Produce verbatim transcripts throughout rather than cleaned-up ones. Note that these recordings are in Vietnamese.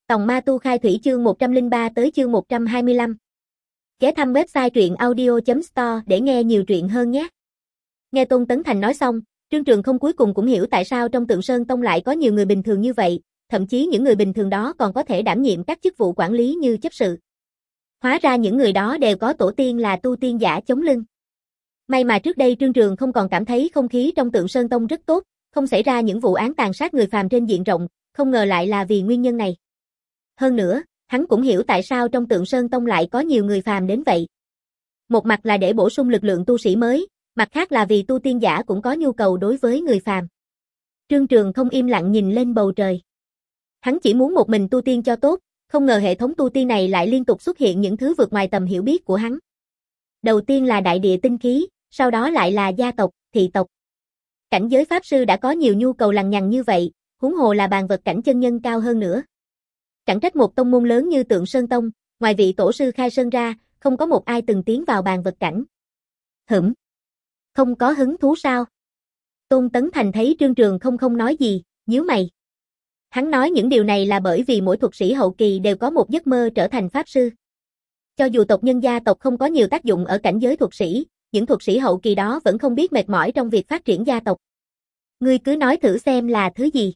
Tòng Ma Tu Khai Thủy chương một trăm lẻ ba tới chương một trăm hai mươi lăm. Ghé thăm website truyện audio chấm store để nghe nhiều truyện hơn nhé. Nghe Tôn Tấn Thành nói xong, Trương Trường Không cuối cùng cũng hiểu tại sao trong Tượng Sơn Tông lại có nhiều người bình thường như vậy, thậm chí những người bình thường đó còn có thể đảm nhiệm các chức vụ quản lý như chấp sự. Hóa ra những người đó đều có tổ tiên là tu tiên giả chống lưng. May mà trước đây Trương Trường Không còn cảm thấy không khí trong Tượng Sơn Tông rất tốt, không xảy ra những vụ án tàn sát người phàm trên diện rộng, không ngờ lại là vì nguyên nhân này. Hơn nữa, hắn cũng hiểu tại sao trong Tượng Sơn Tông lại có nhiều người phàm đến vậy. Một mặt là để bổ sung lực lượng tu sĩ mới, mặt khác là vì tu tiên giả cũng có nhu cầu đối với người phàm. Trương Trường Không im lặng nhìn lên bầu trời. Hắn chỉ muốn một mình tu tiên cho tốt, không ngờ hệ thống tu tiên này lại liên tục xuất hiện những thứ vượt ngoài tầm hiểu biết của hắn. Đầu tiên là đại địa tinh khí, sau đó lại là gia tộc, thị tộc. Cảnh giới pháp sư đã có nhiều nhu cầu lằng nhằng như vậy, huống hồ là bàn vật cảnh chân nhân cao hơn nữa. Chẳng trách một tông môn lớn như Tượng Sơn Tông, ngoài vị tổ sư Khai Sơn ra, không có một ai từng tiến vào bàn vật cảnh. Hửm. Không có hứng thú sao? Tôn Tấn Thành thấy Trương Trường Không không nói gì, nhíu mày. Hắn nói những điều này là bởi vì mỗi thuật sĩ hậu kỳ đều có một giấc mơ trở thành pháp sư. Cho dù tộc nhân gia tộc không có nhiều tác dụng ở cảnh giới thuật sĩ, những thuật sĩ hậu kỳ đó vẫn không biết mệt mỏi trong việc phát triển gia tộc. Ngươi cứ nói thử xem là thứ gì.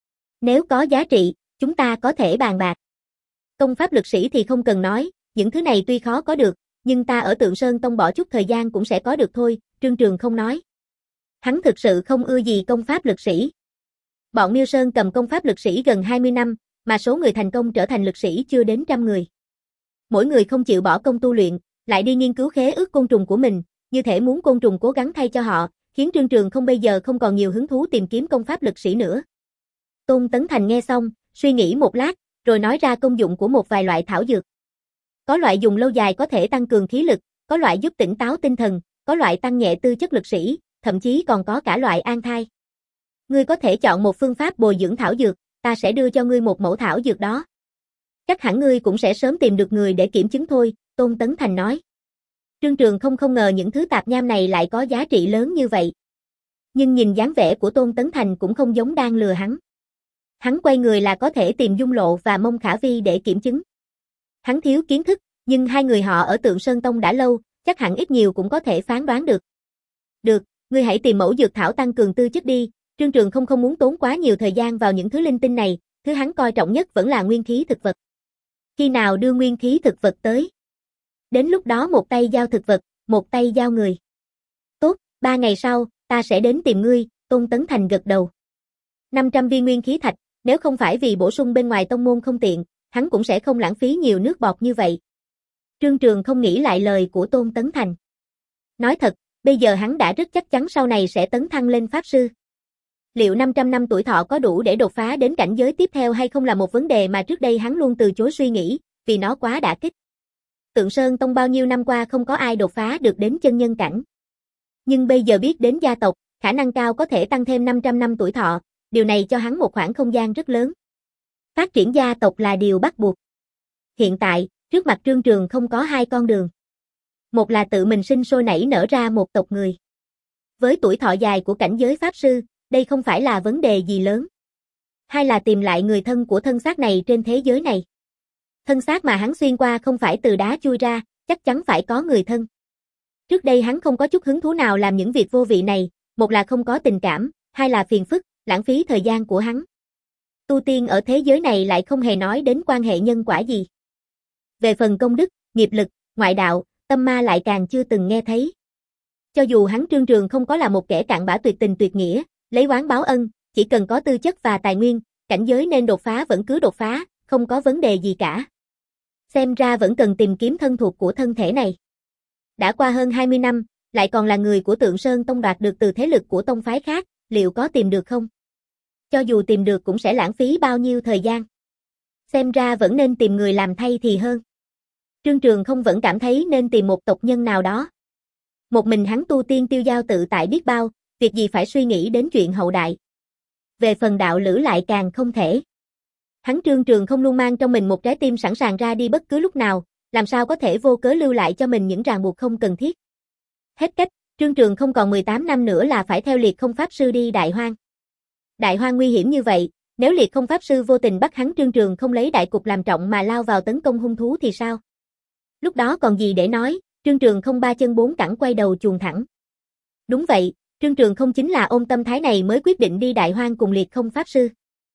Nếu có giá trị, chúng ta có thể bàn bạc. Công pháp lực sĩ thì không cần nói, những thứ này tuy khó có được, nhưng ta ở Tượng Sơn Tông bỏ chút thời gian cũng sẽ có được thôi, Trương Trường Không nói. Hắn thực sự không ưa gì công pháp lực sĩ. Bọn Miêu Sơn cầm công pháp lực sĩ gần hai mươi năm, mà số người thành công trở thành lực sĩ chưa đến trăm người. Mỗi người không chịu bỏ công tu luyện, lại đi nghiên cứu khế ước côn trùng của mình, như thể muốn côn trùng cố gắng thay cho họ, khiến Trương Trường Không bây giờ không còn nhiều hứng thú tìm kiếm công pháp lực sĩ nữa. Tôn Tấn Thành nghe xong, suy nghĩ một lát, rồi nói ra công dụng của một vài loại thảo dược. Có loại dùng lâu dài có thể tăng cường khí lực, có loại giúp tỉnh táo tinh thần, có loại tăng nhẹ tư chất lực sĩ, thậm chí còn có cả loại an thai. Ngươi có thể chọn một phương pháp bồi dưỡng thảo dược, ta sẽ đưa cho ngươi một mẫu thảo dược đó. Chắc hẳn ngươi cũng sẽ sớm tìm được người để kiểm chứng thôi, Tôn Tấn Thành nói. Trương Trường Không không ngờ những thứ tạp nham này lại có giá trị lớn như vậy. Nhưng nhìn dáng vẻ của Tôn Tấn Thành cũng không giống đang lừa hắn. Hắn quay người là có thể tìm Dung Lộ và Mông Khả Vi để kiểm chứng. Hắn thiếu kiến thức, nhưng hai người họ ở Tượng Sơn Tông đã lâu, chắc hẳn ít nhiều cũng có thể phán đoán được. Được, ngươi hãy tìm mẫu dược thảo tăng cường tư chất đi, Trương Trường Không không muốn tốn quá nhiều thời gian vào những thứ linh tinh này, thứ hắn coi trọng nhất vẫn là nguyên khí thực vật. Khi nào đưa nguyên khí thực vật tới? Đến lúc đó một tay giao thực vật, một tay giao người. Tốt, ba ngày sau, ta sẽ đến tìm ngươi, Tôn Tấn Thành gật đầu. năm trăm viên nguyên khí thạch, nếu không phải vì bổ sung bên ngoài tông môn không tiện, hắn cũng sẽ không lãng phí nhiều nước bọt như vậy. Trương Trường không nghĩ lại lời của Tôn Tấn Thành. Nói thật, bây giờ hắn đã rất chắc chắn sau này sẽ tấn thăng lên pháp sư. Liệu năm trăm năm tuổi thọ có đủ để đột phá đến cảnh giới tiếp theo hay không là một vấn đề mà trước đây hắn luôn từ chối suy nghĩ, vì nó quá đả kích. Tượng Sơn Tông bao nhiêu năm qua không có ai đột phá được đến chân nhân cảnh. Nhưng bây giờ biết đến gia tộc, khả năng cao có thể tăng thêm năm trăm năm tuổi thọ, điều này cho hắn một khoảng không gian rất lớn. Phát triển gia tộc là điều bắt buộc. Hiện tại, trước mặt Trương Trường không có hai con đường. Một là tự mình sinh sôi nảy nở ra một tộc người. Với tuổi thọ dài của cảnh giới pháp sư, đây không phải là vấn đề gì lớn. Hai là tìm lại người thân của thân xác này trên thế giới này. Thân xác mà hắn xuyên qua không phải từ đá chui ra, chắc chắn phải có người thân. Trước đây hắn không có chút hứng thú nào làm những việc vô vị này, một là không có tình cảm, hai là phiền phức, lãng phí thời gian của hắn. Tu tiên ở thế giới này lại không hề nói đến quan hệ nhân quả gì. Về phần công đức, nghiệp lực, ngoại đạo, tâm ma lại càng chưa từng nghe thấy. Cho dù hắn Trương Trường không có là một kẻ cặn bã tuyệt tình tuyệt nghĩa, lấy oán báo ân, chỉ cần có tư chất và tài nguyên, cảnh giới nên đột phá vẫn cứ đột phá, không có vấn đề gì cả. Xem ra vẫn cần tìm kiếm thân thuộc của thân thể này. Đã qua hơn hai mươi năm, lại còn là người của Tượng Sơn Tông đoạt được từ thế lực của tông phái khác, liệu có tìm được không? Cho dù tìm được cũng sẽ lãng phí bao nhiêu thời gian. Xem ra vẫn nên tìm người làm thay thì hơn. Trương Trường không vẫn cảm thấy nên tìm một tộc nhân nào đó. Một mình hắn tu tiên tiêu dao tự tại biết bao, việc gì phải suy nghĩ đến chuyện hậu đại. Về phần đạo lữ lại càng không thể. Hắn Trương Trường không luôn mang trong mình một trái tim sẵn sàng ra đi bất cứ lúc nào, làm sao có thể vô cớ lưu lại cho mình những ràng buộc không cần thiết. Hết cách, Trương Trường không còn mười tám năm nữa là phải theo liệt không pháp sư đi Đại Hoang. Đại Hoang nguy hiểm như vậy, Nếu Liệt Không Pháp Sư vô tình bắt hắn Trương Trường không lấy đại cục làm trọng mà lao vào tấn công hung thú thì sao? Lúc đó còn gì để nói, Trương Trường không ba chân bốn cẳng quay đầu chuồn thẳng. Đúng vậy, Trương Trường không chính là ôm tâm thái này mới quyết định đi Đại Hoang cùng Liệt Không Pháp Sư.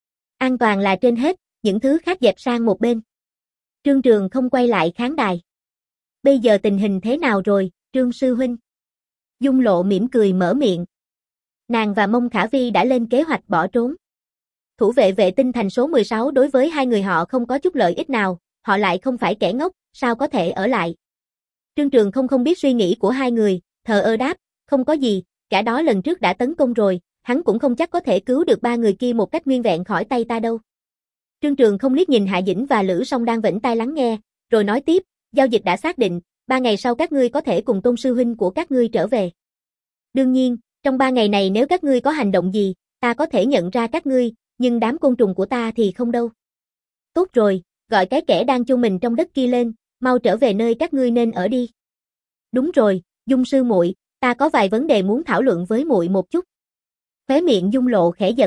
An toàn là trên hết, những thứ khác dẹp sang một bên. Trương Trường không quay lại khán đài. Bây giờ tình hình thế nào rồi, Trương Sư Huynh? Dung Lộ mỉm cười mở miệng. Nàng và Mông Khả Vi đã lên kế hoạch bỏ trốn. Thủ vệ vệ tinh thành số mười sáu đối với hai người họ không có chút lợi ích nào, họ lại không phải kẻ ngốc, sao có thể ở lại. Trương Trường không không biết suy nghĩ của hai người, thờ ơ đáp, không có gì, cả đó lần trước đã tấn công rồi, hắn cũng không chắc có thể cứu được ba người kia một cách nguyên vẹn khỏi tay ta đâu. Trương Trường không liếc nhìn Hạ Dĩnh và Lữ Song đang vểnh tai lắng nghe, rồi nói tiếp, giao dịch đã xác định, ba ngày sau các ngươi có thể cùng Tôn sư huynh của các ngươi trở về. Đương nhiên, trong ba ngày này nếu các ngươi có hành động gì, ta có thể nhận ra các ngươi, nhưng đám côn trùng của ta thì không đâu. Tốt rồi, gọi cái kẻ đang chôn mình trong đất kia lên, mau trở về nơi các ngươi nên ở đi. Đúng rồi, Dung sư muội, ta có vài vấn đề muốn thảo luận với muội một chút. Khóe miệng Dung Lộ khẽ giật.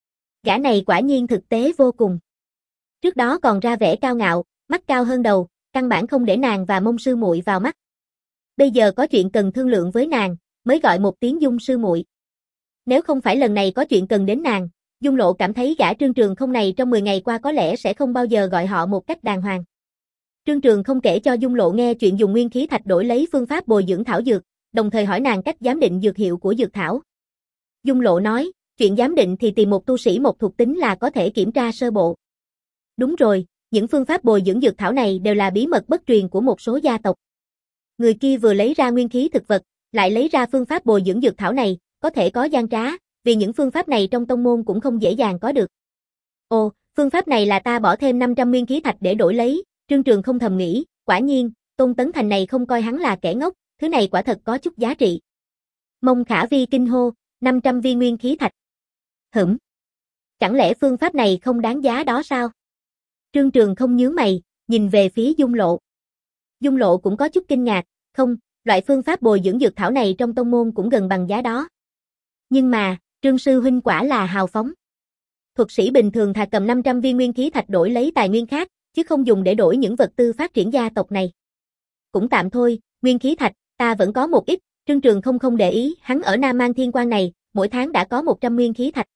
Gã này quả nhiên thực tế vô cùng. Trước đó còn ra vẻ cao ngạo, mắt cao hơn đầu, căn bản không để nàng và Mông sư muội vào mắt. Bây giờ có chuyện cần thương lượng với nàng, mới gọi một tiếng Dung sư muội. Nếu không phải lần này có chuyện cần đến nàng, Dung Lộ cảm thấy gã Trương Trường không này trong mười ngày qua có lẽ sẽ không bao giờ gọi họ một cách đàng hoàng. Trương Trường không kể cho Dung Lộ nghe chuyện dùng nguyên khí thạch đổi lấy phương pháp bồi dưỡng thảo dược, đồng thời hỏi nàng cách giám định dược hiệu của dược thảo. Dung Lộ nói, chuyện giám định thì tìm một tu sĩ một thuộc tính là có thể kiểm tra sơ bộ. Đúng rồi, những phương pháp bồi dưỡng dược thảo này đều là bí mật bất truyền của một số gia tộc. Người kia vừa lấy ra nguyên khí thực vật, lại lấy ra phương pháp bồi dưỡng dược thảo này, có thể có gian trá, vì những phương pháp này trong tông môn cũng không dễ dàng có được. Ồ, phương pháp này là ta bỏ thêm năm trăm nguyên khí thạch để đổi lấy, Trương Trường không thầm nghĩ, quả nhiên, Tôn Tấn Thành này không coi hắn là kẻ ngốc, thứ này quả thật có chút giá trị. Mông Khả Vi kinh hô, năm trăm viên nguyên khí thạch. Hửm. Chẳng lẽ phương pháp này không đáng giá đó sao? Trương Trường không nhướng mày, nhìn về phía Dung Lộ. Dung Lộ cũng có chút kinh ngạc, không, loại phương pháp bồi dưỡng dược thảo này trong tông môn cũng gần bằng giá đó. Nhưng mà, Trương sư huynh quả là hào phóng. Thuật sĩ bình thường thà cầm năm trăm viên nguyên khí thạch đổi lấy tài nguyên khác, chứ không dùng để đổi những vật tư phát triển gia tộc này. Cũng tạm thôi, nguyên khí thạch, ta vẫn có một ít, Trương Trường không không để ý, hắn ở Nam Mang Thiên Quan này, mỗi tháng đã có một trăm nguyên khí thạch.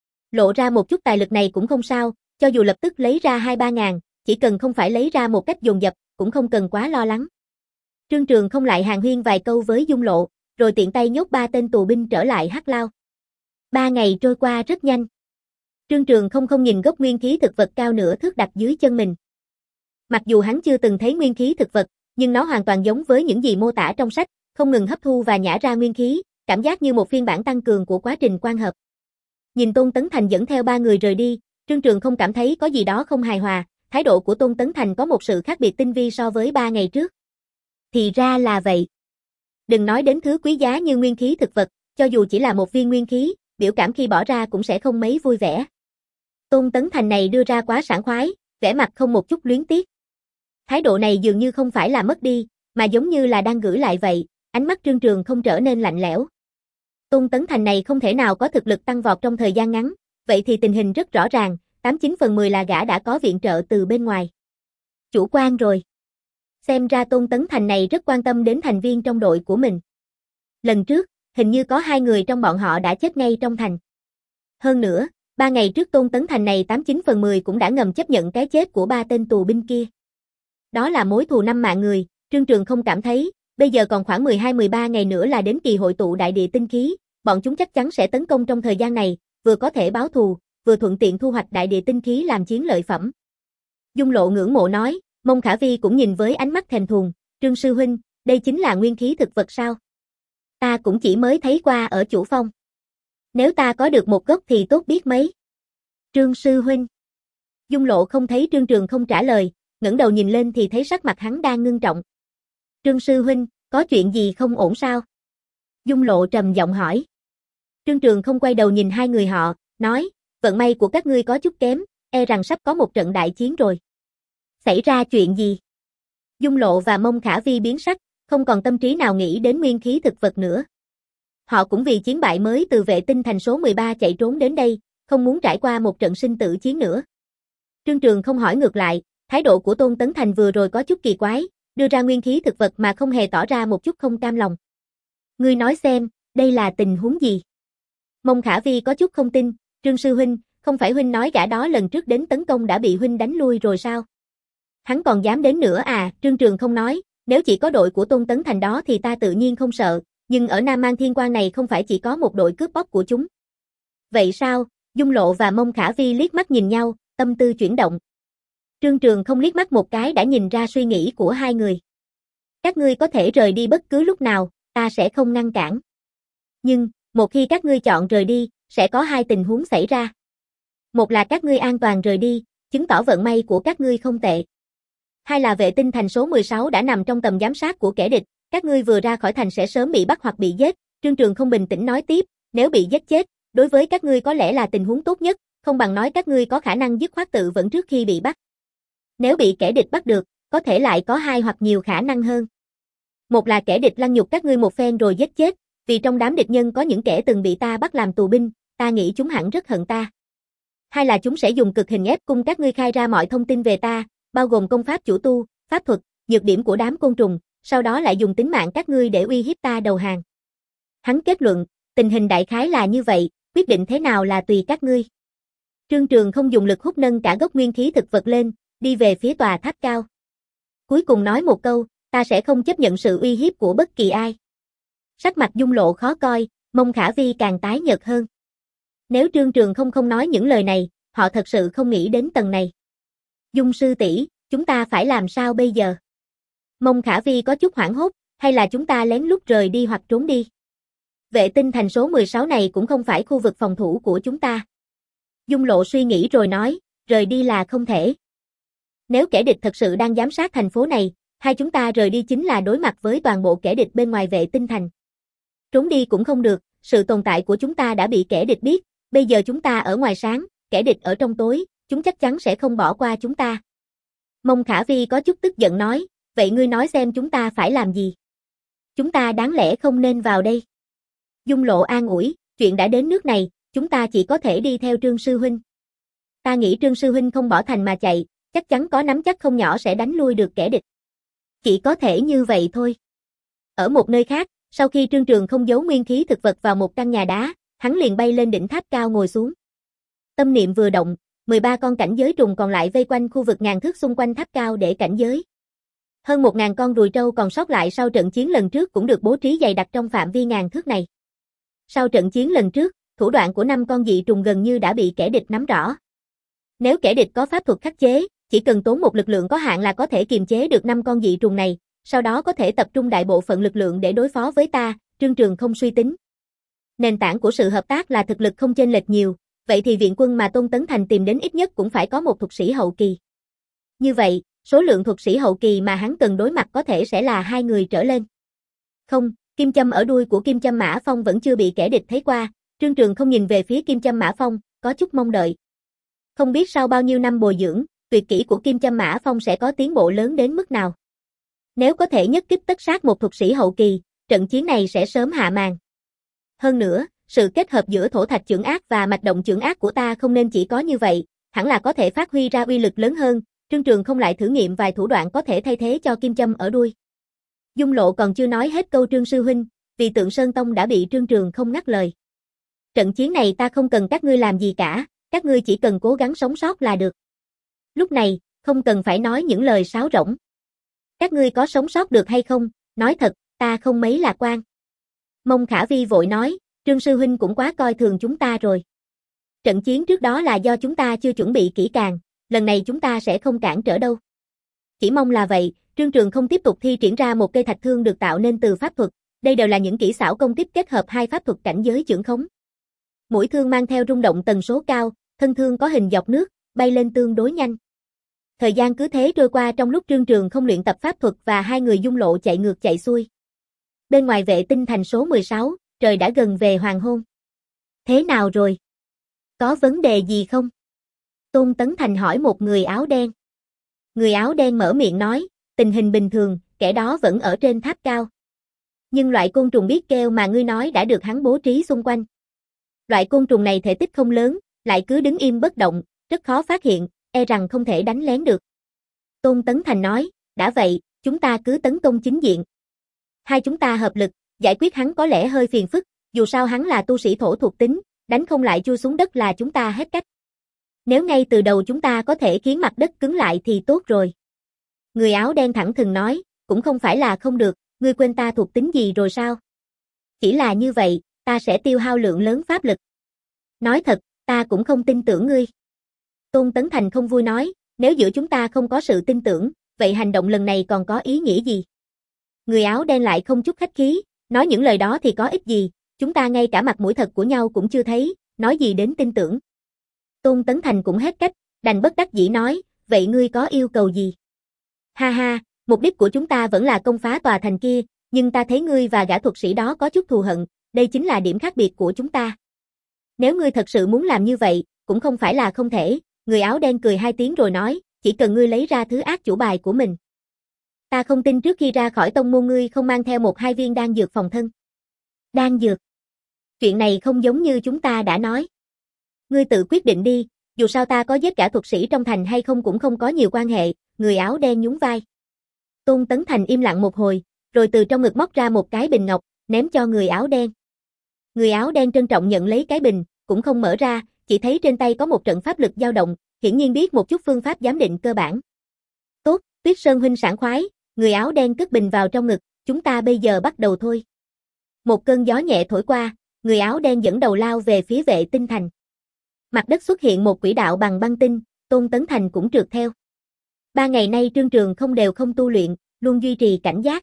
Lộ ra một chút tài lực này cũng không sao, cho dù lập tức lấy ra hai ba ngàn, chỉ cần không phải lấy ra một cách dồn dập, cũng không cần quá lo lắng. Trương Trường không lại hàn huyên vài câu với Dung Lộ, rồi tiện tay nhốt ba tên tù binh trở lại Hắc Lao. Ba ngày trôi qua rất nhanh. Trương Trường không không nhìn gốc nguyên khí thực vật cao nửa thước đặt dưới chân mình. Mặc dù hắn chưa từng thấy nguyên khí thực vật, nhưng nó hoàn toàn giống với những gì mô tả trong sách, không ngừng hấp thu và nhả ra nguyên khí, cảm giác như một phiên bản tăng cường của quá trình quang hợp. Nhìn Tôn Tấn Thành dẫn theo ba người rời đi, Trương Trường không cảm thấy có gì đó không hài hòa, thái độ của Tôn Tấn Thành có một sự khác biệt tinh vi so với ba ngày trước. Thì ra là vậy. Đừng nói đến thứ quý giá như nguyên khí thực vật, cho dù chỉ là một viên nguyên khí, biểu cảm khi bỏ ra cũng sẽ không mấy vui vẻ. Tôn Tấn Thành này đưa ra quá sảng khoái, vẻ mặt không một chút luyến tiếc. Thái độ này dường như không phải là mất đi, mà giống như là đang gửi lại vậy, ánh mắt Trương Trường không trở nên lạnh lẽo. Tôn Tấn Thành này không thể nào có thực lực tăng vọt trong thời gian ngắn, vậy thì tình hình rất rõ ràng, tám chín phần mười là gã đã có viện trợ từ bên ngoài. Chủ quan rồi. Xem ra Tôn Tấn Thành này rất quan tâm đến thành viên trong đội của mình. Lần trước, hình như có hai người trong bọn họ đã chết ngay trong thành. Hơn nữa, ba ngày trước Tôn Tấn Thành này tám chín phần mười cũng đã ngầm chấp nhận cái chết của ba tên tù binh kia. Đó là mối thù năm mạng người, Trương Trường không cảm thấy, bây giờ còn khoảng mười hai mười ba ngày nữa là đến kỳ hội tụ đại địa tinh khí, bọn chúng chắc chắn sẽ tấn công trong thời gian này, vừa có thể báo thù, vừa thuận tiện thu hoạch đại địa tinh khí làm chiến lợi phẩm. Dung Lộ ngưỡng mộ nói, Mông Khả Vi cũng nhìn với ánh mắt thèm thuồng, Trương sư huynh, đây chính là nguyên khí thực vật sao? Ta cũng chỉ mới thấy qua ở Chủ Phong. Nếu ta có được một gốc thì tốt biết mấy. Trương sư huynh. Dung Lộ không thấy Trương Trường không trả lời, ngẩng đầu nhìn lên thì thấy sắc mặt hắn đang ngưng trọng. Trương sư huynh, có chuyện gì không ổn sao? Dung Lộ trầm giọng hỏi. Trương Trường không quay đầu nhìn hai người họ, nói, vận may của các ngươi có chút kém, e rằng sắp có một trận đại chiến rồi. Xảy ra chuyện gì? Dung Lộ và Mông Khả Vi biến sắc, không còn tâm trí nào nghĩ đến nguyên khí thực vật nữa. Họ cũng vì chiến bại mới từ vệ tinh thành số mười ba chạy trốn đến đây, không muốn trải qua một trận sinh tử chiến nữa. Trương Trường không hỏi ngược lại, thái độ của Tôn Tấn Thành vừa rồi có chút kỳ quái, đưa ra nguyên khí thực vật mà không hề tỏ ra một chút không cam lòng. Ngươi nói xem, đây là tình huống gì? Mông Khả Vi có chút không tin, Trương sư huynh, không phải huynh nói gã đó lần trước đến tấn công đã bị huynh đánh lui rồi sao? Hắn còn dám đến nữa à? Trương Trường không nói, nếu chỉ có đội của Tôn Tấn Thành đó thì ta tự nhiên không sợ, nhưng ở Nam Mang Thiên Quan này không phải chỉ có một đội cướp bóc của chúng. Vậy sao? Dung Lộ và Mông Khả Vi liếc mắt nhìn nhau, tâm tư chuyển động. Trương Trường không liếc mắt một cái đã nhìn ra suy nghĩ của hai người. Các ngươi có thể rời đi bất cứ lúc nào, ta sẽ không ngăn cản. Nhưng, một khi các ngươi chọn rời đi, sẽ có hai tình huống xảy ra. Một là các ngươi an toàn rời đi, chứng tỏ vận may của các ngươi không tệ. Hai là vệ tinh thành số mười sáu đã nằm trong tầm giám sát của kẻ địch, các ngươi vừa ra khỏi thành sẽ sớm bị bắt hoặc bị giết. Trương Trường không bình tĩnh nói tiếp, nếu bị giết chết, đối với các ngươi có lẽ là tình huống tốt nhất, không bằng nói các ngươi có khả năng dứt khoát tự vẫn trước khi bị bắt. Nếu bị kẻ địch bắt được, có thể lại có hai hoặc nhiều khả năng hơn. Một là kẻ địch lăng nhục các ngươi một phen rồi giết chết, vì trong đám địch nhân có những kẻ từng bị ta bắt làm tù binh, ta nghĩ chúng hẳn rất hận ta. Hai là chúng sẽ dùng cực hình ép cung các ngươi khai ra mọi thông tin về ta, bao gồm công pháp chủ tu, pháp thuật, nhược điểm của đám côn trùng, sau đó lại dùng tính mạng các ngươi để uy hiếp ta đầu hàng. Hắn kết luận, tình hình đại khái là như vậy, quyết định thế nào là tùy các ngươi. Trương Trường không dùng lực hút nâng cả gốc nguyên khí thực vật lên, đi về phía tòa tháp cao. Cuối cùng nói một câu, ta sẽ không chấp nhận sự uy hiếp của bất kỳ ai. Sắc mặt Dung Lộ khó coi, Mông Khả Vi càng tái nhợt hơn. Nếu Trương Trường không không nói những lời này, họ thật sự không nghĩ đến tầng này. Dung sư tỷ, chúng ta phải làm sao bây giờ? Mông Khả Vi có chút hoảng hốt, hay là chúng ta lén lút rời đi hoặc trốn đi? Vệ tinh thành số mười sáu này cũng không phải khu vực phòng thủ của chúng ta. Dung Lộ suy nghĩ rồi nói, rời đi là không thể. Nếu kẻ địch thật sự đang giám sát thành phố này, hai chúng ta rời đi chính là đối mặt với toàn bộ kẻ địch bên ngoài vệ tinh thành. Trốn đi cũng không được, sự tồn tại của chúng ta đã bị kẻ địch biết, bây giờ chúng ta ở ngoài sáng, kẻ địch ở trong tối, chúng chắc chắn sẽ không bỏ qua chúng ta. Mông Khả Vi có chút tức giận nói, vậy ngươi nói xem chúng ta phải làm gì? Chúng ta đáng lẽ không nên vào đây. Dung Lộ an ủi, chuyện đã đến nước này, chúng ta chỉ có thể đi theo Trương sư huynh. Ta nghĩ Trương sư huynh không bỏ thành mà chạy, chắc chắn có nắm chắc không nhỏ sẽ đánh lui được kẻ địch. Chỉ có thể như vậy thôi. Ở một nơi khác, sau khi Trương Trường không giấu nguyên khí thực vật vào một căn nhà đá, hắn liền bay lên đỉnh tháp cao ngồi xuống. Tâm niệm vừa động, mười ba con cảnh giới trùng còn lại vây quanh khu vực ngàn thước xung quanh tháp cao để cảnh giới. Hơn một ngàn con ruồi trâu còn sót lại sau trận chiến lần trước cũng được bố trí dày đặc trong phạm vi ngàn thước này. Sau trận chiến lần trước, thủ đoạn của năm con dị trùng gần như đã bị kẻ địch nắm rõ. Nếu kẻ địch có pháp thuật khắc chế, chỉ cần tốn một lực lượng có hạn là có thể kiềm chế được năm con dị trùng này, sau đó có thể tập trung đại bộ phận lực lượng để đối phó với ta, Trương Trường không suy tính. Nền tảng của sự hợp tác là thực lực không chênh lệch nhiều, vậy thì viện quân mà Tôn Tấn Thành tìm đến ít nhất cũng phải có một thuật sĩ hậu kỳ. Như vậy, số lượng thuật sĩ hậu kỳ mà hắn cần đối mặt có thể sẽ là hai người trở lên. Không, kim châm ở đuôi của kim châm Mã Phong vẫn chưa bị kẻ địch thấy qua, Trương Trường không nhìn về phía kim châm Mã Phong, có chút mong đợi. Không biết sau bao nhiêu năm bồi dưỡng, tuyệt kỹ của kim châm Mã Phong sẽ có tiến bộ lớn đến mức nào. Nếu có thể nhất kích tất sát một thuật sĩ hậu kỳ, trận chiến này sẽ sớm hạ màn. Hơn nữa, sự kết hợp giữa thổ thạch chưởng ác và mạch động chưởng ác của ta không nên chỉ có như vậy, hẳn là có thể phát huy ra uy lực lớn hơn, Trương Trường không lại thử nghiệm vài thủ đoạn có thể thay thế cho kim châm ở đuôi. Dung Lộ còn chưa nói hết câu Trương sư huynh, vì Tượng Sơn Tông đã bị Trương Trường không ngắt lời. Trận chiến này ta không cần các ngươi làm gì cả, các ngươi chỉ cần cố gắng sống sót là được. Lúc này, không cần phải nói những lời sáo rỗng. Các ngươi có sống sót được hay không, nói thật, ta không mấy lạc quan. Mông Khả Vi vội nói, Trương sư huynh cũng quá coi thường chúng ta rồi. Trận chiến trước đó là do chúng ta chưa chuẩn bị kỹ càng, lần này chúng ta sẽ không cản trở đâu. Chỉ mong là vậy, Trương Trường không tiếp tục thi triển ra một cây thạch thương được tạo nên từ pháp thuật, đây đều là những kỹ xảo công kích kết hợp hai pháp thuật cảnh giới chưởng khống. Mũi thương mang theo rung động tần số cao, thân thương có hình dọc nước, bay lên tương đối nhanh. Thời gian cứ thế trôi qua trong lúc Trương Trường không luyện tập pháp thuật và hai người Dung Lộ chạy ngược chạy xuôi. Bên ngoài vệ tinh thành số mười sáu, trời đã gần về hoàng hôn. Thế nào rồi? Có vấn đề gì không? Tôn Tấn Thành hỏi một người áo đen. Người áo đen mở miệng nói, tình hình bình thường, kẻ đó vẫn ở trên tháp cao. Nhưng loại côn trùng biết kêu mà ngươi nói đã được hắn bố trí xung quanh. Loại côn trùng này thể tích không lớn, lại cứ đứng im bất động, rất khó phát hiện, e rằng không thể đánh lén được. Tôn Tấn Thành nói, đã vậy, chúng ta cứ tấn công chính diện. Hai chúng ta hợp lực, giải quyết hắn có lẽ hơi phiền phức, dù sao hắn là tu sĩ thổ thuộc tính, đánh không lại chui xuống đất là chúng ta hết cách. Nếu ngay từ đầu chúng ta có thể khiến mặt đất cứng lại thì tốt rồi. Người áo đen thẳng thừng nói, cũng không phải là không được, ngươi quên ta thuộc tính gì rồi sao? Chỉ là như vậy, ta sẽ tiêu hao lượng lớn pháp lực. Nói thật, ta cũng không tin tưởng ngươi. Tôn Tấn Thành không vui nói, nếu giữa chúng ta không có sự tin tưởng, vậy hành động lần này còn có ý nghĩa gì? Người áo đen lại không chút khách khí, nói những lời đó thì có ích gì, chúng ta ngay cả mặt mũi thật của nhau cũng chưa thấy, nói gì đến tin tưởng. Tôn Tấn Thành cũng hết cách, đành bất đắc dĩ nói, vậy ngươi có yêu cầu gì? Ha ha, mục đích của chúng ta vẫn là công phá tòa thành kia, nhưng ta thấy ngươi và gã thuật sĩ đó có chút thù hận, đây chính là điểm khác biệt của chúng ta. Nếu ngươi thật sự muốn làm như vậy, cũng không phải là không thể, người áo đen cười hai tiếng rồi nói, chỉ cần ngươi lấy ra thứ ác chủ bài của mình. Ta không tin trước khi ra khỏi tông môn ngươi không mang theo một hai viên đan dược phòng thân. Đan dược? Chuyện này không giống như chúng ta đã nói. Ngươi tự quyết định đi, dù sao ta có giết cả thuật sĩ trong thành hay không cũng không có nhiều quan hệ, người áo đen nhún vai. Tôn Tấn Thành im lặng một hồi, rồi từ trong ngực móc ra một cái bình ngọc, ném cho người áo đen. Người áo đen trân trọng nhận lấy cái bình, cũng không mở ra, chỉ thấy trên tay có một trận pháp lực dao động, hiển nhiên biết một chút phương pháp giám định cơ bản. Tốt, Tuyết Sơn huynh sảng khoái, người áo đen cất bình vào trong ngực, chúng ta bây giờ bắt đầu thôi. Một cơn gió nhẹ thổi qua, người áo đen dẫn đầu lao về phía Vệ Tinh Thành. Mặt đất xuất hiện một quỹ đạo bằng băng tinh, Tôn Tấn Thành cũng trượt theo. Ba ngày nay Trương Trường không đều không tu luyện, luôn duy trì cảnh giác.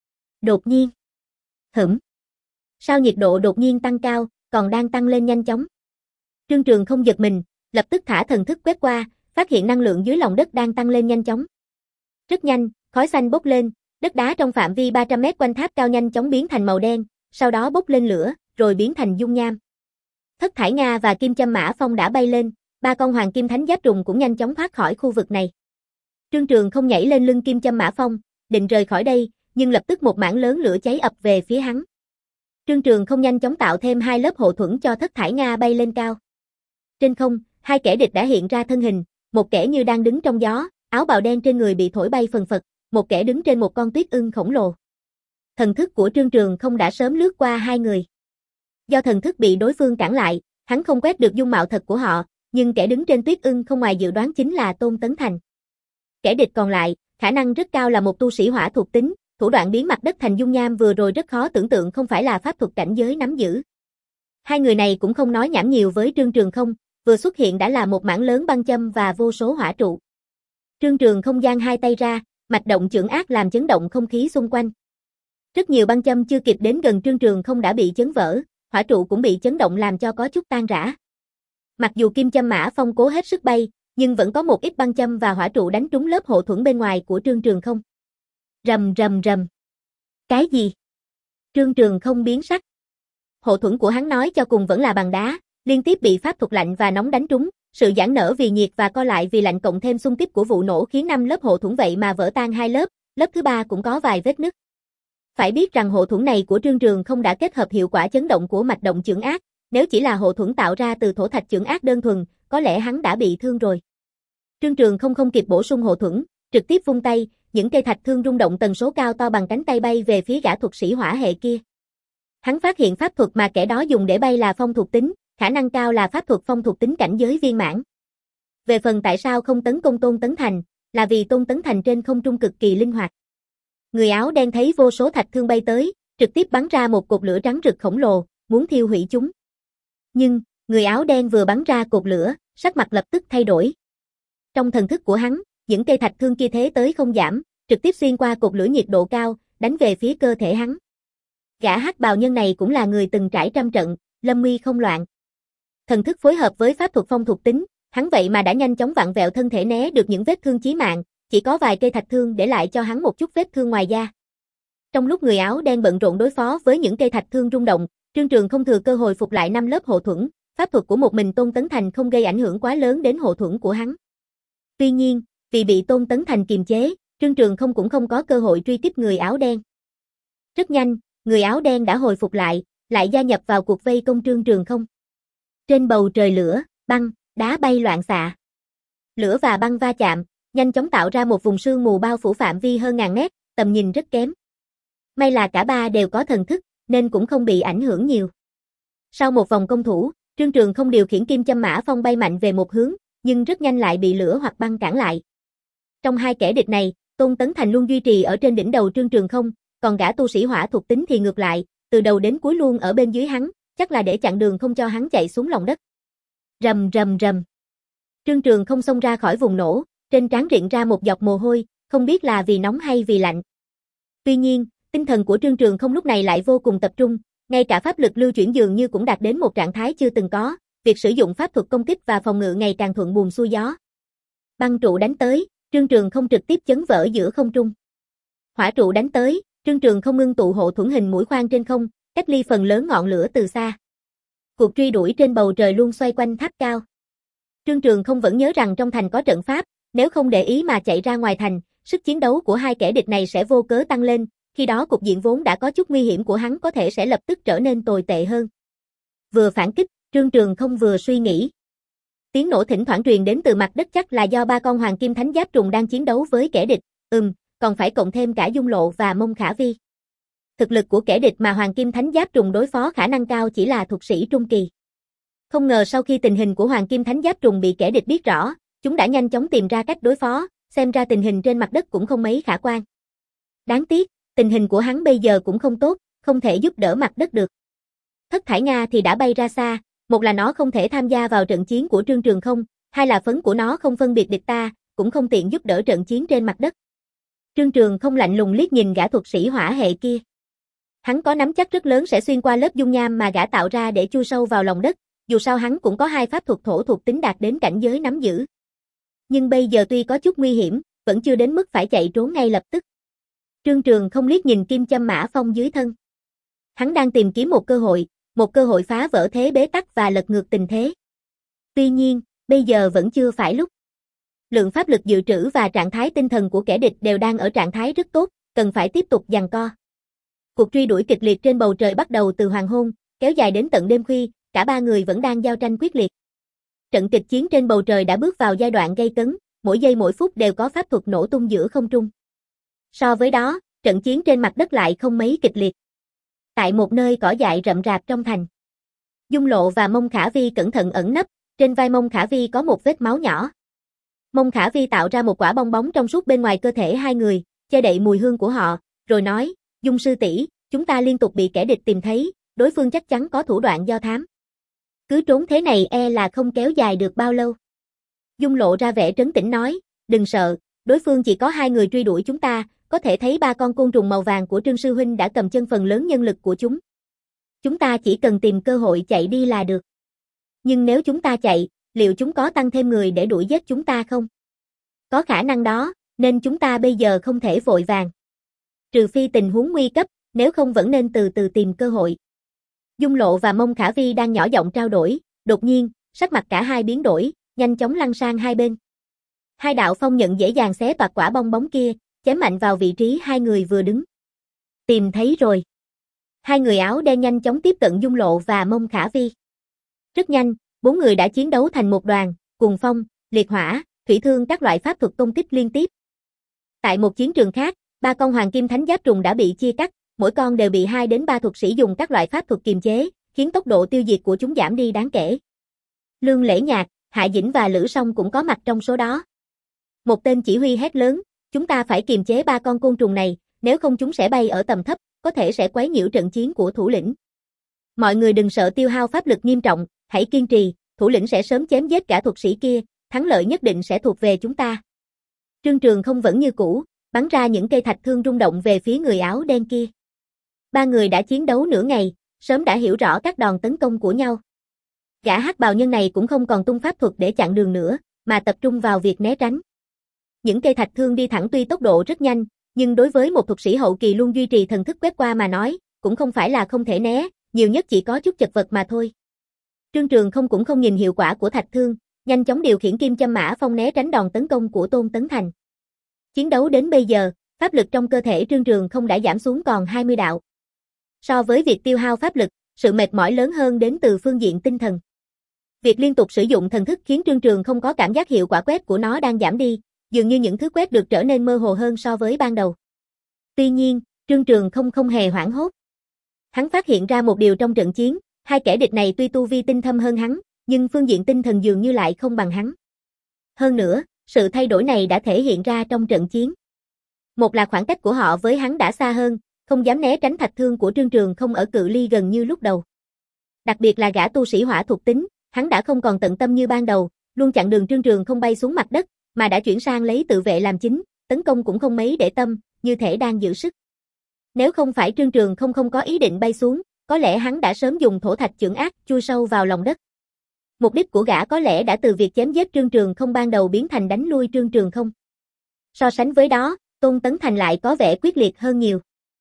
Đột nhiên. Hửm. Sao nhiệt độ đột nhiên tăng cao, còn đang tăng lên nhanh chóng. Trương Trường không giật mình, lập tức thả thần thức quét qua, phát hiện năng lượng dưới lòng đất đang tăng lên nhanh chóng. Rất nhanh, khói xanh bốc lên, đất đá trong phạm vi ba trăm mét quanh tháp cao nhanh chóng biến thành màu đen, sau đó bốc lên lửa, rồi biến thành dung nham. Thất Thải Nga và Kim Châm Mã Phong đã bay lên, ba con hoàng kim thánh giáp trùng cũng nhanh chóng thoát khỏi khu vực này. Trương Trường không nhảy lên lưng Kim Châm Mã Phong, định rời khỏi đây, nhưng lập tức một mảng lớn lửa cháy ập về phía hắn. Trương Trường không nhanh chóng tạo thêm hai lớp hộ thuẫn cho Thất Thải Nga bay lên cao. Trên không, hai kẻ địch đã hiện ra thân hình, một kẻ như đang đứng trong gió, áo bào đen trên người bị thổi bay phần phật, một kẻ đứng trên một con tuyết ưng khổng lồ. Thần thức của Trương Trường không đã sớm lướt qua hai người. Do thần thức bị đối phương cản lại, hắn không quét được dung mạo thật của họ, nhưng kẻ đứng trên tuyết ưng không ngoài dự đoán chính là Tôn Tấn Thành. Kẻ địch còn lại, khả năng rất cao là một tu sĩ hỏa thuộc tính, thủ đoạn biến mặt đất thành dung nham vừa rồi rất khó tưởng tượng không phải là pháp thuật cảnh giới nắm giữ. Hai người này cũng không nói nhảm nhiều với Trương Trường không, vừa xuất hiện đã là một mảng lớn băng châm và vô số hỏa trụ. Trương Trường không giang hai tay ra, mạch động chưởng ác làm chấn động không khí xung quanh. Rất nhiều băng châm chưa kịp đến gần Trương Trường không đã bị chấn vỡ, hỏa trụ cũng bị chấn động làm cho có chút tan rã. Mặc dù Kim Châm Mã Phong cố hết sức bay, nhưng vẫn có một ít băng châm và hỏa trụ đánh trúng lớp hộ thuẫn bên ngoài của Trương Trường không. Rầm rầm rầm. Cái gì? Trương Trường không biến sắc. Hộ thuẫn của hắn nói cho cùng vẫn là bằng đá, liên tiếp bị pháp thuật lạnh và nóng đánh trúng, sự giãn nở vì nhiệt và co lại vì lạnh cộng thêm xung kích của vụ nổ khiến năm lớp hộ thuẫn vậy mà vỡ tan hai lớp, lớp thứ ba cũng có vài vết nứt. Phải biết rằng hộ thuẫn này của Trương Trường không đã kết hợp hiệu quả chấn động của mạch động chưởng ác, nếu chỉ là hộ thuẫn tạo ra từ thổ thạch chưởng ác đơn thuần, có lẽ hắn đã bị thương rồi. Trương Trường không không kịp bổ sung hộ thuẫn, trực tiếp vung tay, những cây thạch thương rung động tần số cao to bằng cánh tay bay về phía gã thuật sĩ hỏa hệ kia. Hắn phát hiện pháp thuật mà kẻ đó dùng để bay là phong thuộc tính, khả năng cao là pháp thuật phong thuộc tính cảnh giới viên mãn. Về phần tại sao không tấn công Tôn Tấn Thành, là vì Tôn Tấn Thành trên không trung cực kỳ linh hoạt. Người áo đen thấy vô số thạch thương bay tới, trực tiếp bắn ra một cột lửa trắng rực khổng lồ, muốn thiêu hủy chúng. Nhưng, người áo đen vừa bắn ra cột lửa, sắc mặt lập tức thay đổi. Trong thần thức của hắn, những cây thạch thương kia thế tới không giảm, trực tiếp xuyên qua cột lửa nhiệt độ cao, đánh về phía cơ thể hắn. Gã hắc bào nhân này cũng là người từng trải trăm trận, lâm nguy không loạn. Thần thức phối hợp với pháp thuật phong thuộc tính, hắn vậy mà đã nhanh chóng vặn vẹo thân thể né được những vết thương chí mạng, chỉ có vài cây thạch thương để lại cho hắn một chút vết thương ngoài da. Trong lúc người áo đen bận rộn đối phó với những cây thạch thương rung động, Trương Trường không thừa cơ hồi phục lại năm lớp hộ thuẫn, pháp thuật của một mình Tôn Tấn Thành không gây ảnh hưởng quá lớn đến hộ thuẫn của hắn. Tuy nhiên, vì bị Tôn Tấn Thành kiềm chế, Trương Trường không cũng không có cơ hội truy kích người áo đen. Rất nhanh, người áo đen đã hồi phục lại, lại gia nhập vào cuộc vây công Trương Trường không. Trên bầu trời lửa, Băng, đá bay loạn xạ. Lửa và băng va chạm, nhanh chóng tạo ra một vùng sương mù bao phủ phạm vi hơn ngàn mét, tầm nhìn rất kém. May là cả ba đều có thần thức, nên cũng không bị ảnh hưởng nhiều. Sau một vòng công thủ, Trương Trường không điều khiển kim châm mã phong bay mạnh về một hướng, nhưng rất nhanh lại bị lửa hoặc băng cản lại. Trong hai kẻ địch này, Tôn Tấn Thành luôn duy trì ở trên đỉnh đầu Trương Trường không, còn gã tu sĩ hỏa thuộc tính thì ngược lại, từ đầu đến cuối luôn ở bên dưới hắn, chắc là để chặn đường không cho hắn chạy xuống lòng đất. Rầm rầm rầm. Trương Trường không xông ra khỏi vùng nổ, trên trán rịn ra một giọt mồ hôi, không biết là vì nóng hay vì lạnh. Tuy nhiên, tinh thần của Trương Trường không lúc này lại vô cùng tập trung, ngay cả pháp lực lưu chuyển dường như cũng đạt đến một trạng thái chưa từng có, việc sử dụng pháp thuật công kích và phòng ngự ngày càng thuận buồm xuôi gió. Băng trụ đánh tới, Trương Trường không trực tiếp chấn vỡ giữa không trung. Hỏa trụ đánh tới, Trương Trường không ngưng tụ hộ thuẫn hình mũi khoan trên không, cách ly phần lớn ngọn lửa từ xa. Cuộc truy đuổi trên bầu trời luôn xoay quanh tháp cao. Trương Trường không vẫn nhớ rằng trong thành có trận pháp, nếu không để ý mà chạy ra ngoài thành, sức chiến đấu của hai kẻ địch này sẽ vô cớ tăng lên, khi đó cục diện vốn đã có chút nguy hiểm của hắn có thể sẽ lập tức trở nên tồi tệ hơn. Vừa phản kích, Trương Trường không vừa suy nghĩ. Tiếng nổ thỉnh thoảng truyền đến từ mặt đất chắc là do ba con hoàng kim thánh giáp trùng đang chiến đấu với kẻ địch, ừm, còn phải cộng thêm cả Dung Lộ và Mông Khả Vi. Thực lực của kẻ địch mà hoàng kim thánh giáp trùng đối phó khả năng cao chỉ là thuật sĩ trung kỳ. Không ngờ sau khi tình hình của hoàng kim thánh giáp trùng bị kẻ địch biết rõ, chúng đã nhanh chóng tìm ra cách đối phó, xem ra tình hình trên mặt đất cũng không mấy khả quan. Đáng tiếc, tình hình của hắn bây giờ cũng không tốt, không thể giúp đỡ mặt đất được. Thất Thải Nga thì đã bay ra xa, một là nó không thể tham gia vào trận chiến của Trương Trường không, hai là phấn của nó không phân biệt địch ta, cũng không tiện giúp đỡ trận chiến trên mặt đất. Trương Trường không lạnh lùng liếc nhìn gã thuật sĩ hỏa hệ kia. Hắn có nắm chắc rất lớn sẽ xuyên qua lớp dung nham mà gã tạo ra để chui sâu vào lòng đất, dù sao hắn cũng có hai pháp thuật thổ thuộc tính đạt đến cảnh giới nắm giữ. Nhưng bây giờ tuy có chút nguy hiểm, vẫn chưa đến mức phải chạy trốn ngay lập tức. Trương Trường không liếc nhìn kim châm mã phong dưới thân. Hắn đang tìm kiếm một cơ hội, một cơ hội phá vỡ thế bế tắc và lật ngược tình thế. Tuy nhiên, bây giờ vẫn chưa phải lúc. Lượng pháp lực dự trữ và trạng thái tinh thần của kẻ địch đều đang ở trạng thái rất tốt, cần phải tiếp tục giằng co. Cuộc truy đuổi kịch liệt trên bầu trời bắt đầu từ hoàng hôn, kéo dài đến tận đêm khuya, cả ba người vẫn đang giao tranh quyết liệt. Trận kịch chiến trên bầu trời đã bước vào giai đoạn gay cấn, mỗi giây mỗi phút đều có pháp thuật nổ tung giữa không trung. So với đó, trận chiến trên mặt đất lại không mấy kịch liệt. Tại một nơi cỏ dại rậm rạp trong thành, Dung Lộ và Mông Khả Vi cẩn thận ẩn nấp, trên vai Mông Khả Vi có một vết máu nhỏ. Mông Khả Vi tạo ra một quả bong bóng trong suốt bên ngoài cơ thể hai người, che đậy mùi hương của họ, rồi nói, Dung sư tỷ, chúng ta liên tục bị kẻ địch tìm thấy, đối phương chắc chắn có thủ đoạn do thám. Cứ trốn thế này e là không kéo dài được bao lâu. Dung Lộ ra vẻ trấn tĩnh nói, đừng sợ, đối phương chỉ có hai người truy đuổi chúng ta, có thể thấy ba con côn trùng màu vàng của Trương sư huynh đã cầm chân phần lớn nhân lực của chúng. Chúng ta chỉ cần tìm cơ hội chạy đi là được. Nhưng nếu chúng ta chạy, liệu chúng có tăng thêm người để đuổi giết chúng ta không? Có khả năng đó, nên chúng ta bây giờ không thể vội vàng. Trừ phi tình huống nguy cấp, nếu không vẫn nên từ từ tìm cơ hội. Dung Lộ và Mông Khả Vi đang nhỏ giọng trao đổi, đột nhiên, sắc mặt cả hai biến đổi, nhanh chóng lăn sang hai bên. Hai đạo phong nhận dễ dàng xé toạc quả bong bóng kia, chém mạnh vào vị trí hai người vừa đứng. Tìm thấy rồi. Hai người áo đen nhanh chóng tiếp cận Dung Lộ và Mông Khả Vi. Rất nhanh, bốn người đã chiến đấu thành một đoàn, cùng phong, liệt hỏa, thủy thương các loại pháp thuật công kích liên tiếp. Tại một chiến trường khác, ba con hoàng kim thánh giáp trùng đã bị chia cắt, mỗi con đều bị hai đến ba thuật sĩ dùng các loại pháp thuật kiềm chế, khiến tốc độ tiêu diệt của chúng giảm đi đáng kể. Lương Lễ Nhạc, Hạ Dĩnh và Lữ Song cũng có mặt trong số đó. Một tên chỉ huy hét lớn, chúng ta phải kiềm chế ba con côn trùng này, nếu không chúng sẽ bay ở tầm thấp, có thể sẽ quấy nhiễu trận chiến của thủ lĩnh. Mọi người đừng sợ tiêu hao pháp lực nghiêm trọng, hãy kiên trì, thủ lĩnh sẽ sớm chém giết cả thuật sĩ kia, thắng lợi nhất định sẽ thuộc về chúng ta. Trương Trường không vẫn như cũ, bắn ra những cây thạch thương rung động về phía người áo đen kia. Ba người đã chiến đấu nửa ngày, sớm đã hiểu rõ các đòn tấn công của nhau. Gã hắc bào nhân này cũng không còn tung pháp thuật để chặn đường nữa, mà tập trung vào việc né tránh. Những cây thạch thương đi thẳng tuy tốc độ rất nhanh, nhưng đối với một thuật sĩ hậu kỳ luôn duy trì thần thức quét qua mà nói, cũng không phải là không thể né, nhiều nhất chỉ có chút chật vật mà thôi. Trương Trường không cũng không nhìn hiệu quả của thạch thương, nhanh chóng điều khiển kim châm mã phong né tránh đòn tấn công của Tôn Tấn Thành. Chiến đấu đến bây giờ, pháp lực trong cơ thể Trương Trường không đã giảm xuống còn hai mươi đạo. So với việc tiêu hao pháp lực, sự mệt mỏi lớn hơn đến từ phương diện tinh thần. Việc liên tục sử dụng thần thức khiến Trương Trường không có cảm giác hiệu quả quét của nó đang giảm đi, dường như những thứ quét được trở nên mơ hồ hơn so với ban đầu. Tuy nhiên, Trương Trường không không hề hoảng hốt. Hắn phát hiện ra một điều trong trận chiến, hai kẻ địch này tuy tu vi tinh thâm hơn hắn, nhưng phương diện tinh thần dường như lại không bằng hắn. Hơn nữa, sự thay đổi này đã thể hiện ra trong trận chiến. Một là khoảng cách của họ với hắn đã xa hơn, không dám né tránh thạch thương của Trương Trường không ở cự ly gần như lúc đầu. Đặc biệt là gã tu sĩ hỏa thuộc tính, hắn đã không còn tận tâm như ban đầu, luôn chặn đường Trương Trường không bay xuống mặt đất, mà đã chuyển sang lấy tự vệ làm chính, tấn công cũng không mấy để tâm, như thể đang giữ sức. Nếu không phải Trương Trường không không có ý định bay xuống, có lẽ hắn đã sớm dùng thổ thạch chưởng ác chui sâu vào lòng đất. Mục đích của gã có lẽ đã từ việc chém giết Trương Trường không ban đầu biến thành đánh lui Trương Trường không. So sánh với đó, Tôn Tấn Thành lại có vẻ quyết liệt hơn nhiều.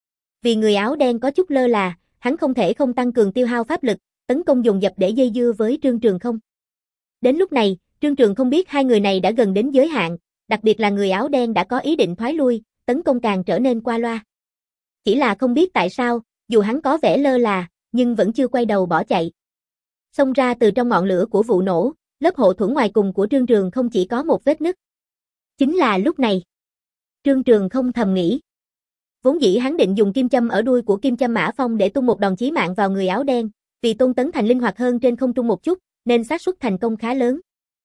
Vì người áo đen có chút lơ là, hắn không thể không tăng cường tiêu hao pháp lực, tấn công dồn dập để dây dưa với Trương Trường không. Đến lúc này, Trương Trường không biết hai người này đã gần đến giới hạn, đặc biệt là người áo đen đã có ý định thoái lui, tấn công càng trở nên qua loa. Chỉ là không biết tại sao, dù hắn có vẻ lơ là, nhưng vẫn chưa quay đầu bỏ chạy. Xông ra từ trong ngọn lửa của vụ nổ, lớp hộ thuẫn ngoài cùng của Trương Trường không chỉ có một vết nứt. Chính là lúc này, Trương Trường không thầm nghĩ. Vốn dĩ hắn định dùng kim châm ở đuôi của kim châm mã phong để tung một đòn chí mạng vào người áo đen, vì Tôn Tấn Thành linh hoạt hơn trên không trung một chút, nên xác suất thành công khá lớn.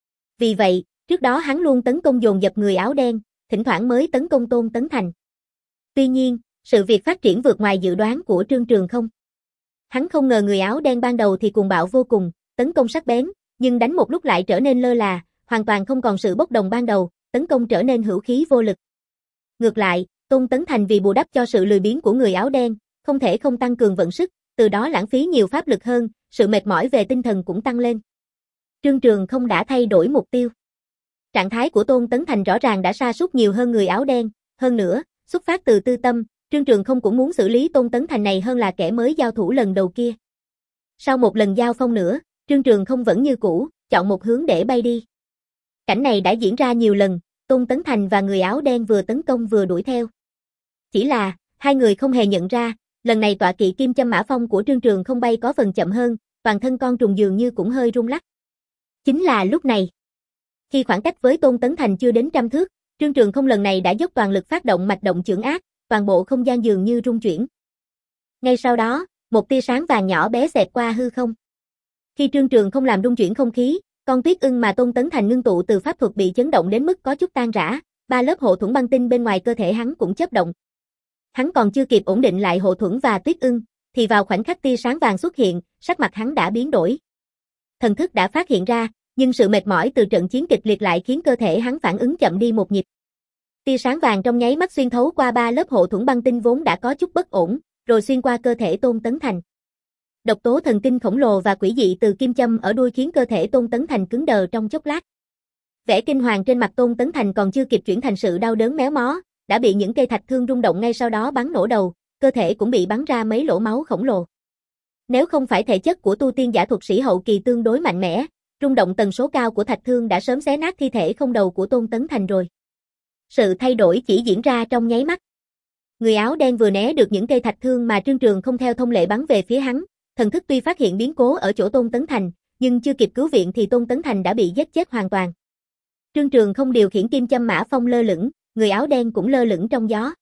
Vì vậy, trước đó hắn luôn tấn công dồn dập người áo đen, thỉnh thoảng mới tấn công Tôn Tấn Thành. Tuy nhiên, sự việc phát triển vượt ngoài dự đoán của Trương Trường không. Hắn không ngờ người áo đen ban đầu thì cuồng bạo vô cùng, tấn công sắc bén, nhưng đánh một lúc lại trở nên lơ là, hoàn toàn không còn sự bốc đồng ban đầu, tấn công trở nên hữu khí vô lực. Ngược lại, Tôn Tấn Thành vì bù đắp cho sự lười biếng của người áo đen, không thể không tăng cường vận sức, từ đó lãng phí nhiều pháp lực hơn, sự mệt mỏi về tinh thần cũng tăng lên. Trương Trường không đã thay đổi mục tiêu. Trạng thái của Tôn Tấn Thành rõ ràng đã sa sút nhiều hơn người áo đen, hơn nữa, xuất phát từ tư tâm, Trương Trường không cũng muốn xử lý Tôn Tấn Thành này hơn là kẻ mới giao thủ lần đầu kia. Sau một lần giao phong nữa, Trương Trường không vẫn như cũ, chọn một hướng để bay đi. Cảnh này đã diễn ra nhiều lần, Tôn Tấn Thành và người áo đen vừa tấn công vừa đuổi theo. Chỉ là, hai người không hề nhận ra, lần này tọa kỵ kim châm mã phong của Trương Trường không bay có phần chậm hơn, toàn thân con trùng dường như cũng hơi rung lắc. Chính là lúc này. Khi khoảng cách với Tôn Tấn Thành chưa đến trăm thước, Trương Trường không lần này đã dốc toàn lực phát động mạch động chưởng ác, toàn bộ không gian dường như rung chuyển. Ngay sau đó, một tia sáng vàng nhỏ bé xẹt qua hư không. Khi Trương Trường không làm rung chuyển không khí, con tuyết ưng mà Tôn Tấn Thành ngưng tụ từ pháp thuật bị chấn động đến mức có chút tan rã, ba lớp hộ thuẫn băng tinh bên ngoài cơ thể hắn cũng chớp động. Hắn còn chưa kịp ổn định lại hộ thuẫn và tuyết ưng, thì vào khoảnh khắc tia sáng vàng xuất hiện, sắc mặt hắn đã biến đổi. Thần thức đã phát hiện ra, nhưng sự mệt mỏi từ trận chiến kịch liệt lại khiến cơ thể hắn phản ứng chậm đi một nhịp. Tia sáng vàng trong nháy mắt xuyên thấu qua ba lớp hộ thuẫn băng tinh vốn đã có chút bất ổn, rồi xuyên qua cơ thể Tôn Tấn Thành. Độc tố thần kinh khổng lồ và quỷ dị từ kim châm ở đuôi khiến cơ thể Tôn Tấn Thành cứng đờ trong chốc lát. Vẻ kinh hoàng trên mặt Tôn Tấn Thành còn chưa kịp chuyển thành sự đau đớn méo mó, đã bị những cây thạch thương rung động ngay sau đó bắn nổ đầu, cơ thể cũng bị bắn ra mấy lỗ máu khổng lồ. Nếu không phải thể chất của tu tiên giả thuật sĩ hậu kỳ tương đối mạnh mẽ, rung động tần số cao của thạch thương đã sớm xé nát thi thể không đầu của Tôn Tấn Thành rồi. Sự thay đổi chỉ diễn ra trong nháy mắt. Người áo đen vừa né được những cây thạch thương mà Trương Trường không theo thông lệ bắn về phía hắn, thần thức tuy phát hiện biến cố ở chỗ Tôn Tấn Thành, nhưng chưa kịp cứu viện thì Tôn Tấn Thành đã bị giết chết hoàn toàn. Trương Trường không điều khiển kim châm mã phong lơ lửng, người áo đen cũng lơ lửng trong gió.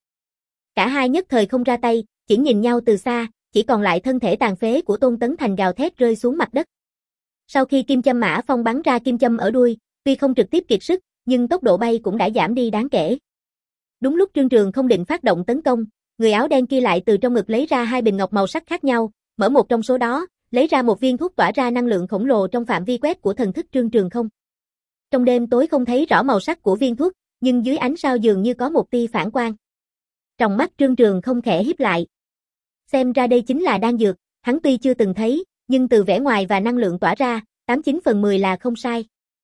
Cả hai nhất thời không ra tay, chỉ nhìn nhau từ xa, chỉ còn lại thân thể tàn phế của Tôn Tấn Thành gào thét rơi xuống mặt đất. Sau khi kim châm mã phong bắn ra kim châm ở đuôi, tuy không trực tiếp kiệt sức, nhưng tốc độ bay cũng đã giảm đi đáng kể. Đúng lúc Trương Trường không định phát động tấn công, người áo đen kia lại từ trong ngực lấy ra hai bình ngọc màu sắc khác nhau, mở một trong số đó, lấy ra một viên thuốc tỏa ra năng lượng khổng lồ trong phạm vi quét của thần thức Trương Trường không. Trong đêm tối không thấy rõ màu sắc của viên thuốc, nhưng dưới ánh sao dường như có một tia phản quang. Trong mắt Trương Trường không khẽ híp lại. Xem ra đây chính là đan dược, hắn tuy chưa từng thấy, nhưng từ vẻ ngoài và năng lượng tỏa ra, tám chín phần mười là không sai.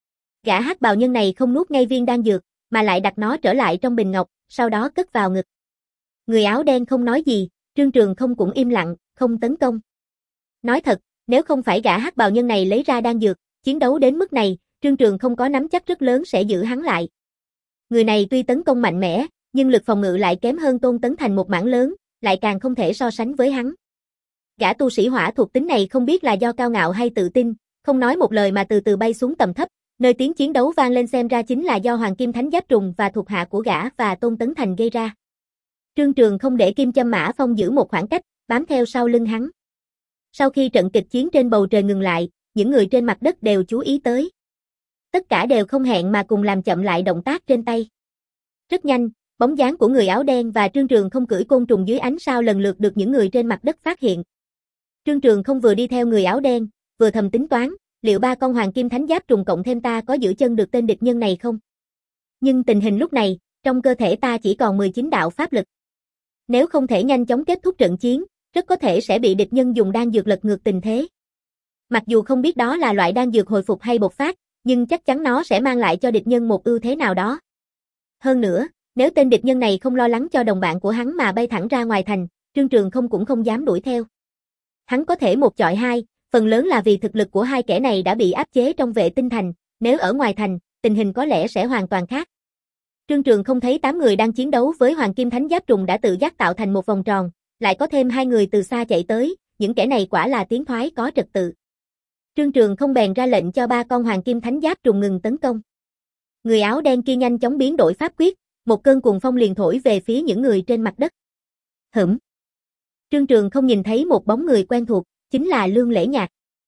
Gã hắc bào nhân này không nuốt ngay viên đan dược, mà lại đặt nó trở lại trong bình ngọc, sau đó cất vào ngực. Người áo đen không nói gì, Trương Trường không cũng im lặng, không tấn công. Nói thật, nếu không phải gã hắc bào nhân này lấy ra đan dược, chiến đấu đến mức này, Trương Trường không có nắm chắc rất lớn sẽ giữ hắn lại. Người này tuy tấn công mạnh mẽ, nhưng lực phòng ngự lại kém hơn Tôn Tấn Thành một mảng lớn, lại càng không thể so sánh với hắn. Gã tu sĩ hỏa thuộc tính này không biết là do cao ngạo hay tự tin, không nói một lời mà từ từ bay xuống tầm thấp, nơi tiếng chiến đấu vang lên xem ra chính là do Hoàng Kim Thánh Giáp Trùng và thuộc hạ của gã và Tôn Tấn Thành gây ra. Trương Trường không để Kim Châm Mã Phong giữ một khoảng cách, bám theo sau lưng hắn. Sau khi trận kịch chiến trên bầu trời ngừng lại, những người trên mặt đất đều chú ý tới. Tất cả đều không hẹn mà cùng làm chậm lại động tác trên tay. Rất nhanh, bóng dáng của người áo đen và Trương Trường không cưỡi côn trùng dưới ánh sao lần lượt được những người trên mặt đất phát hiện. Trương Trường không vừa đi theo người áo đen, vừa thầm tính toán, liệu ba con Hoàng Kim Thánh Giáp Trùng cộng thêm ta có giữ chân được tên địch nhân này không? Nhưng tình hình lúc này, trong cơ thể ta chỉ còn mười chín đạo pháp lực. Nếu không thể nhanh chóng kết thúc trận chiến, rất có thể sẽ bị địch nhân dùng đan dược lật ngược tình thế. Mặc dù không biết đó là loại đan dược hồi phục hay bộc phát, nhưng chắc chắn nó sẽ mang lại cho địch nhân một ưu thế nào đó. Hơn nữa, nếu tên địch nhân này không lo lắng cho đồng bạn của hắn mà bay thẳng ra ngoài thành, Trương Trường không cũng không dám đuổi theo. Hắn có thể một chọi hai, phần lớn là vì thực lực của hai kẻ này đã bị áp chế trong Vệ Tinh Thành, nếu ở ngoài thành, tình hình có lẽ sẽ hoàn toàn khác. Trương Trường không thấy tám người đang chiến đấu với Hoàng Kim Thánh Giáp Trùng đã tự giác tạo thành một vòng tròn, lại có thêm hai người từ xa chạy tới, những kẻ này quả là tiến thoái có trật tự. Trương Trường không bèn ra lệnh cho ba con Hoàng Kim Thánh Giáp Trùng ngừng tấn công. Người áo đen kia nhanh chóng biến đổi pháp quyết, một cơn cuồng phong liền thổi về phía những người trên mặt đất. Hửm. Trương Trường không nhìn thấy một bóng người quen thuộc, chính là Lương Lễ Nhạc.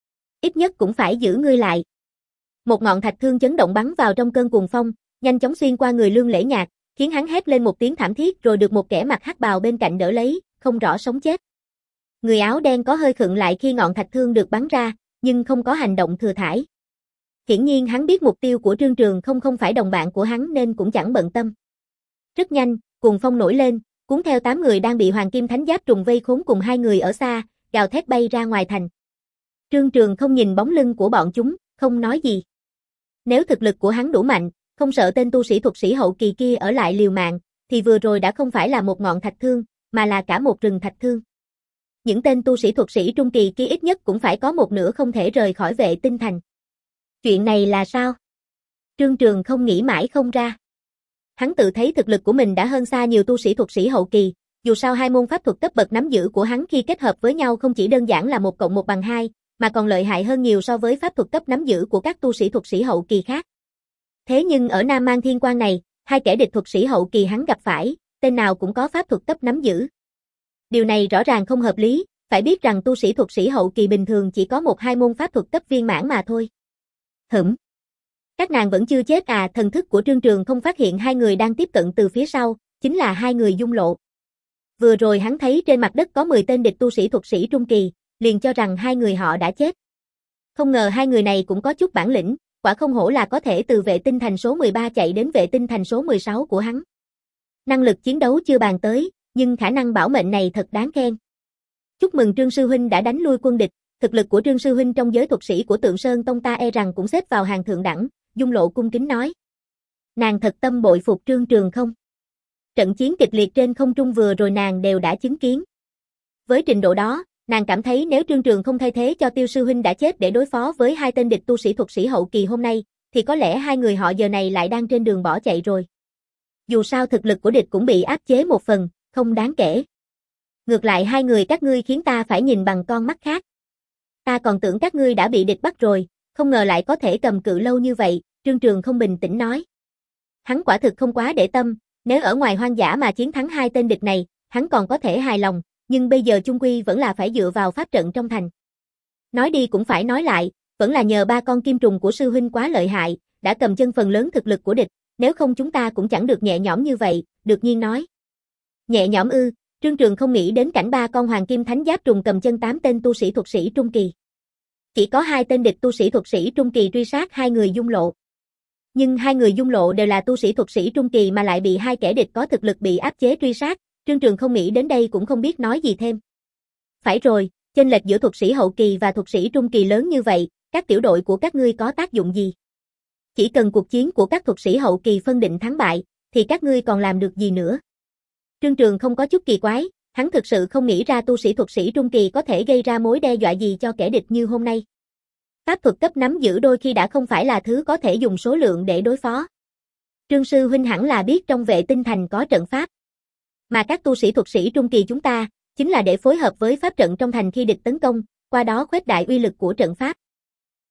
Ít nhất cũng phải giữ ngươi lại. Một ngọn thạch thương chấn động bắn vào trong cơn cuồng phong, nhanh chóng xuyên qua người Lương Lễ Nhạc, khiến hắn hét lên một tiếng thảm thiết rồi được một kẻ mặc hắc bào bên cạnh đỡ lấy, không rõ sống chết. Người áo đen có hơi khựng lại khi ngọn thạch thương được bắn ra, nhưng không có hành động thừa thãi. Hiển nhiên hắn biết mục tiêu của Trương Trường không không phải đồng bạn của hắn nên cũng chẳng bận tâm. Rất nhanh, cuồng phong nổi lên, cuốn theo tám người đang bị Hoàng Kim Thánh Giáp Trùng vây khốn cùng hai người ở xa, gào thét bay ra ngoài thành. Trương Trường không nhìn bóng lưng của bọn chúng, không nói gì. Nếu thực lực của hắn đủ mạnh, không sợ tên tu sĩ thuật sĩ hậu kỳ kia ở lại liều mạng, thì vừa rồi đã không phải là một ngọn thạch thương, mà là cả một rừng thạch thương. Những tên tu sĩ thuật sĩ trung kỳ kia ít nhất cũng phải có một nửa không thể rời khỏi Vệ Tinh Thành. Chuyện này là sao? Trương Trường không nghĩ mãi không ra. Hắn tự thấy thực lực của mình đã hơn xa nhiều tu sĩ thuật sĩ hậu kỳ, dù sao hai môn pháp thuật cấp bậc nắm giữ của hắn khi kết hợp với nhau không chỉ đơn giản là một cộng một bằng hai, mà còn lợi hại hơn nhiều so với pháp thuật cấp nắm giữ của các tu sĩ thuật sĩ hậu kỳ khác. Thế nhưng ở Nam Mang Thiên Quan này, hai kẻ địch thuật sĩ hậu kỳ hắn gặp phải, tên nào cũng có pháp thuật cấp nắm giữ. Điều này rõ ràng không hợp lý, phải biết rằng tu sĩ thuật sĩ hậu kỳ bình thường chỉ có một hai môn pháp thuật cấp viên mãn mà thôi. Hửm. Các nàng vẫn chưa chết à? Thần thức của Trương Trường không phát hiện hai người đang tiếp cận từ phía sau, chính là hai người Dung Lộ. Vừa rồi hắn thấy trên mặt đất có mười tên địch tu sĩ thuật sĩ trung kỳ, liền cho rằng hai người họ đã chết. Không ngờ hai người này cũng có chút bản lĩnh, quả không hổ là có thể từ Vệ Tinh Thành số mười ba chạy đến Vệ Tinh Thành số mười sáu của hắn. Năng lực chiến đấu chưa bàn tới, nhưng khả năng bảo mệnh này thật đáng khen. Chúc mừng Trương Sư Huynh đã đánh lui quân địch, thực lực của Trương Sư Huynh trong giới thuật sĩ của Tượng Sơn Tông ta e rằng cũng xếp vào hàng thượng đẳng, Dung Lộ cung kính nói. Nàng thật tâm bội phục Trương Trường không? Trận chiến kịch liệt trên không trung vừa rồi nàng đều đã chứng kiến. Với trình độ đó, nàng cảm thấy nếu Trương Trường không thay thế cho Tiêu Sư Huynh đã chết để đối phó với hai tên địch tu sĩ thuật sĩ hậu kỳ hôm nay, thì có lẽ hai người họ giờ này lại đang trên đường bỏ chạy rồi. Dù sao thực lực của địch cũng bị áp chế một phần, không đáng kể. Ngược lại hai người các ngươi khiến ta phải nhìn bằng con mắt khác. Ta còn tưởng các ngươi đã bị địch bắt rồi, không ngờ lại có thể cầm cự lâu như vậy, Trương Trường không bình tĩnh nói. Hắn quả thực không quá để tâm, nếu ở ngoài hoang dã mà chiến thắng hai tên địch này, hắn còn có thể hài lòng, nhưng bây giờ chung quy vẫn là phải dựa vào pháp trận trong thành. Nói đi cũng phải nói lại, vẫn là nhờ ba con kim trùng của sư huynh quá lợi hại, đã cầm chân phần lớn thực lực của địch, nếu không chúng ta cũng chẳng được nhẹ nhõm như vậy, Được Nhiên nói. Nhẹ nhõm ư? Trương Trường không nghĩ đến cảnh ba con Hoàng Kim Thánh Giáp Trùng cầm chân tám tên tu sĩ thuật sĩ trung kỳ. Chỉ có hai tên địch tu sĩ thuật sĩ trung kỳ truy sát hai người Dung Lộ. Nhưng hai người Dung Lộ đều là tu sĩ thuật sĩ trung kỳ mà lại bị hai kẻ địch có thực lực bị áp chế truy sát, Trương Trường không nghĩ đến đây cũng không biết nói gì thêm. Phải rồi, chênh lệch giữa thuật sĩ hậu kỳ và thuật sĩ trung kỳ lớn như vậy, các tiểu đội của các ngươi có tác dụng gì? Chỉ cần cuộc chiến của các thuật sĩ hậu kỳ phân định thắng bại, thì các ngươi còn làm được gì nữa? Trương Trường không có chút kỳ quái, hắn thực sự không nghĩ ra tu sĩ thuật sĩ trung kỳ có thể gây ra mối đe dọa gì cho kẻ địch như hôm nay. Pháp thuật cấp nắm giữ đôi khi đã không phải là thứ có thể dùng số lượng để đối phó. Trương Sư Huynh hẳn là biết trong Vệ Tinh Thành có trận pháp. Mà các tu sĩ thuật sĩ trung kỳ chúng ta, chính là để phối hợp với pháp trận trong thành khi địch tấn công, qua đó khuếch đại uy lực của trận pháp.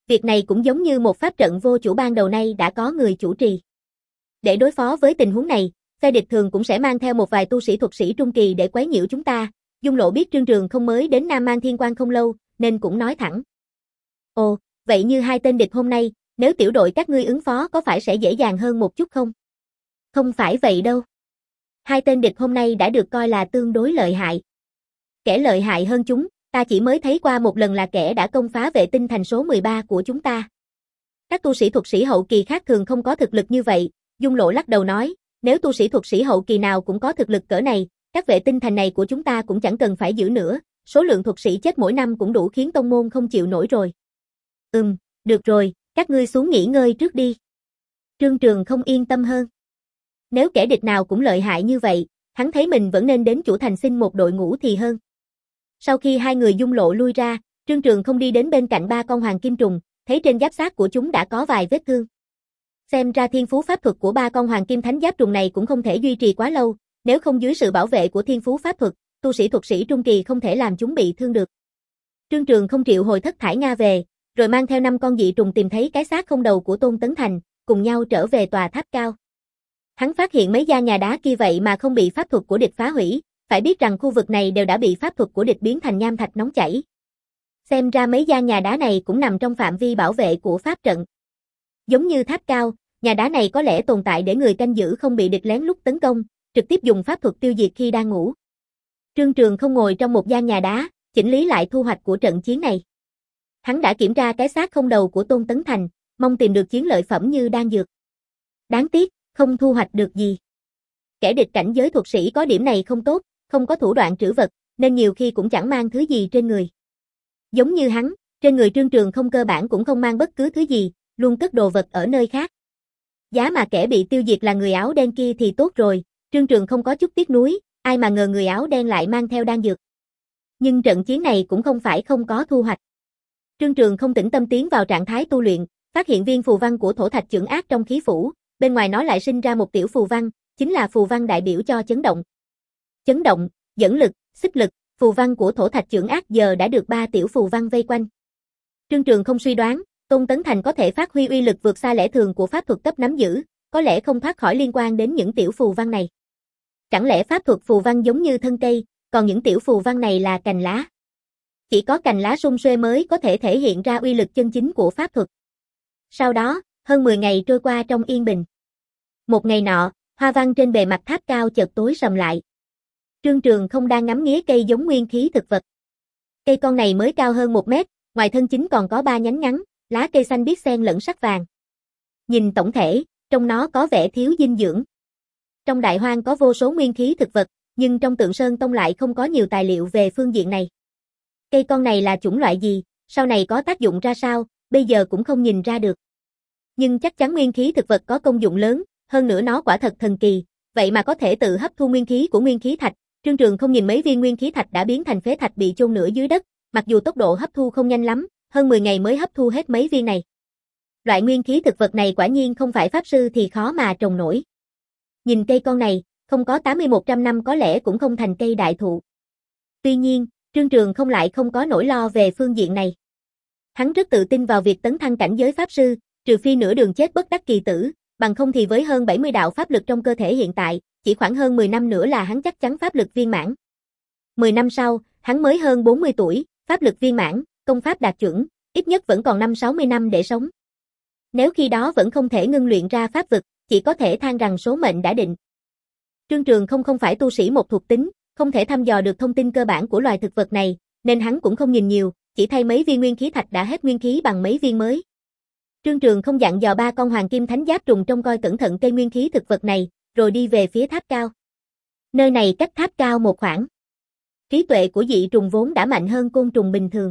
Việc này cũng giống như một pháp trận vô chủ ban đầu nay đã có người chủ trì. Để đối phó với tình huống này, phe địch thường cũng sẽ mang theo một vài tu sĩ thuật sĩ trung kỳ để quấy nhiễu chúng ta. Dung Lộ biết Trương Trường không mới đến Nam Mang Thiên Quan không lâu, nên cũng nói thẳng. Ồ, vậy như hai tên địch hôm nay, nếu tiểu đội các ngươi ứng phó có phải sẽ dễ dàng hơn một chút không? Không phải vậy đâu. Hai tên địch hôm nay đã được coi là tương đối lợi hại. Kẻ lợi hại hơn chúng, ta chỉ mới thấy qua một lần là kẻ đã công phá vệ tinh thành số mười ba của chúng ta. Các tu sĩ thuật sĩ hậu kỳ khác thường không có thực lực như vậy, Dung Lộ lắc đầu nói, nếu tu sĩ thuật sĩ hậu kỳ nào cũng có thực lực cỡ này, các vệ tinh thành này của chúng ta cũng chẳng cần phải giữ nữa, số lượng thuật sĩ chết mỗi năm cũng đủ khiến tông môn không chịu nổi rồi. Ừm, được rồi, các ngươi xuống nghỉ ngơi trước đi. Trương Trường không yên tâm hơn. Nếu kẻ địch nào cũng lợi hại như vậy, hắn thấy mình vẫn nên đến chủ thành xin một đội ngũ thì hơn. Sau khi hai người Dung Lộ lui ra, Trương Trường không đi đến bên cạnh ba con hoàng kim trùng, thấy trên giáp xác của chúng đã có vài vết thương. Xem ra thiên phú pháp thuật của ba con hoàng kim thánh giáp trùng này cũng không thể duy trì quá lâu, nếu không dưới sự bảo vệ của thiên phú pháp thuật, tu sĩ thuật sĩ trung kỳ không thể làm chúng bị thương được. Trương Trường không triệu hồi thất thải Nga về, rồi mang theo năm con dị trùng tìm thấy cái xác không đầu của Tôn Tấn Thành, cùng nhau trở về tòa tháp cao. Hắn phát hiện mấy gian nhà đá kia vậy mà không bị pháp thuật của địch phá hủy, phải biết rằng khu vực này đều đã bị pháp thuật của địch biến thành nham thạch nóng chảy. Xem ra mấy gian nhà đá này cũng nằm trong phạm vi bảo vệ của pháp trận. Giống như tháp cao, nhà đá này có lẽ tồn tại để người canh giữ không bị địch lén lút tấn công, trực tiếp dùng pháp thuật tiêu diệt khi đang ngủ. Trương Trường không ngồi trong một gian nhà đá, chỉnh lý lại thu hoạch của trận chiến này. Hắn đã kiểm tra cái xác không đầu của Tôn Tấn Thành, mong tìm được chiến lợi phẩm như đan dược. Đáng tiếc, không thu hoạch được gì. Kẻ địch cảnh giới thuật sĩ có điểm này không tốt, không có thủ đoạn trữ vật, nên nhiều khi cũng chẳng mang thứ gì trên người. Giống như hắn, trên người Trương Trường không cơ bản cũng không mang bất cứ thứ gì, luôn cất đồ vật ở nơi khác. Giá mà kẻ bị tiêu diệt là người áo đen kia thì tốt rồi, Trương Trường không có chút tiếc nuối, ai mà ngờ người áo đen lại mang theo đan dược. Nhưng trận chiến này cũng không phải không có thu hoạch. Trương Trường không tĩnh tâm tiến vào trạng thái tu luyện, phát hiện viên phù văn của thổ thạch chưởng ác trong khí phủ, bên ngoài nó lại sinh ra một tiểu phù văn, chính là phù văn đại biểu cho chấn động. Chấn động, dẫn lực, xích lực, phù văn của thổ thạch chưởng ác giờ đã được ba tiểu phù văn vây quanh. Trương Trường không suy đoán, Tôn Tấn Thành có thể phát huy uy lực vượt xa lẽ thường của pháp thuật cấp nắm giữ, có lẽ không thoát khỏi liên quan đến những tiểu phù văn này. Chẳng lẽ pháp thuật phù văn giống như thân cây, còn những tiểu phù văn này là cành lá? Chỉ có cành lá sum xuê mới có thể thể hiện ra uy lực chân chính của pháp thuật. Sau đó, hơn mười ngày trôi qua trong yên bình. Một ngày nọ, hoa văn trên bề mặt tháp cao chợt tối sầm lại. Trương Trường không đang ngắm nghía cây giống nguyên khí thực vật. Cây con này mới cao hơn một mét, ngoài thân chính còn có ba nhánh ngắn, lá cây xanh biếc xen lẫn sắc vàng. Nhìn tổng thể, trong nó có vẻ thiếu dinh dưỡng. Trong đại hoang có vô số nguyên khí thực vật, nhưng trong Tượng Sơn Tông lại không có nhiều tài liệu về phương diện này. Cây con này là chủng loại gì, sau này có tác dụng ra sao, bây giờ cũng không nhìn ra được. Nhưng chắc chắn nguyên khí thực vật có công dụng lớn, hơn nữa nó quả thật thần kỳ, vậy mà có thể tự hấp thu nguyên khí của nguyên khí thạch. Trương Trường không nhìn mấy viên nguyên khí thạch đã biến thành phế thạch bị chôn nửa dưới đất, mặc dù tốc độ hấp thu không nhanh lắm, hơn mười ngày mới hấp thu hết mấy viên này. Loại nguyên khí thực vật này quả nhiên không phải pháp sư thì khó mà trồng nổi. Nhìn cây con này, không có tám mươi một trăm năm có lẽ cũng không thành cây đại thụ. Tuy nhiên, Trương Trường không lại không có nỗi lo về phương diện này. Hắn rất tự tin vào việc tấn thăng cảnh giới pháp sư, trừ phi nửa đường chết bất đắc kỳ tử, bằng không thì với hơn bảy mươi đạo pháp lực trong cơ thể hiện tại, chỉ khoảng hơn mười năm nữa là hắn chắc chắn pháp lực viên mãn. mười năm sau, hắn mới hơn bốn mươi tuổi, pháp lực viên mãn, công pháp đạt chuẩn, ít nhất vẫn còn năm sáu mươi năm để sống. Nếu khi đó vẫn không thể ngưng luyện ra pháp vực, chỉ có thể than rằng số mệnh đã định. Trương Trường không không phải tu sĩ một thuộc tính, không thể thăm dò được thông tin cơ bản của loài thực vật này, nên hắn cũng không nhìn nhiều, chỉ thay mấy viên nguyên khí thạch đã hết nguyên khí bằng mấy viên mới. Trương Trường không dặn dò ba con hoàng kim thánh giáp trùng trông coi cẩn thận cây nguyên khí thực vật này, rồi đi về phía tháp cao. Nơi này cách tháp cao một khoảng. Trí tuệ của dị trùng vốn đã mạnh hơn côn trùng bình thường.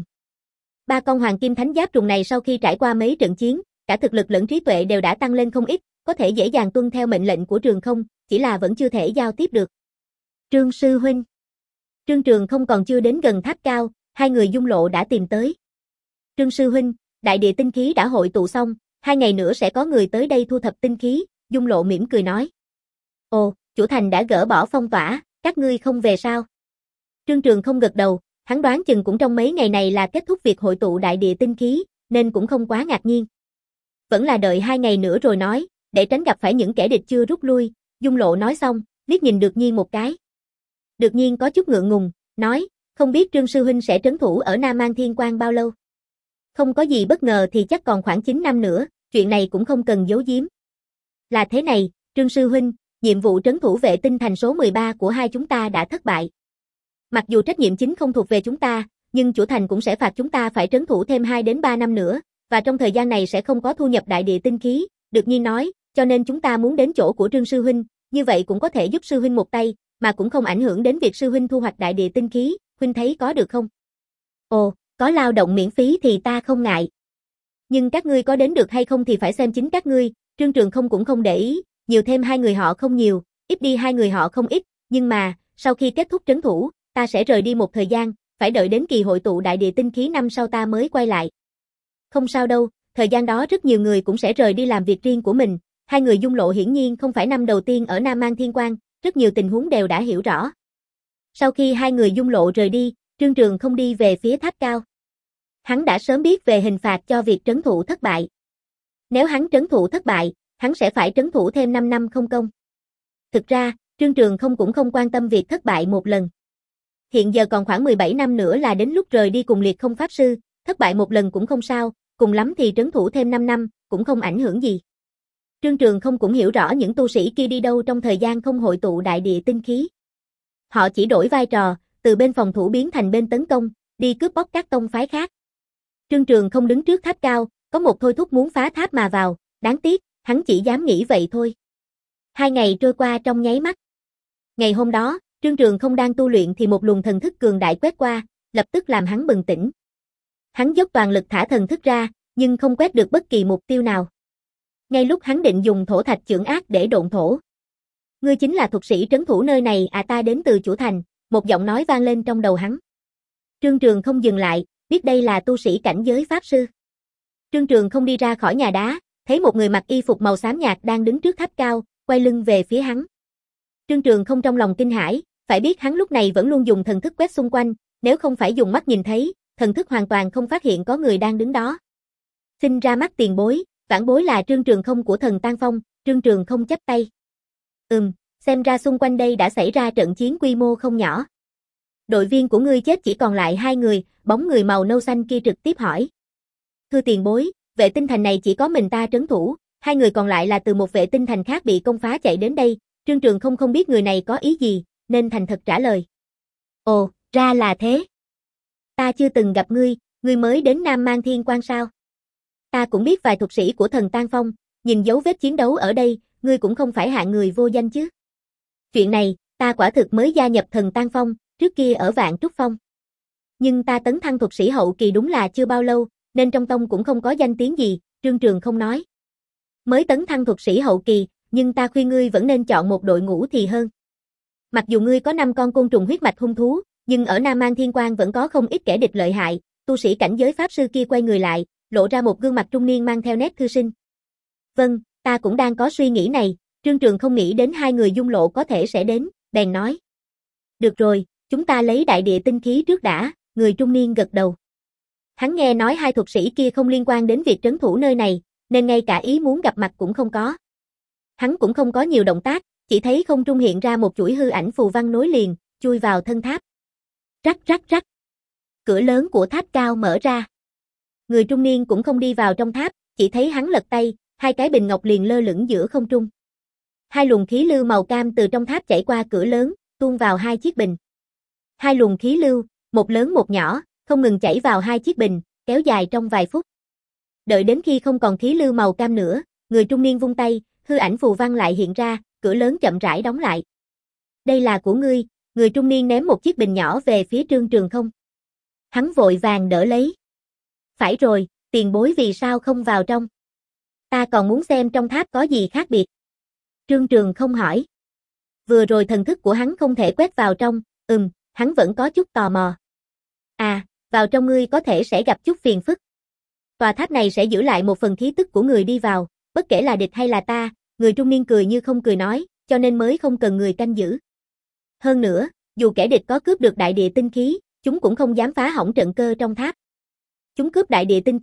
Ba con hoàng kim thánh giáp trùng này sau khi trải qua mấy trận chiến, cả thực lực lẫn trí tuệ đều đã tăng lên không ít, có thể dễ dàng tuân theo mệnh lệnh của Trường Không, chỉ là vẫn chưa thể giao tiếp được. Trương sư huynh. Trương Trường không còn chưa đến gần tháp cao, hai người Dung Lộ đã tìm tới. Trương sư huynh, đại địa tinh khí đã hội tụ xong, hai ngày nữa sẽ có người tới đây thu thập tinh khí, Dung Lộ mỉm cười nói. Ồ, chủ thành đã gỡ bỏ phong tỏa, các ngươi không về sao? Trương Trường không gật đầu, hắn đoán chừng cũng trong mấy ngày này là kết thúc việc hội tụ đại địa tinh khí, nên cũng không quá ngạc nhiên. Vẫn là đợi hai ngày nữa rồi nói, để tránh gặp phải những kẻ địch chưa rút lui, Dung Lộ nói xong, liếc nhìn Được Nhiên một cái. Được Nhiên có chút ngượng ngùng, nói, không biết Trương sư huynh sẽ trấn thủ ở Nam Mang Thiên Quan bao lâu. Không có gì bất ngờ thì chắc còn khoảng chín năm nữa, chuyện này cũng không cần giấu giếm. Là thế này, Trương sư huynh, nhiệm vụ trấn thủ vệ tinh thành số mười ba của hai chúng ta đã thất bại. Mặc dù trách nhiệm chính không thuộc về chúng ta, nhưng chủ thành cũng sẽ phạt chúng ta phải trấn thủ thêm hai đến ba năm nữa, và trong thời gian này sẽ không có thu nhập đại địa tinh khí, Được Nhiên nói, cho nên chúng ta muốn đến chỗ của Trương sư huynh, như vậy cũng có thể giúp sư huynh một tay, mà cũng không ảnh hưởng đến việc sư huynh thu hoạch đại địa tinh khí, huynh thấy có được không? Ồ, có lao động miễn phí thì ta không ngại. Nhưng các ngươi có đến được hay không thì phải xem chính các ngươi, Trương Trường không cũng không để ý, nhiều thêm hai người họ không nhiều, ít đi hai người họ không ít, nhưng mà, sau khi kết thúc trấn thủ, ta sẽ rời đi một thời gian, phải đợi đến kỳ hội tụ đại địa tinh khí năm sau ta mới quay lại. Không sao đâu, thời gian đó rất nhiều người cũng sẽ rời đi làm việc riêng của mình, hai người Dung Lộ hiển nhiên không phải năm đầu tiên ở Nam Mang Thiên Quan, rất nhiều tình huống đều đã hiểu rõ. Sau khi hai người Dung Lộ rời đi, Trương Trường không đi về phía tháp cao. Hắn đã sớm biết về hình phạt cho việc trấn thủ thất bại. Nếu hắn trấn thủ thất bại, hắn sẽ phải trấn thủ thêm năm năm không công. Thực ra, Trương Trường không cũng không quan tâm việc thất bại một lần. Hiện giờ còn khoảng mười bảy năm nữa là đến lúc rời đi cùng Liệt Không Pháp Sư, thất bại một lần cũng không sao, cùng lắm thì trấn thủ thêm năm năm, cũng không ảnh hưởng gì. Trương Trường không cũng hiểu rõ những tu sĩ kia đi đâu trong thời gian không hội tụ đại địa tinh khí. Họ chỉ đổi vai trò, từ bên phòng thủ biến thành bên tấn công, đi cướp bóc các tông phái khác. Trương Trường không đứng trước tháp cao, có một thôi thúc muốn phá tháp mà vào, đáng tiếc, hắn chỉ dám nghĩ vậy thôi. Hai ngày trôi qua trong nháy mắt. Ngày hôm đó, Trương Trường không đang tu luyện thì một luồng thần thức cường đại quét qua, lập tức làm hắn bừng tỉnh. Hắn dốc toàn lực thả thần thức ra, nhưng không quét được bất kỳ mục tiêu nào. Ngay lúc hắn định dùng thổ thạch chưởng ác để độn thổ. Ngươi chính là thuật sĩ trấn thủ nơi này à, ta đến từ chủ thành, một giọng nói vang lên trong đầu hắn. Trương Trường không dừng lại, biết đây là tu sĩ cảnh giới pháp sư. Trương Trường không đi ra khỏi nhà đá, thấy một người mặc y phục màu xám nhạt đang đứng trước tháp cao, quay lưng về phía hắn. Trương Trường không trong lòng kinh hãi, phải biết hắn lúc này vẫn luôn dùng thần thức quét xung quanh, nếu không phải dùng mắt nhìn thấy, thần thức hoàn toàn không phát hiện có người đang đứng đó. Xin ra mắt tiền bối, vãn bối là Trương Trường không của Thần Tan Phong, Trương Trường không chắp tay. Ừm, xem ra xung quanh đây đã xảy ra trận chiến quy mô không nhỏ. Đội viên của ngươi chết chỉ còn lại hai người, bóng người màu nâu xanh kia trực tiếp hỏi. Thưa tiền bối, vệ tinh thành này chỉ có mình ta trấn thủ, hai người còn lại là từ một vệ tinh thành khác bị công phá chạy đến đây, Trương Trường không không biết người này có ý gì, nên thành thật trả lời. Ồ, ra là thế. Ta chưa từng gặp ngươi, ngươi mới đến Nam Mang Thiên Quan sao? Ta cũng biết vài thuật sĩ của Thần Tan Phong, nhìn dấu vết chiến đấu ở đây, ngươi cũng không phải hạng người vô danh chứ. Chuyện này, ta quả thực mới gia nhập Thần Tan Phong, trước kia ở Vạn Trúc Phong. Nhưng ta tấn thăng thuật sĩ hậu kỳ đúng là chưa bao lâu, nên trong tông cũng không có danh tiếng gì, Trương Trường không nói. Mới tấn thăng thuật sĩ hậu kỳ, nhưng ta khuyên ngươi vẫn nên chọn một đội ngũ thì hơn. Mặc dù ngươi có năm con côn trùng huyết mạch hung thú, nhưng ở Nam Mang Thiên Quan vẫn có không ít kẻ địch lợi hại, tu sĩ cảnh giới pháp sư kia quay người lại, lộ ra một gương mặt trung niên mang theo nét thư sinh. Vâng, ta cũng đang có suy nghĩ này, Trương Trường không nghĩ đến hai người Dung Lộ có thể sẽ đến, bèn nói. Được rồi, chúng ta lấy đại địa tinh khí trước đã, người trung niên gật đầu. Hắn nghe nói hai thuật sĩ kia không liên quan đến việc trấn thủ nơi này, nên ngay cả ý muốn gặp mặt cũng không có. Hắn cũng không có nhiều động tác, chỉ thấy không trung hiện ra một chuỗi hư ảnh phù văn nối liền, chui vào thân tháp. Rắc rắc rắc. Cửa lớn của tháp cao mở ra. Người trung niên cũng không đi vào trong tháp, chỉ thấy hắn lật tay, hai cái bình ngọc liền lơ lửng giữa không trung. Hai luồng khí lưu màu cam từ trong tháp chảy qua cửa lớn, tuôn vào hai chiếc bình. Hai luồng khí lưu, một lớn một nhỏ, không ngừng chảy vào hai chiếc bình, kéo dài trong vài phút. Đợi đến khi không còn khí lưu màu cam nữa, người trung niên vung tay, hư ảnh phù văn lại hiện ra, cửa lớn chậm rãi đóng lại. Đây là của ngươi, người trung niên ném một chiếc bình nhỏ về phía Trương Trường không. Hắn vội vàng đỡ lấy. Phải rồi, tiền bối vì sao không vào trong? Ta còn muốn xem trong tháp có gì khác biệt. Trương Trường không hỏi. Vừa rồi thần thức của hắn không thể quét vào trong, ừm, hắn vẫn có chút tò mò. À, vào trong ngươi có thể sẽ gặp chút phiền phức. Tòa tháp này sẽ giữ lại một phần khí tức của người đi vào, bất kể là địch hay là ta, người trung niên cười như không cười nói, cho nên mới không cần người canh giữ. Hơn nữa, dù kẻ địch có cướp được đại địa tinh khí, chúng cũng không dám phá hỏng trận cơ trong tháp. Chúng cướp đại địa tinh khí,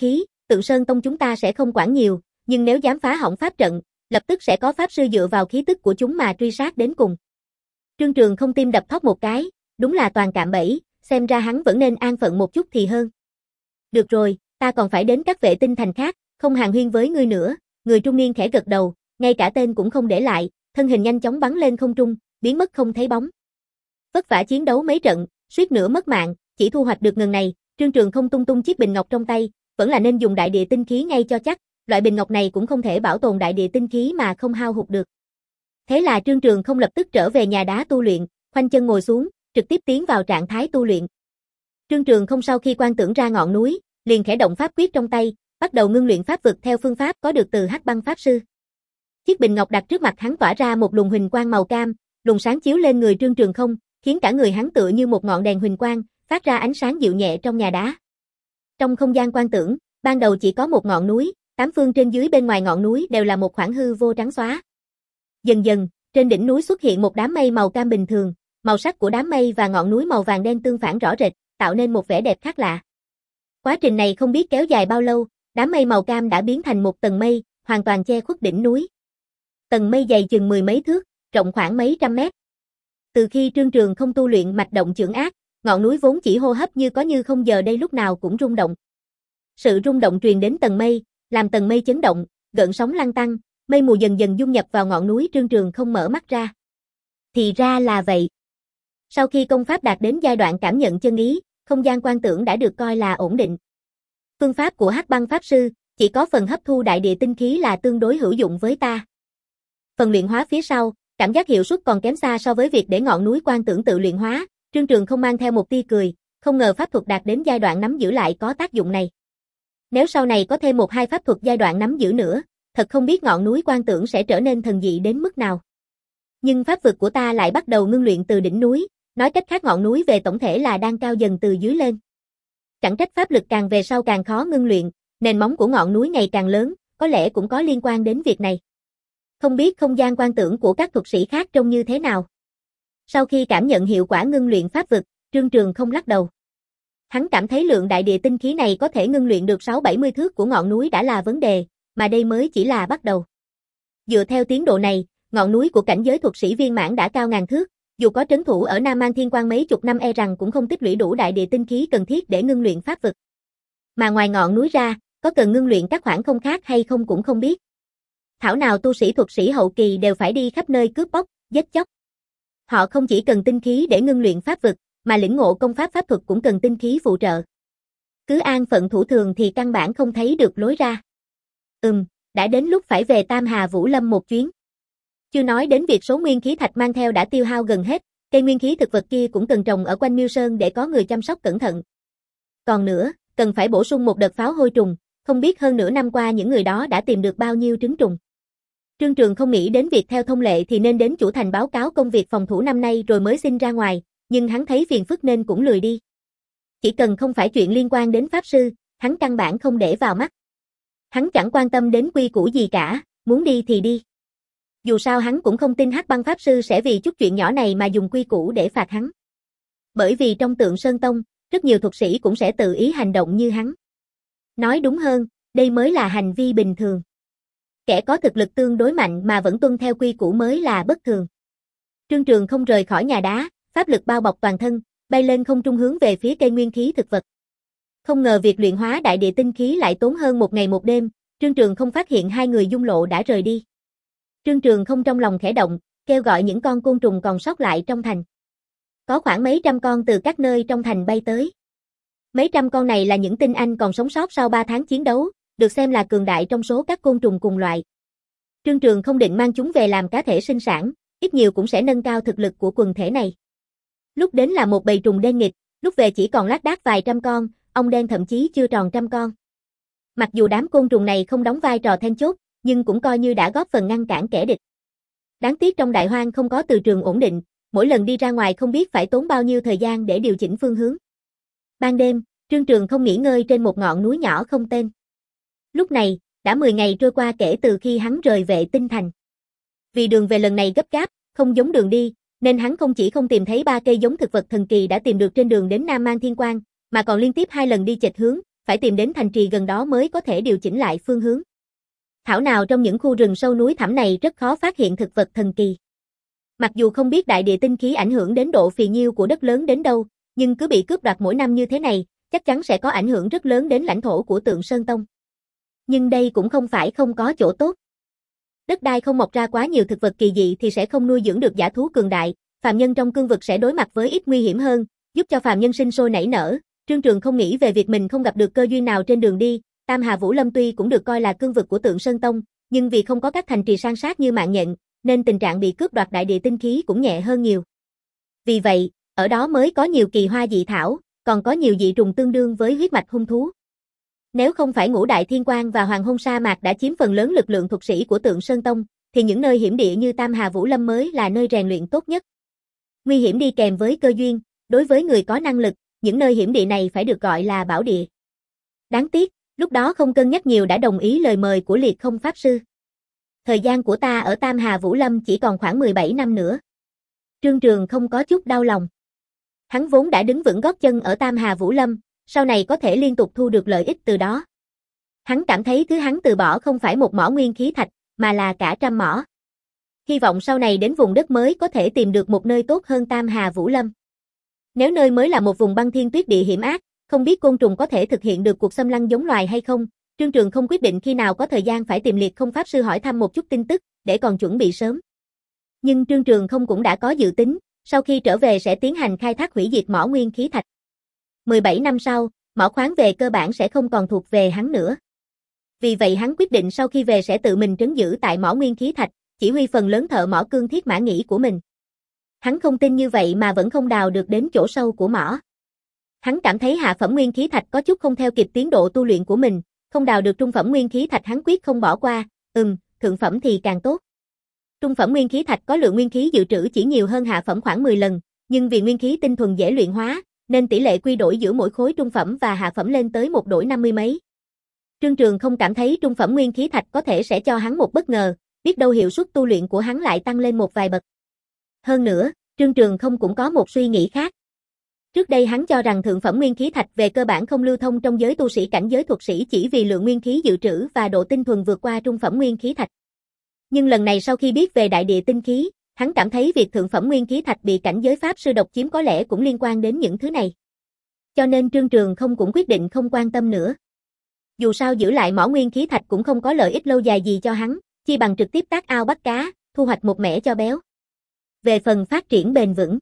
Tượng Sơn Tông chúng ta sẽ không quản nhiều, nhưng nếu dám phá hỏng pháp trận, lập tức sẽ có pháp sư dựa vào khí tức của chúng mà truy sát đến cùng. Trương Trường không tim đập thót một cái, đúng là toàn cạm bẫy, xem ra hắn vẫn nên an phận một chút thì hơn. Được rồi, ta còn phải đến các vệ tinh thành khác, không hàn huyên với ngươi nữa, người trung niên khẽ gật đầu, ngay cả tên cũng không để lại, thân hình nhanh chóng bắn lên không trung, biến mất không thấy bóng. Vất vả chiến đấu mấy trận, suýt nữa mất mạng, chỉ thu hoạch được ngần này, Trương Trường không tung tung chiếc bình ngọc trong tay, vẫn là nên dùng đại địa tinh khí ngay cho chắc, loại bình ngọc này cũng không thể bảo tồn đại địa tinh khí mà không hao hụt được. Thế là Trương Trường không lập tức trở về nhà đá tu luyện, khoanh chân ngồi xuống, trực tiếp tiến vào trạng thái tu luyện. Trương Trường không sau khi quan tưởng ra ngọn núi, liền khẽ động pháp quyết trong tay, bắt đầu ngưng luyện pháp vực theo phương pháp có được từ Hắc Băng pháp sư. Chiếc bình ngọc đặt trước mặt hắn tỏa ra một luồng huỳnh quang màu cam, luồng sáng chiếu lên người Trương Trường không, khiến cả người hắn tựa như một ngọn đèn huỳnh quang, phát ra ánh sáng dịu nhẹ trong nhà đá. Trong không gian quan tưởng, ban đầu chỉ có một ngọn núi, tám phương trên dưới bên ngoài ngọn núi đều là một khoảng hư vô trắng xóa. Dần dần, trên đỉnh núi xuất hiện một đám mây màu cam bình thường, màu sắc của đám mây và ngọn núi màu vàng đen tương phản rõ rệt, tạo nên một vẻ đẹp khác lạ. Quá trình này không biết kéo dài bao lâu, đám mây màu cam đã biến thành một tầng mây, hoàn toàn che khuất đỉnh núi. Tầng mây dày chừng mười mấy thước, rộng khoảng mấy trăm mét. Từ khi Trương Trường không tu luyện mạch động chưởng ác, ngọn núi vốn chỉ hô hấp như có như không giờ đây lúc nào cũng rung động. Sự rung động truyền đến tầng mây, làm tầng mây chấn động, gợn sóng lăn tăn, mây mù dần dần dung nhập vào ngọn núi. Trương Trường không mở mắt ra. Thì ra là vậy. Sau khi công pháp đạt đến giai đoạn cảm nhận chân ý, không gian quan tưởng đã được coi là ổn định. Phương pháp của Hắc Băng pháp sư, chỉ có phần hấp thu đại địa tinh khí là tương đối hữu dụng với ta. Phần luyện hóa phía sau, cảm giác hiệu suất còn kém xa so với việc để ngọn núi quan tưởng tự luyện hóa. Trương Trường không mang theo một tia cười, không ngờ pháp thuật đạt đến giai đoạn nắm giữ lại có tác dụng này. Nếu sau này có thêm một hai pháp thuật giai đoạn nắm giữ nữa, thật không biết ngọn núi quan tưởng sẽ trở nên thần dị đến mức nào. Nhưng pháp vực của ta lại bắt đầu ngưng luyện từ đỉnh núi, nói cách khác ngọn núi về tổng thể là đang cao dần từ dưới lên. Chẳng trách pháp lực càng về sau càng khó ngưng luyện, nền móng của ngọn núi ngày càng lớn, có lẽ cũng có liên quan đến việc này. Không biết không gian quan tưởng của các thuật sĩ khác trông như thế nào. Sau khi cảm nhận hiệu quả ngưng luyện pháp vực, Trương Trường không lắc đầu. Hắn cảm thấy lượng đại địa tinh khí này có thể ngưng luyện được sáu bảy mươi thước của ngọn núi đã là vấn đề, mà đây mới chỉ là bắt đầu. Dựa theo tiến độ này, ngọn núi của cảnh giới thuật sĩ viên mãn đã cao ngàn thước, dù có trấn thủ ở Nam An Thiên Quang mấy chục năm e rằng cũng không tích lũy đủ đại địa tinh khí cần thiết để ngưng luyện pháp vực. Mà ngoài ngọn núi ra, có cần ngưng luyện các khoảng không khác hay không cũng không biết. Thảo nào tu sĩ thuật sĩ hậu kỳ đều phải đi khắp nơi cướp bóc, giết chóc. Họ không chỉ cần tinh khí để ngưng luyện pháp vực, mà lĩnh ngộ công pháp pháp thuật cũng cần tinh khí phụ trợ. Cứ an phận thủ thường thì căn bản không thấy được lối ra. Ừm, đã đến lúc phải về Tam Hà Vũ Lâm một chuyến. Chưa nói đến việc số nguyên khí thạch mang theo đã tiêu hao gần hết, cây nguyên khí thực vật kia cũng cần trồng ở quanh Miêu Sơn để có người chăm sóc cẩn thận. Còn nữa, cần phải bổ sung một đợt pháo hôi trùng, không biết hơn nửa năm qua những người đó đã tìm được bao nhiêu trứng trùng. Trương Trường không nghĩ đến việc theo thông lệ thì nên đến chủ thành báo cáo công việc phòng thủ năm nay rồi mới xin ra ngoài, nhưng hắn thấy phiền phức nên cũng lười đi. Chỉ cần không phải chuyện liên quan đến pháp sư, hắn căn bản không để vào mắt. Hắn chẳng quan tâm đến quy củ gì cả, muốn đi thì đi. Dù sao hắn cũng không tin Hắc Băng pháp sư sẽ vì chút chuyện nhỏ này mà dùng quy củ để phạt hắn. Bởi vì trong Tượng Sơn Tông, rất nhiều thuật sĩ cũng sẽ tự ý hành động như hắn. Nói đúng hơn, đây mới là hành vi bình thường. Kẻ có thực lực tương đối mạnh mà vẫn tuân theo quy củ mới là bất thường. Trương Trường không rời khỏi nhà đá, pháp lực bao bọc toàn thân, bay lên không trung hướng về phía cây nguyên khí thực vật. Không ngờ việc luyện hóa đại địa tinh khí lại tốn hơn một ngày một đêm, Trương Trường không phát hiện hai người dung lộ đã rời đi. Trương Trường không trong lòng khẽ động, kêu gọi những con côn trùng còn sót lại trong thành. Có khoảng mấy trăm con từ các nơi trong thành bay tới. Mấy trăm con này là những tinh anh còn sống sót sau ba tháng chiến đấu, được xem là cường đại trong số các côn trùng cùng loại. Trương Trường không định mang chúng về làm cá thể sinh sản, ít nhiều cũng sẽ nâng cao thực lực của quần thể này. Lúc đến là một bầy trùng đen nghịch, lúc về chỉ còn lác đác vài trăm con, ong đen thậm chí chưa tròn trăm con. Mặc dù đám côn trùng này không đóng vai trò then chốt, nhưng cũng coi như đã góp phần ngăn cản kẻ địch. Đáng tiếc trong đại hoang không có từ trường ổn định, mỗi lần đi ra ngoài không biết phải tốn bao nhiêu thời gian để điều chỉnh phương hướng. Ban đêm, Trương Trường không nghỉ ngơi trên một ngọn núi nhỏ không tên. Lúc này, đã mười ngày trôi qua kể từ khi hắn rời Vệ Tinh Thành. Vì đường về lần này gấp gáp, không giống đường đi, nên hắn không chỉ không tìm thấy ba cây giống thực vật thần kỳ đã tìm được trên đường đến Nam An Thiên Quang, mà còn liên tiếp hai lần đi chệch hướng, phải tìm đến thành trì gần đó mới có thể điều chỉnh lại phương hướng. Thảo nào trong những khu rừng sâu núi thẳm này rất khó phát hiện thực vật thần kỳ. Mặc dù không biết đại địa tinh khí ảnh hưởng đến độ phì nhiêu của đất lớn đến đâu, nhưng cứ bị cướp đoạt mỗi năm như thế này, chắc chắn sẽ có ảnh hưởng rất lớn đến lãnh thổ của Tượng Sơn Tông. Nhưng đây cũng không phải không có chỗ tốt. Đất đai không mọc ra quá nhiều thực vật kỳ dị thì sẽ không nuôi dưỡng được dã thú cường đại, phàm nhân trong cương vực sẽ đối mặt với ít nguy hiểm hơn, giúp cho phàm nhân sinh sôi nảy nở. Trương Trường không nghĩ về việc mình không gặp được cơ duyên nào trên đường đi. Tam Hà Vũ Lâm tuy cũng được coi là cương vực của Tượng Sơn Tông, nhưng vì không có các thành trì san sát như Mạng Nhện, nên tình trạng bị cướp đoạt đại địa tinh khí cũng nhẹ hơn nhiều. Vì vậy, ở đó mới có nhiều kỳ hoa dị thảo, còn có nhiều dị trùng tương đương với huyết mạch hung thú. Nếu không phải Ngũ Đại Thiên Quang và Hoàng Hôn Sa Mạc đã chiếm phần lớn lực lượng thuật sĩ của Tượng Sơn Tông, thì những nơi hiểm địa như Tam Hà Vũ Lâm mới là nơi rèn luyện tốt nhất. Nguy hiểm đi kèm với cơ duyên, đối với người có năng lực, những nơi hiểm địa này phải được gọi là bảo địa. Đáng tiếc, lúc đó không cân nhắc nhiều đã đồng ý lời mời của Liệt Không Pháp Sư. Thời gian của ta ở Tam Hà Vũ Lâm chỉ còn khoảng mười bảy năm nữa. Trương Trường không có chút đau lòng. Hắn vốn đã đứng vững gót chân ở Tam Hà Vũ Lâm, sau này có thể liên tục thu được lợi ích từ đó. Hắn cảm thấy thứ hắn từ bỏ không phải một mỏ nguyên khí thạch, mà là cả trăm mỏ. Hy vọng sau này đến vùng đất mới có thể tìm được một nơi tốt hơn Tam Hà Vũ Lâm. Nếu nơi mới là một vùng băng thiên tuyết địa hiểm ác, không biết côn trùng có thể thực hiện được cuộc xâm lăng giống loài hay không, Trương Trường không quyết định khi nào có thời gian phải tìm Liệt Không Pháp Sư hỏi thăm một chút tin tức, để còn chuẩn bị sớm. Nhưng Trương Trường không cũng đã có dự tính, sau khi trở về sẽ tiến hành khai thác hủy diệt mỏ nguyên khí thạch. mười bảy năm sau, mỏ khoáng về cơ bản sẽ không còn thuộc về hắn nữa. Vì vậy hắn quyết định sau khi về sẽ tự mình trấn giữ tại mỏ nguyên khí thạch, chỉ huy phần lớn thợ mỏ cương thiết mã nhĩ của mình. Hắn không tin như vậy mà vẫn không đào được đến chỗ sâu của mỏ. Hắn cảm thấy hạ phẩm nguyên khí thạch có chút không theo kịp tiến độ tu luyện của mình, không đào được trung phẩm nguyên khí thạch hắn quyết không bỏ qua, ừm, thượng phẩm thì càng tốt. Trung phẩm nguyên khí thạch có lượng nguyên khí dự trữ chỉ nhiều hơn hạ phẩm khoảng mười lần, nhưng vì nguyên khí tinh thuần dễ luyện hóa, nên tỷ lệ quy đổi giữa mỗi khối trung phẩm và hạ phẩm lên tới một đổi năm mươi mấy. Trương Trường không cảm thấy trung phẩm nguyên khí thạch có thể sẽ cho hắn một bất ngờ, biết đâu hiệu suất tu luyện của hắn lại tăng lên một vài bậc. Hơn nữa, Trương Trường không cũng có một suy nghĩ khác. Trước đây hắn cho rằng thượng phẩm nguyên khí thạch về cơ bản không lưu thông trong giới tu sĩ cảnh giới thuật sĩ chỉ vì lượng nguyên khí dự trữ và độ tinh thuần vượt qua trung phẩm nguyên khí thạch. Nhưng lần này sau khi biết về đại địa tinh khí, hắn cảm thấy việc thượng phẩm nguyên khí thạch bị cảnh giới pháp sư độc chiếm có lẽ cũng liên quan đến những thứ này. Cho nên Trương Trường không cũng quyết định không quan tâm nữa. Dù sao giữ lại mỏ nguyên khí thạch cũng không có lợi ích lâu dài gì cho hắn, chi bằng trực tiếp tác ao bắt cá, thu hoạch một mẻ cho béo. Về phần phát triển bền vững,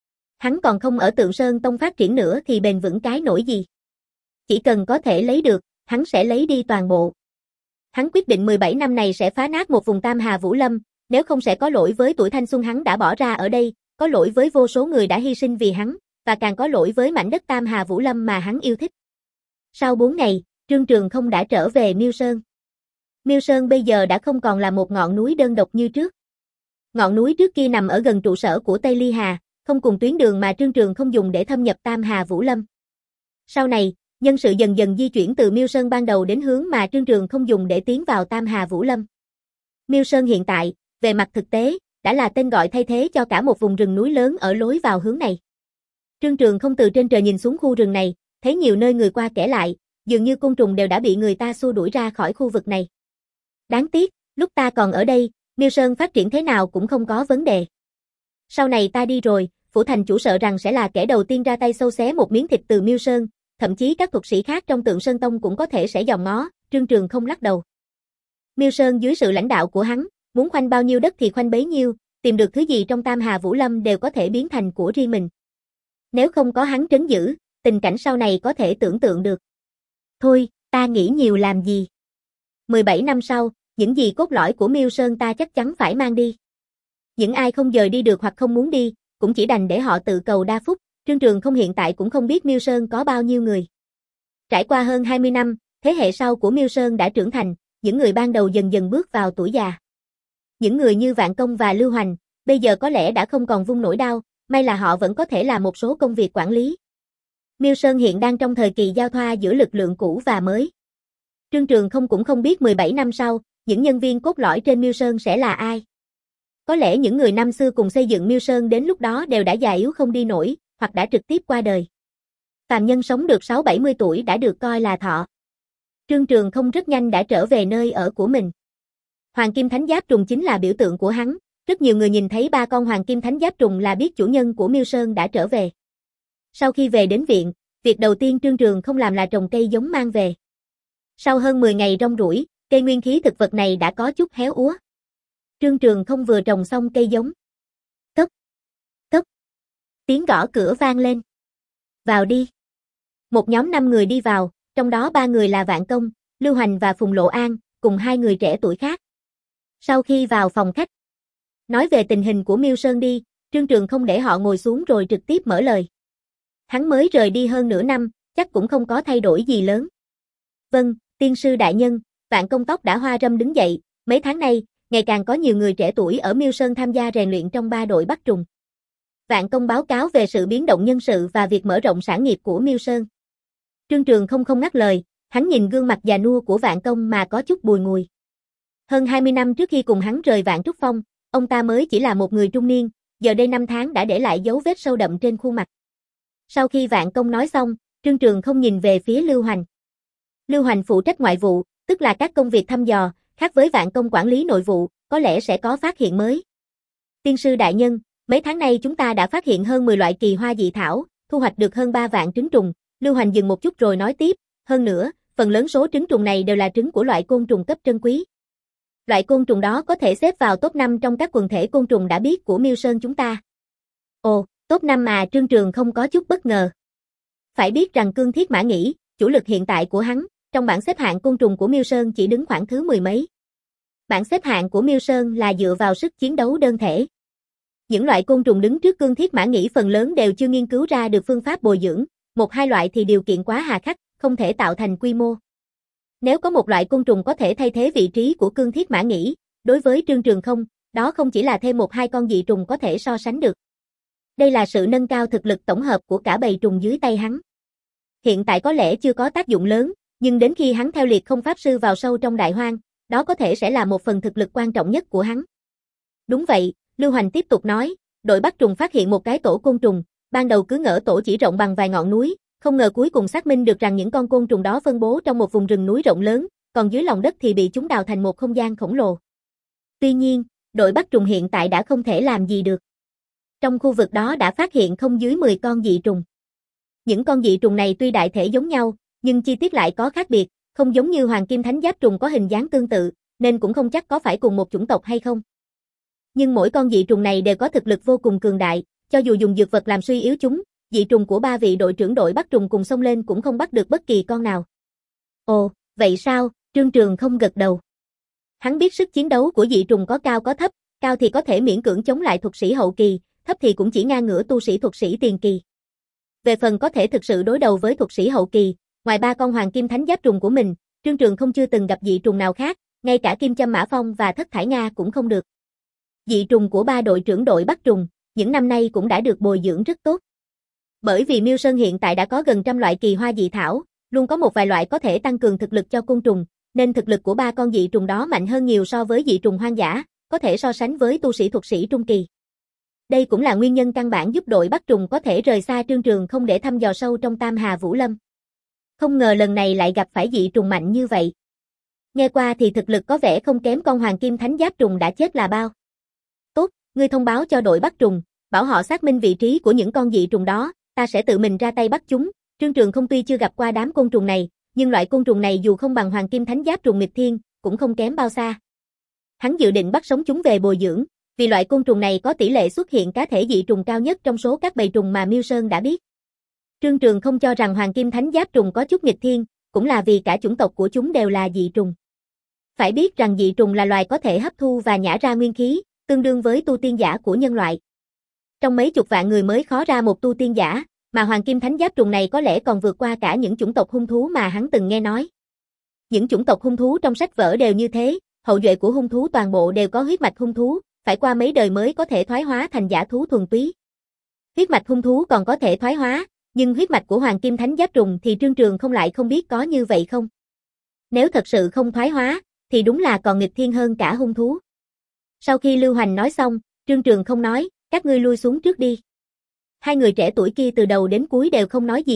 hắn còn không ở Tượng Sơn Tông phát triển nữa thì bền vững cái nổi gì. Chỉ cần có thể lấy được, hắn sẽ lấy đi toàn bộ. Hắn quyết định mười bảy năm này sẽ phá nát một vùng Tam Hà Vũ Lâm, nếu không sẽ có lỗi với tuổi thanh xuân hắn đã bỏ ra ở đây, có lỗi với vô số người đã hy sinh vì hắn, và càng có lỗi với mảnh đất Tam Hà Vũ Lâm mà hắn yêu thích. Sau bốn ngày, Trương Trường không đã trở về Miêu Sơn. Miêu Sơn bây giờ đã không còn là một ngọn núi đơn độc như trước. Ngọn núi trước kia nằm ở gần trụ sở của Tây Ly Hà, không cùng tuyến đường mà Trương Trường không dùng để thâm nhập Tam Hà Vũ Lâm. Sau này, nhân sự dần dần di chuyển từ Miêu Sơn ban đầu đến hướng mà Trương Trường không dùng để tiến vào Tam Hà Vũ Lâm. Miêu Sơn hiện tại, về mặt thực tế, đã là tên gọi thay thế cho cả một vùng rừng núi lớn ở lối vào hướng này. Trương Trường không từ trên trời nhìn xuống khu rừng này, thấy nhiều nơi người qua kẻ lại, dường như côn trùng đều đã bị người ta xua đuổi ra khỏi khu vực này. Đáng tiếc, lúc ta còn ở đây, Miêu Sơn phát triển thế nào cũng không có vấn đề. Sau này ta đi rồi, phủ thành chủ sợ rằng sẽ là kẻ đầu tiên ra tay xâu xé một miếng thịt từ Miêu Sơn, thậm chí các thuật sĩ khác trong Tượng Sơn Tông cũng có thể sẽ dòm ngó. Trương Trường không lắc đầu. Miêu Sơn dưới sự lãnh đạo của hắn, muốn khoanh bao nhiêu đất thì khoanh bấy nhiêu, tìm được thứ gì trong Tam Hà Vũ Lâm đều có thể biến thành của riêng mình. Nếu không có hắn trấn giữ, tình cảnh sau này có thể tưởng tượng được. Thôi, ta nghĩ nhiều làm gì. mười bảy năm sau, những gì cốt lõi của Miêu Sơn ta chắc chắn phải mang đi. Những ai không dời đi được hoặc không muốn đi, cũng chỉ đành để họ tự cầu đa phúc. Trương Trường không hiện tại cũng không biết Miêu Sơn có bao nhiêu người. Trải qua hơn hai mươi năm, thế hệ sau của Miêu Sơn đã trưởng thành, những người ban đầu dần dần bước vào tuổi già. Những người như Vạn Công và Lưu Hoành, bây giờ có lẽ đã không còn vung nổi đao, may là họ vẫn có thể làm một số công việc quản lý. Miêu Sơn hiện đang trong thời kỳ giao thoa giữa lực lượng cũ và mới. Trương Trường không cũng không biết mười bảy năm sau, những nhân viên cốt lõi trên Miêu Sơn sẽ là ai. Có lẽ những người năm xưa cùng xây dựng Miêu Sơn đến lúc đó đều đã già yếu không đi nổi, hoặc đã trực tiếp qua đời. Phàm nhân sống được sáu bảy mươi tuổi đã được coi là thọ. Trương Trường Không rất nhanh đã trở về nơi ở của mình. Hoàng kim thánh giáp trùng chính là biểu tượng của hắn, rất nhiều người nhìn thấy ba con hoàng kim thánh giáp trùng là biết chủ nhân của Miêu Sơn đã trở về. Sau khi về đến viện, việc đầu tiên Trương Trường Không làm là trồng cây giống mang về. Sau hơn mười ngày rong ruổi, cây nguyên khí thực vật này đã có chút héo úa. Trương Trường Không vừa trồng xong cây giống. Cốc, cốc. Tiếng gõ cửa vang lên. Vào đi. Một nhóm năm người đi vào, trong đó ba người là Vạn Công, Lưu Hoành và Phùng Lộ An, cùng hai người trẻ tuổi khác. Sau khi vào phòng khách, nói về tình hình của Miêu Sơn đi, Trương Trường Không để họ ngồi xuống rồi trực tiếp mở lời. Hắn mới rời đi hơn nửa năm, chắc cũng không có thay đổi gì lớn. Vâng, tiên sư đại nhân, Vạn Công tóc đã hoa râm đứng dậy, mấy tháng nay, ngày càng có nhiều người trẻ tuổi ở Miêu Sơn tham gia rèn luyện trong ba đội bắt trùng. Vạn Công báo cáo về sự biến động nhân sự và việc mở rộng sản nghiệp của Miêu Sơn. Trương Trường Không không ngắt lời, hắn nhìn gương mặt già nua của Vạn Công mà có chút bùi ngùi. Hơn hai mươi năm trước khi cùng hắn rời Vạn Trúc Phong, ông ta mới chỉ là một người trung niên, giờ đây năm tháng đã để lại dấu vết sâu đậm trên khuôn mặt. Sau khi Vạn Công nói xong, Trương Trường Không nhìn về phía Lưu Hoành. Lưu Hoành phụ trách ngoại vụ, tức là các công việc thăm dò, khác với Vạn Công quản lý nội vụ, có lẽ sẽ có phát hiện mới. Tiên sư đại nhân, mấy tháng nay chúng ta đã phát hiện hơn mười loại kỳ hoa dị thảo, thu hoạch được hơn ba vạn trứng trùng. Lưu Hoành dừng một chút rồi nói tiếp, hơn nữa, phần lớn số trứng trùng này đều là trứng của loại côn trùng cấp trân quý. Loại côn trùng đó có thể xếp vào top năm trong các quần thể côn trùng đã biết của Miêu Sơn chúng ta. Ồ, top năm mà Trương Trường không có chút bất ngờ. Phải biết rằng Cương Thiết Mã Nghĩ, chủ lực hiện tại của hắn, trong bảng xếp hạng côn trùng của Miêu Sơn chỉ đứng khoảng thứ mười mấy. Bảng xếp hạng của Miêu Sơn là dựa vào sức chiến đấu đơn thể. Những loại côn trùng đứng trước Cương Thiết Mã Nghĩ phần lớn đều chưa nghiên cứu ra được phương pháp bồi dưỡng, một hai loại thì điều kiện quá hà khắc, không thể tạo thành quy mô. Nếu có một loại côn trùng có thể thay thế vị trí của Cương Thiết Mã Nghĩ, đối với Trương Trường Không, đó không chỉ là thêm một hai con dị trùng có thể so sánh được. Đây là sự nâng cao thực lực tổng hợp của cả bầy trùng dưới tay hắn. Hiện tại có lẽ chưa có tác dụng lớn, nhưng đến khi hắn theo Liệt Không Pháp Sư vào sâu trong Đại Hoang, đó có thể sẽ là một phần thực lực quan trọng nhất của hắn. Đúng vậy, Lưu Hoành tiếp tục nói, đội bắt trùng phát hiện một cái tổ côn trùng, ban đầu cứ ngỡ tổ chỉ rộng bằng vài ngọn núi, không ngờ cuối cùng xác minh được rằng những con côn trùng đó phân bố trong một vùng rừng núi rộng lớn, còn dưới lòng đất thì bị chúng đào thành một không gian khổng lồ. Tuy nhiên, đội bắt trùng hiện tại đã không thể làm gì được. Trong khu vực đó đã phát hiện không dưới mười con dị trùng. Những con dị trùng này tuy đại thể giống nhau, nhưng chi tiết lại có khác biệt, không giống như Hoàng Kim Thánh Giáp trùng có hình dáng tương tự, nên cũng không chắc có phải cùng một chủng tộc hay không. Nhưng mỗi con dị trùng này đều có thực lực vô cùng cường đại, cho dù dùng dược vật làm suy yếu chúng, dị trùng của ba vị đội trưởng đội bắt trùng cùng xông lên cũng không bắt được bất kỳ con nào. Ồ, vậy sao? Trương Trường không gật đầu. Hắn biết sức chiến đấu của dị trùng có cao có thấp, cao thì có thể miễn cưỡng chống lại thuật sĩ hậu kỳ, thấp thì cũng chỉ ngang ngửa tu sĩ thuật sĩ tiền kỳ. Về phần có thể thực sự đối đầu với thuật sĩ hậu kỳ, ngoài ba con Hoàng Kim Thánh Giáp trùng của mình, Trương Trường không chưa từng gặp dị trùng nào khác, ngay cả Kim Châm Mã Phong và Thất Thải Nga cũng không được. Dị trùng của ba đội trưởng đội bắt trùng, những năm nay cũng đã được bồi dưỡng rất tốt. Bởi vì Miêu Sơn hiện tại đã có gần trăm loại kỳ hoa dị thảo, luôn có một vài loại có thể tăng cường thực lực cho côn trùng, nên thực lực của ba con dị trùng đó mạnh hơn nhiều so với dị trùng hoang dã, có thể so sánh với tu sĩ thuật sĩ trung kỳ. Đây cũng là nguyên nhân căn bản giúp đội bắt trùng có thể rời xa Trương Trường không để thăm dò sâu trong Tam Hà Vũ Lâm. Không ngờ lần này lại gặp phải dị trùng mạnh như vậy. Nghe qua thì thực lực có vẻ không kém con Hoàng Kim Thánh Giáp trùng đã chết là bao. Tốt, ngươi thông báo cho đội bắt trùng, bảo họ xác minh vị trí của những con dị trùng đó, ta sẽ tự mình ra tay bắt chúng. Trương Trường không tuy chưa gặp qua đám côn trùng này, nhưng loại côn trùng này dù không bằng Hoàng Kim Thánh Giáp trùng nghịch thiên, cũng không kém bao xa. Hắn dự định bắt sống chúng về bồi dưỡng, vì loại côn trùng này có tỷ lệ xuất hiện cá thể dị trùng cao nhất trong số các bầy trùng mà Miêu Sơn đã biết. Trương Trường không cho rằng Hoàng Kim Thánh Giáp trùng có chút nghịch thiên, cũng là vì cả chủng tộc của chúng đều là dị trùng. Phải biết rằng dị trùng là loài có thể hấp thu và nhả ra nguyên khí, tương đương với tu tiên giả của nhân loại. Trong mấy chục vạn người mới khó ra một tu tiên giả, mà Hoàng Kim Thánh Giáp trùng này có lẽ còn vượt qua cả những chủng tộc hung thú mà hắn từng nghe nói. Những chủng tộc hung thú trong sách vở đều như thế, hậu duệ của hung thú toàn bộ đều có huyết mạch hung thú, phải qua mấy đời mới có thể thoái hóa thành giả thú thuần túy. Huyết mạch hung thú còn có thể thoái hóa, nhưng huyết mạch của Hoàng Kim Thánh Giáp trùng thì Trương Trường không lại không biết có như vậy không. Nếu thật sự không thoái hóa, thì đúng là còn nghịch thiên hơn cả hung thú. Sau khi Lưu Hoành nói xong, Trương Trường không nói, các ngươi lui xuống trước đi. Hai người trẻ tuổi kia từ đầu đến cuối đều không nói gì,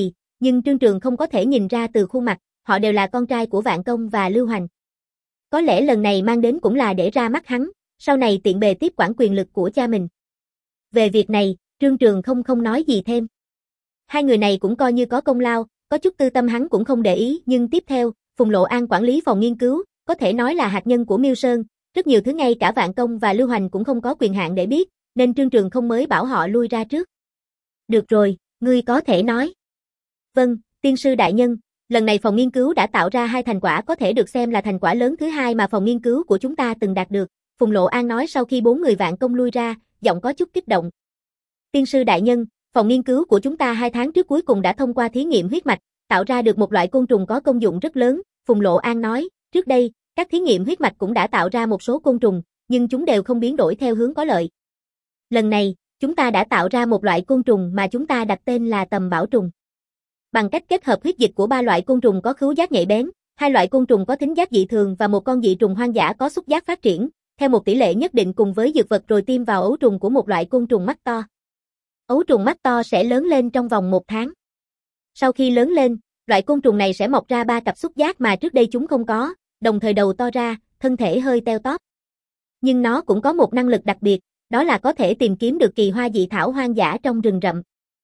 nhưng Trương Trường không có thể nhìn ra từ khuôn mặt, họ đều là con trai của Vạn Công và Lưu Hoành. Có lẽ lần này mang đến cũng là để ra mắt hắn, sau này tiện bề tiếp quản quyền lực của cha mình. Về việc này, Trương Trường không không nói gì thêm. Hai người này cũng coi như có công lao, có chút tư tâm hắn cũng không để ý, nhưng tiếp theo, Phùng Lộ An quản lý phòng nghiên cứu, có thể nói là hạt nhân của Miêu Sơn, rất nhiều thứ ngay cả Vạn Công và Lưu Hoành cũng không có quyền hạn để biết, nên Trương Trường không mới bảo họ lui ra trước. Được rồi, ngươi có thể nói. Vâng, tiên sư đại nhân, lần này phòng nghiên cứu đã tạo ra hai thành quả có thể được xem là thành quả lớn thứ hai mà phòng nghiên cứu của chúng ta từng đạt được, Phùng Lộ An nói sau khi bốn người Vạn Công lui ra, giọng có chút kích động. Tiên sư đại nhân, phòng nghiên cứu của chúng ta hai tháng trước cuối cùng đã thông qua thí nghiệm huyết mạch, tạo ra được một loại côn trùng có công dụng rất lớn, Phùng Lộ An nói, trước đây, các thí nghiệm huyết mạch cũng đã tạo ra một số côn trùng, nhưng chúng đều không biến đổi theo hướng có lợi. Lần này, chúng ta đã tạo ra một loại côn trùng mà chúng ta đặt tên là tầm bảo trùng. Bằng cách kết hợp huyết dịch của ba loại côn trùng có khứu giác nhạy bén, hai loại côn trùng có thính giác dị thường và một con dị trùng hoang dã có xúc giác phát triển, theo một tỷ lệ nhất định cùng với dược vật rồi tiêm vào ấu trùng của một loại côn trùng mắt to. Ấu trùng mắt to sẽ lớn lên trong vòng một tháng. Sau khi lớn lên, loại côn trùng này sẽ mọc ra ba cặp xúc giác mà trước đây chúng không có, đồng thời đầu to ra, thân thể hơi teo tóp. Nhưng nó cũng có một năng lực đặc biệt, đó là có thể tìm kiếm được kỳ hoa dị thảo hoang dã trong rừng rậm.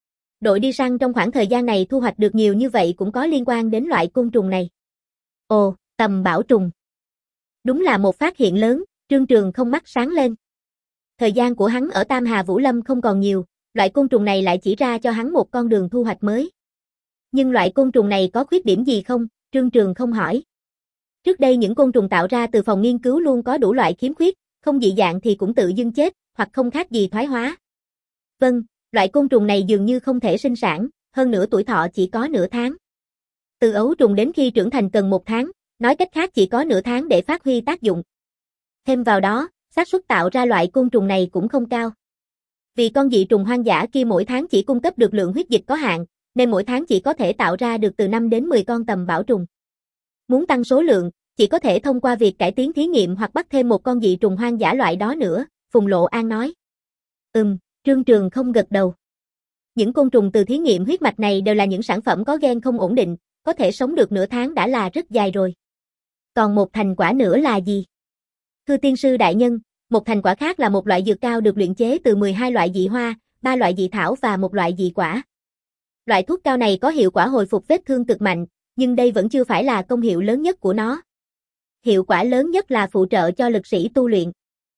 Đội đi săn trong khoảng thời gian này thu hoạch được nhiều như vậy cũng có liên quan đến loại côn trùng này. Ồ, tầm bảo trùng. Đúng là một phát hiện lớn, Trương Trường không mắt sáng lên. Thời gian của hắn ở Tam Hà Vũ Lâm không còn nhiều, loại côn trùng này lại chỉ ra cho hắn một con đường thu hoạch mới. Nhưng loại côn trùng này có khuyết điểm gì không? Trương Trường không hỏi. Trước đây những côn trùng tạo ra từ phòng nghiên cứu luôn có đủ loại khiếm khuyết, không dị dạng thì cũng tự dưng chết, hoặc không khác gì thoái hóa. Vâng, loại côn trùng này dường như không thể sinh sản, hơn nữa tuổi thọ chỉ có nửa tháng. Từ ấu trùng đến khi trưởng thành cần một tháng, nói cách khác chỉ có nửa tháng để phát huy tác dụng. Thêm vào đó, xác suất tạo ra loại côn trùng này cũng không cao. Vì con dị trùng hoang dã kia mỗi tháng chỉ cung cấp được lượng huyết dịch có hạn, nên mỗi tháng chỉ có thể tạo ra được từ năm đến mười con tầm bảo trùng. Muốn tăng số lượng, chỉ có thể thông qua việc cải tiến thí nghiệm hoặc bắt thêm một con dị trùng hoang dã loại đó nữa, Phùng Lộ An nói. Ừm, Trương Trường không gật đầu. Những côn trùng từ thí nghiệm huyết mạch này đều là những sản phẩm có gen không ổn định, có thể sống được nửa tháng đã là rất dài rồi. Còn một thành quả nữa là gì? Thưa tiên sư đại nhân, một thành quả khác là một loại dược cao được luyện chế từ mười hai loại dị hoa, ba loại dị thảo và một loại dị quả. Loại thuốc cao này có hiệu quả hồi phục vết thương cực mạnh, nhưng đây vẫn chưa phải là công hiệu lớn nhất của nó. Hiệu quả lớn nhất là phụ trợ cho lực sĩ tu luyện.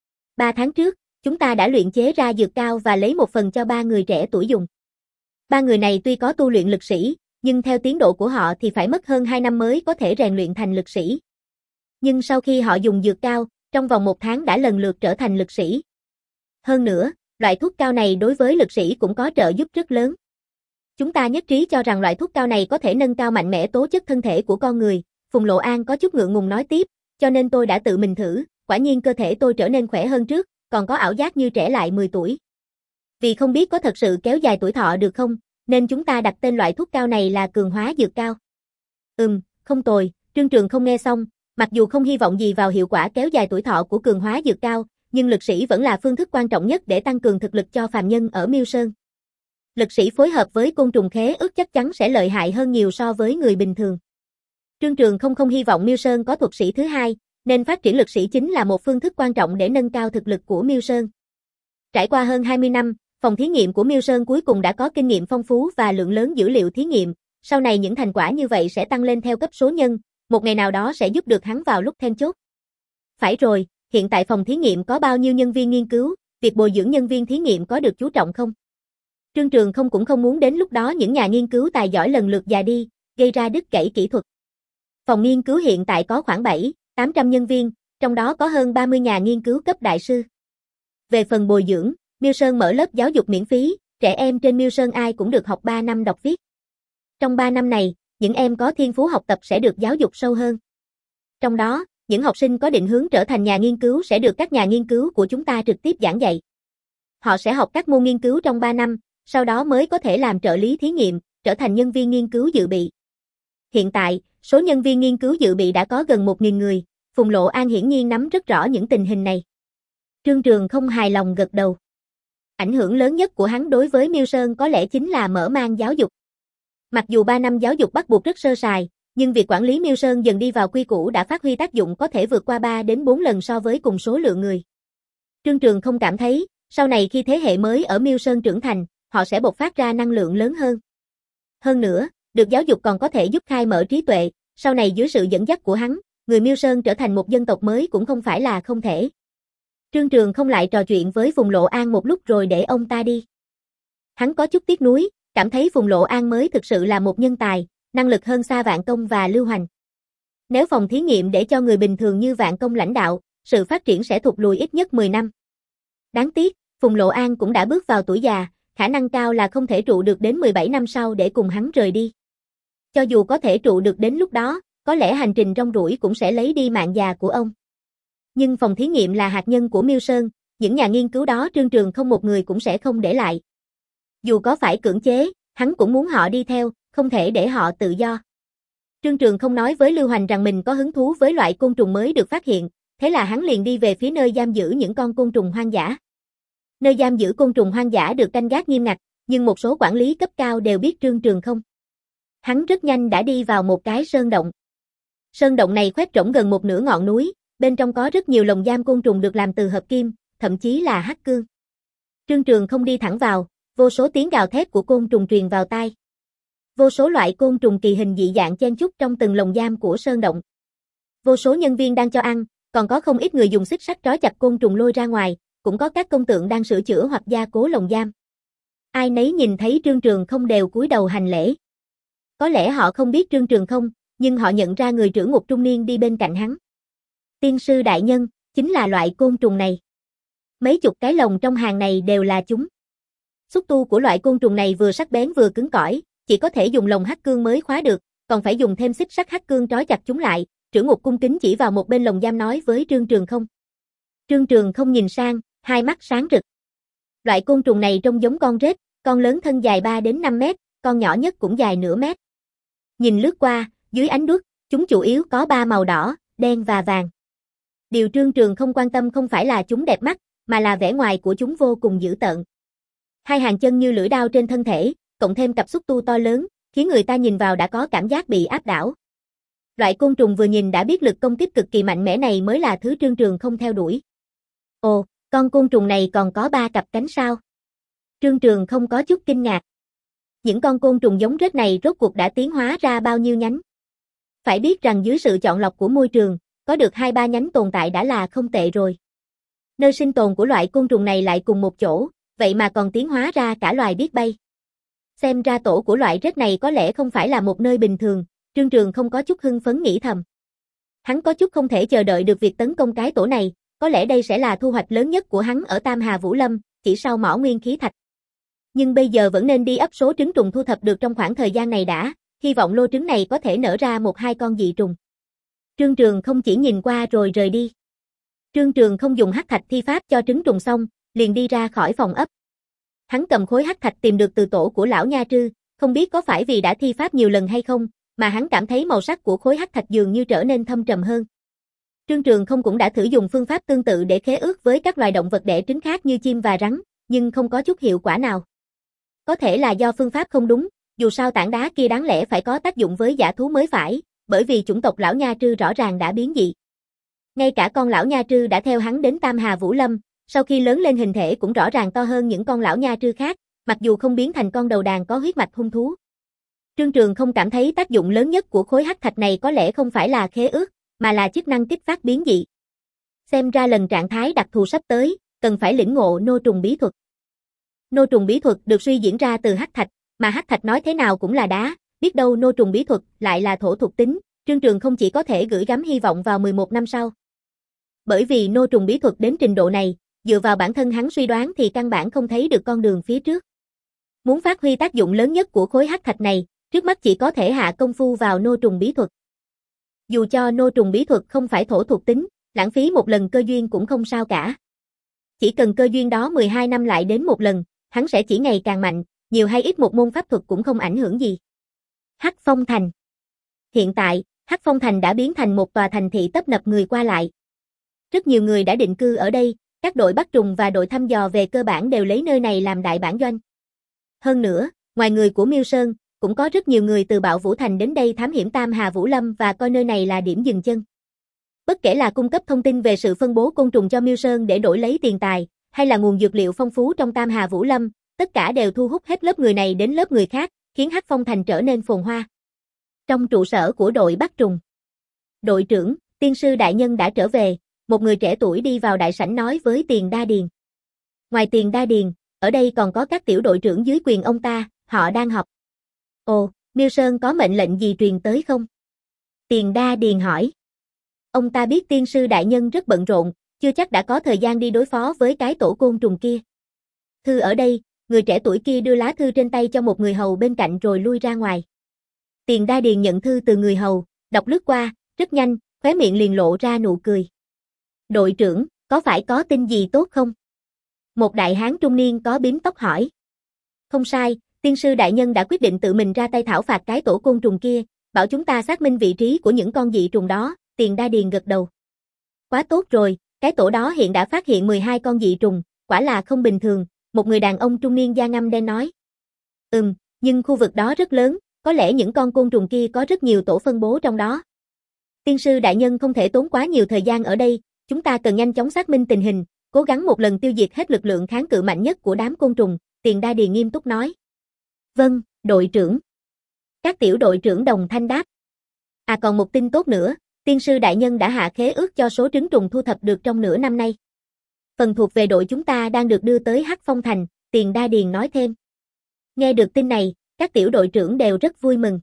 Ba tháng trước, chúng ta đã luyện chế ra dược cao và lấy một phần cho ba người trẻ tuổi dùng. Ba người này tuy có tu luyện lực sĩ, nhưng theo tiến độ của họ thì phải mất hơn hai năm mới có thể rèn luyện thành lực sĩ. Nhưng sau khi họ dùng dược cao, trong vòng một tháng đã lần lượt trở thành lực sĩ. Hơn nữa, loại thuốc cao này đối với lực sĩ cũng có trợ giúp rất lớn. Chúng ta nhất trí cho rằng loại thuốc cao này có thể nâng cao mạnh mẽ tố chất thân thể của con người, Phùng Lộ An có chút ngượng ngùng nói tiếp, cho nên tôi đã tự mình thử, quả nhiên cơ thể tôi trở nên khỏe hơn trước, còn có ảo giác như trẻ lại mười tuổi. Vì không biết có thật sự kéo dài tuổi thọ được không, nên chúng ta đặt tên loại thuốc cao này là cường hóa dược cao. Ừm, không tồi, Trương Trường không nghe xong, mặc dù không hy vọng gì vào hiệu quả kéo dài tuổi thọ của cường hóa dược cao, nhưng lực sĩ vẫn là phương thức quan trọng nhất để tăng cường thực lực cho phàm nhân ở Miêu Sơn. Lực sĩ phối hợp với côn trùng khế ước chắc chắn sẽ lợi hại hơn nhiều so với người bình thường. Trương Trường không không hy vọng Miêu Sơn có thuật sĩ thứ hai, nên phát triển lực sĩ chính là một phương thức quan trọng để nâng cao thực lực của Miêu Sơn. Trải qua hơn hai mươi năm, phòng thí nghiệm của Miêu Sơn cuối cùng đã có kinh nghiệm phong phú và lượng lớn dữ liệu thí nghiệm, sau này những thành quả như vậy sẽ tăng lên theo cấp số nhân, một ngày nào đó sẽ giúp được hắn vào lúc then chốt. Phải rồi, hiện tại phòng thí nghiệm có bao nhiêu nhân viên nghiên cứu, việc bồi dưỡng nhân viên thí nghiệm có được chú trọng không? Trương Trường không cũng không muốn đến lúc đó những nhà nghiên cứu tài giỏi lần lượt già đi, gây ra đứt gãy kỹ thuật. Phòng nghiên cứu hiện tại có khoảng bảy, tám trăm nhân viên, trong đó có hơn ba mươi nhà nghiên cứu cấp đại sư. Về phần bồi dưỡng, Miêu Sơn mở lớp giáo dục miễn phí, trẻ em trên Miêu Sơn ai cũng được học ba năm đọc viết. Trong ba năm này, những em có thiên phú học tập sẽ được giáo dục sâu hơn. Trong đó, những học sinh có định hướng trở thành nhà nghiên cứu sẽ được các nhà nghiên cứu của chúng ta trực tiếp giảng dạy. Họ sẽ học các môn nghiên cứu trong ba năm, sau đó mới có thể làm trợ lý thí nghiệm, trở thành nhân viên nghiên cứu dự bị. Hiện tại, số nhân viên nghiên cứu dự bị đã có gần một nghìn người, Phùng Lộ An hiển nhiên nắm rất rõ những tình hình này. Trương Trường không hài lòng gật đầu. Ảnh hưởng lớn nhất của hắn đối với Miêu Sơn có lẽ chính là mở mang giáo dục. Mặc dù ba năm giáo dục bắt buộc rất sơ sài, nhưng việc quản lý Miêu Sơn dần đi vào quy củ đã phát huy tác dụng có thể vượt qua ba đến bốn lần so với cùng số lượng người. Trương Trường không cảm thấy, sau này khi thế hệ mới ở Miêu Sơn trưởng thành, họ sẽ bộc phát ra năng lượng lớn hơn. Hơn nữa, được giáo dục còn có thể giúp khai mở trí tuệ, sau này dưới sự dẫn dắt của hắn, người Miêu Sơn trở thành một dân tộc mới cũng không phải là không thể. Trương Trường không lại trò chuyện với Phùng Lộ An một lúc rồi để ông ta đi. Hắn có chút tiếc nuối, cảm thấy Phùng Lộ An mới thực sự là một nhân tài, năng lực hơn xa Vạn Công và Lưu Hoành. Nếu phòng thí nghiệm để cho người bình thường như Vạn Công lãnh đạo, sự phát triển sẽ thụt lùi ít nhất mười năm. Đáng tiếc, Phùng Lộ An cũng đã bước vào tuổi già, khả năng cao là không thể trụ được đến mười bảy năm sau để cùng hắn rời đi. Cho dù có thể trụ được đến lúc đó, có lẽ hành trình rong ruổi cũng sẽ lấy đi mạng già của ông. Nhưng phòng thí nghiệm là hạt nhân của Miêu Sơn, những nhà nghiên cứu đó Trương Trường không một người cũng sẽ không để lại. Dù có phải cưỡng chế, hắn cũng muốn họ đi theo, không thể để họ tự do. Trương Trường không nói với Lưu Hoành rằng mình có hứng thú với loại côn trùng mới được phát hiện, thế là hắn liền đi về phía nơi giam giữ những con côn trùng hoang dã. Nơi giam giữ côn trùng hoang dã được canh gác nghiêm ngặt, nhưng một số quản lý cấp cao đều biết Trương Trường không. Hắn rất nhanh đã đi vào một cái sơn động. Sơn động này khoét rỗng gần một nửa ngọn núi, bên trong có rất nhiều lồng giam côn trùng được làm từ hợp kim, thậm chí là hắc cương. Trương Trường không đi thẳng vào, vô số tiếng gào thét của côn trùng truyền vào tai. Vô số loại côn trùng kỳ hình dị dạng chen chúc trong từng lồng giam của sơn động. Vô số nhân viên đang cho ăn, còn có không ít người dùng xích sắt trói chặt côn trùng lôi ra ngoài, cũng có các công tượng đang sửa chữa hoặc gia cố lồng giam. Ai nấy nhìn thấy Trương Trường không đều cúi đầu hành lễ. Có lẽ họ không biết Trương Trường không, nhưng họ nhận ra người trưởng ngục trung niên đi bên cạnh hắn. Tiên sư đại nhân, chính là loại côn trùng này. Mấy chục cái lồng trong hàng này đều là chúng. Xúc tu của loại côn trùng này vừa sắc bén vừa cứng cỏi, chỉ có thể dùng lồng hắc cương mới khóa được, còn phải dùng thêm xích sắt hắc cương trói chặt chúng lại. Trưởng ngục cung kính chỉ vào một bên lồng giam nói với Trương Trường không. Trương Trường không nhìn sang, hai mắt sáng rực. Loại côn trùng này trông giống con rết, con lớn thân dài ba đến năm mét, con nhỏ nhất cũng dài nửa mét. Nhìn lướt qua, dưới ánh đuốc, chúng chủ yếu có ba màu đỏ, đen và vàng. Điều Trương Trường không quan tâm không phải là chúng đẹp mắt, mà là vẻ ngoài của chúng vô cùng dữ tợn. Hai hàng chân như lưỡi dao trên thân thể, cộng thêm cặp xúc tu to lớn, khiến người ta nhìn vào đã có cảm giác bị áp đảo. Loại côn trùng vừa nhìn đã biết lực công kích cực kỳ mạnh mẽ này mới là thứ Trương Trường không theo đuổi. Ồ, con côn trùng này còn có ba cặp cánh sao? Trương Trường không có chút kinh ngạc. Những con côn trùng giống rết này rốt cuộc đã tiến hóa ra bao nhiêu nhánh? Phải biết rằng dưới sự chọn lọc của môi trường, có được hai ba nhánh tồn tại đã là không tệ rồi. Nơi sinh tồn của loại côn trùng này lại cùng một chỗ, vậy mà còn tiến hóa ra cả loài biết bay. Xem ra tổ của loại rết này có lẽ không phải là một nơi bình thường, Trương Trường không có chút hưng phấn nghĩ thầm. Hắn có chút không thể chờ đợi được việc tấn công cái tổ này, có lẽ đây sẽ là thu hoạch lớn nhất của hắn ở Tam Hà Vũ Lâm, chỉ sau mỏ nguyên khí thạch. Nhưng bây giờ vẫn nên đi ấp số trứng trùng thu thập được trong khoảng thời gian này đã, hy vọng lô trứng này có thể nở ra một hai con dị trùng. Trương Trường không chỉ nhìn qua rồi rời đi. Trương Trường không dùng hắc thạch thi pháp cho trứng trùng xong, liền đi ra khỏi phòng ấp. Hắn cầm khối hắc thạch tìm được từ tổ của lão nha trư, không biết có phải vì đã thi pháp nhiều lần hay không, mà hắn cảm thấy màu sắc của khối hắc thạch dường như trở nên thâm trầm hơn. Trương Trường không cũng đã thử dùng phương pháp tương tự để khế ước với các loài động vật đẻ trứng khác như chim và rắn, nhưng không có chút hiệu quả nào. Có thể là do phương pháp không đúng, dù sao tảng đá kia đáng lẽ phải có tác dụng với dã thú mới phải, bởi vì chủng tộc lão nha trư rõ ràng đã biến dị. Ngay cả con lão nha trư đã theo hắn đến Tam Hà Vũ Lâm, sau khi lớn lên hình thể cũng rõ ràng to hơn những con lão nha trư khác, mặc dù không biến thành con đầu đàn có huyết mạch hung thú. Trương Trường không cảm thấy tác dụng lớn nhất của khối hắc thạch này có lẽ không phải là khế ước, mà là chức năng kích phát biến dị. Xem ra lần trạng thái đặc thù sắp tới, cần phải lĩnh ngộ nô trùng bí thuật. Nô trùng bí thuật được suy diễn ra từ hắc thạch, mà hắc thạch nói thế nào cũng là đá, biết đâu nô trùng bí thuật lại là thổ thuộc tính, Trương Trường không chỉ có thể gửi gắm hy vọng vào mười một năm sau. Bởi vì nô trùng bí thuật đến trình độ này, dựa vào bản thân hắn suy đoán thì căn bản không thấy được con đường phía trước. Muốn phát huy tác dụng lớn nhất của khối hắc thạch này, trước mắt chỉ có thể hạ công phu vào nô trùng bí thuật. Dù cho nô trùng bí thuật không phải thổ thuộc tính, lãng phí một lần cơ duyên cũng không sao cả. Chỉ cần cơ duyên đó mười hai năm lại đến một lần, hắn sẽ chỉ ngày càng mạnh, nhiều hay ít một môn pháp thuật cũng không ảnh hưởng gì. Hắc Phong Thành. Hiện tại, Hắc Phong Thành đã biến thành một tòa thành thị tấp nập người qua lại. Rất nhiều người đã định cư ở đây, các đội bắt trùng và đội thăm dò về cơ bản đều lấy nơi này làm đại bản doanh. Hơn nữa, ngoài người của Miêu Sơn, cũng có rất nhiều người từ Bạo Vũ Thành đến đây thám hiểm Tam Hà Vũ Lâm và coi nơi này là điểm dừng chân. Bất kể là cung cấp thông tin về sự phân bố côn trùng cho Miêu Sơn để đổi lấy tiền tài, hay là nguồn dược liệu phong phú trong Tam Hà Vũ Lâm, tất cả đều thu hút hết lớp người này đến lớp người khác, khiến Hắc Phong Thành trở nên phồn hoa. Trong trụ sở của đội bắt trùng, đội trưởng, tiên sư đại nhân đã trở về, một người trẻ tuổi đi vào đại sảnh nói với Tiền Đa Điền. Ngoài Tiền Đa Điền, ở đây còn có các tiểu đội trưởng dưới quyền ông ta, họ đang họp. Ồ, Miêu Sơn có mệnh lệnh gì truyền tới không? Tiền Đa Điền hỏi. Ông ta biết tiên sư đại nhân rất bận rộn, chưa chắc đã có thời gian đi đối phó với cái tổ côn trùng kia. Thư ở đây, người trẻ tuổi kia đưa lá thư trên tay cho một người hầu bên cạnh rồi lui ra ngoài. Tiền Đa Điền nhận thư từ người hầu, đọc lướt qua, rất nhanh, khóe miệng liền lộ ra nụ cười. Đội trưởng, có phải có tin gì tốt không? Một đại hán trung niên có bím tóc hỏi. Không sai, tiên sư đại nhân đã quyết định tự mình ra tay thảo phạt cái tổ côn trùng kia, bảo chúng ta xác minh vị trí của những con dị trùng đó. Tiền Đa Điền gật đầu. Quá tốt rồi, cái tổ đó hiện đã phát hiện mười hai con dị trùng, quả là không bình thường, một người đàn ông trung niên da ngăm đen nói. Ừm, nhưng khu vực đó rất lớn, có lẽ những con côn trùng kia có rất nhiều tổ phân bố trong đó. Tiên sư đại nhân không thể tốn quá nhiều thời gian ở đây, chúng ta cần nhanh chóng xác minh tình hình, cố gắng một lần tiêu diệt hết lực lượng kháng cự mạnh nhất của đám côn trùng, Tiền Đa Điền nghiêm túc nói. Vâng, đội trưởng. Các tiểu đội trưởng đồng thanh đáp. À còn một tin tốt nữa, tiên sư đại nhân đã hạ khế ước cho số trứng trùng thu thập được trong nửa năm nay. Phần thuộc về đội chúng ta đang được đưa tới Hắc Phong Thành, Tiền Đa Điền nói thêm. Nghe được tin này, các tiểu đội trưởng đều rất vui mừng.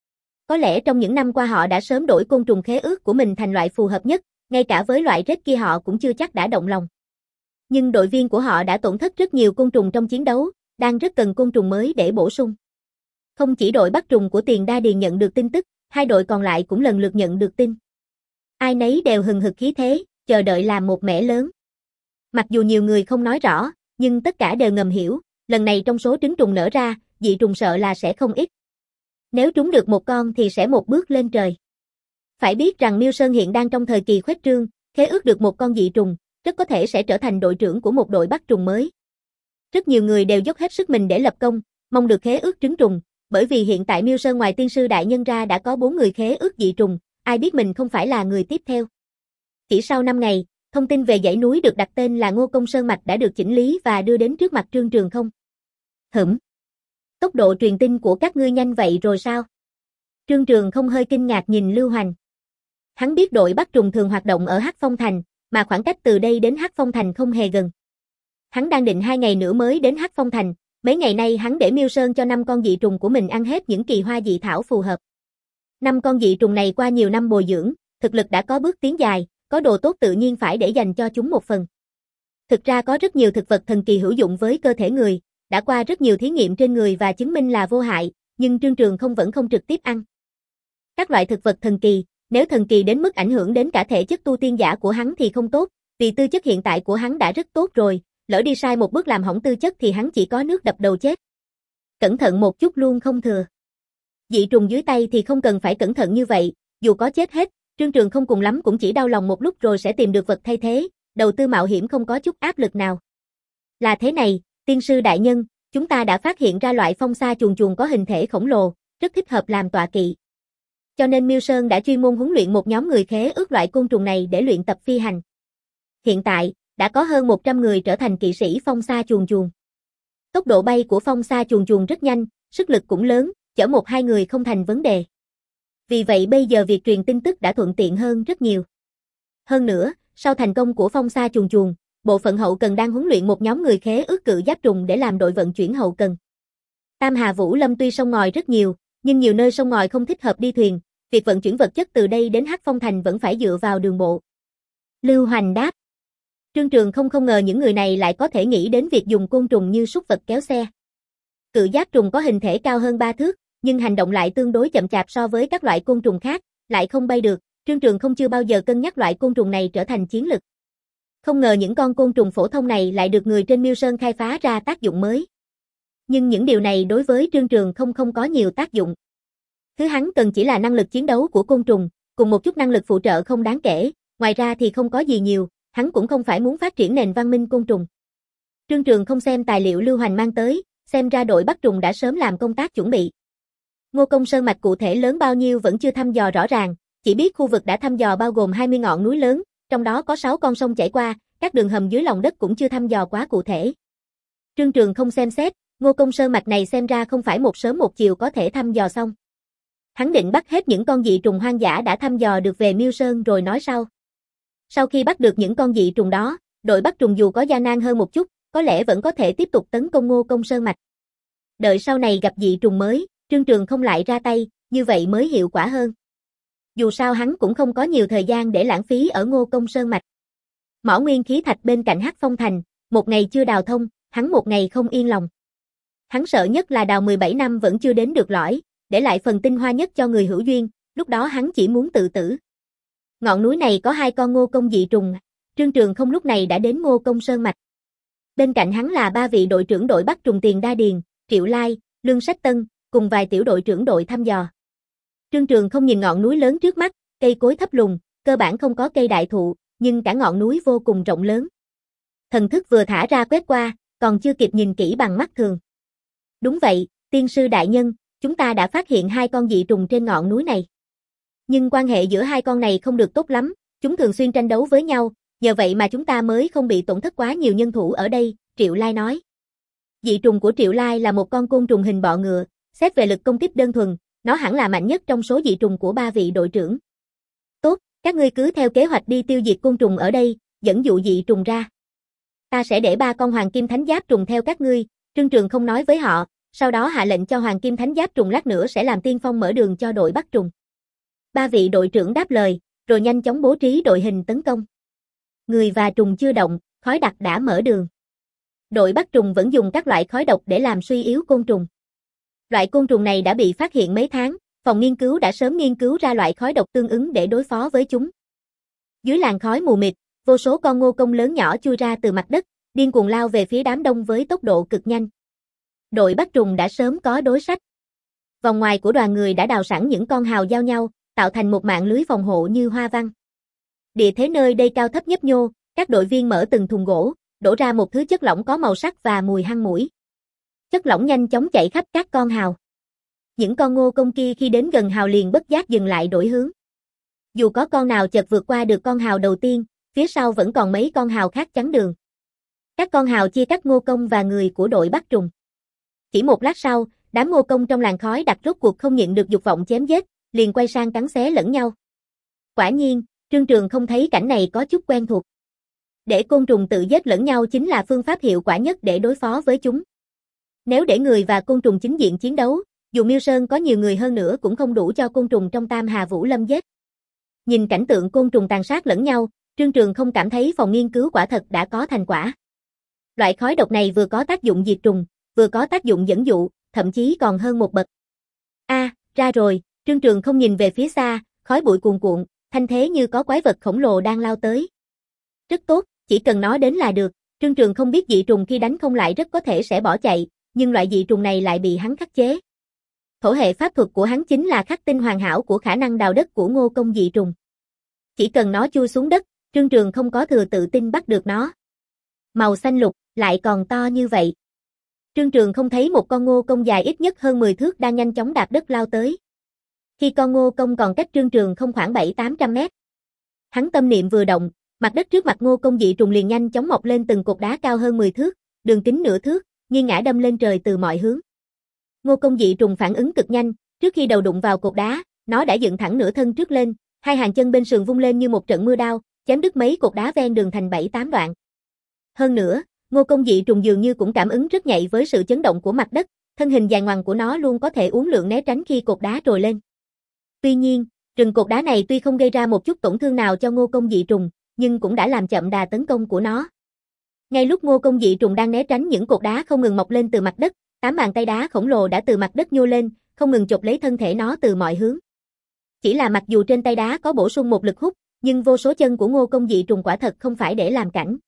Có lẽ trong những năm qua họ đã sớm đổi côn trùng khế ước của mình thành loại phù hợp nhất, ngay cả với loại rết kia họ cũng chưa chắc đã động lòng. Nhưng đội viên của họ đã tổn thất rất nhiều côn trùng trong chiến đấu, đang rất cần côn trùng mới để bổ sung. Không chỉ đội bắt trùng của Tiền Đa Điền nhận được tin tức, hai đội còn lại cũng lần lượt nhận được tin. Ai nấy đều hừng hực khí thế, chờ đợi làm một mẻ lớn. Mặc dù nhiều người không nói rõ, nhưng tất cả đều ngầm hiểu, lần này trong số trứng trùng nở ra, dị trùng sợ là sẽ không ít. Nếu trúng được một con thì sẽ một bước lên trời. Phải biết rằng Miêu Sơn hiện đang trong thời kỳ khuếch trương, khế ước được một con dị trùng, rất có thể sẽ trở thành đội trưởng của một đội bắt trùng mới. Rất nhiều người đều dốc hết sức mình để lập công, mong được khế ước trứng trùng, bởi vì hiện tại Miêu Sơn ngoài tiên sư đại nhân ra đã có bốn người khế ước dị trùng, ai biết mình không phải là người tiếp theo. Chỉ sau năm ngày, thông tin về dãy núi được đặt tên là Ngô Công Sơn Mạch đã được chỉnh lý và đưa đến trước mặt Trương Trường Không. Hửm. Tốc độ truyền tin của các ngươi nhanh vậy rồi sao? Trương Trường Không hơi kinh ngạc nhìn Lưu Hoành. Hắn biết đội bắt trùng thường hoạt động ở Hắc Phong Thành, mà khoảng cách từ đây đến Hắc Phong Thành không hề gần. Hắn đang định hai ngày nữa mới đến Hắc Phong Thành, mấy ngày nay hắn để Miêu Sơn cho năm con dị trùng của mình ăn hết những kỳ hoa dị thảo phù hợp. Năm con dị trùng này qua nhiều năm bồi dưỡng, thực lực đã có bước tiến dài, có đồ tốt tự nhiên phải để dành cho chúng một phần. Thực ra có rất nhiều thực vật thần kỳ hữu dụng với cơ thể người, đã qua rất nhiều thí nghiệm trên người và chứng minh là vô hại, nhưng Trương Trường Không vẫn không trực tiếp ăn. Các loại thực vật thần kỳ, nếu thần kỳ đến mức ảnh hưởng đến cả thể chất tu tiên giả của hắn thì không tốt, vì tư chất hiện tại của hắn đã rất tốt rồi, lỡ đi sai một bước làm hỏng tư chất thì hắn chỉ có nước đập đầu chết. Cẩn thận một chút luôn không thừa. Dị trùng dưới tay thì không cần phải cẩn thận như vậy, dù có chết hết, Trương Trường Không cùng lắm cũng chỉ đau lòng một lúc rồi sẽ tìm được vật thay thế, đầu tư mạo hiểm không có chút áp lực nào. Là thế này, tiên sư đại nhân, chúng ta đã phát hiện ra loại phong sa chuồn chuồn có hình thể khổng lồ, rất thích hợp làm tọa kỵ. Cho nên Miêu Sơn đã chuyên môn huấn luyện một nhóm người khế ước loại côn trùng này để luyện tập phi hành. Hiện tại, đã có hơn một trăm người trở thành kỵ sĩ phong sa chuồn chuồn. Tốc độ bay của phong sa chuồn chuồn rất nhanh, sức lực cũng lớn, chở một hai người không thành vấn đề. Vì vậy bây giờ việc truyền tin tức đã thuận tiện hơn rất nhiều. Hơn nữa, sau thành công của phong sa chuồn chuồn, bộ phận hậu cần đang huấn luyện một nhóm người khế ước cự giáp trùng để làm đội vận chuyển hậu cần. Tam Hà Vũ Lâm tuy sông ngòi rất nhiều, nhưng nhiều nơi sông ngòi không thích hợp đi thuyền, việc vận chuyển vật chất từ đây đến Hắc Phong Thành vẫn phải dựa vào đường bộ. Lưu Hoành đáp. Trương Trường Không không ngờ những người này lại có thể nghĩ đến việc dùng côn trùng như súc vật kéo xe. Cự giáp trùng có hình thể cao hơn ba thước, nhưng hành động lại tương đối chậm chạp so với các loại côn trùng khác, lại không bay được, Trương Trường Không chưa bao giờ cân nhắc loại côn trùng này trở thành chiến lực. Không ngờ những con côn trùng phổ thông này lại được người trên Miêu Sơn khai phá ra tác dụng mới. Nhưng những điều này đối với Trương Trường Không không có nhiều tác dụng. Thứ hắn cần chỉ là năng lực chiến đấu của côn trùng, cùng một chút năng lực phụ trợ không đáng kể, ngoài ra thì không có gì nhiều, hắn cũng không phải muốn phát triển nền văn minh côn trùng. Trương Trường Không xem tài liệu Lưu Hoành mang tới, xem ra đội bắt trùng đã sớm làm công tác chuẩn bị. Ngô Công Sơn mạch cụ thể lớn bao nhiêu vẫn chưa thăm dò rõ ràng, chỉ biết khu vực đã thăm dò bao gồm hai mươi ngọn núi lớn, trong đó có sáu con sông chảy qua, các đường hầm dưới lòng đất cũng chưa thăm dò quá cụ thể. Trương Trường không xem xét, Ngô Công Sơn mạch này xem ra không phải một sớm một chiều có thể thăm dò xong. Hắn định bắt hết những con dị trùng hoang dã đã thăm dò được về Miêu Sơn rồi nói sau. Sau khi bắt được những con dị trùng đó, đội bắt trùng dù có gian nan hơn một chút, có lẽ vẫn có thể tiếp tục tấn công Ngô Công Sơn mạch. Đợi sau này gặp dị trùng mới, Trương Trường không lại ra tay, như vậy mới hiệu quả hơn. Dù sao hắn cũng không có nhiều thời gian để lãng phí ở Ngô Công Sơn mạch. Mỏ nguyên khí thạch bên cạnh Hắc Phong thành, một ngày chưa đào thông, hắn một ngày không yên lòng. Hắn sợ nhất là đào mười bảy năm vẫn chưa đến được lõi, để lại phần tinh hoa nhất cho người hữu duyên, lúc đó hắn chỉ muốn tự tử. Ngọn núi này có hai con Ngô Công dị trùng, Trương Trường không lúc này đã đến Ngô Công Sơn mạch. Bên cạnh hắn là ba vị đội trưởng đội bắt trùng Tiền Đa Điền, Triệu Lai, Lương Sách Tân, cùng vài tiểu đội trưởng đội thăm dò. Trương Trường không nhìn ngọn núi lớn trước mắt, cây cối thấp lùn, cơ bản không có cây đại thụ, nhưng cả ngọn núi vô cùng rộng lớn. Thần thức vừa thả ra quét qua, còn chưa kịp nhìn kỹ bằng mắt thường. Đúng vậy, tiên sư đại nhân, chúng ta đã phát hiện hai con dị trùng trên ngọn núi này. Nhưng quan hệ giữa hai con này không được tốt lắm, chúng thường xuyên tranh đấu với nhau, nhờ vậy mà chúng ta mới không bị tổn thất quá nhiều nhân thủ ở đây, Triệu Lai nói. Dị trùng của Triệu Lai là một con côn trùng hình bọ ngựa, xét về lực công kích đơn thuần, nó hẳn là mạnh nhất trong số dị trùng của ba vị đội trưởng. Tốt, các ngươi cứ theo kế hoạch đi tiêu diệt côn trùng ở đây, dẫn dụ dị trùng ra. Ta sẽ để ba con hoàng kim thánh giáp trùng theo các ngươi, Trương Trường không nói với họ, sau đó hạ lệnh cho hoàng kim thánh giáp trùng lát nữa sẽ làm tiên phong mở đường cho đội bắt trùng. Ba vị đội trưởng đáp lời, rồi nhanh chóng bố trí đội hình tấn công. Người và trùng chưa động, khói đặc đã mở đường. Đội bắt trùng vẫn dùng các loại khói độc để làm suy yếu côn trùng. Loại côn trùng này đã bị phát hiện mấy tháng, phòng nghiên cứu đã sớm nghiên cứu ra loại khói độc tương ứng để đối phó với chúng. Dưới làn khói mù mịt, vô số con Ngô Công lớn nhỏ chui ra từ mặt đất, điên cuồng lao về phía đám đông với tốc độ cực nhanh. Đội bắt trùng đã sớm có đối sách. Vòng ngoài của đoàn người đã đào sẵn những con hào giao nhau, tạo thành một mạng lưới phòng hộ như hoa văn. Địa thế nơi đây cao thấp nhấp nhô, các đội viên mở từng thùng gỗ, đổ ra một thứ chất lỏng có màu sắc và mùi hăng mũi. Chất lỏng nhanh chóng chảy khắp các con hào. Những con Ngô Công kia khi đến gần hào liền bất giác dừng lại đổi hướng. Dù có con nào chợt vượt qua được con hào đầu tiên, phía sau vẫn còn mấy con hào khác chắn đường. Các con hào chia cắt Ngô Công và người của đội bắt trùng. Chỉ một lát sau, đám Ngô Công trong làn khói đặc rốt cuộc không nhịn được dục vọng chém giết, liền quay sang cắn xé lẫn nhau. Quả nhiên, Trương Trường không thấy cảnh này có chút quen thuộc. Để côn trùng tự giết lẫn nhau chính là phương pháp hiệu quả nhất để đối phó với chúng. Nếu để người và côn trùng chính diện chiến đấu, dù Miêu Sơn có nhiều người hơn nữa cũng không đủ cho côn trùng trong Tam Hà Vũ Lâm giết. Nhìn cảnh tượng côn trùng tàn sát lẫn nhau, Trương Trường không cảm thấy phòng nghiên cứu quả thật đã có thành quả. Loại khói độc này vừa có tác dụng diệt trùng, vừa có tác dụng dẫn dụ, thậm chí còn hơn một bậc. A, à, ra rồi, Trương Trường không nhìn về phía xa, khói bụi cuồn cuộn, thanh thế như có quái vật khổng lồ đang lao tới. Rất tốt, chỉ cần nó đến là được, Trương Trường không biết dị trùng khi đánh không lại rất có thể sẽ bỏ chạy, nhưng loại dị trùng này lại bị hắn khắc chế. Thổ hệ pháp thuật của hắn chính là khắc tinh hoàn hảo của khả năng đào đất của Ngô Công dị trùng. Chỉ cần nó chui xuống đất, Trương Trường không có thừa tự tin bắt được nó. Màu xanh lục, lại còn to như vậy. Trương Trường không thấy một con Ngô Công dài ít nhất hơn mười thước đang nhanh chóng đạp đất lao tới. Khi con Ngô Công còn cách Trương Trường không khoảng bảy tám trăm mét. Hắn tâm niệm vừa động, mặt đất trước mặt Ngô Công dị trùng liền nhanh chóng mọc lên từng cột đá cao hơn mười thước, đường kính nửa thước, nghiêng ngả đâm lên trời từ mọi hướng. Ngô Công dị trùng phản ứng cực nhanh, trước khi đầu đụng vào cột đá, nó đã dựng thẳng nửa thân trước lên, hai hàng chân bên sườn vung lên như một trận mưa đao, chém đứt mấy cột đá ven đường thành bảy tám đoạn. Hơn nữa, Ngô Công dị trùng dường như cũng cảm ứng rất nhạy với sự chấn động của mặt đất, thân hình dài ngoằng của nó luôn có thể uốn lượn né tránh khi cột đá trồi lên. Tuy nhiên, rừng cột đá này tuy không gây ra một chút tổn thương nào cho Ngô Công dị trùng, nhưng cũng đã làm chậm đà tấn công của nó. Ngay lúc Ngô Công dị trùng đang né tránh những cột đá không ngừng mọc lên từ mặt đất, tám bàn tay đá khổng lồ đã từ mặt đất nhô lên, không ngừng chộp lấy thân thể nó từ mọi hướng. Chỉ là mặc dù trên tay đá có bổ sung một lực hút, nhưng vô số chân của Ngô Công dị trùng quả thật không phải để làm cảnh.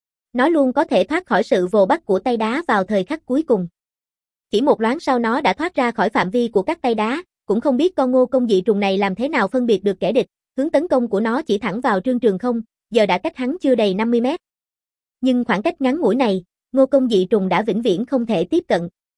Nó luôn có thể thoát khỏi sự vồ bắt của tay đá vào thời khắc cuối cùng. Chỉ một loáng sau nó đã thoát ra khỏi phạm vi của các tay đá, cũng không biết con Ngô Công dị trùng này làm thế nào phân biệt được kẻ địch, hướng tấn công của nó chỉ thẳng vào Trương Trường không, giờ đã cách hắn chưa đầy năm mươi mét. Nhưng khoảng cách ngắn ngủi này, Ngô Công dị trùng đã vĩnh viễn không thể tiếp cận.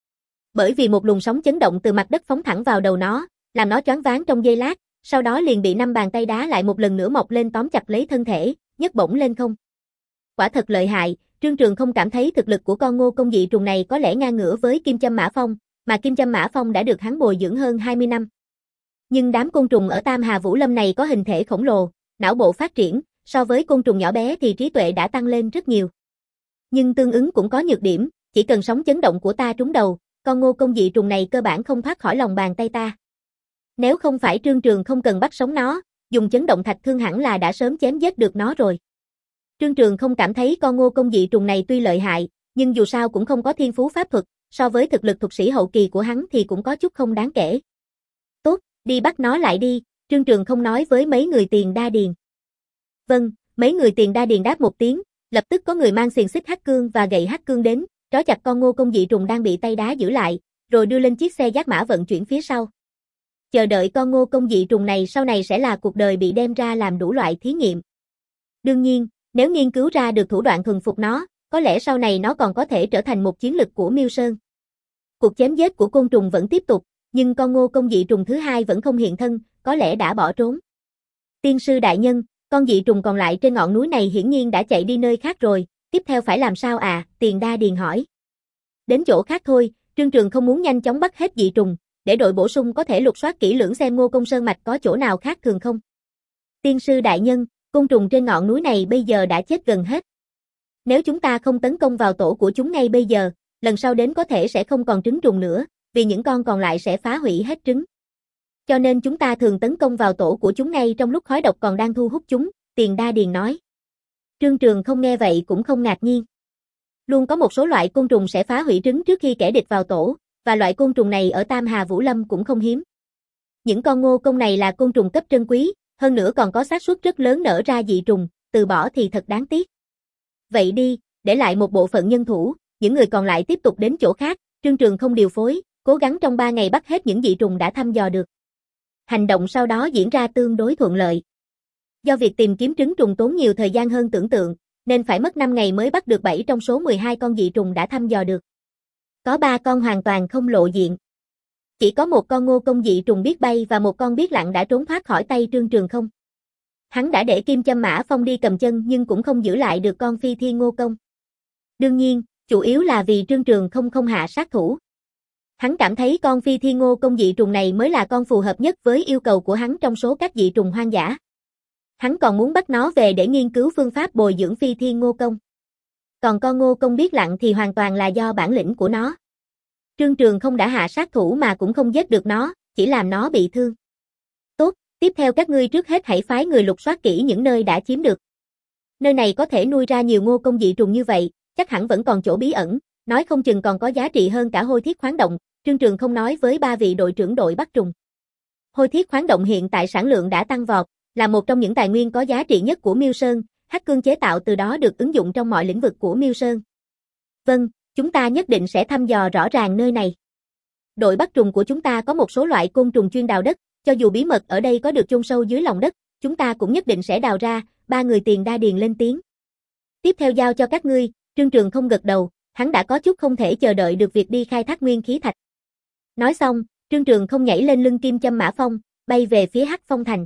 Bởi vì một luồng sóng chấn động từ mặt đất phóng thẳng vào đầu nó, làm nó choáng váng trong giây lát, sau đó liền bị năm bàn tay đá lại một lần nữa mọc lên tóm chặt lấy thân thể, nhấc bổng lên không. Quả thật lợi hại, Trương Trường không cảm thấy thực lực của con ngô công dị trùng này có lẽ ngang ngửa với Kim Châm Mã Phong, mà Kim Châm Mã Phong đã được hắn bồi dưỡng hơn hai mươi năm. Nhưng đám côn trùng ở Tam Hà Vũ Lâm này có hình thể khổng lồ, não bộ phát triển, so với côn trùng nhỏ bé thì trí tuệ đã tăng lên rất nhiều. Nhưng tương ứng cũng có nhược điểm, chỉ cần sóng chấn động của ta trúng đầu, con ngô công dị trùng này cơ bản không thoát khỏi lòng bàn tay ta. Nếu không phải Trương Trường không cần bắt sống nó, dùng chấn động thạch thương hẳn là đã sớm chém giết được nó rồi. Trương Trường không cảm thấy con ngô công dị trùng này tuy lợi hại, nhưng dù sao cũng không có thiên phú pháp thuật, so với thực lực thuật sĩ hậu kỳ của hắn thì cũng có chút không đáng kể. Tốt, đi bắt nó lại đi, Trương Trường không nói với mấy người Tiền Đa Điền. Vâng, mấy người Tiền Đa Điền đáp một tiếng, lập tức có người mang xiềng xích hắc cương và gậy hắc cương đến, trói chặt con ngô công dị trùng đang bị tay đá giữ lại, rồi đưa lên chiếc xe giác mã vận chuyển phía sau. Chờ đợi con ngô công dị trùng này sau này sẽ là cuộc đời bị đem ra làm đủ loại thí nghiệm. Đương nhiên, nếu nghiên cứu ra được thủ đoạn thuần phục nó, có lẽ sau này nó còn có thể trở thành một chiến lực của Miêu Sơn. Cuộc chém giết của côn trùng vẫn tiếp tục, nhưng con ngô công dị trùng thứ hai vẫn không hiện thân, có lẽ đã bỏ trốn. Tiên sư đại nhân, con dị trùng còn lại trên ngọn núi này hiển nhiên đã chạy đi nơi khác rồi, tiếp theo phải làm sao à? Tiền Đa Điền hỏi. Đến chỗ khác thôi, Trương Trường không muốn nhanh chóng bắt hết dị trùng, để đội bổ sung có thể lục soát kỹ lưỡng xem Ngô Công Sơn mạch có chỗ nào khác thường không. Tiên sư đại nhân, côn trùng trên ngọn núi này bây giờ đã chết gần hết. Nếu chúng ta không tấn công vào tổ của chúng ngay bây giờ, lần sau đến có thể sẽ không còn trứng trùng nữa, vì những con còn lại sẽ phá hủy hết trứng. Cho nên chúng ta thường tấn công vào tổ của chúng ngay trong lúc khói độc còn đang thu hút chúng, Tiền Đa Điền nói. Trương Trường không nghe vậy cũng không ngạc nhiên. Luôn có một số loại côn trùng sẽ phá hủy trứng trước khi kẻ địch vào tổ, và loại côn trùng này ở Tam Hà Vũ Lâm cũng không hiếm. Những con ngô công này là côn trùng cấp trân quý, hơn nữa còn có xác suất rất lớn nở ra dị trùng, từ bỏ thì thật đáng tiếc. Vậy đi, để lại một bộ phận nhân thủ, những người còn lại tiếp tục đến chỗ khác, Trương Trường không điều phối, cố gắng trong ba ngày bắt hết những dị trùng đã thăm dò được. Hành động sau đó diễn ra tương đối thuận lợi. Do việc tìm kiếm trứng trùng tốn nhiều thời gian hơn tưởng tượng, nên phải mất năm ngày mới bắt được bảy trong số mười hai con dị trùng đã thăm dò được. Có ba con hoàn toàn không lộ diện. Chỉ có một con ngô công dị trùng biết bay và một con biết lặn đã trốn thoát khỏi tay Trương Trường không. Hắn đã để Kim Châm Mã Phong đi cầm chân nhưng cũng không giữ lại được con phi thiên ngô công. Đương nhiên, chủ yếu là vì Trương Trường không không hạ sát thủ. Hắn cảm thấy con phi thiên ngô công dị trùng này mới là con phù hợp nhất với yêu cầu của hắn trong số các dị trùng hoang dã. Hắn còn muốn bắt nó về để nghiên cứu phương pháp bồi dưỡng phi thiên ngô công. Còn con ngô công biết lặn thì hoàn toàn là do bản lĩnh của nó. Trương Trường không đã hạ sát thủ mà cũng không giết được nó, chỉ làm nó bị thương. Tốt, tiếp theo các ngươi trước hết hãy phái người lục soát kỹ những nơi đã chiếm được. Nơi này có thể nuôi ra nhiều ngô công dị trùng như vậy, chắc hẳn vẫn còn chỗ bí ẩn, nói không chừng còn có giá trị hơn cả hôi thiết khoáng động, Trương Trường không nói với ba vị đội trưởng đội bắt trùng. Hôi thiết khoáng động hiện tại sản lượng đã tăng vọt, là một trong những tài nguyên có giá trị nhất của Miêu Sơn, hắc cương chế tạo từ đó được ứng dụng trong mọi lĩnh vực của Miêu Sơn. Vâng, chúng ta nhất định sẽ thăm dò rõ ràng nơi này. Đội bắt trùng của chúng ta có một số loại côn trùng chuyên đào đất, cho dù bí mật ở đây có được chôn sâu dưới lòng đất, chúng ta cũng nhất định sẽ đào ra, ba người Tiền Đa Điền lên tiếng. Tiếp theo giao cho các ngươi, Trương Trường không gật đầu, hắn đã có chút không thể chờ đợi được việc đi khai thác nguyên khí thạch. Nói xong, Trương Trường không nhảy lên lưng Kim Châm Mã Phong, bay về phía Hắc Phong thành.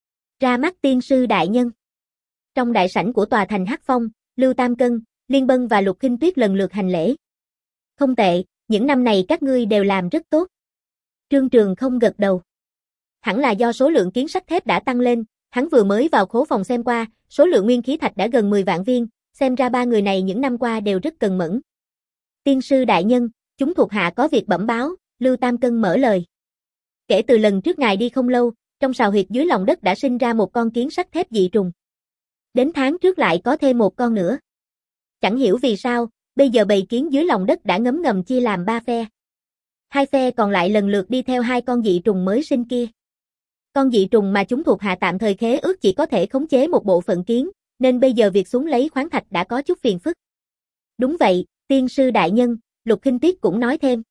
Ra mắt tiên sư đại nhân. Trong đại sảnh của tòa thành Hắc Phong, Lưu Tam Cân, Liên Bân và Lục Khinh Tuyết lần lượt hành lễ. Không tệ, những năm này các ngươi đều làm rất tốt. Trương Trường không gật đầu. Hẳn là do số lượng kiến sắt thép đã tăng lên, hắn vừa mới vào khố phòng xem qua, số lượng nguyên khí thạch đã gần mười vạn viên, xem ra ba người này những năm qua đều rất cần mẫn. Tiên sư đại nhân, chúng thuộc hạ có việc bẩm báo, Lưu Tam Cân mở lời. Kể từ lần trước ngài đi không lâu, trong sào huyệt dưới lòng đất đã sinh ra một con kiến sắt thép dị trùng. Đến tháng trước lại có thêm một con nữa. Chẳng hiểu vì sao, bây giờ bầy kiến dưới lòng đất đã ngấm ngầm chia làm ba phe. Hai phe còn lại lần lượt đi theo hai con dị trùng mới sinh kia. Con dị trùng mà chúng thuộc hạ tạm thời khế ước chỉ có thể khống chế một bộ phận kiến, nên bây giờ việc xuống lấy khoáng thạch đã có chút phiền phức. Đúng vậy, tiên sư đại nhân, Lục Khinh Tuyết cũng nói thêm.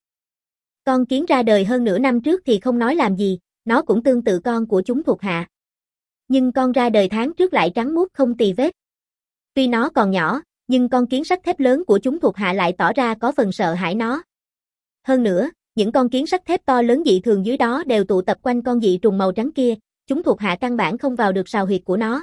Con kiến ra đời hơn nửa năm trước thì không nói làm gì, nó cũng tương tự con của chúng thuộc hạ. Nhưng con ra đời tháng trước lại trắng muốt không tì vết. Tuy nó còn nhỏ, nhưng con kiến sắt thép lớn của chúng thuộc hạ lại tỏ ra có phần sợ hãi nó. Hơn nữa, Những con kiến sắt thép to lớn dị thường dưới đó đều tụ tập quanh con dị trùng màu trắng kia, chúng thuộc hạ căn bản không vào được sào huyệt của nó.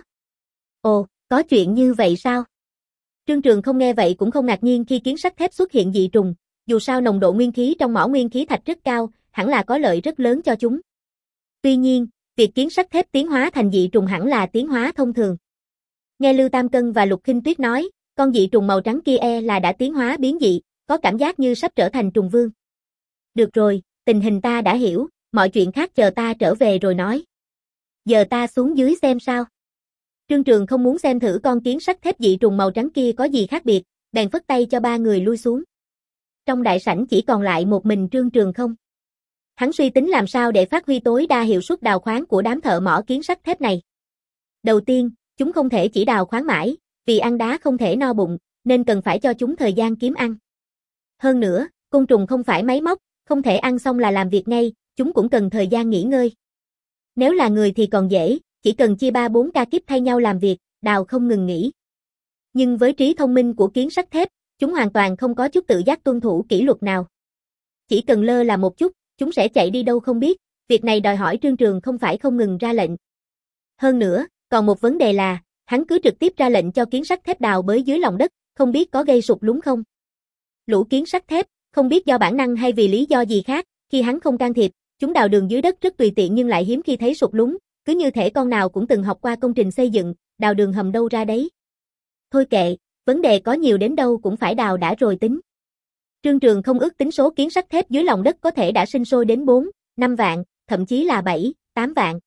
Ồ, có chuyện như vậy sao? Trương Trường không nghe vậy cũng không ngạc nhiên khi kiến sắt thép xuất hiện dị trùng, dù sao nồng độ nguyên khí trong mỏ nguyên khí thạch rất cao, hẳn là có lợi rất lớn cho chúng. Tuy nhiên, việc kiến sắt thép tiến hóa thành dị trùng hẳn là tiến hóa thông thường. Nghe Lưu Tam Cân và Lục Khinh Tuyết nói, con dị trùng màu trắng kia e là đã tiến hóa biến dị, có cảm giác như sắp trở thành trùng vương. Được rồi, tình hình ta đã hiểu, mọi chuyện khác chờ ta trở về rồi nói. Giờ ta xuống dưới xem sao. Trương Trường không muốn xem thử con kiến sắt thép dị trùng màu trắng kia có gì khác biệt, bèn phất tay cho ba người lui xuống. Trong đại sảnh chỉ còn lại một mình Trương Trường không. Hắn suy tính làm sao để phát huy tối đa hiệu suất đào khoáng của đám thợ mỏ kiến sắt thép này. Đầu tiên, chúng không thể chỉ đào khoáng mãi, vì ăn đá không thể no bụng, nên cần phải cho chúng thời gian kiếm ăn. Hơn nữa, côn trùng không phải máy móc, không thể ăn xong là làm việc ngay, chúng cũng cần thời gian nghỉ ngơi. Nếu là người thì còn dễ, chỉ cần chia ba bốn ca kíp thay nhau làm việc, đào không ngừng nghỉ. Nhưng với trí thông minh của kiến sắt thép, chúng hoàn toàn không có chút tự giác tuân thủ kỷ luật nào. Chỉ cần lơ là một chút, chúng sẽ chạy đi đâu không biết, việc này đòi hỏi Trương Trường không phải không ngừng ra lệnh. Hơn nữa, còn một vấn đề là, hắn cứ trực tiếp ra lệnh cho kiến sắt thép đào bới dưới lòng đất, không biết có gây sụt lún không. Lũ kiến sắt thép, không biết do bản năng hay vì lý do gì khác, khi hắn không can thiệp, chúng đào đường dưới đất rất tùy tiện nhưng lại hiếm khi thấy sụt lún, cứ như thể con nào cũng từng học qua công trình xây dựng, đào đường hầm đâu ra đấy. Thôi kệ, vấn đề có nhiều đến đâu cũng phải đào đã rồi tính. Trương Trường không ước tính số kiến sắt thép dưới lòng đất có thể đã sinh sôi đến bốn, năm vạn, thậm chí là bảy, tám vạn.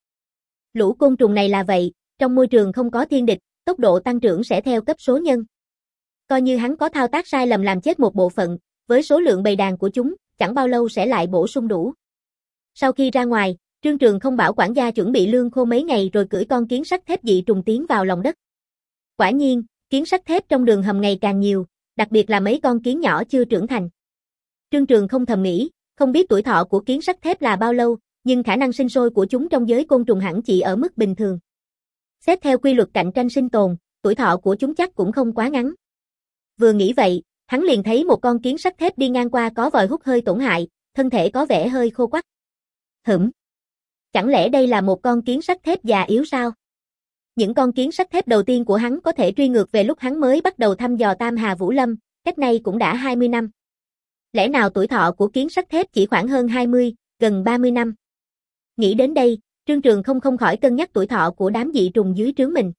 Lũ côn trùng này là vậy, trong môi trường không có thiên địch, tốc độ tăng trưởng sẽ theo cấp số nhân. Coi như hắn có thao tác sai lầm làm chết một bộ phận, với số lượng bầy đàn của chúng, chẳng bao lâu sẽ lại bổ sung đủ. Sau khi ra ngoài, Trương Trường không bảo quản gia chuẩn bị lương khô mấy ngày rồi cưỡi con kiến sắt thép dị trùng tiến vào lòng đất. Quả nhiên, kiến sắt thép trong đường hầm ngày càng nhiều, đặc biệt là mấy con kiến nhỏ chưa trưởng thành. Trương Trường không thầm nghĩ, không biết tuổi thọ của kiến sắt thép là bao lâu, nhưng khả năng sinh sôi của chúng trong giới côn trùng hẳn chỉ ở mức bình thường. Xét theo quy luật cạnh tranh sinh tồn, tuổi thọ của chúng chắc cũng không quá ngắn. Vừa nghĩ vậy, hắn liền thấy một con kiến sắt thép đi ngang qua có vòi hút hơi tổn hại, thân thể có vẻ hơi khô quắt. Hửm. Chẳng lẽ đây là một con kiến sắt thép già yếu sao? Những con kiến sắt thép đầu tiên của hắn có thể truy ngược về lúc hắn mới bắt đầu thăm dò Tam Hà Vũ Lâm, cách nay cũng đã hai mươi năm. Lẽ nào tuổi thọ của kiến sắt thép chỉ khoảng hơn hai mươi, gần ba mươi năm? Nghĩ đến đây, Trương Trường không không khỏi cân nhắc tuổi thọ của đám dị trùng dưới trướng mình.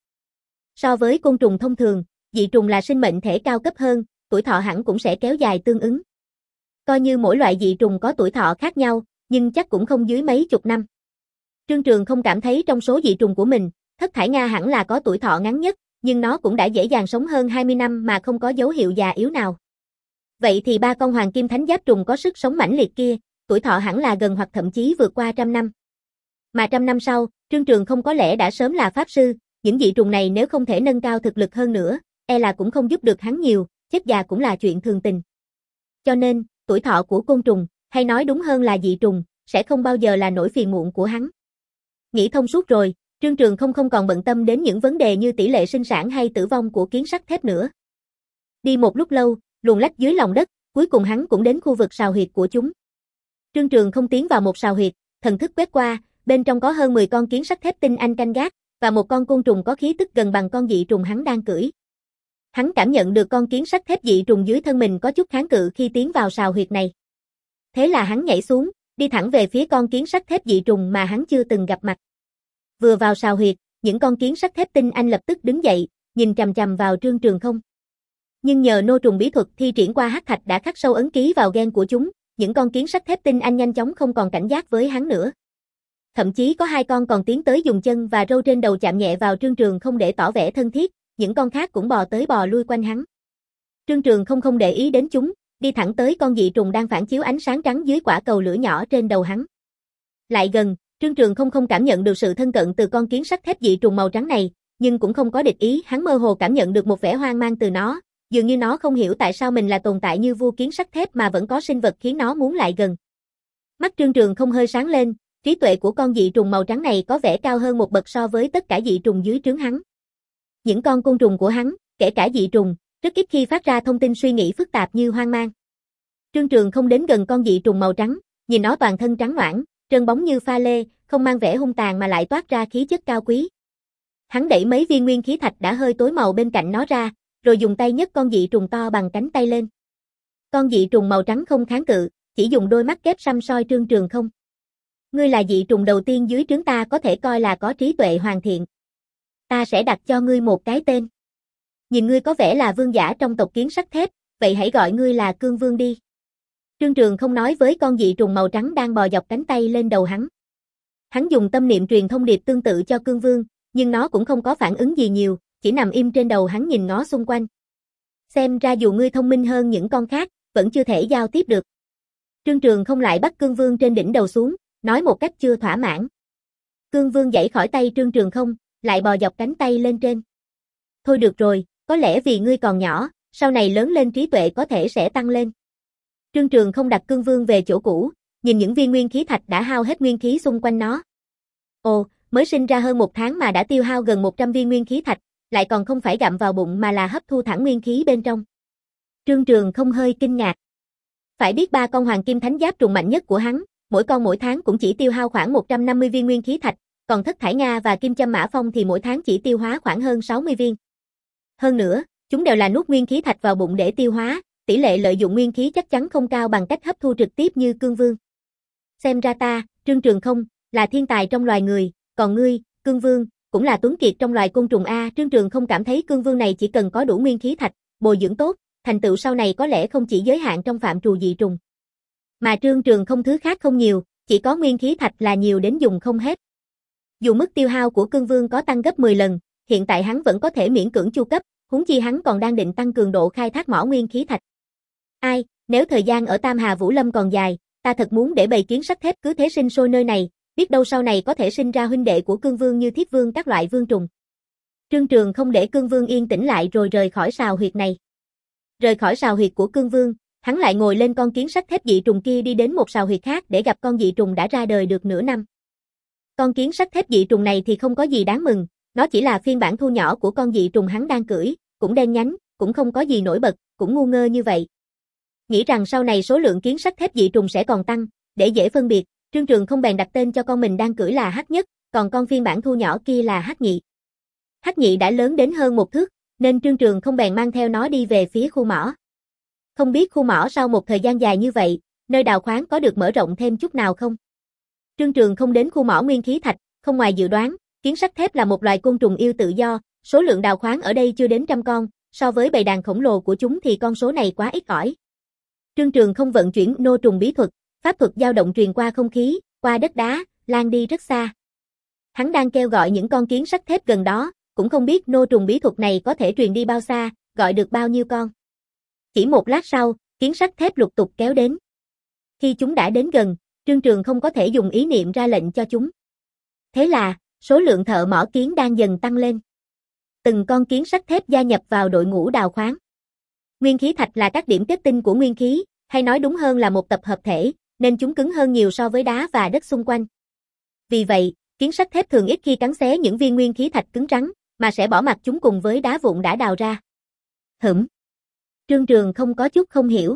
So với côn trùng thông thường, dị trùng là sinh mệnh thể cao cấp hơn, tuổi thọ hẳn cũng sẽ kéo dài tương ứng. Coi như mỗi loại dị trùng có tuổi thọ khác nhau, nhưng chắc cũng không dưới mấy chục năm. Trương Trường không cảm thấy trong số dị trùng của mình, Thất Thải Nga hẳn là có tuổi thọ ngắn nhất, nhưng nó cũng đã dễ dàng sống hơn hai mươi năm mà không có dấu hiệu già yếu nào. Vậy thì ba con hoàng kim thánh giáp trùng có sức sống mãnh liệt kia, tuổi thọ hẳn là gần hoặc thậm chí vượt qua trăm năm. Mà trăm năm sau, Trương Trường không có lẽ đã sớm là pháp sư, những dị trùng này nếu không thể nâng cao thực lực hơn nữa, e là cũng không giúp được hắn nhiều, chết già cũng là chuyện thường tình. Cho nên, tuổi thọ của côn trùng, hay nói đúng hơn là dị trùng, sẽ không bao giờ là nỗi phiền muộn của hắn. Nghĩ thông suốt rồi, Trương Trường không không còn bận tâm đến những vấn đề như tỷ lệ sinh sản hay tử vong của kiến sắt thép nữa. Đi một lúc lâu, luồn lách dưới lòng đất, cuối cùng hắn cũng đến khu vực sào huyệt của chúng. Trương Trường không tiến vào một sào huyệt, thần thức quét qua, bên trong có hơn mười con kiến sắt thép tinh anh canh gác, và một con côn trùng có khí tức gần bằng con dị trùng hắn đang cưỡi. Hắn cảm nhận được con kiến sắt thép dị trùng dưới thân mình có chút kháng cự khi tiến vào sào huyệt này. Thế là hắn nhảy xuống, đi thẳng về phía con kiến sắt thép dị trùng mà hắn chưa từng gặp mặt. Vừa vào sào huyệt, những con kiến sắt thép tinh anh lập tức đứng dậy, nhìn chằm chằm vào Trương Trường không. Nhưng nhờ nô trùng bí thuật thi triển qua hắc thạch đã khắc sâu ấn ký vào gen của chúng, những con kiến sắt thép tinh anh nhanh chóng không còn cảnh giác với hắn nữa. Thậm chí có hai con còn tiến tới dùng chân và râu trên đầu chạm nhẹ vào Trương Trường không để tỏ vẻ thân thiết, những con khác cũng bò tới bò lui quanh hắn. Trương Trường không không để ý đến chúng, đi thẳng tới con dị trùng đang phản chiếu ánh sáng trắng dưới quả cầu lửa nhỏ trên đầu hắn. Lại gần, Trương Trường không không cảm nhận được sự thân cận từ con kiến sắt thép dị trùng màu trắng này, nhưng cũng không có địch ý, hắn mơ hồ cảm nhận được một vẻ hoang mang từ nó, dường như nó không hiểu tại sao mình là tồn tại như vua kiến sắt thép mà vẫn có sinh vật khiến nó muốn lại gần. Mắt Trương Trường không hơi sáng lên, trí tuệ của con dị trùng màu trắng này có vẻ cao hơn một bậc so với tất cả dị trùng dưới trướng hắn. Những con côn trùng của hắn, kể cả dị trùng, rất ít khi phát ra thông tin suy nghĩ phức tạp như hoang mang. Trương Trường không đến gần con dị trùng màu trắng, Nhìn nó toàn thân trắng noãn, trơn bóng như pha lê, không mang vẻ hung tàn mà lại toát ra khí chất cao quý. Hắn đẩy mấy viên nguyên khí thạch đã hơi tối màu bên cạnh nó ra, rồi dùng tay nhấc con dị trùng to bằng cánh tay lên. Con dị trùng màu trắng không kháng cự, chỉ dùng đôi mắt kép săm soi Trương Trường Không. Ngươi là dị trùng đầu tiên dưới trướng ta, có thể coi là có trí tuệ hoàn thiện. Ta sẽ đặt cho ngươi một cái tên. Nhìn ngươi có vẻ là vương giả trong tộc Kiến Sắt Thép, vậy hãy gọi ngươi là Cương Vương đi. Trương Trường Không nói với con dị trùng màu trắng đang bò dọc cánh tay lên đầu hắn. Hắn dùng tâm niệm truyền thông điệp tương tự cho Cương Vương, nhưng nó cũng không có phản ứng gì nhiều, chỉ nằm im trên đầu hắn nhìn ngó xung quanh. Xem ra dù ngươi thông minh hơn những con khác, vẫn chưa thể giao tiếp được. Trương Trường Không lại bắt Cương Vương trên đỉnh đầu xuống, nói một cách chưa thỏa mãn. Cương Vương giãy khỏi tay Trương Trường Không, lại bò dọc cánh tay lên trên. Thôi được rồi, có lẽ vì ngươi còn nhỏ, sau này lớn lên trí tuệ có thể sẽ tăng lên. Trương Trường Không đặt Cương Vương về chỗ cũ, nhìn những viên nguyên khí thạch đã hao hết nguyên khí xung quanh nó. Ồ, mới sinh ra hơn một tháng mà đã tiêu hao gần một trăm viên nguyên khí thạch, lại còn không phải gặm vào bụng mà là hấp thu thẳng nguyên khí bên trong. Trương Trường Không hơi kinh ngạc. Phải biết ba con hoàng kim thánh giáp trùng mạnh nhất của hắn, mỗi con mỗi tháng cũng chỉ tiêu hao khoảng một trăm năm mươi viên nguyên khí thạch, còn Thất Thải Nga và Kim Châm Mã Phong thì mỗi tháng chỉ tiêu hóa khoảng hơn sáu mươi viên. Hơn nữa, chúng đều là nuốt nguyên khí thạch vào bụng để tiêu hóa, tỷ lệ lợi dụng nguyên khí chắc chắn không cao bằng cách hấp thu trực tiếp như Cương Vương. Xem ra ta, Trương Trường Không, là thiên tài trong loài người, còn ngươi, Cương Vương, cũng là tuấn kiệt trong loài côn trùng a. Trương Trường Không cảm thấy Cương Vương này chỉ cần có đủ nguyên khí thạch, bồi dưỡng tốt, thành tựu sau này có lẽ không chỉ giới hạn trong phạm trù dị trùng. Mà Trương Trường Không thứ khác không nhiều, chỉ có nguyên khí thạch là nhiều đến dùng không hết. Dù mức tiêu hao của Cương Vương có tăng gấp mười lần, hiện tại hắn vẫn có thể miễn cưỡng chu cấp, huống chi hắn còn đang định tăng cường độ khai thác mỏ nguyên khí thạch. Ai, nếu thời gian ở Tam Hà Vũ Lâm còn dài, ta thật muốn để bầy Kiến Sắt Thép cứ thế sinh sôi nơi này, biết đâu sau này có thể sinh ra huynh đệ của Cương Vương như Thiết Vương các loại vương trùng. Trương Trường Không để Cương Vương yên tĩnh lại rồi rời khỏi sào huyệt này. Rời khỏi sào huyệt của Cương Vương, hắn lại ngồi lên con kiến sắt thép dị trùng kia đi đến một sào huyệt khác để gặp con dị trùng đã ra đời được nửa năm. Con kiến sắt thép dị trùng này thì không có gì đáng mừng, nó chỉ là phiên bản thu nhỏ của con dị trùng hắn đang cưỡi, cũng đen nhánh, cũng không có gì nổi bật, cũng ngu ngơ như vậy. Nghĩ rằng sau này số lượng kiến sắt thép dị trùng sẽ còn tăng, để dễ phân biệt, Trương Trường Không bèn đặt tên cho con mình đang cưỡi là Hắc Nhất, còn con phiên bản thu nhỏ kia là Hắc Nhị. Hắc Nhị đã lớn đến hơn một thước, nên Trương Trường Không bèn mang theo nó đi về phía khu mỏ. Không biết khu mỏ sau một thời gian dài như vậy, nơi đào khoáng có được mở rộng thêm chút nào không? Trương Trường Không đến khu mỏ nguyên khí thạch, không ngoài dự đoán, kiến sắt thép là một loài côn trùng yêu tự do, số lượng đào khoáng ở đây chưa đến trăm con, so với bầy đàn khổng lồ của chúng thì con số này quá ít ỏi. Trương Trường Không vận chuyển nô trùng bí thuật, pháp thuật dao động truyền qua không khí, qua đất đá, lan đi rất xa. Hắn đang kêu gọi những con kiến sắt thép gần đó, cũng không biết nô trùng bí thuật này có thể truyền đi bao xa, gọi được bao nhiêu con. Chỉ một lát sau, kiến sắt thép lục tục kéo đến. Khi chúng đã đến gần, Trương Trường Không có thể dùng ý niệm ra lệnh cho chúng. Thế là, số lượng thợ mỏ kiến đang dần tăng lên. Từng con kiến sắt thép gia nhập vào đội ngũ đào khoáng. Nguyên khí thạch là các điểm kết tinh của nguyên khí, hay nói đúng hơn là một tập hợp thể, nên chúng cứng hơn nhiều so với đá và đất xung quanh. Vì vậy, kiến sắt thép thường ít khi cắn xé những viên nguyên khí thạch cứng rắn, mà sẽ bỏ mặc chúng cùng với đá vụn đã đào ra. Hửm. Trương Trường Không có chút không hiểu.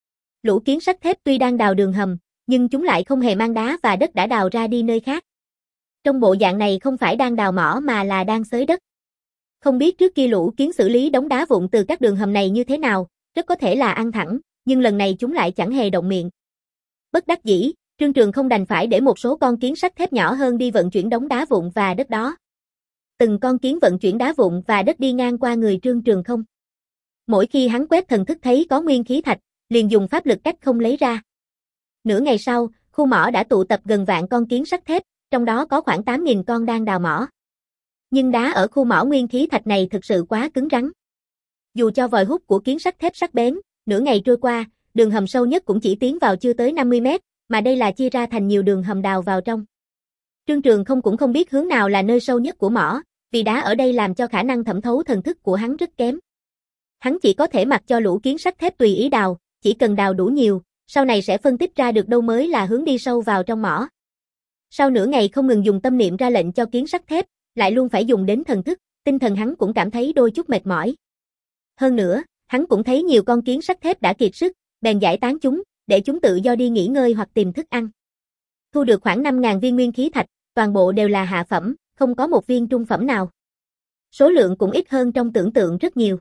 Lũ kiến sắt thép tuy đang đào đường hầm, nhưng chúng lại không hề mang đá và đất đã đào ra đi nơi khác. Trong bộ dạng này không phải đang đào mỏ mà là đang xới đất. Không biết trước kia lũ kiến xử lý đống đá vụn từ các đường hầm này như thế nào, rất có thể là ăn thẳng, nhưng lần này chúng lại chẳng hề động miệng. Bất đắc dĩ, Trương Trường Không đành phải để một số con kiến sắt thép nhỏ hơn đi vận chuyển đống đá vụn và đất đó. Từng con kiến vận chuyển đá vụn và đất đi ngang qua người Trương Trường Không. Mỗi khi hắn quét thần thức thấy có nguyên khí thạch, liền dùng pháp lực cách không lấy ra. Nửa ngày sau, khu mỏ đã tụ tập gần vạn con kiến sắt thép, trong đó có khoảng tám nghìn con đang đào mỏ. Nhưng đá ở khu mỏ nguyên khí thạch này thực sự quá cứng rắn. Dù cho vòi hút của kiến sắt thép sắc bén, nửa ngày trôi qua, đường hầm sâu nhất cũng chỉ tiến vào chưa tới năm mươi mét, mà đây là chia ra thành nhiều đường hầm đào vào trong. Trương Trường Không cũng không biết hướng nào là nơi sâu nhất của mỏ, vì đá ở đây làm cho khả năng thẩm thấu thần thức của hắn rất kém. Hắn chỉ có thể mặc cho lũ kiến sắt thép tùy ý đào, chỉ cần đào đủ nhiều, sau này sẽ phân tích ra được đâu mới là hướng đi sâu vào trong mỏ. Sau nửa ngày không ngừng dùng tâm niệm ra lệnh cho kiến sắt thép, lại luôn phải dùng đến thần thức, tinh thần hắn cũng cảm thấy đôi chút mệt mỏi. Hơn nữa, hắn cũng thấy nhiều con kiến sắt thép đã kiệt sức, bèn giải tán chúng, để chúng tự do đi nghỉ ngơi hoặc tìm thức ăn. Thu được khoảng năm nghìn viên nguyên khí thạch, toàn bộ đều là hạ phẩm, không có một viên trung phẩm nào. Số lượng cũng ít hơn trong tưởng tượng rất nhiều.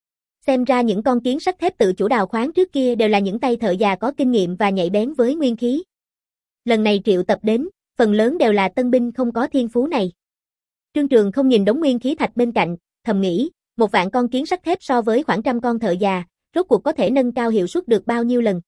Xem ra những con kiến sắt thép tự chủ đào khoáng trước kia đều là những tay thợ già có kinh nghiệm và nhạy bén với nguyên khí. Lần này triệu tập đến, phần lớn đều là tân binh không có thiên phú này. Trương Trường không nhìn đống nguyên khí thạch bên cạnh, thầm nghĩ, một vạn con kiến sắt thép so với khoảng trăm con thợ già, rốt cuộc có thể nâng cao hiệu suất được bao nhiêu lần.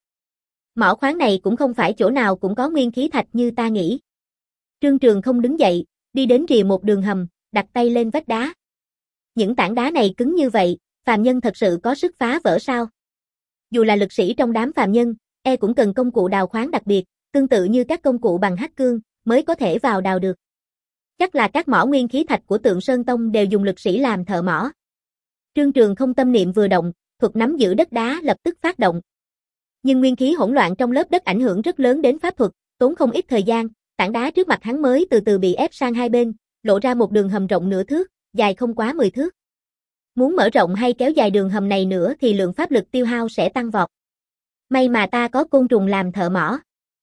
Mỏ khoáng này cũng không phải chỗ nào cũng có nguyên khí thạch như ta nghĩ. Trương Trường không đứng dậy, đi đến rìa một đường hầm, đặt tay lên vách đá. Những tảng đá này cứng như vậy, phàm nhân thật sự có sức phá vỡ sao? Dù là lực sĩ trong đám phàm nhân, e cũng cần công cụ đào khoáng đặc biệt, tương tự như các công cụ bằng hắc cương, mới có thể vào đào được. Chắc là các mỏ nguyên khí thạch của Tượng Sơn Tông đều dùng lực sĩ làm thợ mỏ. Trương Trường không tâm niệm vừa động, thuật nắm giữ đất đá lập tức phát động. Nhưng nguyên khí hỗn loạn trong lớp đất ảnh hưởng rất lớn đến pháp thuật, tốn không ít thời gian, tảng đá trước mặt hắn mới từ từ bị ép sang hai bên, lộ ra một đường hầm rộng nửa thước, dài không quá mười thước. Muốn mở rộng hay kéo dài đường hầm này nữa thì lượng pháp lực tiêu hao sẽ tăng vọt. May mà ta có côn trùng làm thợ mỏ.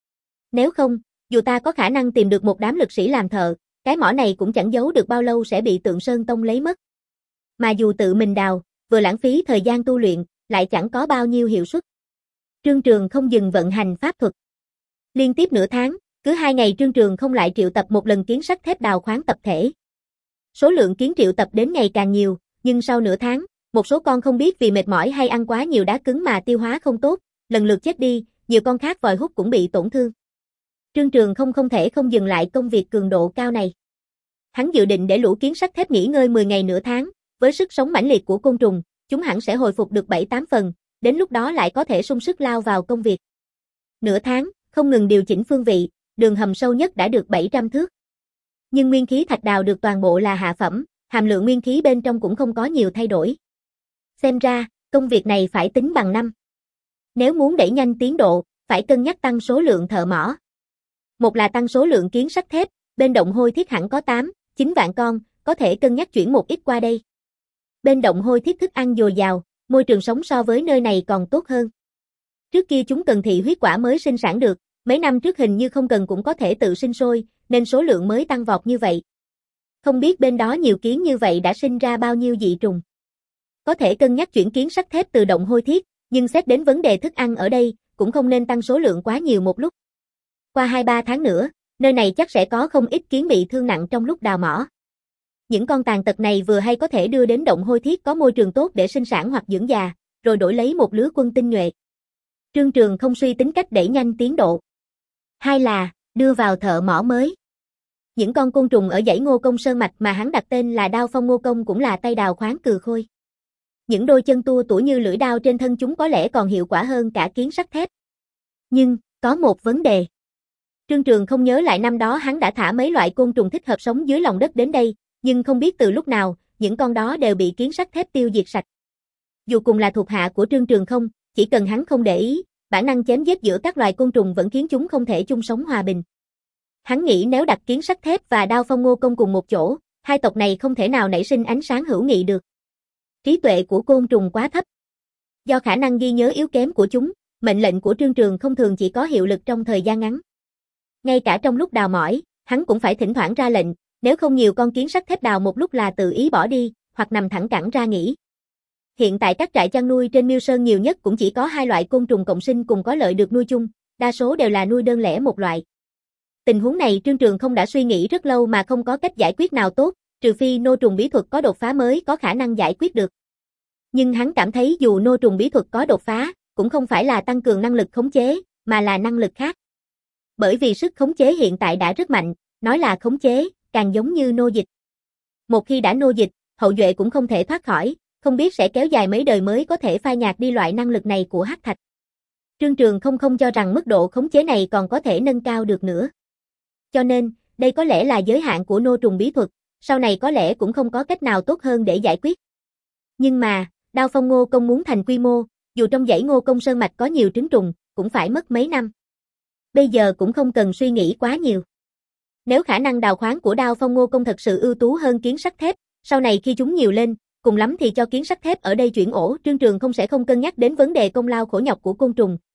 Nếu không, dù ta có khả năng tìm được một đám lực sĩ làm thợ, cái mỏ này cũng chẳng giấu được bao lâu sẽ bị Tượng Sơn Tông lấy mất. Mà dù tự mình đào, vừa lãng phí thời gian tu luyện, lại chẳng có bao nhiêu hiệu suất. Trương Trường không dừng vận hành pháp thuật. Liên tiếp nửa tháng, cứ hai ngày Trương Trường không lại triệu tập một lần kiến sắt thép đào khoáng tập thể. Số lượng kiến triệu tập đến ngày càng nhiều, nhưng sau nửa tháng, một số con không biết vì mệt mỏi hay ăn quá nhiều đá cứng mà tiêu hóa không tốt, lần lượt chết đi, nhiều con khác vòi hút cũng bị tổn thương. Trương Trường không không thể không dừng lại công việc cường độ cao này. Hắn dự định để lũ kiến sắt thép nghỉ ngơi mười ngày nửa tháng, với sức sống mãnh liệt của côn trùng, chúng hẳn sẽ hồi phục được bảy tám phần, đến lúc đó lại có thể sung sức lao vào công việc. Nửa tháng, không ngừng điều chỉnh phương vị, đường hầm sâu nhất đã được bảy trăm thước. Nhưng nguyên khí thạch đào được toàn bộ là hạ phẩm, hàm lượng nguyên khí bên trong cũng không có nhiều thay đổi. Xem ra, công việc này phải tính bằng năm. Nếu muốn đẩy nhanh tiến độ, phải cân nhắc tăng số lượng thợ mỏ. Một là tăng số lượng kiến sắt thép, bên động hôi thiết hẳn có tám, chín vạn con, có thể cân nhắc chuyển một ít qua đây. Bên động hôi thiết thức ăn dồi dào, môi trường sống so với nơi này còn tốt hơn. Trước kia chúng cần thị huyết quả mới sinh sản được, mấy năm trước hình như không cần cũng có thể tự sinh sôi, nên số lượng mới tăng vọt như vậy. Không biết bên đó nhiều kiến như vậy đã sinh ra bao nhiêu dị trùng. Có thể cân nhắc chuyển kiến sắt thép từ động hôi thiết, nhưng xét đến vấn đề thức ăn ở đây, cũng không nên tăng số lượng quá nhiều một lúc. Qua hai ba tháng nữa, nơi này chắc sẽ có không ít kiến bị thương nặng trong lúc đào mỏ. Những con tàn tật này vừa hay có thể đưa đến động hôi thiết có môi trường tốt để sinh sản hoặc dưỡng già, rồi đổi lấy một lứa quân tinh nhuệ. Trương Trường không suy tính cách đẩy nhanh tiến độ. Hai là, đưa vào thợ mỏ mới. Những con côn trùng ở dãy Ngô Công Sơn Mạch mà hắn đặt tên là Đao Phong Ngô Công cũng là tay đào khoáng cừ khôi. Những đôi chân tua tủa như lưỡi đao trên thân chúng có lẽ còn hiệu quả hơn cả kiến sắt thép. Nhưng, có một vấn đề. Trương Trường không nhớ lại năm đó hắn đã thả mấy loại côn trùng thích hợp sống dưới lòng đất đến đây, nhưng không biết từ lúc nào, những con đó đều bị kiến sắt thép tiêu diệt sạch. Dù cùng là thuộc hạ của Trương Trường không, chỉ cần hắn không để ý, bản năng chém giết giữa các loài côn trùng vẫn khiến chúng không thể chung sống hòa bình. Hắn nghĩ nếu đặt kiến sắt thép và Đao Phong Ngô Công cùng một chỗ, hai tộc này không thể nào nảy sinh ánh sáng hữu nghị được. Trí tuệ của côn trùng quá thấp. Do khả năng ghi nhớ yếu kém của chúng, mệnh lệnh của Trương Trường không thường chỉ có hiệu lực trong thời gian ngắn. Ngay cả trong lúc đào mỏi, hắn cũng phải thỉnh thoảng ra lệnh, nếu không nhiều con kiến sắt thép đào một lúc là tự ý bỏ đi, hoặc nằm thẳng cẳng ra nghỉ. Hiện tại các trại chăn nuôi trên Miêu Sơn nhiều nhất cũng chỉ có hai loại côn trùng cộng sinh cùng có lợi được nuôi chung, đa số đều là nuôi đơn lẻ một loại. Tình huống này Trương Trường không đã suy nghĩ rất lâu mà không có cách giải quyết nào tốt, trừ phi nô trùng bí thuật có đột phá mới có khả năng giải quyết được. Nhưng hắn cảm thấy dù nô trùng bí thuật có đột phá, cũng không phải là tăng cường năng lực khống chế, mà là năng lực khác. Bởi vì sức khống chế hiện tại đã rất mạnh, nói là khống chế, càng giống như nô dịch. Một khi đã nô dịch, hậu duệ cũng không thể thoát khỏi, không biết sẽ kéo dài mấy đời mới có thể phai nhạt đi loại năng lực này của hắc thạch. Trương Trường không không cho rằng mức độ khống chế này còn có thể nâng cao được nữa. Cho nên, đây có lẽ là giới hạn của nô trùng bí thuật, sau này có lẽ cũng không có cách nào tốt hơn để giải quyết. Nhưng mà, Đao Phong Ngô Công muốn thành quy mô, dù trong dãy Ngô Công Sơn Mạch có nhiều trứng trùng, cũng phải mất mấy năm. Bây giờ cũng không cần suy nghĩ quá nhiều. Nếu khả năng đào khoáng của Đao Phong Ngô Công thật sự ưu tú hơn kiến sắt thép, sau này khi chúng nhiều lên, cùng lắm thì cho kiến sắt thép ở đây chuyển ổ, Trương Trường không sẽ không cân nhắc đến vấn đề công lao khổ nhọc của côn trùng,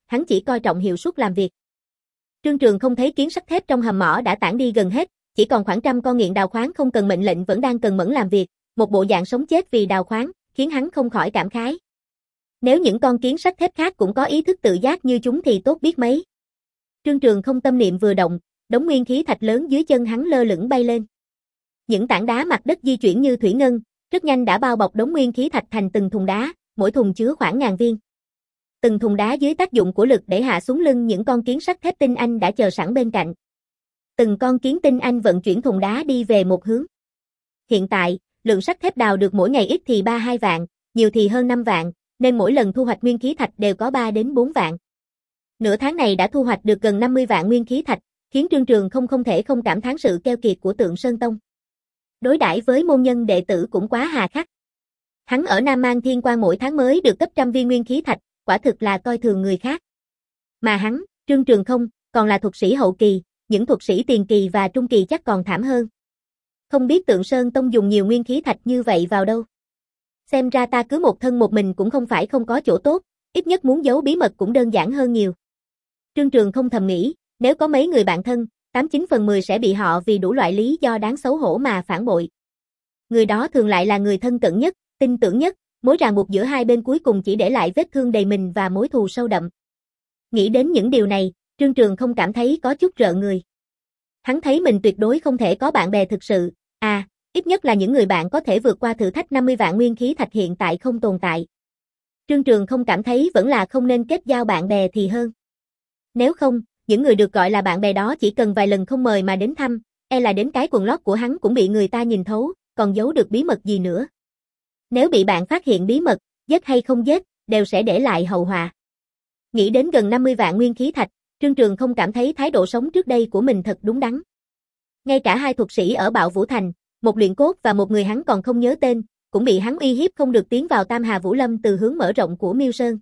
hắn chỉ coi trọng hiệu suất làm việc. Trương Trường không thấy kiến sắt thép trong hầm mỏ đã tản đi gần hết, chỉ còn khoảng trăm con nghiện đào khoáng không cần mệnh lệnh vẫn đang cần mẫn làm việc, một bộ dạng sống chết vì đào khoáng, khiến hắn không khỏi cảm khái. Nếu những con kiến sắt thép khác cũng có ý thức tự giác như chúng thì tốt biết mấy. Trương Trường không tâm niệm vừa động, đống nguyên khí thạch lớn dưới chân hắn lơ lửng bay lên. Những tảng đá mặt đất di chuyển như thủy ngân, rất nhanh đã bao bọc đống nguyên khí thạch thành từng thùng đá, mỗi thùng chứa khoảng ngàn viên. Từng thùng đá dưới tác dụng của lực để hạ xuống lưng những con kiến sắt thép tinh anh đã chờ sẵn bên cạnh. Từng con kiến tinh anh vận chuyển thùng đá đi về một hướng. Hiện tại, lượng sắt thép đào được mỗi ngày ít thì ba hai vạn, nhiều thì hơn năm vạn, nên mỗi lần thu hoạch nguyên khí thạch đều có ba đến bốn vạn. Nửa tháng này đã thu hoạch được gần năm mươi vạn nguyên khí thạch, khiến Trương Trường không không thể không cảm thán sự keo kiệt của Tượng Sơn Tông. Đối đãi với môn nhân đệ tử cũng quá hà khắc. Hắn ở Nam Mang Thiên Quan mỗi tháng mới được cấp trăm viên nguyên khí thạch, quả thực là coi thường người khác. Mà hắn, Trương Trường không, còn là thuật sĩ hậu kỳ, những thuật sĩ tiền kỳ và trung kỳ chắc còn thảm hơn. Không biết Tượng Sơn Tông dùng nhiều nguyên khí thạch như vậy vào đâu. Xem ra ta cứ một thân một mình cũng không phải không có chỗ tốt, ít nhất muốn giấu bí mật cũng đơn giản hơn nhiều. Trương Trường không thầm nghĩ, nếu có mấy người bạn thân, tám chín phần mười sẽ bị họ vì đủ loại lý do đáng xấu hổ mà phản bội. Người đó thường lại là người thân cận nhất, tin tưởng nhất, mối ràng buộc giữa hai bên cuối cùng chỉ để lại vết thương đầy mình và mối thù sâu đậm. Nghĩ đến những điều này, Trương Trường không cảm thấy có chút rợ người. Hắn thấy mình tuyệt đối không thể có bạn bè thực sự, à, ít nhất là những người bạn có thể vượt qua thử thách năm mươi vạn nguyên khí thạch hiện tại không tồn tại. Trương Trường không cảm thấy vẫn là không nên kết giao bạn bè thì hơn. Nếu không, những người được gọi là bạn bè đó chỉ cần vài lần không mời mà đến thăm, e là đến cái quần lót của hắn cũng bị người ta nhìn thấu, còn giấu được bí mật gì nữa. Nếu bị bạn phát hiện bí mật, giết hay không giết, đều sẽ để lại hậu họa. Nghĩ đến gần năm mươi vạn nguyên khí thạch, Trương Trường không cảm thấy thái độ sống trước đây của mình thật đúng đắn. Ngay cả hai thuật sĩ ở Bạo Vũ Thành, một luyện cốt và một người hắn còn không nhớ tên, cũng bị hắn uy hiếp không được tiến vào Tam Hà Vũ Lâm từ hướng mở rộng của Miêu Sơn.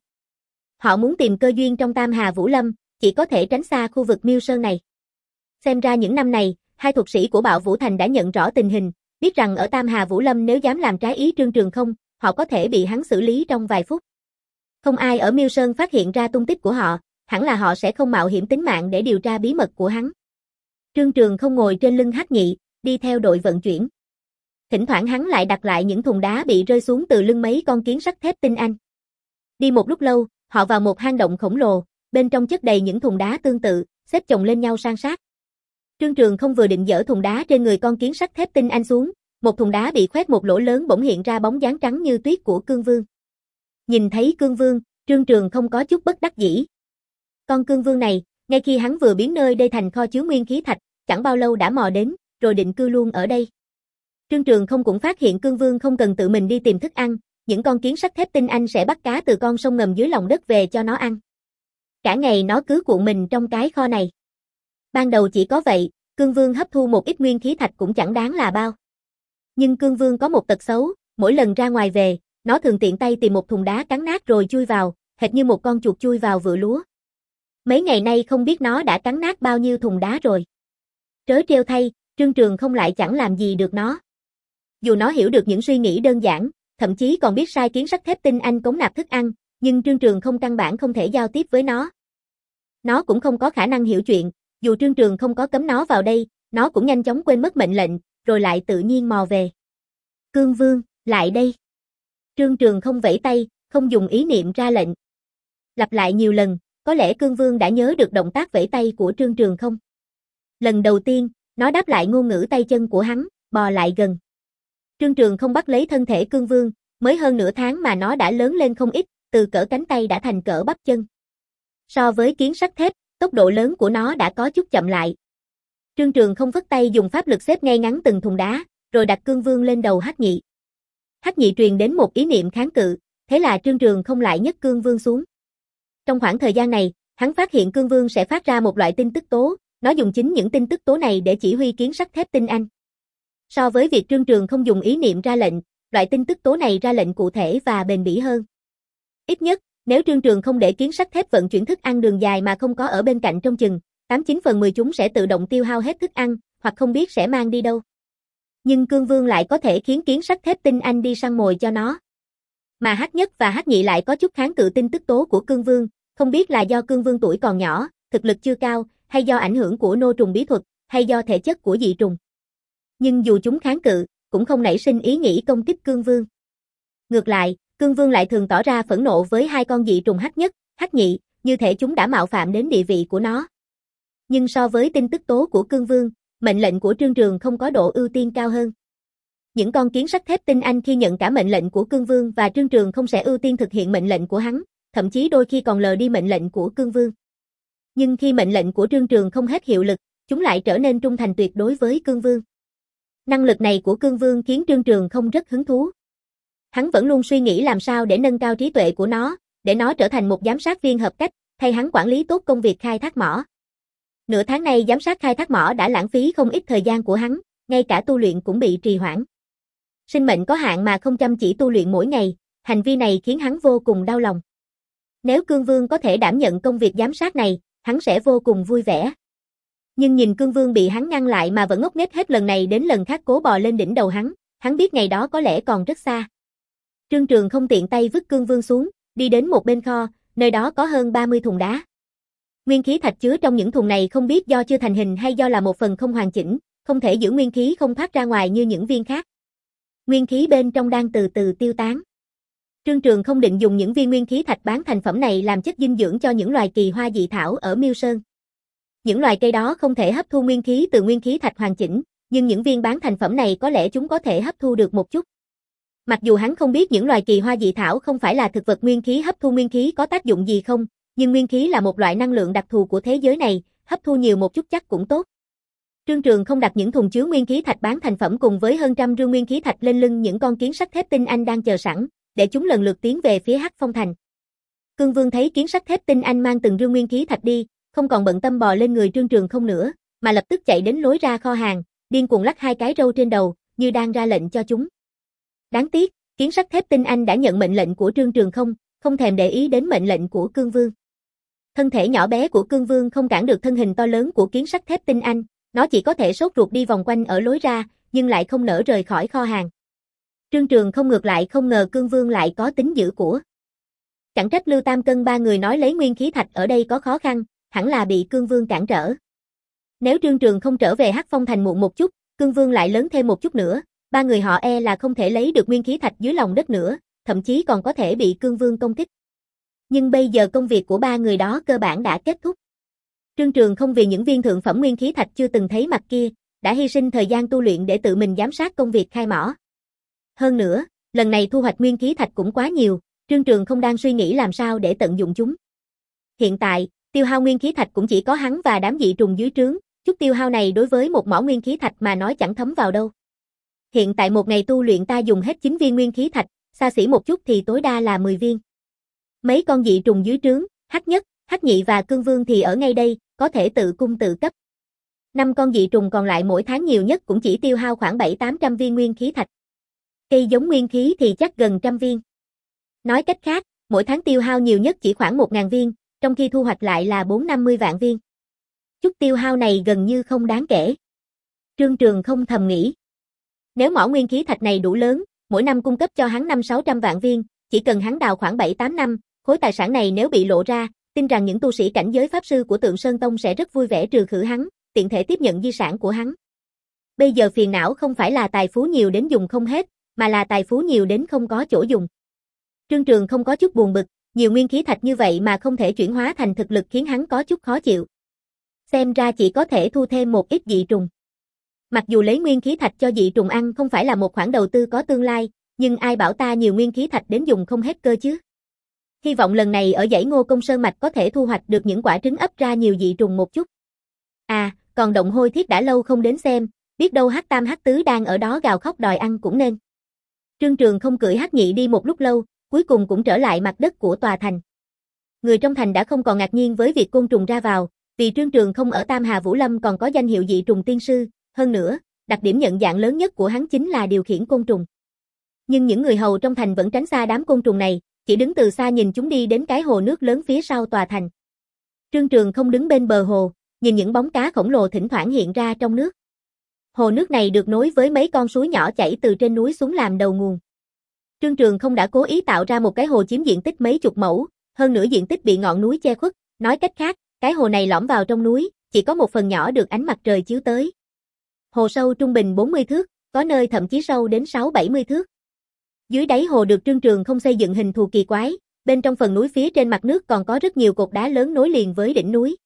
Họ muốn tìm cơ duyên trong Tam Hà Vũ Lâm, chỉ có thể tránh xa khu vực Miêu Sơn này. Xem ra những năm này, hai thuật sĩ của Bạo Vũ Thành đã nhận rõ tình hình, biết rằng ở Tam Hà Vũ Lâm nếu dám làm trái ý Trương Trường không, họ có thể bị hắn xử lý trong vài phút. Không ai ở Miêu Sơn phát hiện ra tung tích của họ, hẳn là họ sẽ không mạo hiểm tính mạng để điều tra bí mật của hắn. Trương Trường không ngồi trên lưng Hắc Nhị, đi theo đội vận chuyển. Thỉnh thoảng hắn lại đặt lại những thùng đá bị rơi xuống từ lưng mấy con kiến sắt thép tinh anh. Đi một lúc lâu, họ vào một hang động khổng lồ, bên trong chất đầy những thùng đá tương tự, xếp chồng lên nhau san sát. Trương Trường không vừa định dỡ thùng đá trên người con kiến sắt thép tinh anh xuống, một thùng đá bị khoét một lỗ lớn bỗng hiện ra bóng dáng trắng như tuyết của Cương Vương. Nhìn thấy Cương Vương, Trương Trường không có chút bất đắc dĩ. Con Cương Vương này, ngay khi hắn vừa biến nơi đây thành kho chứa nguyên khí thạch, chẳng bao lâu đã mò đến, rồi định cư luôn ở đây. Trương Trường không cũng phát hiện Cương Vương không cần tự mình đi tìm thức ăn, những con kiến sắt thép tinh anh sẽ bắt cá từ con sông ngầm dưới lòng đất về cho nó ăn. Cả ngày nó cứ cuộn mình trong cái kho này. Ban đầu chỉ có vậy, Cương Vương hấp thu một ít nguyên khí thạch cũng chẳng đáng là bao. Nhưng Cương Vương có một tật xấu, mỗi lần ra ngoài về, nó thường tiện tay tìm một thùng đá cắn nát rồi chui vào, hệt như một con chuột chui vào vựa lúa. Mấy ngày nay không biết nó đã cắn nát bao nhiêu thùng đá rồi. Trớ trêu thay, Trương Trường không lại chẳng làm gì được nó. Dù nó hiểu được những suy nghĩ đơn giản, thậm chí còn biết sai kiến sắt thép tinh anh cống nạp thức ăn, nhưng Trương Trường không căn bản không thể giao tiếp với nó. Nó cũng không có khả năng hiểu chuyện, dù Trương Trường không có cấm nó vào đây, nó cũng nhanh chóng quên mất mệnh lệnh, rồi lại tự nhiên mò về. Cương Vương, lại đây. Trương Trường không vẫy tay, không dùng ý niệm ra lệnh. Lặp lại nhiều lần, có lẽ Cương Vương đã nhớ được động tác vẫy tay của Trương Trường không. Lần đầu tiên, nó đáp lại ngôn ngữ tay chân của hắn, bò lại gần. Trương Trường không bắt lấy thân thể Cương Vương, mới hơn nửa tháng mà nó đã lớn lên không ít, từ cỡ cánh tay đã thành cỡ bắp chân. So với kiến sắt thép, tốc độ lớn của nó đã có chút chậm lại. Trương Trường không phất tay dùng pháp lực xếp ngay ngắn từng thùng đá, rồi đặt Cương Vương lên đầu Hắc Nhị. Hắc Nhị truyền đến một ý niệm kháng cự, thế là Trương Trường không lại nhấc Cương Vương xuống. Trong khoảng thời gian này, hắn phát hiện Cương Vương sẽ phát ra một loại tin tức tố, nó dùng chính những tin tức tố này để chỉ huy kiến sắt thép tinh anh. So với việc Trương Trường không dùng ý niệm ra lệnh, loại tin tức tố này ra lệnh cụ thể và bền bỉ hơn. Ít nhất, nếu Trương Trường không để kiến sắt thép vận chuyển thức ăn đường dài mà không có ở bên cạnh trông chừng, tám chín phần mười chúng sẽ tự động tiêu hao hết thức ăn, hoặc không biết sẽ mang đi đâu. Nhưng Cương Vương lại có thể khiến kiến sắt thép tinh anh đi săn mồi cho nó. Mà Hắc Nhất và Hắc Nhị lại có chút kháng cự tin tức tố của Cương Vương, không biết là do cương vương tuổi còn nhỏ, thực lực chưa cao, hay do ảnh hưởng của nô trùng bí thuật, hay do thể chất của dị trùng. Nhưng dù chúng kháng cự, cũng không nảy sinh ý nghĩ công kích cương vương. Ngược lại, cương vương lại thường tỏ ra phẫn nộ với hai con dị trùng hắc nhất, hắc nhị, như thể chúng đã mạo phạm đến địa vị của nó. Nhưng so với tin tức tố của cương vương, mệnh lệnh của Trương Trường không có độ ưu tiên cao hơn. Những con kiến sắt thép tinh anh khi nhận cả mệnh lệnh của cương vương và Trương Trường không sẽ ưu tiên thực hiện mệnh lệnh của hắn, thậm chí đôi khi còn lờ đi mệnh lệnh của cương vương. Nhưng khi mệnh lệnh của Trương Trường không hết hiệu lực, chúng lại trở nên trung thành tuyệt đối với cương vương. Năng lực này của cương vương khiến Trương Trường không rất hứng thú. Hắn vẫn luôn suy nghĩ làm sao để nâng cao trí tuệ của nó, để nó trở thành một giám sát viên hợp cách, thay hắn quản lý tốt công việc khai thác mỏ. Nửa tháng nay giám sát khai thác mỏ đã lãng phí không ít thời gian của hắn, ngay cả tu luyện cũng bị trì hoãn. Sinh mệnh có hạn mà không chăm chỉ tu luyện mỗi ngày, hành vi này khiến hắn vô cùng đau lòng. Nếu cương vương có thể đảm nhận công việc giám sát này, hắn sẽ vô cùng vui vẻ. Nhưng nhìn cương vương bị hắn ngăn lại mà vẫn ngốc nghếch hết lần này đến lần khác cố bò lên đỉnh đầu hắn, hắn biết ngày đó có lẽ còn rất xa. Trương Trường không tiện tay vứt cương vương xuống, đi đến một bên kho, nơi đó có hơn ba mươi thùng đá. Nguyên khí thạch chứa trong những thùng này không biết do chưa thành hình hay do là một phần không hoàn chỉnh, không thể giữ nguyên khí không thoát ra ngoài như những viên khác. Nguyên khí bên trong đang từ từ tiêu tán. Trương Trường không định dùng những viên nguyên khí thạch bán thành phẩm này làm chất dinh dưỡng cho những loài kỳ hoa dị thảo ở Miêu Sơn. Những loài cây đó không thể hấp thu nguyên khí từ nguyên khí thạch hoàn chỉnh, nhưng những viên bán thành phẩm này có lẽ chúng có thể hấp thu được một chút. Mặc dù hắn không biết những loài kỳ hoa dị thảo không phải là thực vật nguyên khí hấp thu nguyên khí có tác dụng gì không, nhưng nguyên khí là một loại năng lượng đặc thù của thế giới này, hấp thu nhiều một chút chắc cũng tốt. Trương Trường không đặt những thùng chứa nguyên khí thạch bán thành phẩm cùng với hơn trăm rương nguyên khí thạch lên lưng những con kiến sắt thép tinh anh đang chờ sẵn, để chúng lần lượt tiến về phía Hắc Phong Thành. Cương Vương thấy kiến sắt thép tinh anh mang từng rương nguyên khí thạch đi, không còn bận tâm bò lên người Trương Trường không nữa, mà lập tức chạy đến lối ra kho hàng, điên cuồng lắc hai cái râu trên đầu, như đang ra lệnh cho chúng. Đáng tiếc, kiến sắt thép tinh anh đã nhận mệnh lệnh của Trương Trường không, không thèm để ý đến mệnh lệnh của Cương Vương. Thân thể nhỏ bé của Cương Vương không cản được thân hình to lớn của kiến sắt thép tinh anh, nó chỉ có thể sốt ruột đi vòng quanh ở lối ra, nhưng lại không nỡ rời khỏi kho hàng. Trương Trường không ngược lại không ngờ Cương Vương lại có tính dữ của. Chẳng trách Lưu Tam Cân ba người nói lấy nguyên khí thạch ở đây có khó khăn, hẳn là bị Cương Vương cản trở. Nếu Trương Trường không trở về Hắc Phong Thành muộn một chút, Cương Vương lại lớn thêm một chút nữa, ba người họ e là không thể lấy được nguyên khí thạch dưới lòng đất nữa, thậm chí còn có thể bị Cương Vương công kích. Nhưng bây giờ công việc của ba người đó cơ bản đã kết thúc. Trương Trường không vì những viên thượng phẩm nguyên khí thạch chưa từng thấy mặt kia, đã hy sinh thời gian tu luyện để tự mình giám sát công việc khai mỏ. Hơn nữa, lần này thu hoạch nguyên khí thạch cũng quá nhiều, Trương Trường không đang suy nghĩ làm sao để tận dụng chúng. Hiện tại, tiêu hao nguyên khí thạch cũng chỉ có hắn và đám dị trùng dưới trướng, chút tiêu hao này đối với một mỏ nguyên khí thạch mà nói chẳng thấm vào đâu. Hiện tại một ngày tu luyện ta dùng hết chín viên nguyên khí thạch, xa xỉ một chút thì tối đa là mười viên. Mấy con dị trùng dưới trướng, Hắc Nhất, Hắc Nhị và Cương Vương thì ở ngay đây, có thể tự cung tự cấp. Năm con dị trùng còn lại mỗi tháng nhiều nhất cũng chỉ tiêu hao khoảng bảy tám trăm viên nguyên khí thạch. Cây giống nguyên khí thì chắc gần trăm viên. Nói cách khác, mỗi tháng tiêu hao nhiều nhất chỉ khoảng một nghìn viên, trong khi thu hoạch lại là bốn năm mươi vạn viên. Chút tiêu hao này gần như không đáng kể. Trương Trường không thầm nghĩ. Nếu mỏ nguyên khí thạch này đủ lớn, mỗi năm cung cấp cho hắn năm sáu trăm vạn viên, chỉ cần hắn đào khoảng bảy tám năm, khối tài sản này nếu bị lộ ra, tin rằng những tu sĩ cảnh giới pháp sư của Tượng Sơn Tông sẽ rất vui vẻ trừ khử hắn, tiện thể tiếp nhận di sản của hắn. Bây giờ phiền não không phải là tài phú nhiều đến dùng không hết, mà là tài phú nhiều đến không có chỗ dùng. Trương Trường không có chút buồn bực, nhiều nguyên khí thạch như vậy mà không thể chuyển hóa thành thực lực khiến hắn có chút khó chịu. Xem ra chỉ có thể thu thêm một ít dị trùng. Mặc dù lấy nguyên khí thạch cho dị trùng ăn không phải là một khoản đầu tư có tương lai, nhưng ai bảo ta nhiều nguyên khí thạch đến dùng không hết cơ chứ. Hy vọng lần này ở dãy Ngô Công Sơn Mạch có thể thu hoạch được những quả trứng ấp ra nhiều dị trùng một chút. À, còn Động Hôi Thiết đã lâu không đến xem, biết đâu Hắc Tam Hắc Tứ đang ở đó gào khóc đòi ăn cũng nên. Trương Trường không cưỡi Hắc Nhị đi một lúc lâu, cuối cùng cũng trở lại mặt đất của tòa thành. Người trong thành đã không còn ngạc nhiên với việc côn trùng ra vào, vì Trương Trường không ở Tam Hà Vũ Lâm còn có danh hiệu dị trùng tiên sư, hơn nữa, đặc điểm nhận dạng lớn nhất của hắn chính là điều khiển côn trùng. Nhưng những người hầu trong thành vẫn tránh xa đám côn trùng này, chỉ đứng từ xa nhìn chúng đi đến cái hồ nước lớn phía sau tòa thành. Trương Trường không đứng bên bờ hồ, nhìn những bóng cá khổng lồ thỉnh thoảng hiện ra trong nước. Hồ nước này được nối với mấy con suối nhỏ chảy từ trên núi xuống làm đầu nguồn. Trương Trường không đã cố ý tạo ra một cái hồ chiếm diện tích mấy chục mẫu, hơn nữa diện tích bị ngọn núi che khuất, nói cách khác, cái hồ này lõm vào trong núi, chỉ có một phần nhỏ được ánh mặt trời chiếu tới. Hồ sâu trung bình bốn mươi thước, có nơi thậm chí sâu đến sáu bảy mươi thước. Dưới đáy hồ được Trương Trường không xây dựng hình thù kỳ quái, bên trong phần núi phía trên mặt nước còn có rất nhiều cột đá lớn nối liền với đỉnh núi.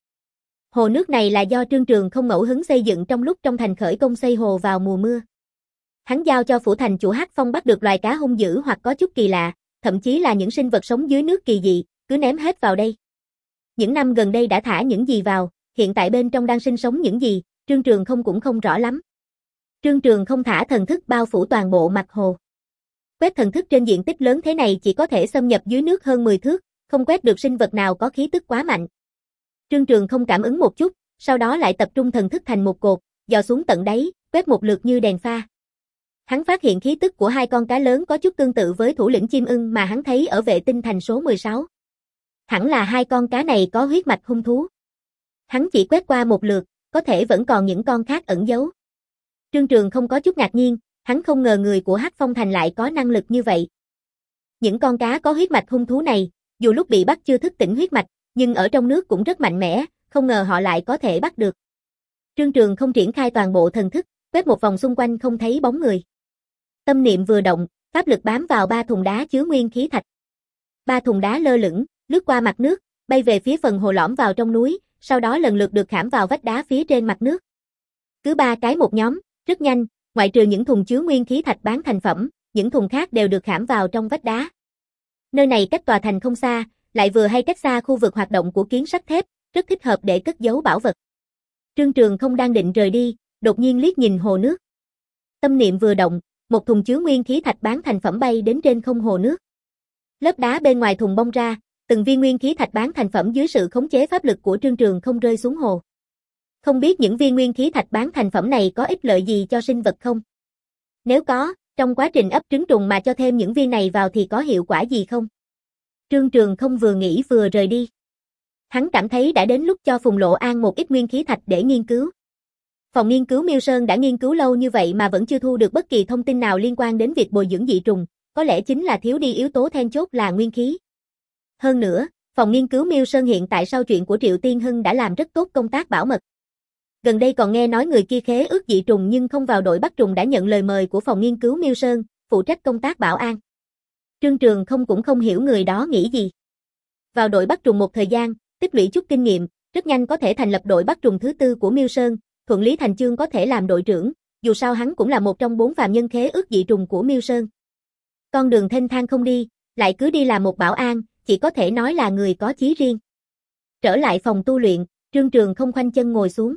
Hồ nước này là do Trương Trường không ngẫu hứng xây dựng trong lúc trong thành khởi công xây hồ vào mùa mưa. Hắn giao cho phủ thành chủ Hắc Phong bắt được loài cá hung dữ hoặc có chút kỳ lạ, thậm chí là những sinh vật sống dưới nước kỳ dị, cứ ném hết vào đây. Những năm gần đây đã thả những gì vào, hiện tại bên trong đang sinh sống những gì, Trương Trường không cũng không rõ lắm. Trương Trường không thả thần thức bao phủ toàn bộ mặt hồ. Quét thần thức trên diện tích lớn thế này chỉ có thể xâm nhập dưới nước hơn mười thước, không quét được sinh vật nào có khí tức quá mạnh. Trương Trường không cảm ứng một chút, sau đó lại tập trung thần thức thành một cột, dò xuống tận đáy, quét một lượt như đèn pha. Hắn phát hiện khí tức của hai con cá lớn có chút tương tự với thủ lĩnh chim ưng mà hắn thấy ở vệ tinh thành số mười sáu. Hẳn là hai con cá này có huyết mạch hung thú. Hắn chỉ quét qua một lượt, có thể vẫn còn những con khác ẩn giấu. Trương Trường không có chút ngạc nhiên, hắn không ngờ người của Hắc Phong Thành lại có năng lực như vậy. Những con cá có huyết mạch hung thú này, dù lúc bị bắt chưa thức tỉnh huyết mạch, nhưng ở trong nước cũng rất mạnh mẽ, không ngờ họ lại có thể bắt được. Trương Trường không triển khai toàn bộ thần thức, quét một vòng xung quanh không thấy bóng người. Tâm niệm vừa động, pháp lực bám vào ba thùng đá chứa nguyên khí thạch. Ba thùng đá lơ lửng, lướt qua mặt nước, bay về phía phần hồ lõm vào trong núi, sau đó lần lượt được khảm vào vách đá phía trên mặt nước. Cứ ba cái một nhóm, rất nhanh, ngoại trừ những thùng chứa nguyên khí thạch bán thành phẩm, những thùng khác đều được khảm vào trong vách đá. Nơi này cách tòa thành không xa, lại vừa hay cách xa khu vực hoạt động của kiến sắt thép, rất thích hợp để cất giấu bảo vật. Trương Trường không đang định rời đi, đột nhiên liếc nhìn hồ nước. Tâm niệm vừa động, một thùng chứa nguyên khí thạch bán thành phẩm bay đến trên không hồ nước. Lớp đá bên ngoài thùng bong ra, từng viên nguyên khí thạch bán thành phẩm dưới sự khống chế pháp lực của Trương Trường không rơi xuống hồ. Không biết những viên nguyên khí thạch bán thành phẩm này có ích lợi gì cho sinh vật không? Nếu có, trong quá trình ấp trứng trùng mà cho thêm những viên này vào thì có hiệu quả gì không? Trương Trường không vừa nghĩ vừa rời đi. Hắn cảm thấy đã đến lúc cho Phùng Lộ An một ít nguyên khí thạch để nghiên cứu. Phòng nghiên cứu Miêu Sơn đã nghiên cứu lâu như vậy mà vẫn chưa thu được bất kỳ thông tin nào liên quan đến việc bồi dưỡng dị trùng, có lẽ chính là thiếu đi yếu tố then chốt là nguyên khí. Hơn nữa, phòng nghiên cứu Miêu Sơn hiện tại sau chuyện của Triệu Tiên Hưng đã làm rất tốt công tác bảo mật. Gần đây còn nghe nói người kia khế ước dị trùng nhưng không vào đội bắt trùng đã nhận lời mời của phòng nghiên cứu Miêu Sơn, phụ trách công tác bảo an. Trương Trường không cũng không hiểu người đó nghĩ gì. Vào đội bắt trùng một thời gian, tích lũy chút kinh nghiệm, rất nhanh có thể thành lập đội bắt trùng thứ tư của Miêu Sơn, thuận lý thành chương có thể làm đội trưởng, dù sao hắn cũng là một trong bốn phàm nhân khế ước dị trùng của Miêu Sơn. Con đường thênh thang không đi, lại cứ đi làm một bảo an, chỉ có thể nói là người có chí riêng. Trở lại phòng tu luyện, Trương Trường không khoanh chân ngồi xuống.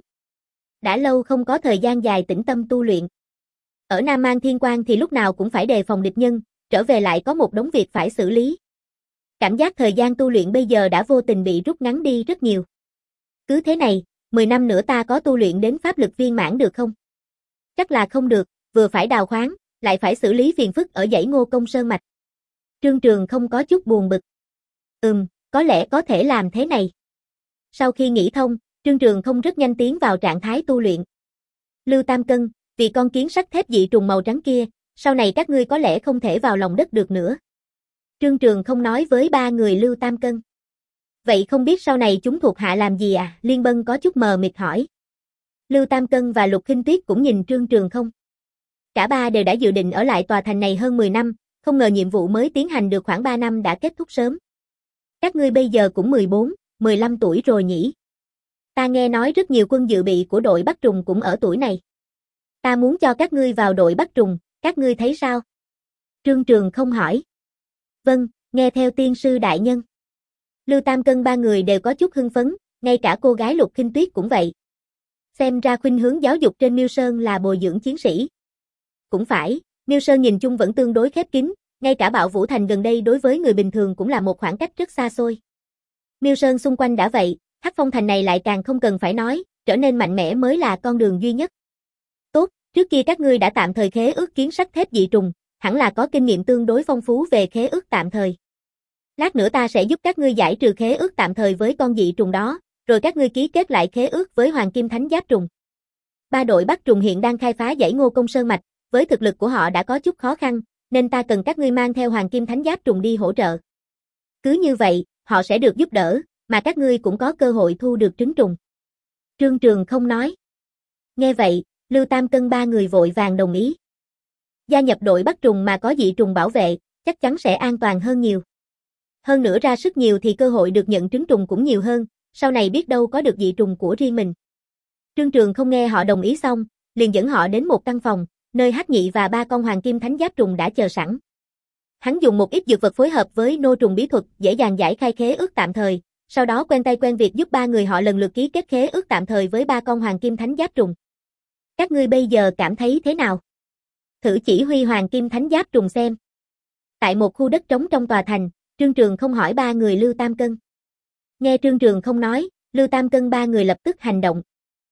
Đã lâu không có thời gian dài tĩnh tâm tu luyện. Ở Nam Mang Thiên Quang thì lúc nào cũng phải đề phòng địch nhân, trở về lại có một đống việc phải xử lý. Cảm giác thời gian tu luyện bây giờ đã vô tình bị rút ngắn đi rất nhiều. Cứ thế này, mười năm nữa ta có tu luyện đến pháp lực viên mãn được không? Chắc là không được, vừa phải đào khoáng, lại phải xử lý phiền phức ở dãy Ngô Công Sơn mạch. Trương Trường không có chút buồn bực. Ừm, có lẽ có thể làm thế này. Sau khi nghĩ thông, Trương Trường không rất nhanh tiến vào trạng thái tu luyện. Lưu Tam Cân, vì con kiến sắt thép dị trùng màu trắng kia, sau này các ngươi có lẽ không thể vào lòng đất được nữa. Trương Trường không nói với ba người Lưu Tam Cân. Vậy không biết sau này chúng thuộc hạ làm gì à? Liên Bân có chút mờ mịt hỏi. Lưu Tam Cân và Lục Khinh Tuyết cũng nhìn Trương Trường không. Cả ba đều đã dự định ở lại tòa thành này hơn mười năm, không ngờ nhiệm vụ mới tiến hành được khoảng ba năm đã kết thúc sớm. Các ngươi bây giờ cũng mười bốn, mười lăm tuổi rồi nhỉ? Ta nghe nói rất nhiều quân dự bị của đội bắt trùng cũng ở tuổi này. Ta muốn cho các ngươi vào đội bắt trùng, các ngươi thấy sao? Trương Trường không hỏi. Vâng, nghe theo tiên sư đại nhân. Lưu Tam Cân ba người đều có chút hưng phấn, ngay cả cô gái Lục Khinh Tuyết cũng vậy. Xem ra khuynh hướng giáo dục trên Miêu Sơn là bồi dưỡng chiến sĩ. Cũng phải, Miêu Sơn nhìn chung vẫn tương đối khép kín, ngay cả Bạo Vũ Thành gần đây đối với người bình thường cũng là một khoảng cách rất xa xôi. Miêu Sơn xung quanh đã vậy, Hắc Phong Thành này lại càng không cần phải nói, trở nên mạnh mẽ mới là con đường duy nhất. Tốt, trước kia các ngươi đã tạm thời khế ước kiến sắt thép dị trùng, hẳn là có kinh nghiệm tương đối phong phú về khế ước tạm thời. Lát nữa ta sẽ giúp các ngươi giải trừ khế ước tạm thời với con dị trùng đó, rồi các ngươi ký kết lại khế ước với Hoàng Kim Thánh Giáp trùng. Ba đội bắt trùng hiện đang khai phá dãy Ngô Công Sơn mạch, với thực lực của họ đã có chút khó khăn, nên ta cần các ngươi mang theo Hoàng Kim Thánh Giáp trùng đi hỗ trợ. Cứ như vậy, họ sẽ được giúp đỡ, mà các ngươi cũng có cơ hội thu được trứng trùng. Trương Trường không nói. Nghe vậy, Lưu Tam Cân ba người vội vàng đồng ý. Gia nhập đội bắt trùng mà có dị trùng bảo vệ, chắc chắn sẽ an toàn hơn nhiều. Hơn nữa ra sức nhiều thì cơ hội được nhận trứng trùng cũng nhiều hơn, sau này biết đâu có được dị trùng của riêng mình. Trương Trường không nghe họ đồng ý xong, liền dẫn họ đến một căn phòng, nơi Hắc Nhị và ba con hoàng kim thánh giáp trùng đã chờ sẵn. Hắn dùng một ít dược vật phối hợp với nô trùng bí thuật, dễ dàng giải khai khế ước tạm thời, sau đó quen tay quen việc giúp ba người họ lần lượt ký kết khế ước tạm thời với ba con hoàng kim thánh giáp trùng. Các ngươi bây giờ cảm thấy thế nào? Thử chỉ huy hoàng kim thánh giáp trùng xem. Tại một khu đất trống trong tòa thành, Trương Trường không hỏi ba người Lưu Tam Cân. Nghe Trương Trường không nói, Lưu Tam Cân ba người lập tức hành động.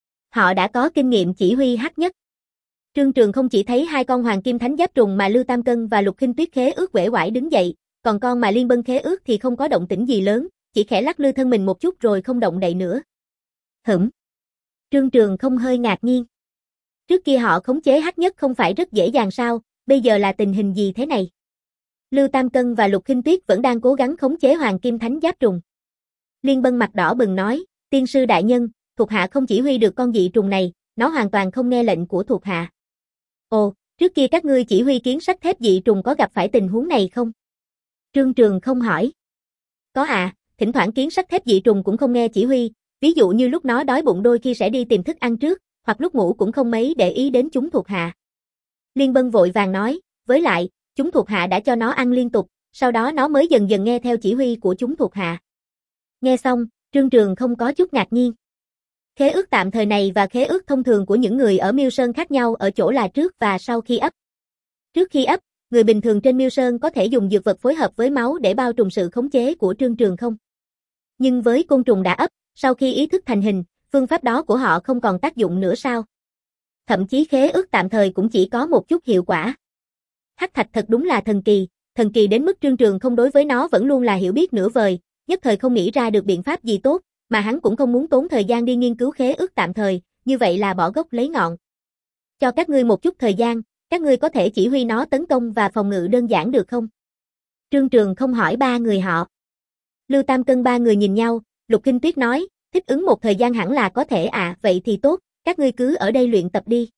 Họ đã có kinh nghiệm chỉ huy hắc nhất. Trương Trường không chỉ thấy hai con hoàng kim thánh giáp trùng mà Lưu Tam Cân và Lục Khinh Tuyết khế ước uể oải đứng dậy, còn con mà Liên Bân khế ước thì không có động tĩnh gì lớn, chỉ khẽ lắc lư thân mình một chút rồi không động đậy nữa. Hửm. Trương Trường không hơi ngạc nhiên. Trước kia họ khống chế hắc nhất không phải rất dễ dàng sao, bây giờ là tình hình gì thế này? Lưu Tam Cân và Lục Khinh Tuyết vẫn đang cố gắng khống chế hoàng kim thánh giáp trùng. Liên Bân mặt đỏ bừng nói, tiên sư đại nhân, thuộc hạ không chỉ huy được con dị trùng này, nó hoàn toàn không nghe lệnh của thuộc hạ. Ồ, trước kia các ngươi chỉ huy kiến sắt thép dị trùng có gặp phải tình huống này không? Trương Trường không hỏi. Có à, thỉnh thoảng kiến sắt thép dị trùng cũng không nghe chỉ huy, ví dụ như lúc nó đói bụng đôi khi sẽ đi tìm thức ăn trước, hoặc lúc ngủ cũng không mấy để ý đến chúng thuộc hạ. Liên Bân vội vàng nói, với lại, chúng thuộc hạ đã cho nó ăn liên tục, sau đó nó mới dần dần nghe theo chỉ huy của chúng thuộc hạ. Nghe xong, Trương Trường không có chút ngạc nhiên. Khế ước tạm thời này và khế ước thông thường của những người ở Miêu Sơn khác nhau ở chỗ là trước và sau khi ấp. Trước khi ấp, người bình thường trên Miêu Sơn có thể dùng dược vật phối hợp với máu để bao trùm sự khống chế của Trương Trường không. Nhưng với côn trùng đã ấp, sau khi ý thức thành hình, phương pháp đó của họ không còn tác dụng nữa sao? Thậm chí khế ước tạm thời cũng chỉ có một chút hiệu quả. Hắc thạch thật đúng là thần kỳ, thần kỳ đến mức Trương Trường không đối với nó vẫn luôn là hiểu biết nửa vời, nhất thời không nghĩ ra được biện pháp gì tốt, mà hắn cũng không muốn tốn thời gian đi nghiên cứu khế ước tạm thời, như vậy là bỏ gốc lấy ngọn. Cho các ngươi một chút thời gian, các ngươi có thể chỉ huy nó tấn công và phòng ngự đơn giản được không? Trương Trường không hỏi ba người họ. Lưu Tam Cân ba người nhìn nhau, Lục Khinh Tuyết nói, thích ứng một thời gian hẳn là có thể à, vậy thì tốt, các ngươi cứ ở đây luyện tập đi.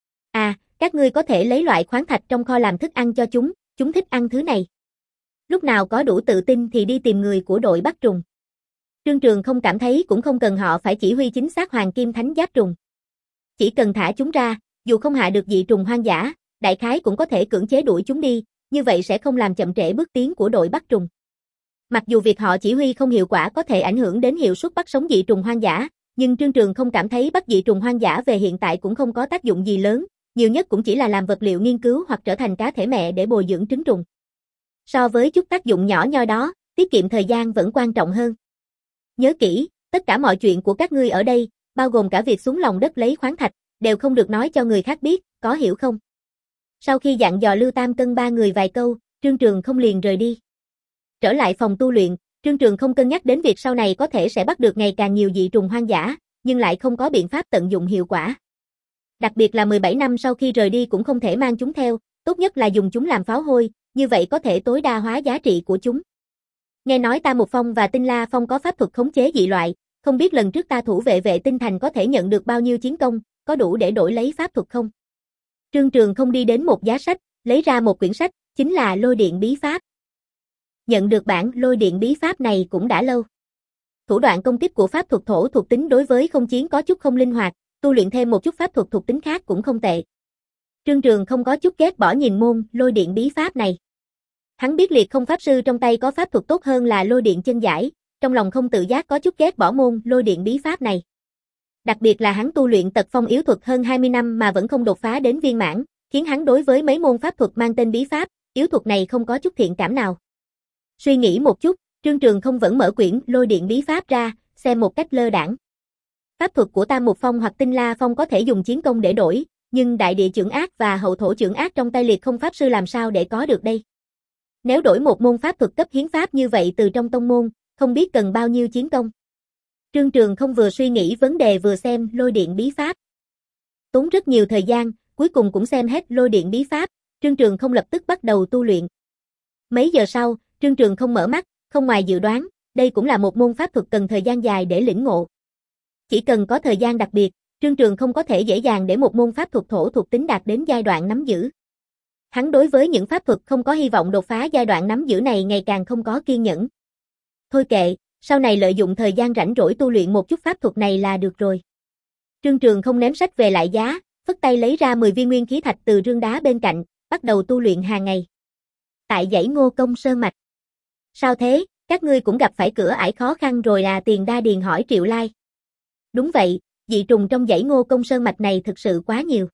À, các ngươi có thể lấy loại khoáng thạch trong kho làm thức ăn cho chúng, chúng thích ăn thứ này. Lúc nào có đủ tự tin thì đi tìm người của đội bắt trùng. Trương Trường không cảm thấy cũng không cần họ phải chỉ huy chính xác hoàng kim thánh giáp trùng. Chỉ cần thả chúng ra, dù không hạ được dị trùng hoang dã, đại khái cũng có thể cưỡng chế đuổi chúng đi, như vậy sẽ không làm chậm trễ bước tiến của đội bắt trùng. Mặc dù việc họ chỉ huy không hiệu quả có thể ảnh hưởng đến hiệu suất bắt sống dị trùng hoang dã, nhưng Trương Trường không cảm thấy bắt dị trùng hoang dã về hiện tại cũng không có tác dụng gì lớn, nhiều nhất cũng chỉ là làm vật liệu nghiên cứu hoặc trở thành cá thể mẹ để bồi dưỡng trứng trùng. So với chút tác dụng nhỏ nhoi đó, tiết kiệm thời gian vẫn quan trọng hơn. Nhớ kỹ, tất cả mọi chuyện của các ngươi ở đây, bao gồm cả việc xuống lòng đất lấy khoáng thạch, đều không được nói cho người khác biết, có hiểu không? Sau khi dặn dò Lưu Tam Cân ba người vài câu, Trương Trường không liền rời đi. Trở lại phòng tu luyện, Trương Trường không cân nhắc đến việc sau này có thể sẽ bắt được ngày càng nhiều dị trùng hoang dã, nhưng lại không có biện pháp tận dụng hiệu quả. Đặc biệt là mười bảy năm sau khi rời đi cũng không thể mang chúng theo, tốt nhất là dùng chúng làm pháo hôi, như vậy có thể tối đa hóa giá trị của chúng. Nghe nói Ta Mục Phong và Tinh La Phong có pháp thuật khống chế dị loại, không biết lần trước ta thủ vệ vệ tinh thành có thể nhận được bao nhiêu chiến công, có đủ để đổi lấy pháp thuật không? Trương Trường không đi đến một giá sách, lấy ra một quyển sách, chính là Lôi Điện Bí Pháp. Nhận được bản Lôi Điện Bí Pháp này cũng đã lâu. Thủ đoạn công kích của pháp thuật thổ thuộc tính đối với không chiến có chút không linh hoạt, tu luyện thêm một chút pháp thuật thuộc tính khác cũng không tệ. Trương Trường không có chút ghét bỏ nhìn môn Lôi Điện Bí Pháp này. Hắn biết Liệt Không pháp sư trong tay có pháp thuật tốt hơn là Lôi Điện chân giải, trong lòng không tự giác có chút ghét bỏ môn Lôi Điện Bí Pháp này. Đặc biệt là hắn tu luyện Tật Phong yếu thuật hơn hai mươi năm mà vẫn không đột phá đến viên mãn, khiến hắn đối với mấy môn pháp thuật mang tên bí pháp, yếu thuật này không có chút thiện cảm nào. Suy nghĩ một chút, Trương Trường không vẫn mở quyển Lôi Điện Bí Pháp ra, xem một cách lơ đãng. Pháp thuật của Tam Mục Phong hoặc Tinh La Phong có thể dùng chiến công để đổi, nhưng Đại Địa Chưởng Ác và Hậu Thổ Chưởng Ác trong tay Liệt Không pháp sư làm sao để có được đây? Nếu đổi một môn pháp thuật cấp hiến pháp như vậy từ trong tông môn, không biết cần bao nhiêu chiến công. Trương Trường không vừa suy nghĩ vấn đề vừa xem Lôi Điện Bí Pháp. Tốn rất nhiều thời gian, cuối cùng cũng xem hết Lôi Điện Bí Pháp, Trương Trường không lập tức bắt đầu tu luyện. Mấy giờ sau, Trương Trường không mở mắt, không ngoài dự đoán, đây cũng là một môn pháp thuật cần thời gian dài để lĩnh ngộ. Chỉ cần có thời gian đặc biệt, Trương Trường không có thể dễ dàng để một môn pháp thuật thổ thuộc tính đạt đến giai đoạn nắm giữ. Hắn đối với những pháp thuật không có hy vọng đột phá giai đoạn nắm giữ này ngày càng không có kiên nhẫn. Thôi kệ, sau này lợi dụng thời gian rảnh rỗi tu luyện một chút pháp thuật này là được rồi. Trương Trường không ném sách về lại giá, phất tay lấy ra mười viên nguyên khí thạch từ rương đá bên cạnh, bắt đầu tu luyện hàng ngày. Tại dãy Ngô Công Sơn Mạch. Sao thế, các ngươi cũng gặp phải cửa ải khó khăn rồi à? Tiền Đa Điền hỏi Triệu Lai. Đúng vậy, dị trùng trong dãy Ngô Công Sơn Mạch này thực sự quá nhiều.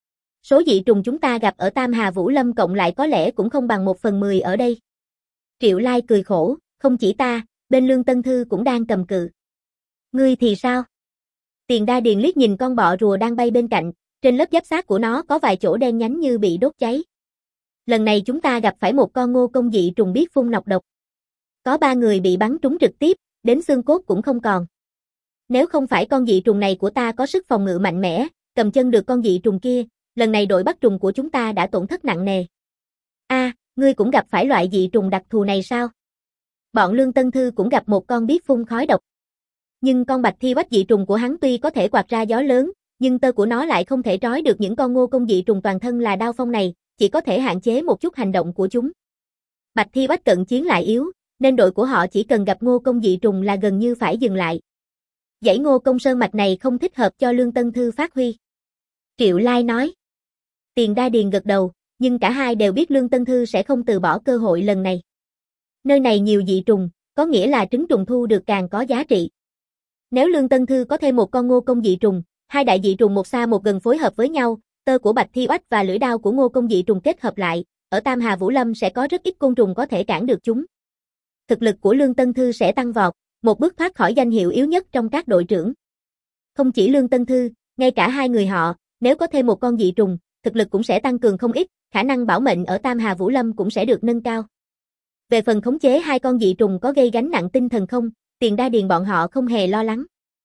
Số dị trùng chúng ta gặp ở Tam Hà Vũ Lâm cộng lại có lẽ cũng không bằng một phần mười ở đây. Triệu Lai cười khổ, không chỉ ta, bên Lương Tân Thư cũng đang cầm cự. Ngươi thì sao? Tiền Đa Điền liếc nhìn con bọ rùa đang bay bên cạnh, trên lớp giáp xác của nó có vài chỗ đen nhánh như bị đốt cháy. Lần này chúng ta gặp phải một con Ngô Công dị trùng biết phun nọc độc. Có ba người bị bắn trúng trực tiếp, đến xương cốt cũng không còn. Nếu không phải con dị trùng này của ta có sức phòng ngự mạnh mẽ, cầm chân được con dị trùng kia, lần này đội bắt trùng của chúng ta đã tổn thất nặng nề. A, à, ngươi cũng gặp phải loại dị trùng đặc thù này sao? Bọn Lương Tân Thư cũng gặp một con biết phun khói độc. Nhưng con bạch thi oách dị trùng của hắn tuy có thể quạt ra gió lớn, nhưng tơ của nó lại không thể trói được những con Ngô Công dị trùng toàn thân là đao phong này, chỉ có thể hạn chế một chút hành động của chúng. Bạch thi oách cận chiến lại yếu, nên đội của họ chỉ cần gặp Ngô Công dị trùng là gần như phải dừng lại. Dãy Ngô Công Sơn Mạch này không thích hợp cho Lương Tân Thư phát huy. Triệu Lai nói. Tiền Đa Điền gật đầu, nhưng cả hai đều biết Lương Tân Thư sẽ không từ bỏ cơ hội lần này. Nơi này nhiều dị trùng, có nghĩa là trứng trùng thu được càng có giá trị. Nếu Lương Tân Thư có thêm một con Ngô Công dị trùng, hai đại dị trùng một xa một gần phối hợp với nhau, tơ của bạch thi oách và lưỡi đao của Ngô Công dị trùng kết hợp lại, ở Tam Hà Vũ Lâm sẽ có rất ít côn trùng có thể cản được chúng. Thực lực của Lương Tân Thư sẽ tăng vọt, một bước thoát khỏi danh hiệu yếu nhất trong các đội trưởng. Không chỉ Lương Tân Thư, ngay cả hai người họ, nếu có thêm một con dị trùng, thực lực cũng sẽ tăng cường không ít, khả năng bảo mệnh ở Tam Hà Vũ Lâm cũng sẽ được nâng cao. Về phần khống chế hai con dị trùng có gây gánh nặng tinh thần không, Tiền Đa Điền bọn họ không hề lo lắng.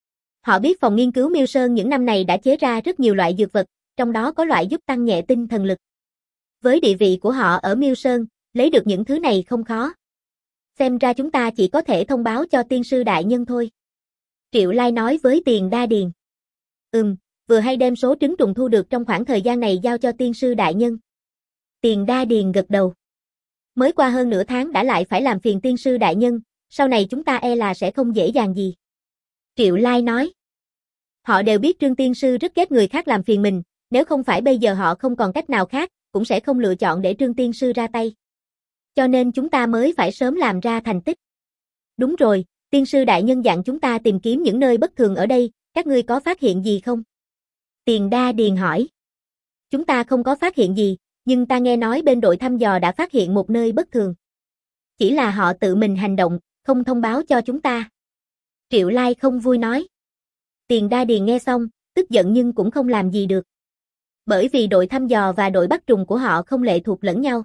Họ biết phòng nghiên cứu Miêu Sơn những năm này đã chế ra rất nhiều loại dược vật, trong đó có loại giúp tăng nhẹ tinh thần lực. Với địa vị của họ ở Miêu Sơn, lấy được những thứ này không khó. Xem ra chúng ta chỉ có thể thông báo cho tiên sư đại nhân thôi. Triệu Lai nói với Tiền Đa Điền. Ừm, vừa hay đem số trứng trùng thu được trong khoảng thời gian này giao cho tiên sư đại nhân. Tiền Đa Điền gật đầu. Mới qua hơn nửa tháng đã lại phải làm phiền tiên sư đại nhân, sau này chúng ta e là sẽ không dễ dàng gì. Triệu Lai nói. Họ đều biết Trương tiên sư rất ghét người khác làm phiền mình, nếu không phải bây giờ họ không còn cách nào khác, cũng sẽ không lựa chọn để Trương tiên sư ra tay. Cho nên chúng ta mới phải sớm làm ra thành tích. Đúng rồi, tiên sư đại nhân dặn chúng ta tìm kiếm những nơi bất thường ở đây, các ngươi có phát hiện gì không? Tiền Đa Điền hỏi. Chúng ta không có phát hiện gì, nhưng ta nghe nói bên đội thăm dò đã phát hiện một nơi bất thường. Chỉ là họ tự mình hành động, không thông báo cho chúng ta. Triệu Lai không vui nói. Tiền Đa Điền nghe xong, tức giận nhưng cũng không làm gì được. Bởi vì đội thăm dò và đội bắt trùng của họ không lệ thuộc lẫn nhau.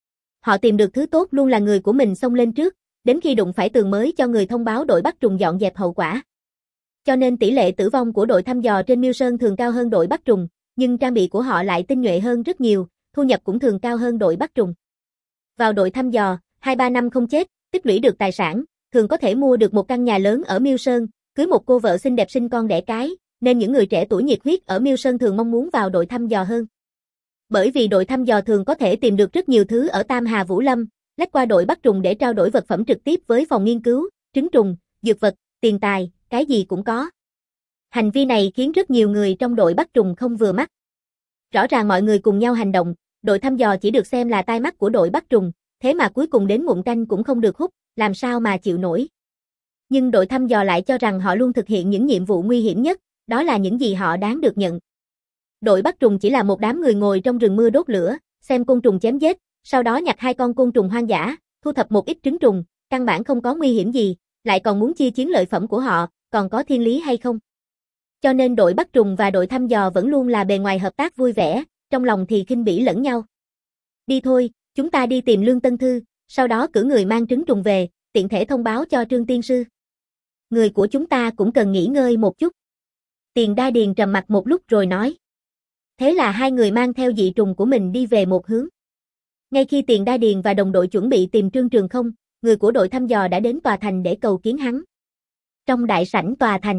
Họ tìm được thứ tốt luôn là người của mình xông lên trước, đến khi đụng phải tường mới cho người thông báo đội bắt trùng dọn dẹp hậu quả. Cho nên tỷ lệ tử vong của đội thăm dò trên Miêu Sơn thường cao hơn đội bắt trùng, nhưng trang bị của họ lại tinh nhuệ hơn rất nhiều, thu nhập cũng thường cao hơn đội bắt trùng. Vào đội thăm dò, hai ba năm không chết, tích lũy được tài sản, thường có thể mua được một căn nhà lớn ở Miêu Sơn, cưới một cô vợ xinh đẹp sinh con đẻ cái, nên những người trẻ tuổi nhiệt huyết ở Miêu Sơn thường mong muốn vào đội thăm dò hơn. Bởi vì đội thăm dò thường có thể tìm được rất nhiều thứ ở Tam Hà Vũ Lâm, lách qua đội bắt trùng để trao đổi vật phẩm trực tiếp với phòng nghiên cứu, trứng trùng, dược vật, tiền tài, cái gì cũng có. Hành vi này khiến rất nhiều người trong đội bắt trùng không vừa mắt. Rõ ràng mọi người cùng nhau hành động, đội thăm dò chỉ được xem là tai mắt của đội bắt trùng, thế mà cuối cùng đến ngụm canh cũng không được hút, làm sao mà chịu nổi. Nhưng đội thăm dò lại cho rằng họ luôn thực hiện những nhiệm vụ nguy hiểm nhất, đó là những gì họ đáng được nhận. Đội bắt trùng chỉ là một đám người ngồi trong rừng mưa đốt lửa, xem côn trùng chém giết, sau đó nhặt hai con côn trùng hoang dã, thu thập một ít trứng trùng, căn bản không có nguy hiểm gì, lại còn muốn chia chiến lợi phẩm của họ, còn có thiên lý hay không? Cho nên đội bắt trùng và đội thăm dò vẫn luôn là bề ngoài hợp tác vui vẻ, trong lòng thì khinh bỉ lẫn nhau. Đi thôi, chúng ta đi tìm Lương Tân Thư, sau đó cử người mang trứng trùng về, tiện thể thông báo cho Trương tiên sư. Người của chúng ta cũng cần nghỉ ngơi một chút. Tiền Đa Điền trầm mặc một lúc rồi nói. Thế là hai người mang theo dị trùng của mình đi về một hướng. Ngay khi Tiền Đa Điền và đồng đội chuẩn bị tìm Trương Trường Không, người của đội thăm dò đã đến tòa thành để cầu kiến hắn. Trong đại sảnh tòa thành.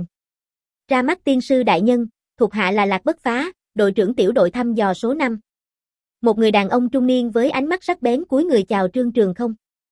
Ra mắt tiên sư đại nhân, thuộc hạ là Lạc Bất Phá, đội trưởng tiểu đội thăm dò số năm. Một người đàn ông trung niên với ánh mắt sắc bén cúi người chào Trương Trường Không.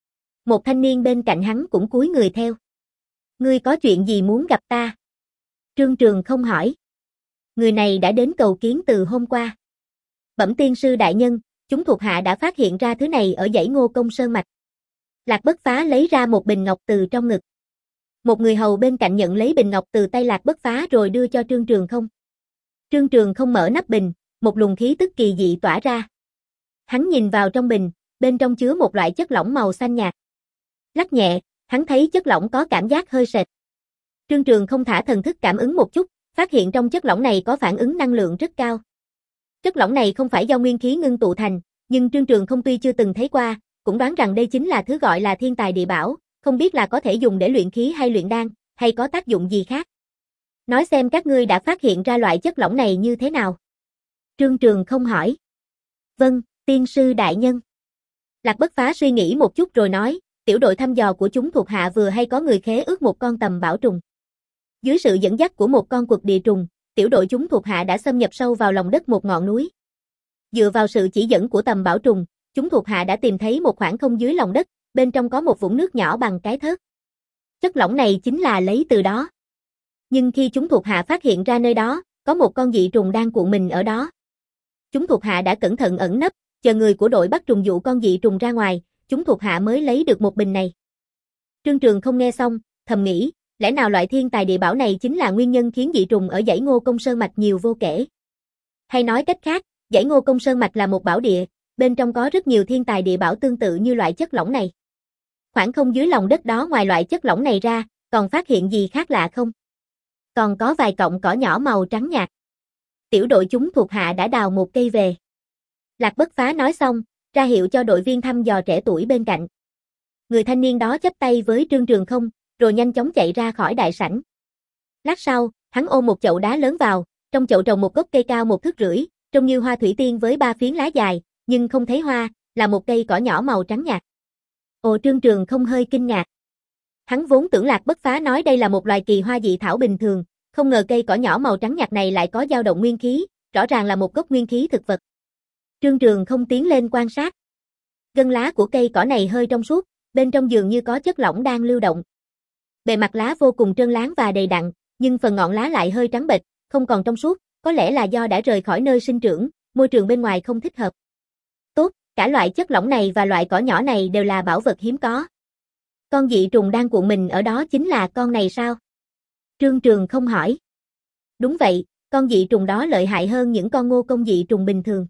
Một thanh niên bên cạnh hắn cũng cúi người theo. Ngươi có chuyện gì muốn gặp ta? Trương Trường Không hỏi. Người này đã đến cầu kiến từ hôm qua. Bẩm tiên sư đại nhân, chúng thuộc hạ đã phát hiện ra thứ này ở dãy Ngô Công Sơn Mạch. Lạc Bất Phá lấy ra một bình ngọc từ trong ngực. Một người hầu bên cạnh nhận lấy bình ngọc từ tay Lạc Bất Phá rồi đưa cho Trương Trường Không. Trương Trường Không mở nắp bình, một luồng khí tức kỳ dị tỏa ra. Hắn nhìn vào trong bình, bên trong chứa một loại chất lỏng màu xanh nhạt. Lắc nhẹ, hắn thấy chất lỏng có cảm giác hơi sệt. Trương Trường Không thả thần thức cảm ứng một chút, phát hiện trong chất lỏng này có phản ứng năng lượng rất cao. Chất lỏng này không phải do nguyên khí ngưng tụ thành, nhưng Trương Trường Không tuy chưa từng thấy qua, cũng đoán rằng đây chính là thứ gọi là thiên tài địa bảo, không biết là có thể dùng để luyện khí hay luyện đan, hay có tác dụng gì khác. Nói xem các ngươi đã phát hiện ra loại chất lỏng này như thế nào? Trương Trường Không hỏi. Vâng, tiên sư đại nhân. Lạc Bất Phá suy nghĩ một chút rồi nói, tiểu đội thăm dò của chúng thuộc hạ vừa hay có người khế ước một con tầm bảo trùng. Dưới sự dẫn dắt của một con quật địa trùng, tiểu đội chúng thuộc hạ đã xâm nhập sâu vào lòng đất một ngọn núi. Dựa vào sự chỉ dẫn của tầm bảo trùng, chúng thuộc hạ đã tìm thấy một khoảng không dưới lòng đất, bên trong có một vũng nước nhỏ bằng cái thớt. Chất lỏng này chính là lấy từ đó. Nhưng khi chúng thuộc hạ phát hiện ra nơi đó, có một con dị trùng đang cuộn mình ở đó. Chúng thuộc hạ đã cẩn thận ẩn nấp, chờ người của đội bắt trùng dụ con dị trùng ra ngoài, chúng thuộc hạ mới lấy được một bình này. Trương Trường Không nghe xong, thầm nghĩ, lẽ nào loại thiên tài địa bảo này chính là nguyên nhân khiến dị trùng ở dãy Ngô Công Sơn Mạch nhiều vô kể. Hay nói cách khác, dãy Ngô Công Sơn Mạch là một bảo địa, bên trong có rất nhiều thiên tài địa bảo tương tự như loại chất lỏng này. Khoảng không dưới lòng đất đó ngoài loại chất lỏng này ra, còn phát hiện gì khác lạ không? Còn có vài cọng cỏ nhỏ màu trắng nhạt. Tiểu đội chúng thuộc hạ đã đào một cây về. Lạc Bất Phá nói xong, ra hiệu cho đội viên thăm dò trẻ tuổi bên cạnh. Người thanh niên đó chắp tay với Trương Trường Không, rồi nhanh chóng chạy ra khỏi đại sảnh. Lát sau, hắn ôm một chậu đá lớn vào, trong chậu trồng một gốc cây cao một thước rưỡi, trông như hoa thủy tiên với ba phiến lá dài, nhưng không thấy hoa, là một cây cỏ nhỏ màu trắng nhạt. Ồ, Trương Trường Không hơi kinh ngạc. Hắn vốn tưởng Lạc Bất Phá nói đây là một loài kỳ hoa dị thảo bình thường, không ngờ cây cỏ nhỏ màu trắng nhạt này lại có dao động nguyên khí, rõ ràng là một gốc nguyên khí thực vật. Trương Trường Không tiến lên quan sát. Gân lá của cây cỏ này hơi trong suốt, bên trong dường như có chất lỏng đang lưu động. Bề mặt lá vô cùng trơn láng và đầy đặn, nhưng phần ngọn lá lại hơi trắng bệch, không còn trong suốt, có lẽ là do đã rời khỏi nơi sinh trưởng, môi trường bên ngoài không thích hợp. Tốt, cả loại chất lỏng này và loại cỏ nhỏ này đều là bảo vật hiếm có. Con dị trùng đang cuộn mình ở đó chính là con này sao? Trương Trường Không hỏi. Đúng vậy, con dị trùng đó lợi hại hơn những con Ngô Công dị trùng bình thường.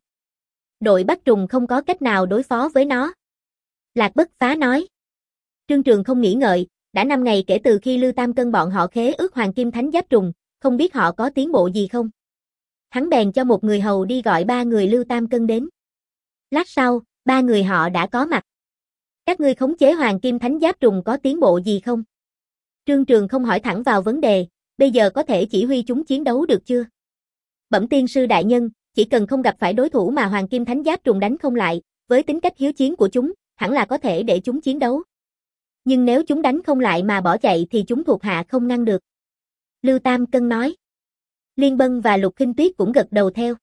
Đội bắt trùng không có cách nào đối phó với nó. Lạc Bất Phá nói. Trương Trường Không nghĩ ngợi, đã năm ngày kể từ khi Lư Tam Cân bọn họ khế ước Hoàng Kim Thánh Giáp Trùng, không biết họ có tiến bộ gì không? Hắn bèn cho một người hầu đi gọi ba người Lư Tam Cân đến. Lát sau, ba người họ đã có mặt. Các ngươi khống chế Hoàng Kim Thánh Giáp Trùng có tiến bộ gì không? Trương Trường Không hỏi thẳng vào vấn đề, bây giờ có thể chỉ huy chúng chiến đấu được chưa? Bẩm tiên sư đại nhân, chỉ cần không gặp phải đối thủ mà Hoàng Kim Thánh Giáp Trùng đánh không lại, với tính cách hiếu chiến của chúng, hẳn là có thể để chúng chiến đấu. Nhưng nếu chúng đánh không lại mà bỏ chạy thì chúng thuộc hạ không ngăn được. Lư Tam Cân nói. Liên Bân và Lục Khinh Tuyết cũng gật đầu theo.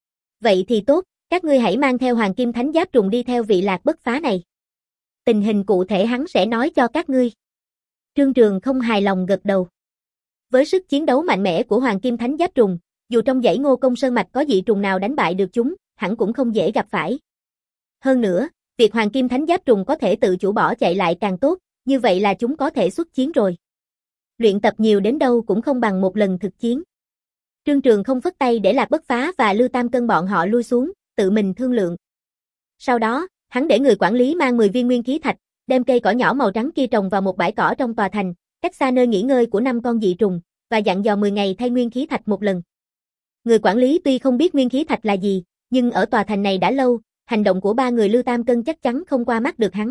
Vậy thì tốt, các ngươi hãy mang theo Hoàng Kim Thánh Giáp Trùng đi theo vị Lạc Bất Phá này. Tình hình cụ thể hắn sẽ nói cho các ngươi. Trương Trường Không hài lòng gật đầu. Với sức chiến đấu mạnh mẽ của Hoàng Kim Thánh Giáp Trùng, dù trong dãy Ngô Công Sơn Mạch có dị trùng nào đánh bại được chúng, hẳn cũng không dễ gặp phải. Hơn nữa, việc Hoàng Kim Thánh Giáp Trùng có thể tự chủ bỏ chạy lại càng tốt, như vậy là chúng có thể xuất chiến rồi. Luyện tập nhiều đến đâu cũng không bằng một lần thực chiến. Trương Trường Không phất tay để Lạc Bất Phá và Lư Tam Cân bọn họ lui xuống, tự mình thương lượng. Sau đó, hắn để người quản lý mang mười viên nguyên khí thạch, đem cây cỏ nhỏ màu trắng kia trồng vào một bãi cỏ trong tòa thành, cách xa nơi nghỉ ngơi của năm con dị trùng, và dặn dò mười ngày thay nguyên khí thạch một lần. Người quản lý tuy không biết nguyên khí thạch là gì, nhưng ở tòa thành này đã lâu, hành động của ba người Lư Tam Cân chắc chắn không qua mắt được hắn.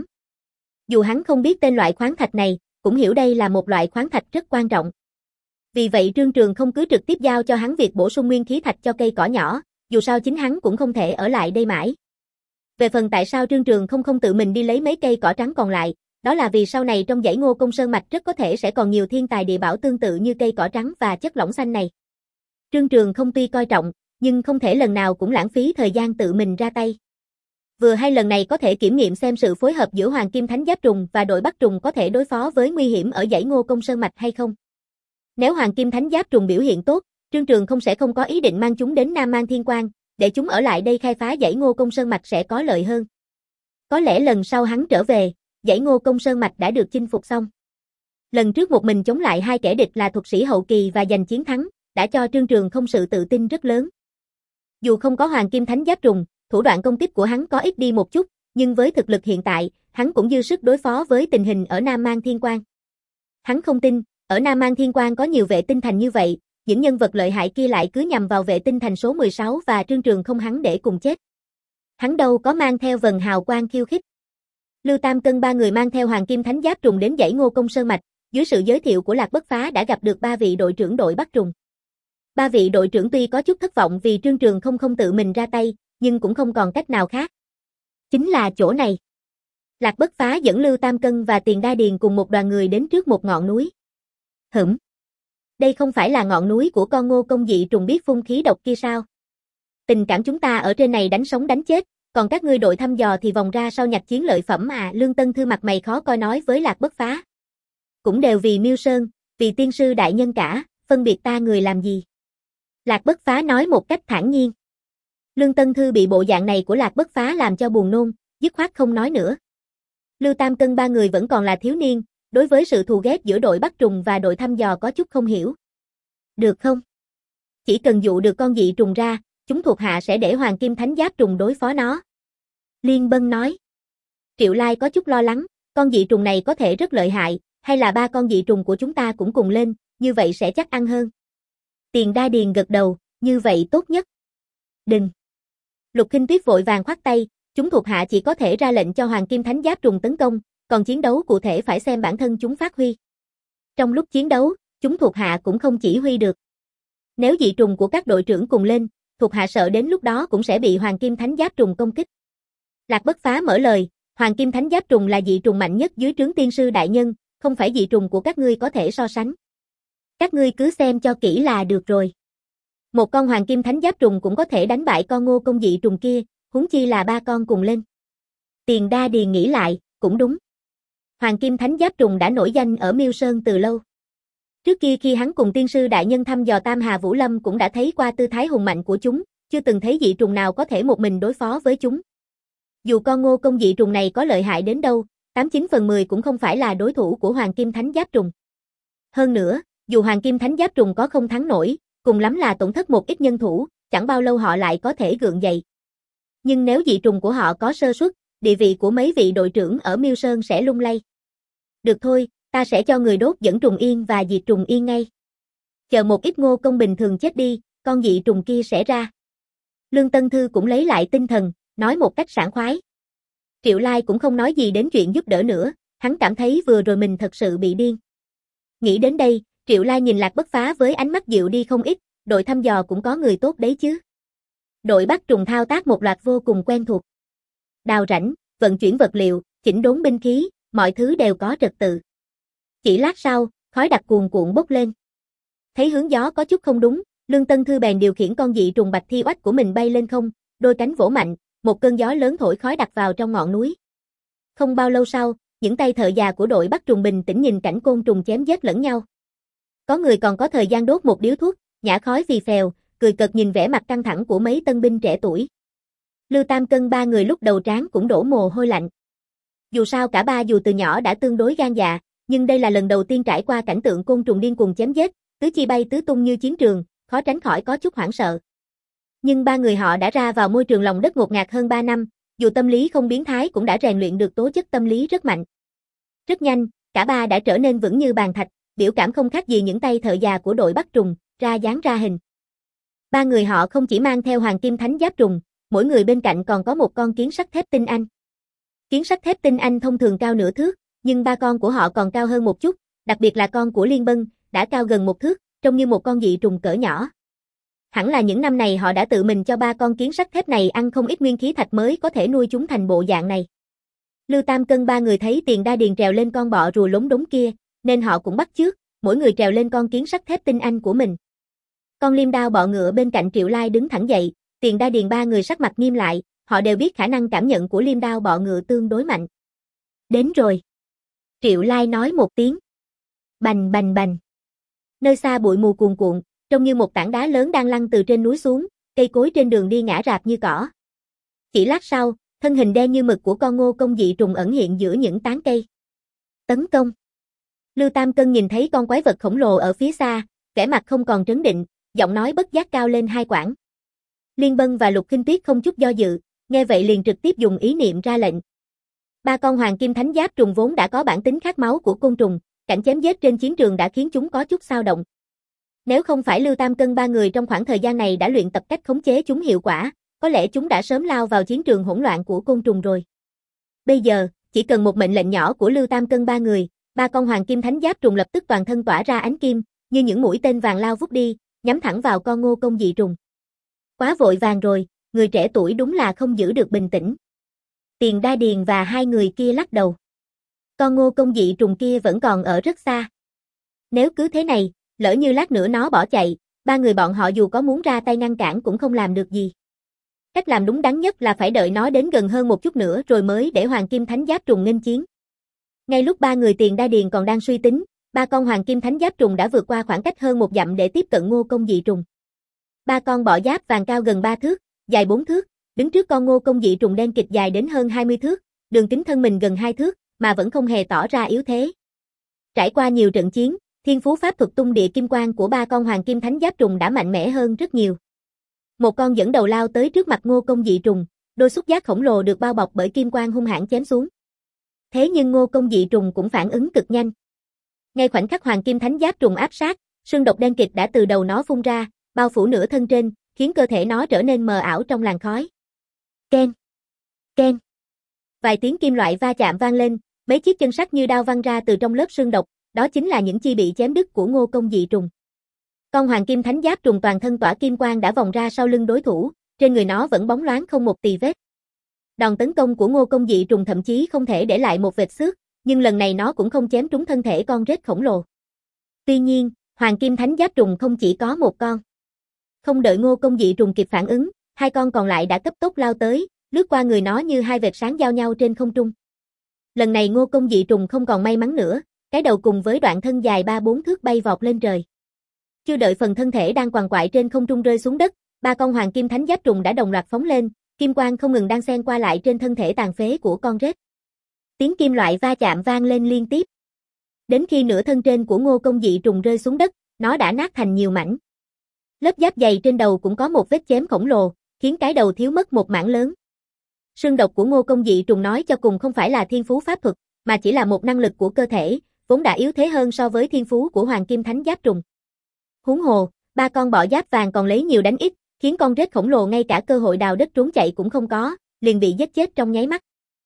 Dù hắn không biết tên loại khoáng thạch này, cũng hiểu đây là một loại khoáng thạch rất quan trọng. Vì vậy Trương Trường Không cứ trực tiếp giao cho hắn việc bổ sung nguyên khí thạch cho cây cỏ nhỏ, dù sao chính hắn cũng không thể ở lại đây mãi. Về phần tại sao Trương Trường Không không tự mình đi lấy mấy cây cỏ trắng còn lại, Đó là vì sau này trong dãy Ngô Công Sơn mạch rất có thể sẽ còn nhiều thiên tài địa bảo tương tự như cây cỏ trắng và chất lỏng xanh này. Trương Trường không tuy coi trọng, nhưng không thể lần nào cũng lãng phí thời gian tự mình ra tay. Vừa hay lần này có thể kiểm nghiệm xem sự phối hợp giữa Hoàng Kim Thánh Giáp Trùng và đội Bắc Trùng có thể đối phó với nguy hiểm ở dãy Ngô Công Sơn mạch hay không. Nếu Hoàng Kim Thánh Giáp Trùng biểu hiện tốt, Trương Trường không sẽ không có ý định mang chúng đến Nam Mang Thiên Quang, để chúng ở lại đây khai phá dãy Ngô Công Sơn mạch sẽ có lợi hơn. Có lẽ lần sau hắn trở về, dãy Ngô Công Sơn mạch đã được chinh phục xong. Lần trước một mình chống lại hai kẻ địch là thuật sĩ hậu kỳ và giành chiến thắng, đã cho Trương Trường không sự tự tin rất lớn. Dù không có Hoàng Kim Thánh Giáp Trùng, thủ đoạn công kích của hắn có ít đi một chút, nhưng với thực lực hiện tại, hắn cũng dư sức đối phó với tình hình ở Nam Mang Thiên Quang. Hắn không tin, ở Nam Mang Thiên Quang có nhiều vệ tinh thành như vậy, những nhân vật lợi hại kia lại cứ nhằm vào vệ tinh thành số mười sáu và Trương Trường không hắn để cùng chết. Hắn đâu có mang theo vần hào quang khiêu khích. Lưu Tam Cân ba người mang theo Hoàng Kim Thánh Giáp Trùng đến dãy Ngô Công Sơn mạch, dưới sự giới thiệu của Lạc Bất Phá đã gặp được ba vị đội trưởng đội Bắc Trùng. Ba vị đội trưởng tuy có chút thất vọng vì Trương Trường không không tự mình ra tay, nhưng cũng không còn cách nào khác. Chính là chỗ này. Lạc Bất Phá dẫn Lưu Tam Cân và Tiền Đa Điền cùng một đoàn người đến trước một ngọn núi. Hửm. Đây không phải là ngọn núi của con Ngô Công dị trùng biết phun khí độc kia sao? Tình cảm chúng ta ở trên này đánh sống đánh chết, còn các ngươi đội thăm dò thì vòng ra sau nhặt chiến lợi phẩm à? Lương Tân Thư mặt mày khó coi nói với Lạc Bất Phá. Cũng đều vì Miêu Sơn, vì tiên sư đại nhân cả, phân biệt ta người làm gì? Lạc Bất Phá nói một cách thản nhiên. Lương Tân Thư bị bộ dạng này của Lạc Bất Phá làm cho buồn nôn, dứt khoát không nói nữa. Lưu Tam Cân ba người vẫn còn là thiếu niên, đối với sự thù ghét giữa đội Bắc Trùng và đội thăm dò có chút không hiểu. Được không? Chỉ cần dụ được con dị trùng ra, chúng thuộc hạ sẽ để Hoàng Kim Thánh Giáp Trùng đối phó nó. Liên Bân nói. Triệu Lai có chút lo lắng, con dị trùng này có thể rất lợi hại, hay là ba con dị trùng của chúng ta cũng cùng lên, như vậy sẽ chắc ăn hơn. Tiền Đa Điền gật đầu, như vậy tốt nhất. Đừng. Lục Kinh Tuyết vội vàng khoát tay, chúng thuộc hạ chỉ có thể ra lệnh cho Hoàng Kim Thánh Giáp Trùng tấn công, còn chiến đấu cụ thể phải xem bản thân chúng phát huy. Trong lúc chiến đấu, chúng thuộc hạ cũng không chỉ huy được. Nếu dị trùng của các đội trưởng cùng lên, thuộc hạ sợ đến lúc đó cũng sẽ bị Hoàng Kim Thánh Giáp Trùng công kích. Lạc Bất Phá mở lời, Hoàng Kim Thánh Giáp Trùng là dị trùng mạnh nhất dưới trướng tiên sư đại nhân, không phải dị trùng của các ngươi có thể so sánh. Các ngươi cứ xem cho kỹ là được rồi. Một con Hoàng Kim Thánh Giáp Trùng cũng có thể đánh bại con Ngô Công dị trùng kia, huống chi là ba con cùng lên. Tiền Đa Điền nghĩ lại, cũng đúng. Hoàng Kim Thánh Giáp Trùng đã nổi danh ở Miêu Sơn từ lâu. Trước kia khi hắn cùng tiên sư đại nhân thăm dò Tam Hà Vũ Lâm cũng đã thấy qua tư thái hùng mạnh của chúng, chưa từng thấy dị trùng nào có thể một mình đối phó với chúng. Dù con Ngô Công dị trùng này có lợi hại đến đâu, tám chín phần mười cũng không phải là đối thủ của Hoàng Kim Thánh Giáp Trùng. Hơn nữa, dù Hoàng Kim Thánh Giáp Trùng có không thắng nổi, cùng lắm là tổn thất một ít nhân thủ, chẳng bao lâu họ lại có thể gượng dậy. Nhưng nếu dị trùng của họ có sơ suất, địa vị của mấy vị đội trưởng ở Miêu Sơn sẽ lung lay. Được thôi, ta sẽ cho người đốt dẫn trùng yên và diệt trùng yên ngay. Chờ một ít Ngô Công bình thường chết đi, con dị trùng kia sẽ ra. Lương Tân Thư cũng lấy lại tinh thần, nói một cách sảng khoái. Triệu Lai cũng không nói gì đến chuyện giúp đỡ nữa, hắn cảm thấy vừa rồi mình thật sự bị điên. Nghĩ đến đây, Triệu Lai nhìn Lạc Bất Phá với ánh mắt dịu đi không ít, đội thăm dò cũng có người tốt đấy chứ. Đội Bắc Trùng thao tác một loạt vô cùng quen thuộc. Đào rãnh, vận chuyển vật liệu, chỉnh đốn binh khí, mọi thứ đều có trật tự. Chỉ lát sau, khói đặc cuồn cuộn bốc lên. Thấy hướng gió có chút không đúng, Lương Tân Thư bèn điều khiển con dị trùng bạch thi oách của mình bay lên không, đôi cánh vỗ mạnh, một cơn gió lớn thổi khói đặc vào trong ngọn núi. Không bao lâu sau, những tay thợ già của đội Bắc Trùng bình tĩnh nhìn cảnh côn trùng chém giết lẫn nhau. Có người còn có thời gian đốt một điếu thuốc, nhả khói phì phèo, cười cợt nhìn vẻ mặt căng thẳng của mấy tân binh trẻ tuổi. Lưu Tam Cân ba người lúc đầu trán cũng đổ mồ hôi lạnh. Dù sao cả ba dù từ nhỏ đã tương đối gan dạ, nhưng đây là lần đầu tiên trải qua cảnh tượng côn trùng điên cuồng chém giết, tứ chi bay tứ tung như chiến trường, khó tránh khỏi có chút hoảng sợ. Nhưng ba người họ đã ra vào môi trường lòng đất ngột ngạt hơn ba năm, dù tâm lý không biến thái cũng đã rèn luyện được tố chất tâm lý rất mạnh. Rất nhanh, cả ba đã trở nên vững như bàn thạch, biểu cảm không khác gì những tay thợ già của đội Bắc Trùng, ra dáng ra hình. Ba người họ không chỉ mang theo Hoàng Kim Thánh Giáp Trùng, mỗi người bên cạnh còn có một con kiến sắt thép tinh anh. Kiến sắt thép tinh anh thông thường cao nửa thước, nhưng ba con của họ còn cao hơn một chút, đặc biệt là con của Liên Bân, đã cao gần một thước, trông như một con dị trùng cỡ nhỏ. Hẳn là những năm này họ đã tự mình cho ba con kiến sắt thép này ăn không ít nguyên khí thạch mới có thể nuôi chúng thành bộ dạng này. Lưu Tam Cân ba người thấy Tiền Đa Điền trèo lên con bọ rùa lúng đống kia, nên họ cũng bắt chước, mỗi người trèo lên con kiến sắt thép tinh anh của mình. Con liêm đao bọ ngựa bên cạnh Triệu Lai đứng thẳng dậy, Tiền Đa Điền ba người sắc mặt nghiêm lại, họ đều biết khả năng cảm nhận của liêm đao bọ ngựa tương đối mạnh. Đến rồi. Triệu Lai nói một tiếng. Bành bành bành. Nơi xa bụi mù cuồn cuộn, trông như một tảng đá lớn đang lăn từ trên núi xuống, cây cối trên đường đi ngã rạp như cỏ. Chỉ lát sau, thân hình đen như mực của con Ngô Công dị trùng ẩn hiện giữa những tán cây. Tấn công. Lưu Tam Cân nhìn thấy con quái vật khổng lồ ở phía xa, vẻ mặt không còn trấn định, giọng nói bất giác cao lên hai quãng. Liên Bân và Lục Khinh Tuyết không chút do dự, nghe vậy liền trực tiếp dùng ý niệm ra lệnh. Ba con hoàng kim thánh giáp trùng vốn đã có bản tính khát máu của côn trùng, cảnh chém giết trên chiến trường đã khiến chúng có chút xao động. Nếu không phải Lưu Tam Cân ba người trong khoảng thời gian này đã luyện tập cách khống chế chúng hiệu quả, có lẽ chúng đã sớm lao vào chiến trường hỗn loạn của côn trùng rồi. Bây giờ, chỉ cần một mệnh lệnh nhỏ của Lưu Tam Cân ba người, ba con hoàng kim thánh giáp trùng lập tức toàn thân tỏa ra ánh kim, như những mũi tên vàng lao vút đi, nhắm thẳng vào con Ngô Công dị trùng. Quá vội vàng rồi, người trẻ tuổi đúng là không giữ được bình tĩnh. Tiền Đa Điền và hai người kia lắc đầu. Con Ngô Công dị trùng kia vẫn còn ở rất xa. Nếu cứ thế này, lỡ như lát nữa nó bỏ chạy, ba người bọn họ dù có muốn ra tay ngăn cản cũng không làm được gì. Cách làm đúng đắn nhất là phải đợi nó đến gần hơn một chút nữa rồi mới để hoàng kim thánh giáp trùng nghênh chiến. Ngay lúc ba người Tiền Đa Điền còn đang suy tính, ba con hoàng kim thánh giáp trùng đã vượt qua khoảng cách hơn một dặm để tiếp cận Ngô Công dị trùng. Ba con bọ giáp vàng cao gần ba thước, dài bốn thước, đứng trước con Ngô Công dị trùng đen kịt dài đến hơn hai mươi thước, đường kính thân mình gần hai thước, mà vẫn không hề tỏ ra yếu thế. Trải qua nhiều trận chiến, thiên phú pháp thuật tung địa kim quang của ba con hoàng kim thánh giáp trùng đã mạnh mẽ hơn rất nhiều. Một con dẫn đầu lao tới trước mặt Ngô Công dị trùng, đôi xúc giác khổng lồ được bao bọc bởi kim quang hung hãn chém xuống. Thế nhưng Ngô Công dị trùng cũng phản ứng cực nhanh. Ngay khoảnh khắc hoàng kim thánh giáp trùng áp sát, sương độc đen kịt đã từ đầu nó phun ra, bao phủ nửa thân trên, khiến cơ thể nó trở nên mờ ảo trong làn khói. Keng, keng. Vài tiếng kim loại va chạm vang lên, mấy chiếc chân sắt như đao văng ra từ trong lớp sương độc, đó chính là những chi bị chém đứt của Ngô Công dị trùng. Con hoàng kim thánh giáp trùng toàn thân tỏa kim quang đã vòng ra sau lưng đối thủ, trên người nó vẫn bóng loáng không một tì vết. Đòn tấn công của Ngô Công dị trùng thậm chí không thể để lại một vệt xước, nhưng lần này nó cũng không chém trúng thân thể con rết khổng lồ. Tuy nhiên, hoàng kim thánh giáp trùng không chỉ có một con. Không đợi Ngô Công dị trùng kịp phản ứng, hai con còn lại đã cấp tốc lao tới, lướt qua người nó như hai vệt sáng giao nhau trên không trung. Lần này Ngô Công dị trùng không còn may mắn nữa, cái đầu cùng với đoạn thân dài ba bốn thước bay vọt lên trời. Chưa đợi phần thân thể đang quằn quại trên không trung rơi xuống đất, ba con hoàng kim thánh giáp trùng đã đồng loạt phóng lên, kim quang không ngừng đan xen qua lại trên thân thể tàn phế của con rết. Tiếng kim loại va chạm vang lên liên tiếp. Đến khi nửa thân trên của Ngô Công dị trùng rơi xuống đất, nó đã nát thành nhiều mảnh. Lớp giáp dày trên đầu cũng có một vết chém khổng lồ, khiến cái đầu thiếu mất một mảng lớn. Sương độc của Ngô Công dị trùng nói cho cùng không phải là thiên phú pháp thuật, mà chỉ là một năng lực của cơ thể, vốn đã yếu thế hơn so với thiên phú của hoàng kim thánh giáp trùng. Huống hồ, ba con bọ giáp vàng còn lấy nhiều đánh ít, khiến con rết khổng lồ ngay cả cơ hội đào đất trốn chạy cũng không có, liền bị giết chết trong nháy mắt.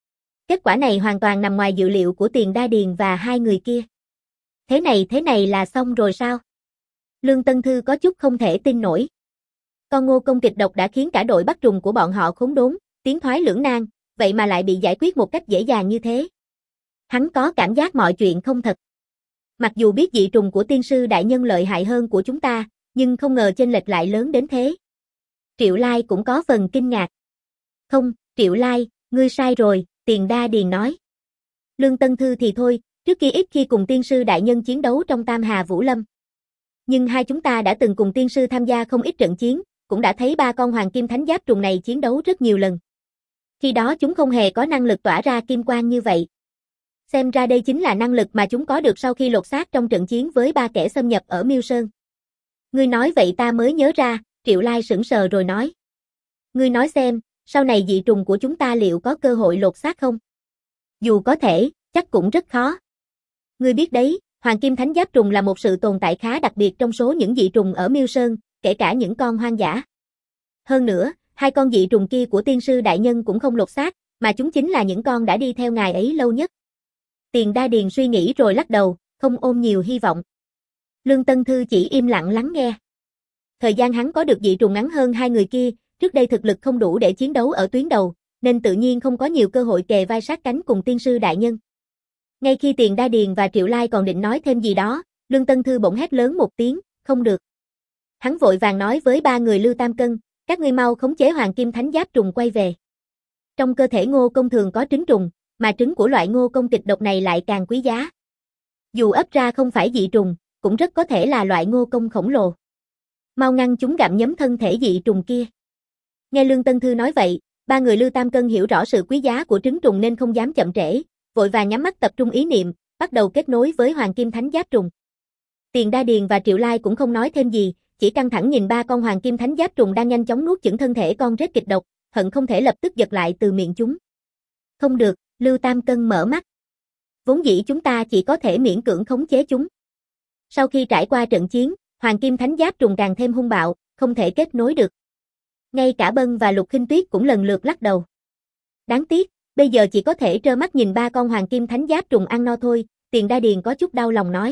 Kết quả này hoàn toàn nằm ngoài dự liệu của Tiền Đa Điền và hai người kia. Thế này thế này là xong rồi sao? Lương Tân Thư có chút không thể tin nổi. Con Ngô Công kịch độc đã khiến cả đội bắt trùng của bọn họ khốn đốn, tiến thoái lưỡng nan, vậy mà lại bị giải quyết một cách dễ dàng như thế. Hắn có cảm giác mọi chuyện không thật. Mặc dù biết dị trùng của tiên sư đại nhân lợi hại hơn của chúng ta, nhưng không ngờ chênh lệch lại lớn đến thế. Triệu Lai cũng có phần kinh ngạc. Không, Triệu Lai, ngươi sai rồi, Tiền Đa Điền nói. Lương Tân Thư thì thôi, trước kia ít khi cùng tiên sư đại nhân chiến đấu trong Tam Hà Vũ Lâm. Nhưng hai chúng ta đã từng cùng tiên sư tham gia không ít trận chiến, cũng đã thấy ba con hoàng kim thánh giáp trùng này chiến đấu rất nhiều lần. Khi đó chúng không hề có năng lực tỏa ra kim quang như vậy. Xem ra đây chính là năng lực mà chúng có được sau khi lột xác trong trận chiến với ba kẻ xâm nhập ở Miêu Sơn. Ngươi nói vậy ta mới nhớ ra, Triệu Lai sững sờ rồi nói. Ngươi nói xem, sau này dị trùng của chúng ta liệu có cơ hội lột xác không? Dù có thể, chắc cũng rất khó. Ngươi biết đấy, hoàng kim thánh giáp trùng là một sự tồn tại khá đặc biệt trong số những dị trùng ở Miêu Sơn, kể cả những con hoang dã. Hơn nữa, hai con dị trùng kia của tiên sư đại nhân cũng không lột xác, mà chúng chính là những con đã đi theo ngài ấy lâu nhất. Tiền Đa Điền suy nghĩ rồi lắc đầu, không ôm nhiều hy vọng. Lương Tân Thư chỉ im lặng lắng nghe. Thời gian hắn có được dị trùng ngắn hơn hai người kia, trước đây thực lực không đủ để chiến đấu ở tuyến đầu, nên tự nhiên không có nhiều cơ hội kề vai sát cánh cùng tiên sư đại nhân. Ngay khi Tiền Đa Điền và Triệu Lai còn định nói thêm gì đó, Lương Tân Thư bỗng hét lớn một tiếng, không được. Hắn vội vàng nói với ba người Lưu Tam Cân, các ngươi mau khống chế Hoàng Kim Thánh Giáp trùng quay về. Trong cơ thể Ngô Công thường có trứng trùng, mà trứng của loại Ngô Công kịch độc này lại càng quý giá. Dù ấp ra không phải dị trùng, cũng rất có thể là loại Ngô Công khổng lồ. Mau ngăn chúng gặm nhấm thân thể dị trùng kia. Nghe Lương Tân Thư nói vậy, ba người Lưu Tam Cân hiểu rõ sự quý giá của trứng trùng nên không dám chậm trễ, vội vàng nhắm mắt tập trung ý niệm, bắt đầu kết nối với Hoàng Kim Thánh Giáp trùng. Tiền Đa Điền và Triệu Lai cũng không nói thêm gì, chỉ căng thẳng nhìn ba con Hoàng Kim Thánh Giáp trùng đang nhanh chóng nuốt chửng thân thể con rết kịch độc, hận không thể lập tức giật lại từ miệng chúng. Không được, Lưu Tam Cân mở mắt. Vốn dĩ chúng ta chỉ có thể miễn cưỡng khống chế chúng. Sau khi trải qua trận chiến, Hoàng Kim Thánh Giáp trùng càng thêm hung bạo, không thể kết nối được. Ngay cả Bân và Lục Khinh Tuyết cũng lần lượt lắc đầu. Đáng tiếc, bây giờ chỉ có thể trơ mắt nhìn ba con Hoàng Kim Thánh Giáp trùng ăn no thôi, Tiền Đa Điền có chút đau lòng nói.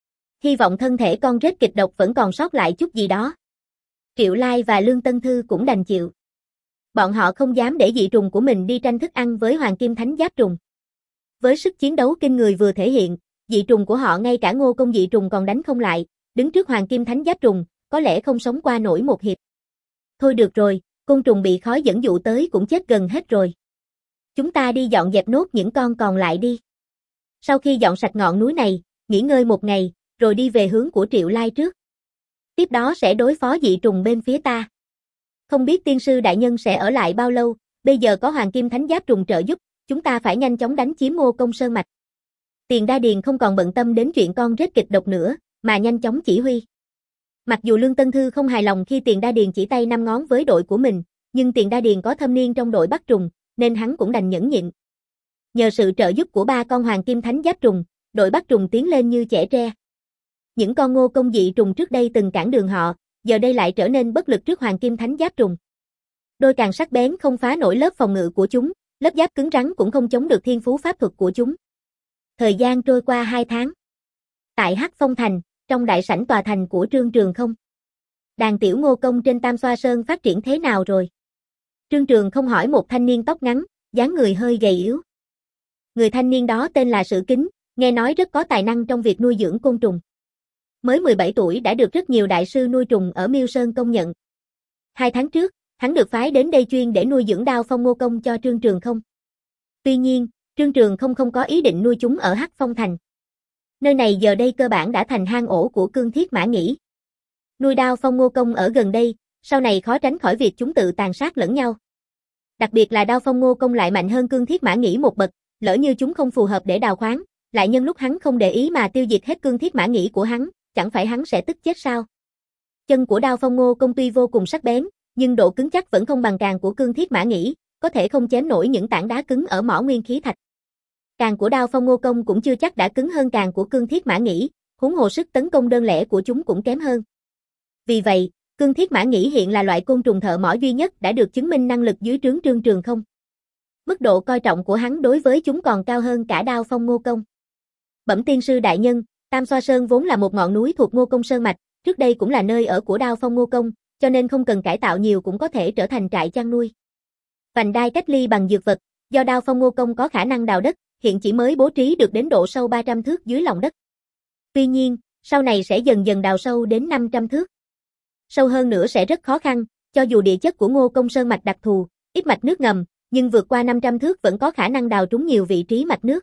Hy vọng thân thể con rết kịch độc vẫn còn sót lại chút gì đó. Triệu Lai và Lương Tân Thư cũng đành chịu. Bọn họ không dám để dị trùng của mình đi tranh thức ăn với Hoàng Kim Thánh Giáp trùng. Với sức chiến đấu kinh người vừa thể hiện, dị trùng của họ ngay cả Ngô Công dị trùng còn đánh không lại, đứng trước Hoàng Kim Thánh Giáp trùng, có lẽ không sống qua nổi một hiệp. Thôi được rồi, côn trùng bị khói dẫn dụ tới cũng chết gần hết rồi. Chúng ta đi dọn dẹp nốt những con còn lại đi. Sau khi dọn sạch ngọn núi này, nghỉ ngơi một ngày, rồi đi về hướng của Triệu Lai trước. Tiếp đó sẽ đối phó dị trùng bên phía ta. Không biết tiên sư đại nhân sẽ ở lại bao lâu, bây giờ có Hoàng Kim Thánh Giáp trùng trợ giúp, chúng ta phải nhanh chóng đánh chiếm Ngô Công Sơn Mạch. Tiền Đa Điền không còn bận tâm đến chuyện con rết kịch độc nữa, mà nhanh chóng chỉ huy. Mặc dù Lương Tân Thư không hài lòng khi Tiền Đa Điền chỉ tay năm ngón với đội của mình, nhưng Tiền Đa Điền có thâm niên trong đội bắt trùng, nên hắn cũng đành nhẫn nhịn. Nhờ sự trợ giúp của ba con Hoàng Kim Thánh Giáp trùng, đội bắt trùng tiến lên như chẻ tre. Những con Ngô Công dị trùng trước đây từng cản đường họ, giờ đây lại trở nên bất lực trước Hoàng Kim Thánh Giáp trùng. Đôi càng sắc bén không phá nổi lớp phòng ngự của chúng, lớp giáp cứng rắn cũng không chống được thiên phú pháp thuật của chúng. Thời gian trôi qua hai tháng. Tại Hắc Phong Thành, trong đại sảnh tòa thành của Trương Trường Không. Đàn tiểu Ngô Công trên Tam Xoa Sơn phát triển thế nào rồi? Trương Trường Không hỏi một thanh niên tóc ngắn, dáng người hơi gầy yếu. Người thanh niên đó tên là Sử Kính, nghe nói rất có tài năng trong việc nuôi dưỡng côn trùng. Mới mười bảy tuổi đã được rất nhiều đại sư nuôi trùng ở Miêu Sơn công nhận. Hai tháng trước, hắn được phái đến đây chuyên để nuôi dưỡng Đao Phong Ngô Công cho Trương Trường Không. Tuy nhiên, Trương Trường Không không có ý định nuôi chúng ở Hắc Phong Thành. Nơi này giờ đây cơ bản đã thành hang ổ của Cương Thiết Mã Nghĩ. Nuôi Đao Phong Ngô Công ở gần đây, sau này khó tránh khỏi việc chúng tự tàn sát lẫn nhau. Đặc biệt là Đao Phong Ngô Công lại mạnh hơn Cương Thiết Mã Nghĩ một bậc, lỡ như chúng không phù hợp để đào khoáng, lại nhân lúc hắn không để ý mà tiêu diệt hết Cương Thiết Mã Nghĩ của hắn, chẳng phải hắn sẽ tức chết sao? Chân của Đao Phong Ngô Công tuy vô cùng sắc bén, nhưng độ cứng chắc vẫn không bằng càng của Cương Thiết Mã Nghĩ, có thể không chém nổi những tảng đá cứng ở mỏ nguyên khí thạch. Càng của Đao Phong Ngô Công cũng chưa chắc đã cứng hơn càng của Cương Thiết Mã Nghĩ, huống hồ sức tấn công đơn lẻ của chúng cũng kém hơn. Vì vậy, Cương Thiết Mã Nghĩ hiện là loại côn trùng thợ mỏ duy nhất đã được chứng minh năng lực dưới trướng Trương Trường Không. Mức độ coi trọng của hắn đối với chúng còn cao hơn cả Đao Phong Ngô Công. Bẩm tiên sư đại nhân, Tam Xoa Sơn vốn là một ngọn núi thuộc Ngô Công Sơn Mạch, trước đây cũng là nơi ở của Đao Phong Ngô Công, cho nên không cần cải tạo nhiều cũng có thể trở thành trại chăn nuôi. Vành đai cách ly bằng dược vật, do Đao Phong Ngô Công có khả năng đào đất, hiện chỉ mới bố trí được đến độ sâu ba trăm thước dưới lòng đất. Tuy nhiên, sau này sẽ dần dần đào sâu đến năm trăm thước. Sâu hơn nữa sẽ rất khó khăn, cho dù địa chất của Ngô Công Sơn Mạch đặc thù, ít mạch nước ngầm, nhưng vượt qua năm trăm thước vẫn có khả năng đào trúng nhiều vị trí mạch nước.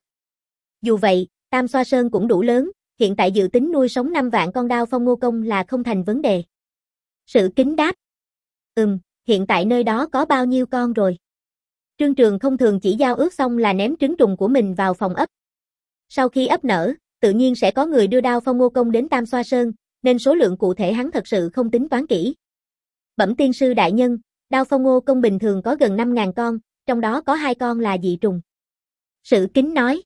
Dù vậy, Tam Xoa Sơn cũng đủ lớn, hiện tại dự tính nuôi sống năm vạn con Đao Phong Ngô Công là không thành vấn đề. Sử Kính đáp. Ừm, hiện tại nơi đó có bao nhiêu con rồi? Trương Trường Không thường chỉ giao ước xong là ném trứng trùng của mình vào phòng ấp. Sau khi ấp nở, tự nhiên sẽ có người đưa Đao Phong Ngô Công đến Tam Xoa Sơn, nên số lượng cụ thể hắn thật sự không tính toán kỹ. Bẩm tiên sư đại nhân, Đao Phong Ngô Công bình thường có gần năm nghìn con, trong đó có hai con là dị trùng. Sử Kính nói.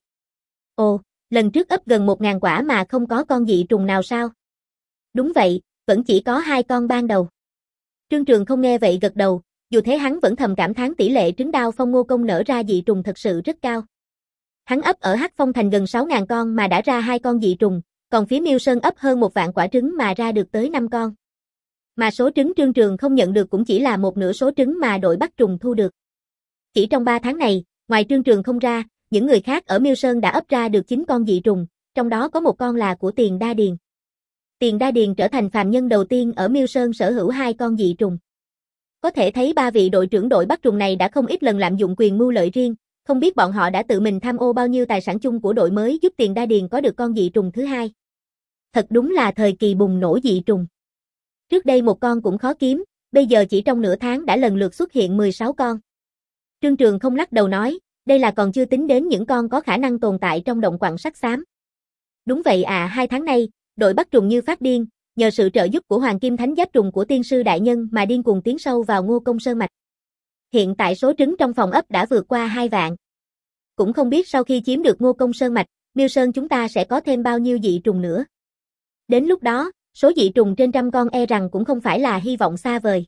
Ồ, lần trước ấp gần một nghìn quả mà không có con dị trùng nào sao? Đúng vậy, vẫn chỉ có hai con ban đầu. Trương Trường Không nghe vậy gật đầu, dù thế hắn vẫn thầm cảm thán tỷ lệ trứng Đao Phong Ngô Công nở ra dị trùng thật sự rất cao. Hắn ấp ở Hắc Phong Thành gần sáu nghìn con mà đã ra hai con dị trùng, còn phía Miêu Sơn ấp hơn một vạn quả trứng mà ra được tới năm con. Mà số trứng Trương Trường không nhận được cũng chỉ là một nửa số trứng mà đội bắt trùng thu được. Chỉ trong ba tháng này, ngoài Trương Trường không ra, những người khác ở Miêu Sơn đã ấp ra được chín con dị trùng, trong đó có một con là của Tiền Đa Điền. Tiền Đa Điền trở thành phàm nhân đầu tiên ở Miêu Sơn sở hữu hai con dị trùng. Có thể thấy ba vị đội trưởng đội bắt trùng này đã không ít lần lạm dụng quyền mưu lợi riêng, không biết bọn họ đã tự mình tham ô bao nhiêu tài sản chung của đội mới giúp Tiền Đa Điền có được con dị trùng thứ hai. Thật đúng là thời kỳ bùng nổ dị trùng. Trước đây một con cũng khó kiếm, bây giờ chỉ trong nửa tháng đã lần lượt xuất hiện mười sáu con. Trương Trường không lắc đầu nói, đây là còn chưa tính đến những con có khả năng tồn tại trong động quặng sắt xám. Đúng vậy à, hai tháng nay, đội bắt trùng như phát điên, nhờ sự trợ giúp của Hoàng Kim Thánh Giáp trùng của tiên sư đại nhân mà điên cuồng tiến sâu vào Ngô Công Sơn mạch. Hiện tại số trứng trong phòng ấp đã vượt qua hai vạn. Cũng không biết sau khi chiếm được Ngô Công Sơn mạch, Miêu Sơn chúng ta sẽ có thêm bao nhiêu dị trùng nữa. Đến lúc đó, số dị trùng trên trăm con e rằng cũng không phải là hy vọng xa vời.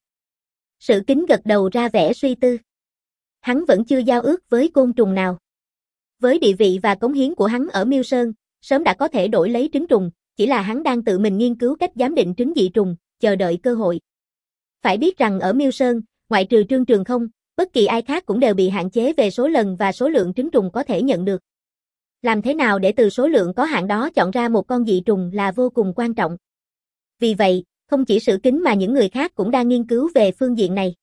Sử Kính gật đầu ra vẻ suy tư. Hắn vẫn chưa giao ước với côn trùng nào. Với địa vị và cống hiến của hắn ở Miêu Sơn, sớm đã có thể đổi lấy trứng trùng, chỉ là hắn đang tự mình nghiên cứu cách giám định trứng dị trùng, chờ đợi cơ hội. Phải biết rằng ở Miêu Sơn, ngoại trừ Trương Trường không, bất kỳ ai khác cũng đều bị hạn chế về số lần và số lượng trứng trùng có thể nhận được. Làm thế nào để từ số lượng có hạn đó chọn ra một con dị trùng là vô cùng quan trọng. Vì vậy, không chỉ Sử Kính mà những người khác cũng đang nghiên cứu về phương diện này.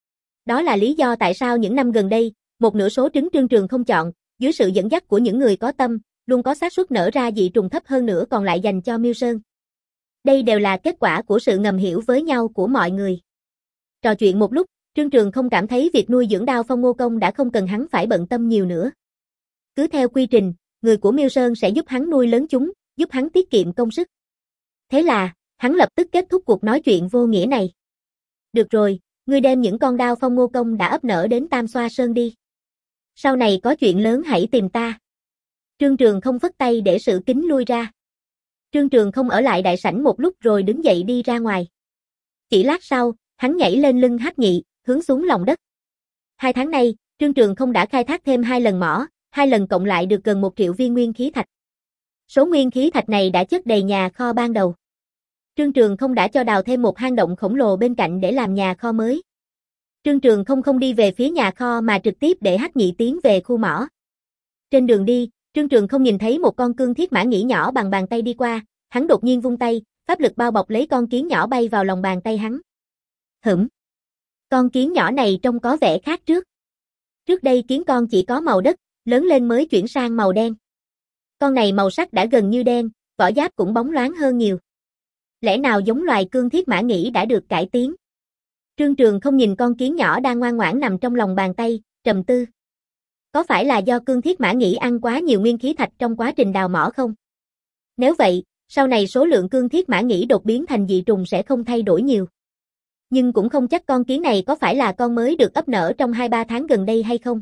Đó là lý do tại sao những năm gần đây, một nửa số trứng Trương Trường không chọn, dưới sự dẫn dắt của những người có tâm, luôn có xác suất nở ra dị trùng thấp hơn nữa còn lại dành cho Miêu Sơn. Đây đều là kết quả của sự ngầm hiểu với nhau của mọi người. Trò chuyện một lúc, Trương Trường không cảm thấy việc nuôi dưỡng Đao Phong Ngô Công đã không cần hắn phải bận tâm nhiều nữa. Cứ theo quy trình, người của Miêu Sơn sẽ giúp hắn nuôi lớn chúng, giúp hắn tiết kiệm công sức. Thế là, hắn lập tức kết thúc cuộc nói chuyện vô nghĩa này. Được rồi, ngươi đem những con Đao Phong Ngô Công đã ấp nở đến Tam Xoa Sơn đi. Sau này có chuyện lớn hãy tìm ta. Trương Trường không phất tay để Sử Kính lui ra. Trương Trường không ở lại đại sảnh một lúc rồi đứng dậy đi ra ngoài. Chỉ lát sau, hắn nhảy lên lưng Hắc Nhị, hướng xuống lòng đất. Hai tháng nay, Trương Trường không đã khai thác thêm hai lần mỏ, hai lần cộng lại được gần một triệu viên nguyên khí thạch. Số nguyên khí thạch này đã chất đầy nhà kho ban đầu. Trương Trường không đã cho đào thêm một hang động khổng lồ bên cạnh để làm nhà kho mới. Trương Trường không không đi về phía nhà kho mà trực tiếp để Hắc Nhị tiến về khu mỏ. Trên đường đi, Trương Trường không nhìn thấy một con cương thiết mã nhĩ nhỏ bằng bàn tay đi qua, hắn đột nhiên vung tay, pháp lực bao bọc lấy con kiến nhỏ bay vào lòng bàn tay hắn. Hửm. Con kiến nhỏ này trông có vẻ khác trước. Trước đây kiến con chỉ có màu đất, lớn lên mới chuyển sang màu đen. Con này màu sắc đã gần như đen, vỏ giáp cũng bóng loáng hơn nhiều. Lẽ nào giống loài cương thiết mã nhĩ đã được cải tiến? Trương Trường không nhìn con kiến nhỏ đang ngoan ngoãn nằm trong lòng bàn tay, trầm tư. Có phải là do cương thiết mã nhĩ ăn quá nhiều nguyên khí thạch trong quá trình đào mỏ không? Nếu vậy, sau này số lượng cương thiết mã nhĩ đột biến thành dị trùng sẽ không thay đổi nhiều. Nhưng cũng không chắc con kiến này có phải là con mới được ấp nở trong hai ba tháng gần đây hay không.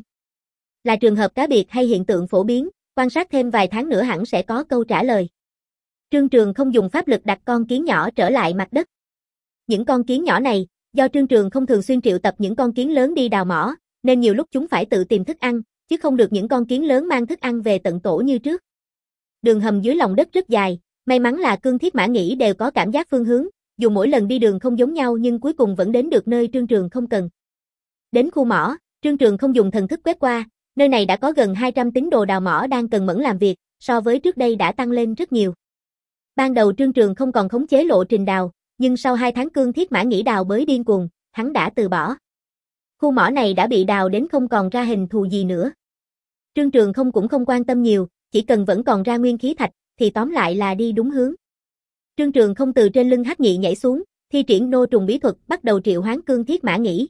Là trường hợp cá biệt hay hiện tượng phổ biến, quan sát thêm vài tháng nữa hẳn sẽ có câu trả lời. Trương Trường không dùng pháp lực đặt con kiến nhỏ trở lại mặt đất. Những con kiến nhỏ này, do Trương Trường không thường xuyên triệu tập những con kiến lớn đi đào mỏ, nên nhiều lúc chúng phải tự tìm thức ăn, chứ không được những con kiến lớn mang thức ăn về tận tổ như trước. Đường hầm dưới lòng đất rất dài, may mắn là cương thiết mã nhĩ đều có cảm giác phương hướng, dù mỗi lần đi đường không giống nhau nhưng cuối cùng vẫn đến được nơi Trương Trường không cần. Đến khu mỏ, Trương Trường không dùng thần thức quét qua, nơi này đã có gần hai trăm tín đồ đào mỏ đang cần mẫn làm việc, so với trước đây đã tăng lên rất nhiều. Ban đầu Trương Trường không còn khống chế lộ trình đào, nhưng sau hai tháng cương thiết mã nhĩ đào bới điên cuồng, hắn đã từ bỏ. Khu mỏ này đã bị đào đến không còn ra hình thù gì nữa. Trương Trường không cũng không quan tâm nhiều, chỉ cần vẫn còn ra nguyên khí thạch, thì tóm lại là đi đúng hướng. Trương Trường không từ trên lưng Hắc Nhị nhảy xuống, thi triển nô trùng bí thuật bắt đầu triệu hoán cương thiết mã nhĩ.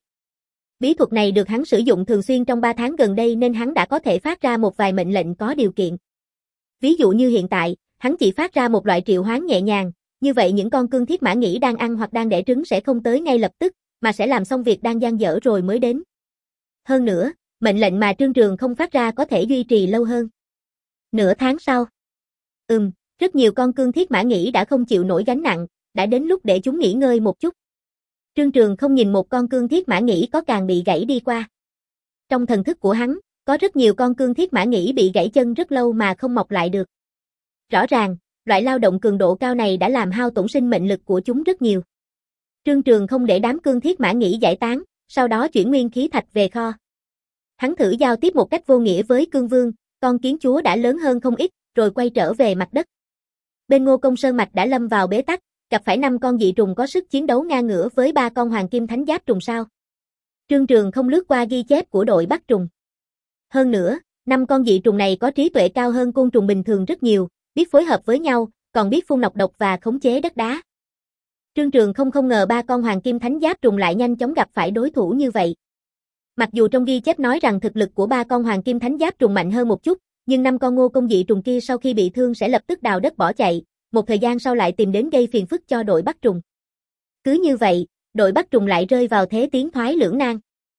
Bí thuật này được hắn sử dụng thường xuyên trong ba tháng gần đây nên hắn đã có thể phát ra một vài mệnh lệnh có điều kiện. Ví dụ như hiện tại, hắn chỉ phát ra một loại triệu hoán nhẹ nhàng, như vậy những con cương thiết mã nhĩ đang ăn hoặc đang đẻ trứng sẽ không tới ngay lập tức, mà sẽ làm xong việc đang dang dở rồi mới đến. Hơn nữa, mệnh lệnh mà Trương Trường không phát ra có thể duy trì lâu hơn. Nửa tháng sau. Ừm, rất nhiều con cương thiết mã nhĩ đã không chịu nổi gánh nặng, đã đến lúc để chúng nghỉ ngơi một chút. Trương Trường không nhìn một con cương thiết mã nhĩ có càng bị gãy đi qua. Trong thần thức của hắn, có rất nhiều con cương thiết mã nhĩ bị gãy chân rất lâu mà không mọc lại được. Rõ ràng, loại lao động cường độ cao này đã làm hao tổn sinh mệnh lực của chúng rất nhiều. Trương Trường không để đám cương thiết mã nhĩ giải tán, sau đó chuyển nguyên khí thạch về kho. Hắn thử giao tiếp một cách vô nghĩa với cương vương, con kiến chúa đã lớn hơn không ít, rồi quay trở về mặt đất. Bên Ngô Công Sơn Mạch đã lâm vào bế tắc, gặp phải năm con dị trùng có sức chiến đấu ngang ngửa với ba con hoàng kim thánh giáp trùng sao. Trương Trường không lướt qua ghi chép của đội bắt trùng. Hơn nữa, năm con dị trùng này có trí tuệ cao hơn côn trùng bình thường rất nhiều, biết phối hợp với nhau, còn biết phun nọc độc và khống chế đất đá. Trương Trường không không ngờ ba con hoàng kim thánh giáp trùng lại nhanh chóng gặp phải đối thủ như vậy. Mặc dù trong ghi chép nói rằng thực lực của ba con hoàng kim thánh giáp trùng mạnh hơn một chút, nhưng năm con Ngô Công dị trùng kia sau khi bị thương sẽ lập tức đào đất bỏ chạy, một thời gian sau lại tìm đến gây phiền phức cho đội bắt trùng. Cứ như vậy, đội bắt trùng lại rơi vào thế tiến thoái lưỡng nan.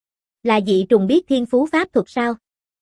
Là dị trùng biết thiên phú pháp thuật sao?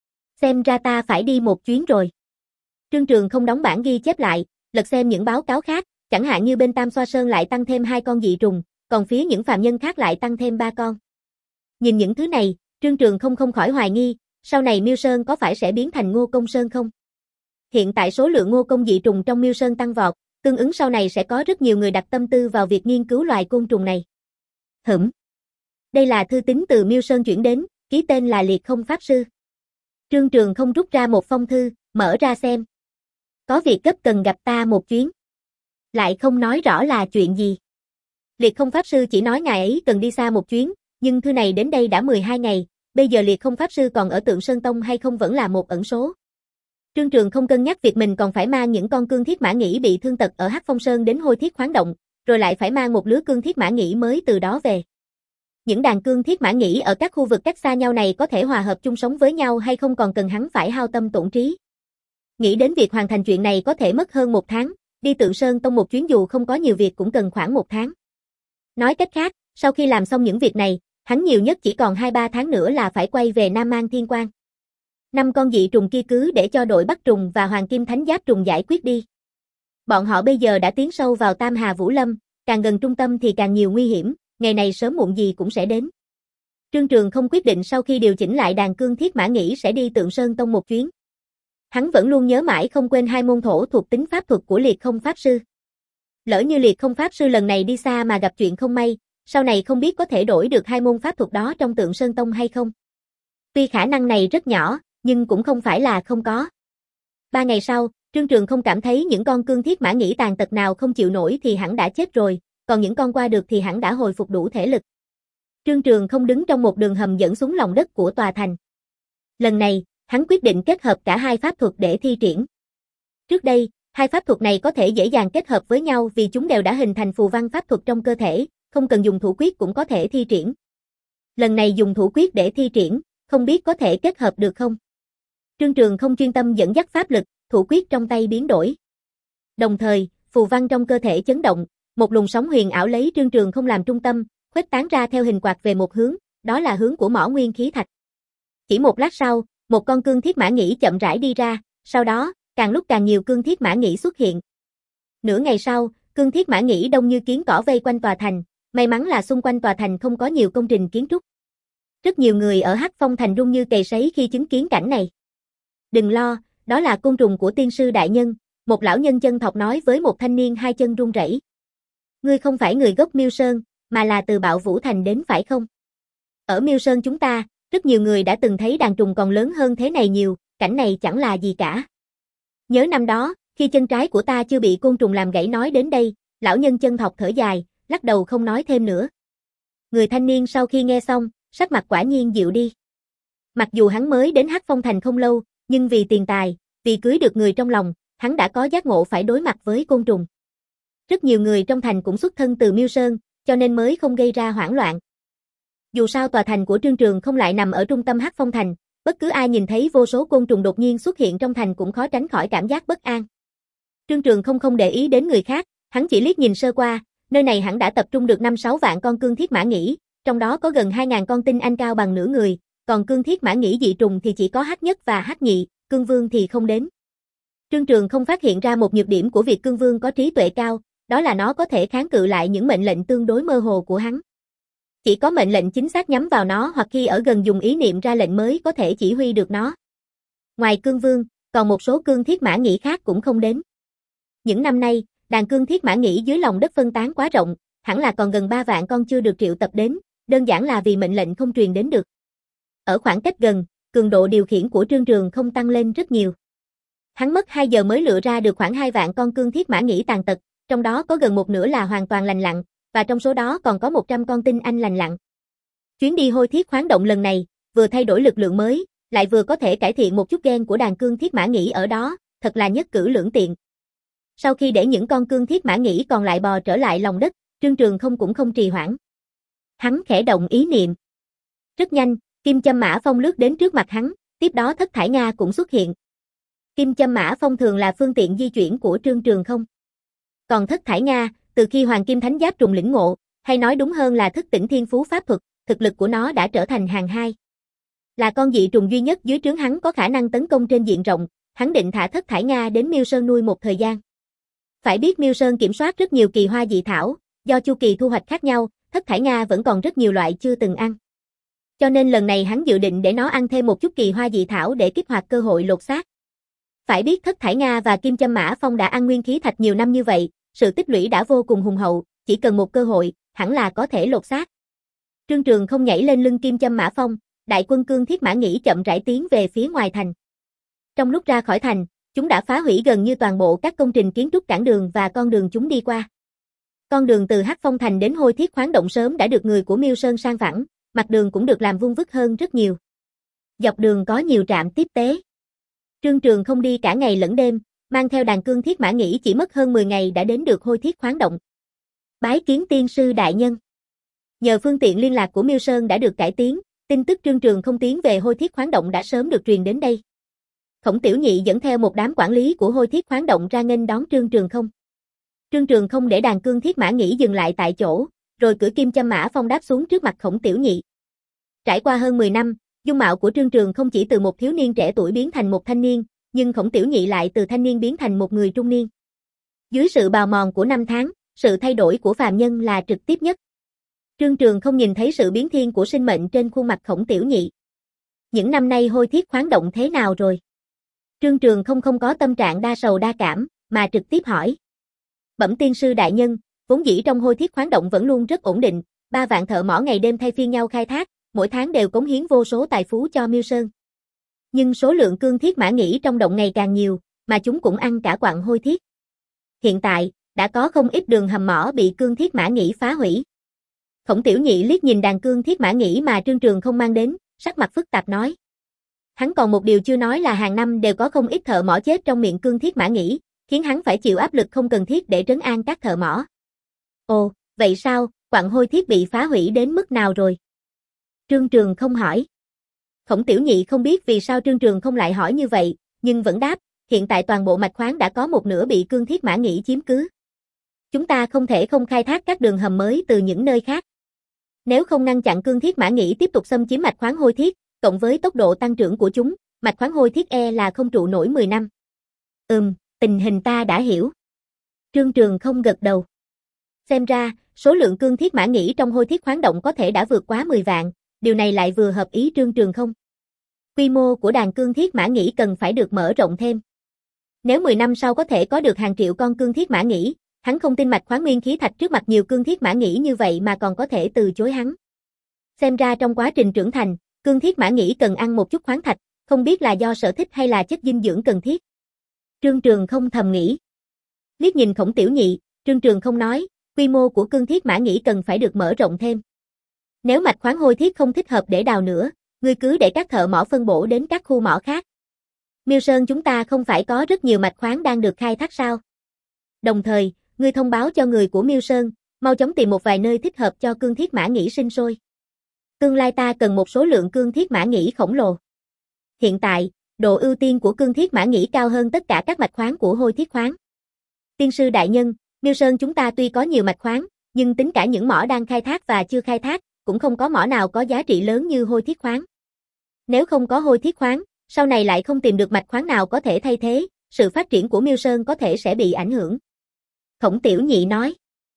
Xem ra ta phải đi một chuyến rồi. Trương Trường không đóng bản ghi chép lại, lật xem những báo cáo khác, chẳng hạn như bên Tam Xoa Sơn lại tăng thêm hai con dị trùng, còn phía những phàm nhân khác lại tăng thêm ba con. Nhìn những thứ này, Trương Trường không không khỏi hoài nghi, sau này Miêu Sơn có phải sẽ biến thành Ngô Công Sơn không? Hiện tại số lượng Ngô Công dị trùng trong Miêu Sơn tăng vọt, tương ứng sau này sẽ có rất nhiều người đặt tâm tư vào việc nghiên cứu loài côn trùng này. Hửm. Đây là thư tín từ Miêu Sơn chuyển đến, ký tên là Liệt Không Pháp Sư. Trương Trường không rút ra một phong thư, mở ra xem. Có việc gấp cần gặp ta một chuyến. Lại không nói rõ là chuyện gì. Liệt Không Pháp Sư chỉ nói ngài ấy cần đi xa một chuyến, nhưng thư này đến đây đã mười hai ngày, bây giờ Liệt Không Pháp Sư còn ở Tượng Sơn Tông hay không vẫn là một ẩn số. Trương Trường không cân nhắc việc mình còn phải mang những con cương thiết mã nhĩ bị thương tật ở Hắc Phong Sơn đến Hôi Thiết Khoáng Động, rồi lại phải mang một lứa cương thiết mã nhĩ mới từ đó về. Những đàn cương thiết mã nhĩ ở các khu vực cách xa nhau này có thể hòa hợp chung sống với nhau hay không còn cần hắn phải hao tâm tổn trí. Nghĩ đến việc hoàn thành chuyện này có thể mất hơn một tháng, đi Tượng Sơn Tông một chuyến dù không có nhiều việc cũng cần khoảng một tháng. Nói cách khác, sau khi làm xong những việc này, hắn nhiều nhất chỉ còn hai ba tháng nữa là phải quay về Nam Mang Thiên Quan. Năm con dị trùng kia cứ để cho đội bắt trùng và hoàng kim thánh giáp trùng giải quyết đi. Bọn họ bây giờ đã tiến sâu vào Tam Hà Vũ Lâm, càng gần trung tâm thì càng nhiều nguy hiểm, ngày này sớm muộn gì cũng sẽ đến. Trương Trường không quyết định sau khi điều chỉnh lại đàn cương thiết mã nhĩ sẽ đi Tượng Sơn Tông một chuyến. Hắn vẫn luôn nhớ mãi không quên hai môn thổ thuộc tính pháp thuật của Liệt Không Pháp Sư. Lỡ như Liệt Không Pháp Sư lần này đi xa mà gặp chuyện không may, sau này không biết có thể đổi được hai môn pháp thuật đó trong Tượng Sơn Tông hay không. Tuy khả năng này rất nhỏ, nhưng cũng không phải là không có. Ba ngày sau, Trương Trường không cảm thấy những con cương thiết mã nhĩ tàn tật nào không chịu nổi thì hẳn đã chết rồi, còn những con qua được thì hẳn đã hồi phục đủ thể lực. Trương Trường không đứng trong một đường hầm dẫn xuống lòng đất của tòa thành. Lần này, hắn quyết định kết hợp cả hai pháp thuật để thi triển. Trước đây, hai pháp thuật này có thể dễ dàng kết hợp với nhau vì chúng đều đã hình thành phù văn pháp thuật trong cơ thể, không cần dùng thủ quyết cũng có thể thi triển. Lần này dùng thủ quyết để thi triển, không biết có thể kết hợp được không? Trương Trường không chuyên tâm dẫn dắt pháp lực, thủ quyết trong tay biến đổi. Đồng thời, phù văn trong cơ thể chấn động, một luồng sóng huyền ảo lấy Trương Trường không làm trung tâm, khuếch tán ra theo hình quạt về một hướng, đó là hướng của mỏ nguyên khí thạch. Chỉ một lát sau, một con cương thiết mã nhĩ chậm rãi đi ra, sau đó, càng lúc càng nhiều cương thiết mã nhĩ xuất hiện. Nửa ngày sau, cương thiết mã nhĩ đông như kiến cỏ vây quanh tòa thành, may mắn là xung quanh tòa thành không có nhiều công trình kiến trúc. Rất nhiều người ở Hắc Phong thành run như cầy sấy khi chứng kiến cảnh này. Đừng lo, đó là côn trùng của tiên sư đại nhân, một lão nhân chân thọc nói với một thanh niên hai chân run rẩy. Ngươi không phải người gốc Miêu Sơn, mà là từ Bạo Vũ thành đến phải không? Ở Miêu Sơn chúng ta, rất nhiều người đã từng thấy đàn trùng còn lớn hơn thế này nhiều, cảnh này chẳng là gì cả. Nhớ năm đó, khi chân trái của ta chưa bị côn trùng làm gãy, nói đến đây, lão nhân chân thọc thở dài, lắc đầu không nói thêm nữa. Người thanh niên sau khi nghe xong, sắc mặt quả nhiên dịu đi. Mặc dù hắn mới đến Hắc Phong thành không lâu, nhưng vì tiền tài, vì cưới được người trong lòng, hắn đã có giác ngộ phải đối mặt với côn trùng. Rất nhiều người trong thành cũng xuất thân từ Miêu Sơn, cho nên mới không gây ra hoảng loạn. Dù sao tòa thành của Trương Trường không lại nằm ở trung tâm Hắc Phong thành, bất cứ ai nhìn thấy vô số côn trùng đột nhiên xuất hiện trong thành cũng khó tránh khỏi cảm giác bất an. Trương Trường không không để ý đến người khác, hắn chỉ liếc nhìn sơ qua, nơi này hẳn đã tập trung được năm sáu vạn con cương thiết mã nhĩ, trong đó có gần hai nghìn con tinh anh cao bằng nửa người, còn cương thiết mã nhĩ dị trùng thì chỉ có Hắc Nhất và Hắc Nhị, Cương Vương thì không đến. Trương Trường không phát hiện ra một nhược điểm của việc Cương Vương có trí tuệ cao, đó là nó có thể kháng cự lại những mệnh lệnh tương đối mơ hồ của hắn. Chỉ có mệnh lệnh chính xác nhắm vào nó hoặc khi ở gần dùng ý niệm ra lệnh mới có thể chỉ huy được nó. Ngoài Cương Vương, còn một số cương thiết mã nhĩ khác cũng không đến. Những năm nay, đàn cương thiết mã nhĩ dưới lòng đất phân tán quá rộng, hẳn là còn gần ba vạn con chưa được triệu tập đến, đơn giản là vì mệnh lệnh không truyền đến được. Ở khoảng cách gần, cường độ điều khiển của Trương Trường không tăng lên rất nhiều. Hắn mất hai giờ mới lựa ra được khoảng hai vạn con cương thiết mã nhĩ tàn tật, trong đó có gần một nửa là hoàn toàn lành lặn, và trong số đó còn có một trăm con tinh anh lành lặn. Chuyến đi hôi thiết khoáng động lần này, vừa thay đổi lực lượng mới, lại vừa có thể cải thiện một chút gen của đàn cương thiết mã nhĩ ở đó, thật là nhất cử lưỡng tiện. Sau khi để những con cương thiết mã nhĩ còn lại bò trở lại lòng đất, Trương Trường không cũng không trì hoãn. Hắn khẽ động ý niệm. Rất nhanh, Kim Châm Mã Phong lướt đến trước mặt hắn, tiếp đó Thất Thải Nga cũng xuất hiện. Kim Châm Mã Phong thường là phương tiện di chuyển của Trương Trường không. Còn Thất Thải Nga, từ khi Hoàng Kim Thánh Giáp trùng lĩnh ngộ, hay nói đúng hơn là thức tỉnh thiên phú pháp thuật, thực lực của nó đã trở thành hàng hai. Là con dị trùng duy nhất dưới trướng hắn có khả năng tấn công trên diện rộng, hắn định thả Thất Thải Nga đến Miêu Sơn nuôi một thời gian. Phải biết Miêu Sơn kiểm soát rất nhiều kỳ hoa dị thảo, do chu kỳ thu hoạch khác nhau, Thất Thải Nga vẫn còn rất nhiều loại chưa từng ăn. Cho nên lần này hắn dự định để nó ăn thêm một chút kỳ hoa dị thảo để kích hoạt cơ hội lột xác. Phải biết Thất Thải Nga và Kim Châm Mã Phong đã ăn nguyên khí thạch nhiều năm như vậy, sự tích lũy đã vô cùng hùng hậu, chỉ cần một cơ hội, hẳn là có thể lột xác. Trương Trường không nhảy lên lưng Kim Châm Mã Phong, đại quân cương thiết mã nhĩ chậm rãi tiến về phía ngoài thành. Trong lúc ra khỏi thành, chúng đã phá hủy gần như toàn bộ các công trình kiến trúc cản đường và con đường chúng đi qua. Con đường từ Hắc Phong thành đến hôi thiết khoáng động sớm đã được người của Miêu Sơn san phẳng, mặt đường cũng được làm vuông vức hơn rất nhiều. Dọc đường có nhiều trạm tiếp tế. Trương Trường không đi cả ngày lẫn đêm, mang theo đàn cương thiết mã nhĩ chỉ mất hơn mười ngày đã đến được hôi thiết khoáng động. Bái kiến tiên sư đại nhân. Nhờ phương tiện liên lạc của Miêu Sơn đã được cải tiến, tin tức Trương Trường không tiến về hôi thiết khoáng động đã sớm được truyền đến đây. Khổng Tiểu Nhị dẫn theo một đám quản lý của hôi thiết khoáng động ra nghênh đón Trương Trường không. Trương Trường không để đàn cương thiết mã nhĩ dừng lại tại chỗ, rồi cưỡi Kim Châm Mã Phong đáp xuống trước mặt Khổng Tiểu Nhị. Trải qua hơn mười năm, dung mạo của Trương Trường không chỉ từ một thiếu niên trẻ tuổi biến thành một thanh niên, nhưng Khổng Tiểu Nhị lại từ thanh niên biến thành một người trung niên. Dưới sự bào mòn của năm tháng, sự thay đổi của phàm nhân là trực tiếp nhất. Trương Trường không nhìn thấy sự biến thiên của sinh mệnh trên khuôn mặt Khổng Tiểu Nhị. Những năm nay hôi thiết khoáng động thế nào rồi? Trương Trường không không có tâm trạng đa sầu đa cảm, mà trực tiếp hỏi. Bẩm tiên sư đại nhân, vốn dĩ trong hôi thiết khoáng động vẫn luôn rất ổn định, ba vạn thợ mỏ ngày đêm thay phiên nhau khai thác, mỗi tháng đều cống hiến vô số tài phú cho Miêu Sơn. Nhưng số lượng cương thiết mã nhĩ trong động ngày càng nhiều, mà chúng cũng ăn cả quặng hôi thiết. Hiện tại, đã có không ít đường hầm mỏ bị cương thiết mã nhĩ phá hủy. Khổng Tiểu Nhị liếc nhìn đàn cương thiết mã nhĩ mà Trương Trường không mang đến, sắc mặt phức tạp nói. Hắn còn một điều chưa nói là hàng năm đều có không ít thợ mỏ chết trong miệng cương thiết mã nhĩ, khiến hắn phải chịu áp lực không cần thiết để trấn an các thợ mỏ. Ồ, vậy sao, quặng hôi thiết bị phá hủy đến mức nào rồi? Trương Trường không hỏi. Khổng Tiểu Nhị không biết vì sao Trương Trường không lại hỏi như vậy, nhưng vẫn đáp, hiện tại toàn bộ mạch khoáng đã có một nửa bị cương thiết mã nhĩ chiếm cứ. Chúng ta không thể không khai thác các đường hầm mới từ những nơi khác. Nếu không ngăn chặn cương thiết mã nhĩ tiếp tục xâm chiếm mạch khoáng hôi thiết, cộng với tốc độ tăng trưởng của chúng, mạch khoáng hôi thiết e là không trụ nổi mười năm. Ừm, tình hình ta đã hiểu. Trương Trường không gật đầu. Xem ra, số lượng cương thiết mã nhĩ trong hôi thiết khoáng động có thể đã vượt quá mười vạn, điều này lại vừa hợp ý Trương Trường không. Quy mô của đàn cương thiết mã nhĩ cần phải được mở rộng thêm. Nếu mười năm sau có thể có được hàng triệu con cương thiết mã nhĩ, hắn không tin mạch khoáng nguyên khí thạch trước mặt nhiều cương thiết mã nhĩ như vậy mà còn có thể từ chối hắn. Xem ra trong quá trình trưởng thành, cương thiết mã nhĩ cần ăn một chút khoáng thạch, không biết là do sở thích hay là chất dinh dưỡng cần thiết. Trương Trường không thầm nghĩ. Liếc nhìn Khổng Tiểu Nhị, Trương Trường không nói, quy mô của cương thiết mã nhĩ cần phải được mở rộng thêm. Nếu mạch khoáng hôi thiết không thích hợp để đào nữa, ngươi cứ để các thợ mỏ phân bổ đến các khu mỏ khác. Miêu Sơn chúng ta không phải có rất nhiều mạch khoáng đang được khai thác sao? Đồng thời, ngươi thông báo cho người của Miêu Sơn, mau chóng tìm một vài nơi thích hợp cho cương thiết mã nhĩ sinh sôi. Tương lai ta cần một số lượng cương thiết mã nhĩ khổng lồ. Hiện tại, độ ưu tiên của cương thiết mã nhĩ cao hơn tất cả các mạch khoáng của hôi thiết khoáng. Tiên sư đại nhân, Miêu Sơn chúng ta tuy có nhiều mạch khoáng, nhưng tính cả những mỏ đang khai thác và chưa khai thác, cũng không có mỏ nào có giá trị lớn như hôi thiết khoáng. Nếu không có hôi thiết khoáng, sau này lại không tìm được mạch khoáng nào có thể thay thế, sự phát triển của Miêu Sơn có thể sẽ bị ảnh hưởng. Khổng Tiểu Nhị nói.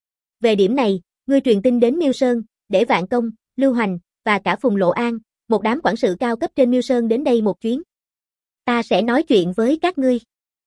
Về điểm này, ngươi truyền tin đến Miêu Sơn, để Vạn Công, Lưu Hoành, và cả Phùng Lộ An, một đám quản sự cao cấp trên Miêu Sơn đến đây một chuyến. Ta sẽ nói chuyện với các ngươi.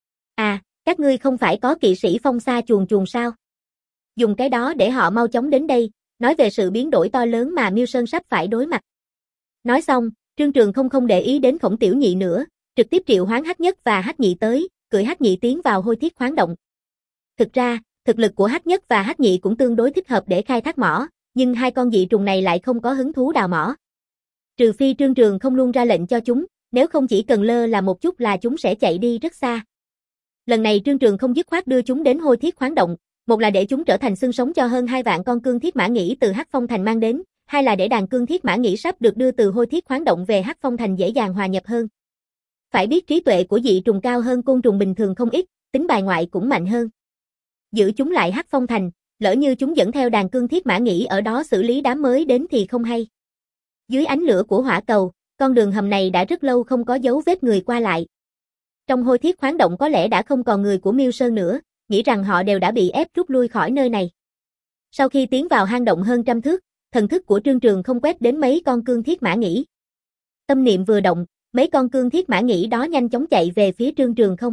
À, các ngươi không phải có kỵ sĩ phong xa chuồn chuồn sao? Dùng cái đó để họ mau chóng đến đây, nói về sự biến đổi to lớn mà Miêu Sơn sắp phải đối mặt. Nói xong, Trương Trường không không để ý đến Khổng Tiểu Nhị nữa, trực tiếp triệu hoán Hắc Nhất và Hắc Nhị tới, cưỡi Hắc Nhị tiến vào hôi thiết khoáng động. Thực ra, thực lực của Hắc Nhất và Hắc Nhị cũng tương đối thích hợp để khai thác mỏ, nhưng hai con dị trùng này lại không có hứng thú đào mỏ. Trừ phi Trương Trường không luôn ra lệnh cho chúng, nếu không chỉ cần lơ là một chút là chúng sẽ chạy đi rất xa. Lần này Trương Trường không dứt khoát đưa chúng đến hôi thiết khoáng động, một là để chúng trở thành xương sống cho hơn hai vạn con cương thiết mã nhĩ từ Hắc Phong Thành mang đến, hai là để đàn cương thiết mã nhĩ sắp được đưa từ hôi thiết khoáng động về Hắc Phong Thành dễ dàng hòa nhập hơn. Phải biết trí tuệ của dị trùng cao hơn côn trùng bình thường không ít, tính bài ngoại cũng mạnh hơn. Giữ chúng lại Hắc Phong Thành, lỡ như chúng dẫn theo đàn cương thiết mã nhĩ ở đó xử lý đám mới đến thì không hay. Dưới ánh lửa của hỏa cầu, con đường hầm này đã rất lâu không có dấu vết người qua lại. Trong hôi thiết khoáng động có lẽ đã không còn người của Miêu Sơn nữa, nghĩ rằng họ đều đã bị ép rút lui khỏi nơi này. Sau khi tiến vào hang động hơn trăm thước, thần thức của Trương Trường không quét đến mấy con cương thiết mã nhĩ. Tâm niệm vừa động, mấy con cương thiết mã nhĩ đó nhanh chóng chạy về phía Trương Trường không.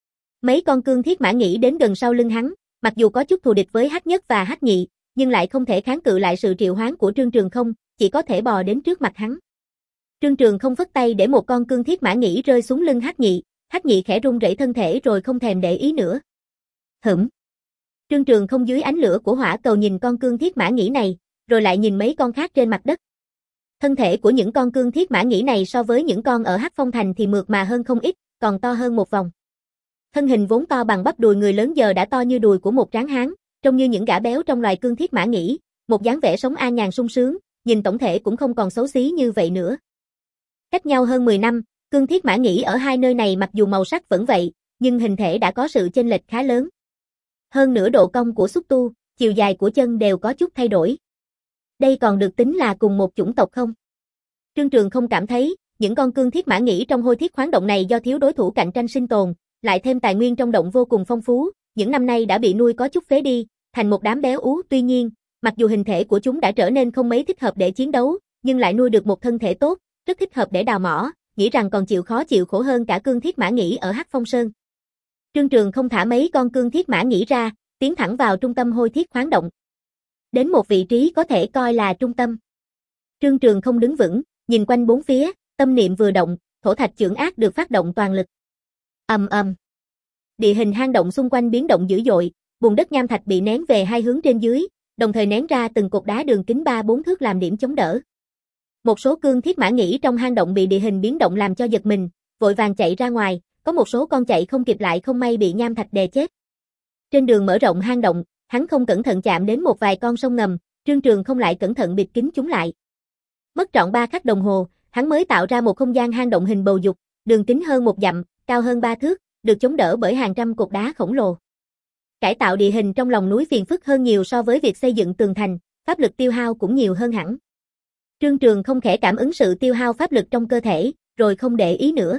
Mấy con cương thiết mã nhĩ đến gần sau lưng hắn, mặc dù có chút thù địch với Hắc Nhất và Hắc Nhị, nhưng lại không thể kháng cự lại sự triệu hoán của Trương Trường không, chỉ có thể bò đến trước mặt hắn. Trương Trường không phất tay để một con cương thiết mã nhĩ rơi xuống lưng Hắc Nhị, Hắc Nhị khẽ run rẩy thân thể rồi không thèm để ý nữa. Hửm. Trương Trường không dưới ánh lửa của hỏa cầu nhìn con cương thiết mã nhĩ này, rồi lại nhìn mấy con khác trên mặt đất. Thân thể của những con cương thiết mã nhĩ này so với những con ở Hắc Phong Thành thì mượt mà hơn không ít, còn to hơn một vòng. Thân hình vốn to bằng bắp đùi người lớn giờ đã to như đùi của một tráng hán, trông như những gã béo trong loài cương thiết mã nhĩ, một dáng vẻ sống an nhàn sung sướng, nhìn tổng thể cũng không còn xấu xí như vậy nữa. Cách nhau hơn mười năm, cương thiết mã nhĩ ở hai nơi này mặc dù màu sắc vẫn vậy, nhưng hình thể đã có sự chênh lệch khá lớn. Hơn nữa độ cong của xúc tu, chiều dài của chân đều có chút thay đổi. Đây còn được tính là cùng một chủng tộc không? Trương Trường không cảm thấy, những con cương thiết mã nhĩ trong hôi thiết khoáng động này do thiếu đối thủ cạnh tranh sinh tồn, lại thêm tài nguyên trong động vô cùng phong phú, những năm nay đã bị nuôi có chút phế đi, thành một đám béo ú. Tuy nhiên, mặc dù hình thể của chúng đã trở nên không mấy thích hợp để chiến đấu, nhưng lại nuôi được một thân thể tốt, rất thích hợp để đào mỏ, nghĩ rằng còn chịu khó chịu khổ hơn cả cương thiết mã nhĩ ở Hắc Phong Sơn. Trương Trường không thả mấy con cương thiết mã nhĩ ra, tiến thẳng vào trung tâm hôi thiết khoáng động. Đến một vị trí có thể coi là trung tâm. Trương Trường không đứng vững, nhìn quanh bốn phía, tâm niệm vừa động, thổ thạch chưởng ác được phát động toàn lực. Ầm ầm. Địa hình hang động xung quanh biến động dữ dội, bùn đất nham thạch bị nén về hai hướng trên dưới, đồng thời nén ra từng cột đá đường kính ba bốn thước làm điểm chống đỡ. Một số cương thiết mã nhĩ trong hang động bị địa hình biến động làm cho giật mình, vội vàng chạy ra ngoài, có một số con chạy không kịp lại không may bị nham thạch đè chết. Trên đường mở rộng hang động, hắn không cẩn thận chạm đến một vài con sông ngầm, Trương Trường không lại cẩn thận bịt kín chúng lại. Mất trọn ba khắc đồng hồ, hắn mới tạo ra một không gian hang động hình bầu dục, đường kính hơn một dặm, cao hơn ba thước, được chống đỡ bởi hàng trăm cột đá khổng lồ. Cải tạo địa hình trong lòng núi phiền phức hơn nhiều so với việc xây dựng tường thành, pháp lực tiêu hao cũng nhiều hơn hẳn. Trương Trường không khẽ cảm ứng sự tiêu hao pháp lực trong cơ thể, rồi không để ý nữa.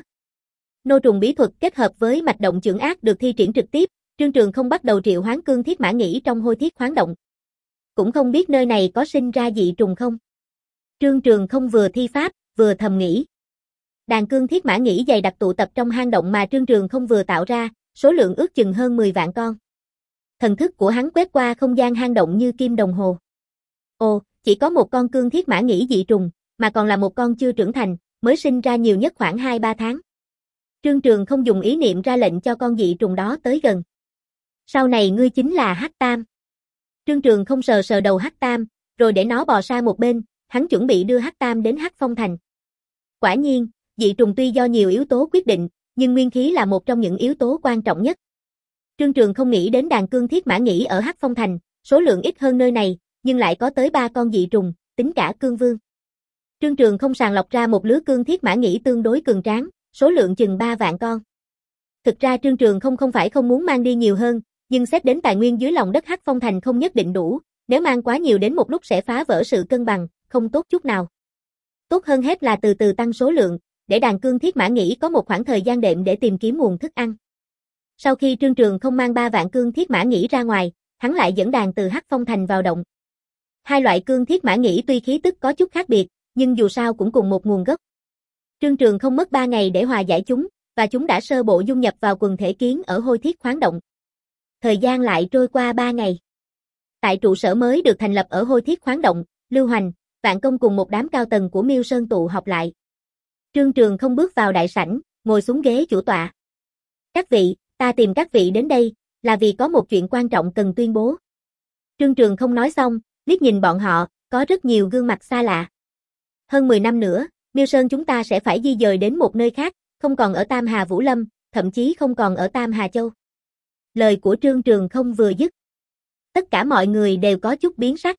Nô trùng bí thuật kết hợp với mạch động chưởng ác được thi triển trực tiếp, Trương Trường không bắt đầu triệu hoán cương thiết mã nhĩ trong hôi thiết khoáng động. Cũng không biết nơi này có sinh ra dị trùng không? Trương Trường không vừa thi pháp, vừa thầm nghĩ. Đàn cương thiết mã nhĩ dày đặc tụ tập trong hang động mà Trương Trường không vừa tạo ra, số lượng ước chừng hơn mười vạn con. Thần thức của hắn quét qua không gian hang động như kim đồng hồ. Ồ, chỉ có một con cương thiết mã nhĩ dị trùng, mà còn là một con chưa trưởng thành, mới sinh ra nhiều nhất khoảng hai ba tháng. Trương Trường không dùng ý niệm ra lệnh cho con dị trùng đó tới gần. Sau này ngươi chính là Hắc Tam. Trương Trường không sờ sờ đầu Hắc Tam, rồi để nó bò sang một bên, hắn chuẩn bị đưa Hắc Tam đến Hắc Phong Thành. Quả nhiên, dị trùng tuy do nhiều yếu tố quyết định, nhưng nguyên khí là một trong những yếu tố quan trọng nhất. Trương Trường không nghĩ đến đàn cương thiết mã nhĩ ở Hắc Phong Thành, số lượng ít hơn nơi này, nhưng lại có tới ba con dị trùng, tính cả cương vương. Trương Trường không sàng lọc ra một lứa cương thiết mã nhĩ tương đối cường tráng, số lượng chừng ba vạn con. Thực ra Trương Trường không không phải không muốn mang đi nhiều hơn, nhưng xét đến tài nguyên dưới lòng đất Hắc Phong Thành không nhất định đủ, nếu mang quá nhiều đến một lúc sẽ phá vỡ sự cân bằng, không tốt chút nào. Tốt hơn hết là từ từ tăng số lượng, để đàn cương thiết mã nhĩ có một khoảng thời gian đệm để tìm kiếm nguồn thức ăn. Sau khi Trương Trường không mang ba vạn cương thiết mã nhĩ ra ngoài, hắn lại dẫn đàn từ Hắc Phong Thành vào động. Hai loại cương thiết mã nhĩ tuy khí tức có chút khác biệt, nhưng dù sao cũng cùng một nguồn gốc. Trương Trường không mất ba ngày để hòa giải chúng, và chúng đã sơ bộ dung nhập vào quần thể kiến ở hôi thiết khoáng động. Thời gian lại trôi qua ba ngày. Tại trụ sở mới được thành lập ở hôi thiết khoáng động, Lưu Hoành, Vạn Công cùng một đám cao tầng của Miêu Sơn tụ họp lại. Trương Trường không bước vào đại sảnh, ngồi xuống ghế chủ tọa. Các vị, ta tìm các vị đến đây, là vì có một chuyện quan trọng cần tuyên bố. Trương Trường không nói xong, liếc nhìn bọn họ, có rất nhiều gương mặt xa lạ. Hơn mười năm nữa, Miêu Sơn chúng ta sẽ phải di dời đến một nơi khác, không còn ở Tam Hà Vũ Lâm, thậm chí không còn ở Tam Hà Châu. Lời của Trương Trường không vừa dứt. Tất cả mọi người đều có chút biến sắc.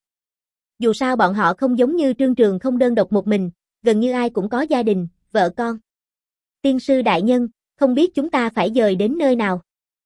Dù sao bọn họ không giống như Trương Trường không đơn độc một mình, gần như ai cũng có gia đình, vợ con. Tiên sư đại nhân, không biết chúng ta phải dời đến nơi nào?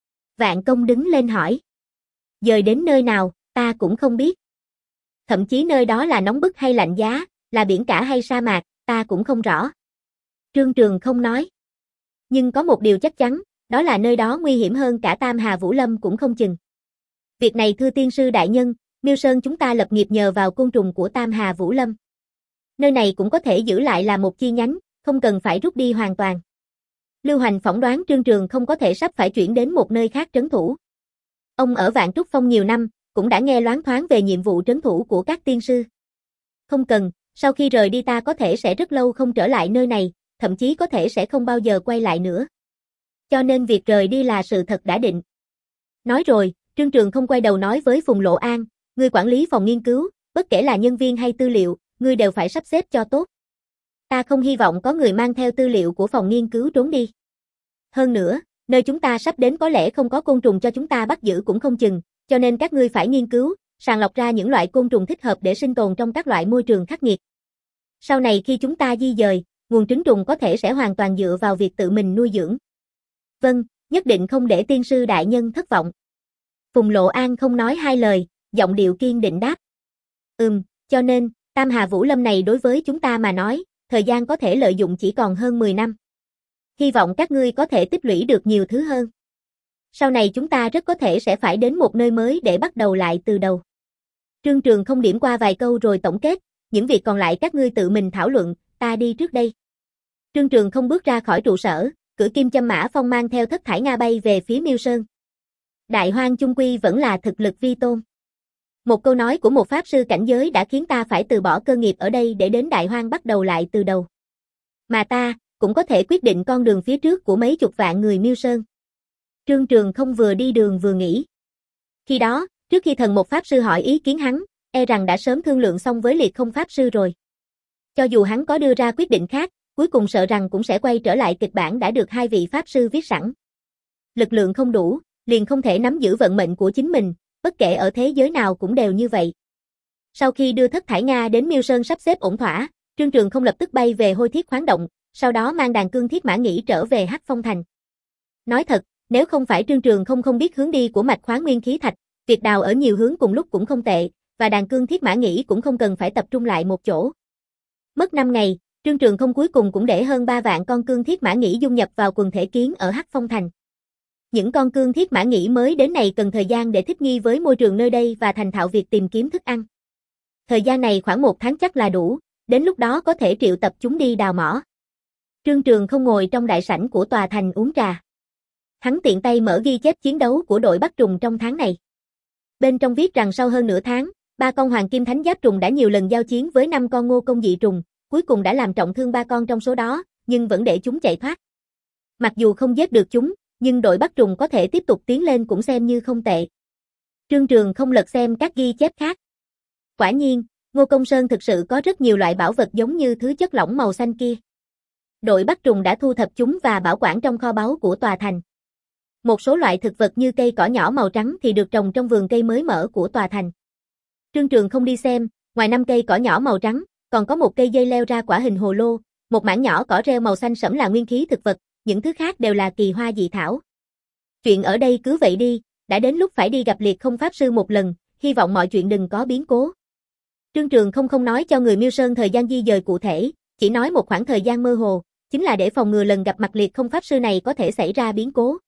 Vạn Công đứng lên hỏi. Dời đến nơi nào, ta cũng không biết. Thậm chí nơi đó là nóng bức hay lạnh giá, là biển cả hay sa mạc, ta cũng không rõ. Trương Trường không nói. Nhưng có một điều chắc chắn, đó là nơi đó nguy hiểm hơn cả Tam Hà Vũ Lâm cũng không chừng. Việc này thưa tiên sư đại nhân, Miêu Sơn chúng ta lập nghiệp nhờ vào côn trùng của Tam Hà Vũ Lâm. Nơi này cũng có thể giữ lại là một chi nhánh, không cần phải rút đi hoàn toàn. Lưu Hoành phỏng đoán Trương Trường không có thể sắp phải chuyển đến một nơi khác trấn thủ. Ông ở Vạn Trúc Phong nhiều năm, cũng đã nghe loáng thoáng về nhiệm vụ trấn thủ của các tiên sư. Không cần, sau khi rời đi ta có thể sẽ rất lâu không trở lại nơi này, thậm chí có thể sẽ không bao giờ quay lại nữa. Cho nên việc rời đi là sự thật đã định. Nói rồi, Trương Trường không quay đầu nói với Phùng Lộ An, người quản lý phòng nghiên cứu, bất kể là nhân viên hay tư liệu, ngươi đều phải sắp xếp cho tốt. Ta không hy vọng có người mang theo tư liệu của phòng nghiên cứu trốn đi. Hơn nữa, nơi chúng ta sắp đến có lẽ không có côn trùng cho chúng ta bắt giữ cũng không chừng, cho nên các ngươi phải nghiên cứu, sàng lọc ra những loại côn trùng thích hợp để sinh tồn trong các loại môi trường khắc nghiệt. Sau này khi chúng ta di dời, nguồn trứng trùng có thể sẽ hoàn toàn dựa vào việc tự mình nuôi dưỡng. Vâng, nhất định không để tiên sư đại nhân thất vọng. Phùng Lộ An không nói hai lời, giọng điệu kiên định đáp. Ừm, cho nên, Tam Hà Vũ Lâm này đối với chúng ta mà nói, thời gian có thể lợi dụng chỉ còn hơn mười năm. Hy vọng các ngươi có thể tích lũy được nhiều thứ hơn. Sau này chúng ta rất có thể sẽ phải đến một nơi mới để bắt đầu lại từ đầu. Trương Trường không điểm qua vài câu rồi tổng kết, những việc còn lại các ngươi tự mình thảo luận, ta đi trước đây. Trương Trường không bước ra khỏi trụ sở, cử Kim Châm Mã Phong mang theo Thất Thải Nga bay về phía Miêu Sơn. Đại Hoang chung quy vẫn là thực lực vi tôn. Một câu nói của một pháp sư cảnh giới đã khiến ta phải từ bỏ cơ nghiệp ở đây để đến Đại Hoang bắt đầu lại từ đầu. Mà ta, cũng có thể quyết định con đường phía trước của mấy chục vạn người Miêu Sơn. Trương Trường không vừa đi đường vừa nghĩ. Khi đó, trước khi thần một pháp sư hỏi ý kiến hắn, e rằng đã sớm thương lượng xong với liệt không pháp sư rồi. Cho dù hắn có đưa ra quyết định khác, cuối cùng sợ rằng cũng sẽ quay trở lại kịch bản đã được hai vị pháp sư viết sẵn. Lực lượng không đủ, liền không thể nắm giữ vận mệnh của chính mình, bất kể ở thế giới nào cũng đều như vậy. Sau khi đưa Thất Thải Nga đến Miêu Sơn sắp xếp ổn thỏa, Trương Trường không lập tức bay về Hôi Thiết khoáng động, sau đó mang đàn cương thiết mã nhĩ trở về Hắc Phong Thành. Nói thật, nếu không phải Trương Trường không không biết hướng đi của mạch khoáng nguyên khí thạch, việc đào ở nhiều hướng cùng lúc cũng không tệ, và đàn cương thiết mã nhĩ cũng không cần phải tập trung lại một chỗ. Mất năm ngày, Trương Trường không cuối cùng cũng để hơn ba vạn con cương thiết mã nhĩ dung nhập vào quần thể kiến ở Hắc Phong Thành. Những con cương thiết mã nhĩ mới đến này cần thời gian để thích nghi với môi trường nơi đây và thành thạo việc tìm kiếm thức ăn. Thời gian này khoảng một tháng chắc là đủ, đến lúc đó có thể triệu tập chúng đi đào mỏ. Trương Trường không ngồi trong đại sảnh của tòa thành uống trà. Hắn tiện tay mở ghi chép chiến đấu của đội bắt trùng trong tháng này. Bên trong viết rằng sau hơn nửa tháng, ba con hoàng kim thánh giáp trùng đã nhiều lần giao chiến với năm con ngô công dị trùng, cuối cùng đã làm trọng thương ba con trong số đó, nhưng vẫn để chúng chạy thoát. Mặc dù không giết được chúng, nhưng đội bắt trùng có thể tiếp tục tiến lên cũng xem như không tệ. Trương Trường không lật xem các ghi chép khác. Quả nhiên, Ngô Công Sơn thực sự có rất nhiều loại bảo vật giống như thứ chất lỏng màu xanh kia. Đội bắt trùng đã thu thập chúng và bảo quản trong kho báu của tòa thành. Một số loại thực vật như cây cỏ nhỏ màu trắng thì được trồng trong vườn cây mới mở của tòa thành. Trương Trường không đi xem, ngoài năm cây cỏ nhỏ màu trắng, còn có một cây dây leo ra quả hình hồ lô, một mảng nhỏ cỏ rêu màu xanh sẫm là nguyên khí thực vật, những thứ khác đều là kỳ hoa dị thảo. Chuyện ở đây cứ vậy đi, đã đến lúc phải đi gặp liệt không pháp sư một lần, hy vọng mọi chuyện đừng có biến cố. Trương Trường không không nói cho người Miêu Sơn thời gian di dời cụ thể, chỉ nói một khoảng thời gian mơ hồ, chính là để phòng ngừa lần gặp mặt liệt không pháp sư này có thể xảy ra biến cố.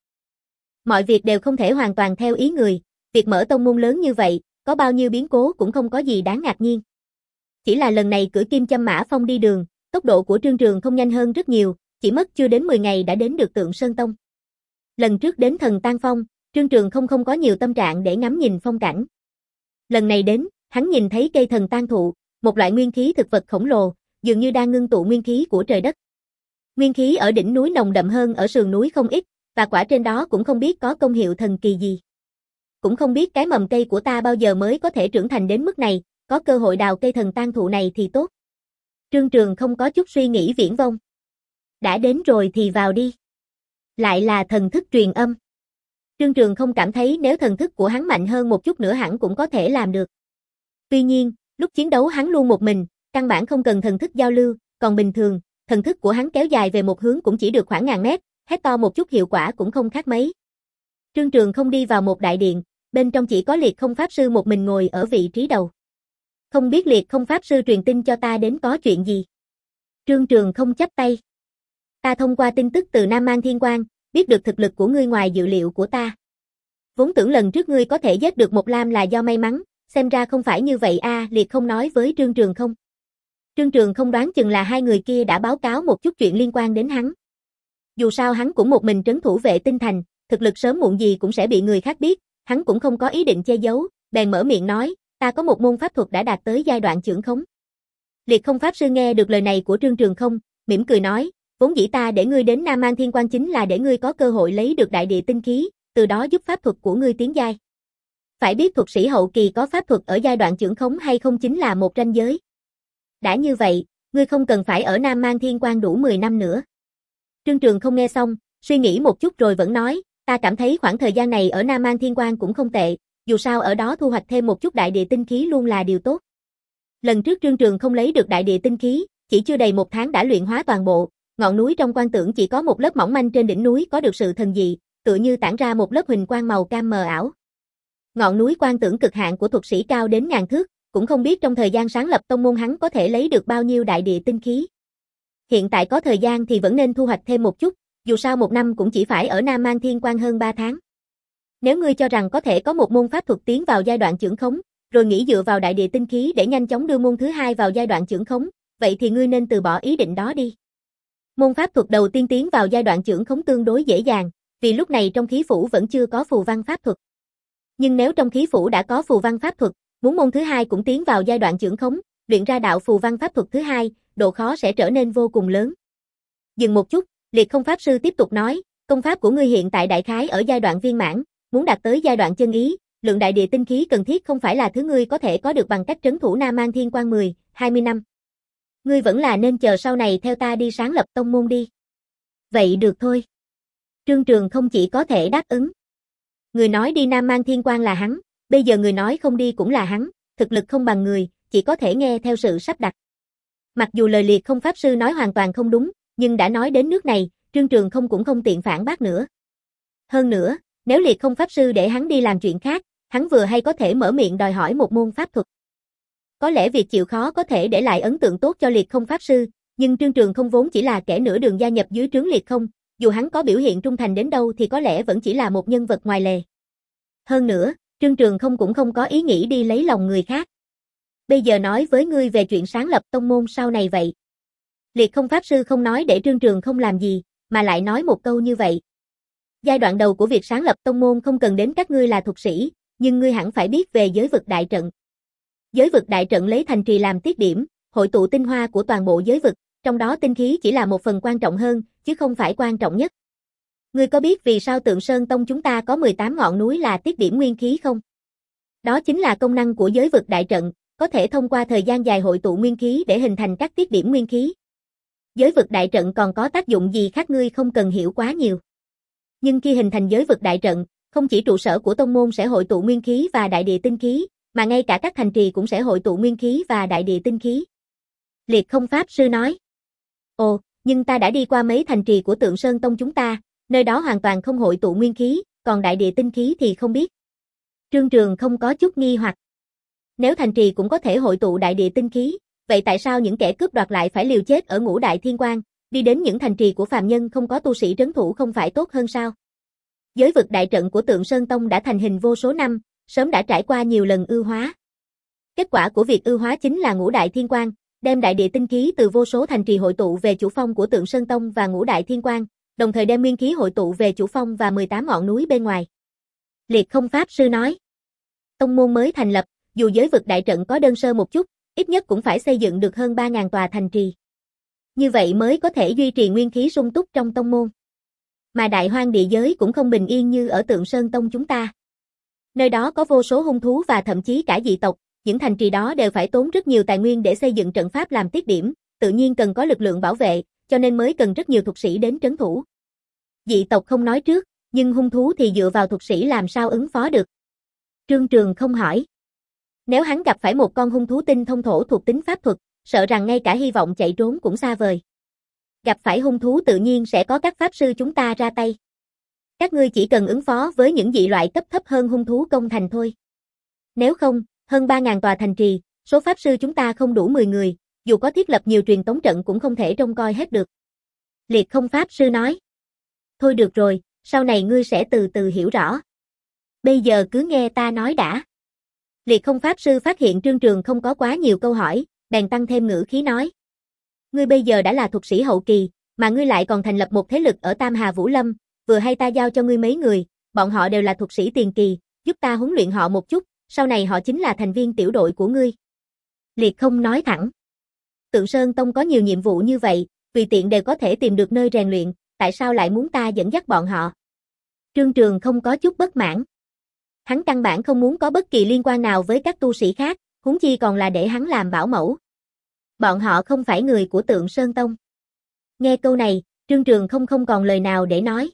Mọi việc đều không thể hoàn toàn theo ý người, việc mở tông môn lớn như vậy, có bao nhiêu biến cố cũng không có gì đáng ngạc nhiên. Chỉ là lần này cử Kim Châm Mã Phong đi đường, tốc độ của Trương Trường không nhanh hơn rất nhiều, chỉ mất chưa đến mười ngày đã đến được Tượng Sơn Tông. Lần trước đến Thần Tan Phong, Trương Trường không không có nhiều tâm trạng để ngắm nhìn phong cảnh. Lần này đến, hắn nhìn thấy cây thần tan thụ, một loại nguyên khí thực vật khổng lồ, dường như đang ngưng tụ nguyên khí của trời đất. Nguyên khí ở đỉnh núi nồng đậm hơn ở sườn núi không ít, và quả trên đó cũng không biết có công hiệu thần kỳ gì. Cũng không biết cái mầm cây của ta bao giờ mới có thể trưởng thành đến mức này, có cơ hội đào cây thần tang thụ này thì tốt. Trương Trường không có chút suy nghĩ viển vông. Đã đến rồi thì vào đi. Lại là thần thức truyền âm. Trương Trường không cảm thấy nếu thần thức của hắn mạnh hơn một chút nữa hẳn cũng có thể làm được. Tuy nhiên, lúc chiến đấu hắn luôn một mình, căn bản không cần thần thức giao lưu, còn bình thường, thần thức của hắn kéo dài về một hướng cũng chỉ được khoảng ngàn mét, hét to một chút hiệu quả cũng không khác mấy. Trương Trường không đi vào một đại điện, bên trong chỉ có Liệt Không Pháp Sư một mình ngồi ở vị trí đầu. Không biết Liệt Không Pháp Sư truyền tin cho ta đến có chuyện gì? Trương Trường không chắp tay. Ta thông qua tin tức từ Nam Mang Thiên Quang, biết được thực lực của ngươi ngoài dự liệu của ta. Vốn tưởng lần trước ngươi có thể giết được một lam là do may mắn, xem ra không phải như vậy a, à, Liệt không nói với Trương Trường không. Trương Trường không đoán chừng là hai người kia đã báo cáo một chút chuyện liên quan đến hắn. Dù sao hắn cũng một mình trấn thủ vệ tinh thành, thực lực sớm muộn gì cũng sẽ bị người khác biết, hắn cũng không có ý định che giấu, bèn mở miệng nói, ta có một môn pháp thuật đã đạt tới giai đoạn chưởng khống. Liệt Không Pháp Sư nghe được lời này của Trương Trường không, mỉm cười nói, vốn dĩ ta để ngươi đến Nam Mang Thiên Quang chính là để ngươi có cơ hội lấy được đại địa tinh khí, từ đó giúp pháp thuật của ngươi tiến giai. Phải biết thuật sĩ hậu kỳ có pháp thuật ở giai đoạn chưởng khống hay không chính là một ranh giới. Đã như vậy, ngươi không cần phải ở Nam Mang Thiên Quang đủ mười năm nữa. Trương Trường không nghe xong, suy nghĩ một chút rồi vẫn nói, ta cảm thấy khoảng thời gian này ở Nam Mang Thiên Quang cũng không tệ, dù sao ở đó thu hoạch thêm một chút đại địa tinh khí luôn là điều tốt. Lần trước Trương Trường không lấy được đại địa tinh khí, chỉ chưa đầy một tháng đã luyện hóa toàn bộ, ngọn núi trong quan tưởng chỉ có một lớp mỏng manh trên đỉnh núi có được sự thần dị, tựa như tản ra một lớp huỳnh quang màu cam mờ ảo. Ngọn núi quan tưởng cực hạn của thuật sĩ cao đến ngàn thước, cũng không biết trong thời gian sáng lập tông môn hắn có thể lấy được bao nhiêu đại địa tinh khí. Hiện tại có thời gian thì vẫn nên thu hoạch thêm một chút, dù sao một năm cũng chỉ phải ở Nam Mang Thiên Quang hơn ba tháng. Nếu ngươi cho rằng có thể có một môn pháp thuật tiến vào giai đoạn chưởng khống, rồi nghĩ dựa vào đại địa tinh khí để nhanh chóng đưa môn thứ hai vào giai đoạn chưởng khống, vậy thì ngươi nên từ bỏ ý định đó đi. Môn pháp thuật đầu tiên tiến vào giai đoạn chưởng khống tương đối dễ dàng, vì lúc này trong khí phủ vẫn chưa có phù văn pháp thuật. Nhưng nếu trong khí phủ đã có phù văn pháp thuật, muốn môn thứ hai cũng tiến vào giai đoạn chưởng khống, luyện ra đạo phù văn pháp thuật thứ hai, độ khó sẽ trở nên vô cùng lớn. Dừng một chút, Liệt Không Pháp Sư tiếp tục nói, công pháp của ngươi hiện tại đại khái ở giai đoạn viên mãn, muốn đạt tới giai đoạn chân ý, lượng đại địa tinh khí cần thiết không phải là thứ ngươi có thể có được bằng cách trấn thủ Nam Mang Thiên Quang mười, hai mươi năm. Ngươi vẫn là nên chờ sau này theo ta đi sáng lập tông môn đi. Vậy được thôi. Trương Trường không chỉ có thể đáp ứng. Người nói đi Nam Mang Thiên Quang là hắn, bây giờ người nói không đi cũng là hắn, thực lực không bằng người, chỉ có thể nghe theo sự sắp đặt. Mặc dù lời Liệt Không Pháp Sư nói hoàn toàn không đúng, nhưng đã nói đến nước này, Trương Trường không cũng không tiện phản bác nữa. Hơn nữa, nếu Liệt Không Pháp Sư để hắn đi làm chuyện khác, hắn vừa hay có thể mở miệng đòi hỏi một môn pháp thuật. Có lẽ việc chịu khó có thể để lại ấn tượng tốt cho Liệt Không Pháp Sư, nhưng Trương Trường không vốn chỉ là kẻ nửa đường gia nhập dưới trướng Liệt Không, dù hắn có biểu hiện trung thành đến đâu thì có lẽ vẫn chỉ là một nhân vật ngoài lề. Hơn nữa, Trương Trường không cũng không có ý nghĩ đi lấy lòng người khác. Bây giờ nói với ngươi về chuyện sáng lập tông môn sau này vậy. Liệt Không Pháp Sư không nói để Trương Trường không làm gì, mà lại nói một câu như vậy. Giai đoạn đầu của việc sáng lập tông môn không cần đến các ngươi là thuật sĩ, nhưng ngươi hẳn phải biết về giới vực đại trận. Giới vực đại trận lấy thành trì làm tiết điểm, hội tụ tinh hoa của toàn bộ giới vực, trong đó tinh khí chỉ là một phần quan trọng hơn, chứ không phải quan trọng nhất. Ngươi có biết vì sao Tượng Sơn Tông chúng ta có mười tám ngọn núi là tiết điểm nguyên khí không? Đó chính là công năng của giới vực đại trận, có thể thông qua thời gian dài hội tụ nguyên khí để hình thành các tiết điểm nguyên khí. Giới vực đại trận còn có tác dụng gì khác ngươi không cần hiểu quá nhiều. Nhưng khi hình thành giới vực đại trận, không chỉ trụ sở của tông môn sẽ hội tụ nguyên khí và đại địa tinh khí, mà ngay cả các thành trì cũng sẽ hội tụ nguyên khí và đại địa tinh khí. Liệt Không Pháp Sư nói. Ồ, nhưng ta đã đi qua mấy thành trì của Tượng Sơn Tông chúng ta, nơi đó hoàn toàn không hội tụ nguyên khí, còn đại địa tinh khí thì không biết. Trương Trường không có chút nghi hoặc. Nếu thành trì cũng có thể hội tụ đại địa tinh khí, vậy tại sao những kẻ cướp đoạt lại phải liều chết ở Ngũ Đại Thiên Quang, đi đến những thành trì của phàm nhân không có tu sĩ trấn thủ không phải tốt hơn sao? Giới vực đại trận của Tượng Sơn Tông đã thành hình vô số năm, sớm đã trải qua nhiều lần ưu hóa. Kết quả của việc ưu hóa chính là Ngũ Đại Thiên Quang, đem đại địa tinh khí từ vô số thành trì hội tụ về chủ phong của Tượng Sơn Tông và Ngũ Đại Thiên Quang, đồng thời đem nguyên khí hội tụ về chủ phong và mười tám ngọn núi bên ngoài. Liệt Không Pháp Sư nói. Tông môn mới thành lập, dù giới vực đại trận có đơn sơ một chút, ít nhất cũng phải xây dựng được hơn ba nghìn tòa thành trì. Như vậy mới có thể duy trì nguyên khí sung túc trong tông môn. Mà đại hoang địa giới cũng không bình yên như ở Tượng Sơn Tông chúng ta. Nơi đó có vô số hung thú và thậm chí cả dị tộc, những thành trì đó đều phải tốn rất nhiều tài nguyên để xây dựng trận pháp làm tiết điểm, tự nhiên cần có lực lượng bảo vệ, cho nên mới cần rất nhiều thuật sĩ đến trấn thủ. Dị tộc không nói trước, nhưng hung thú thì dựa vào thuật sĩ làm sao ứng phó được. Trương Trường không hỏi. Nếu hắn gặp phải một con hung thú tinh thông thổ thuộc tính pháp thuật, sợ rằng ngay cả hy vọng chạy trốn cũng xa vời. Gặp phải hung thú tự nhiên sẽ có các pháp sư chúng ta ra tay. Các ngươi chỉ cần ứng phó với những dị loại cấp thấp hơn hung thú công thành thôi. Nếu không, hơn ba nghìn tòa thành trì, số pháp sư chúng ta không đủ mười người, dù có thiết lập nhiều truyền tống trận cũng không thể trông coi hết được. Liệt Không pháp sư nói. Thôi được rồi, sau này ngươi sẽ từ từ hiểu rõ. Bây giờ cứ nghe ta nói đã. Liệt Không pháp sư phát hiện Trương Trường không có quá nhiều câu hỏi, bèn tăng thêm ngữ khí nói. Ngươi bây giờ đã là thuật sĩ hậu kỳ, mà ngươi lại còn thành lập một thế lực ở Tam Hà Vũ Lâm, vừa hay ta giao cho ngươi mấy người, bọn họ đều là thuật sĩ tiền kỳ, giúp ta huấn luyện họ một chút, sau này họ chính là thành viên tiểu đội của ngươi. Liệt Không nói thẳng. Tượng Sơn Tông có nhiều nhiệm vụ như vậy, tùy tiện đều có thể tìm được nơi rèn luyện, tại sao lại muốn ta dẫn dắt bọn họ? Trương Trường không có chút bất mãn. Hắn căn bản không muốn có bất kỳ liên quan nào với các tu sĩ khác, huống chi còn là để hắn làm bảo mẫu. Bọn họ không phải người của Tượng Sơn Tông. Nghe câu này, Trương Trường không không còn lời nào để nói.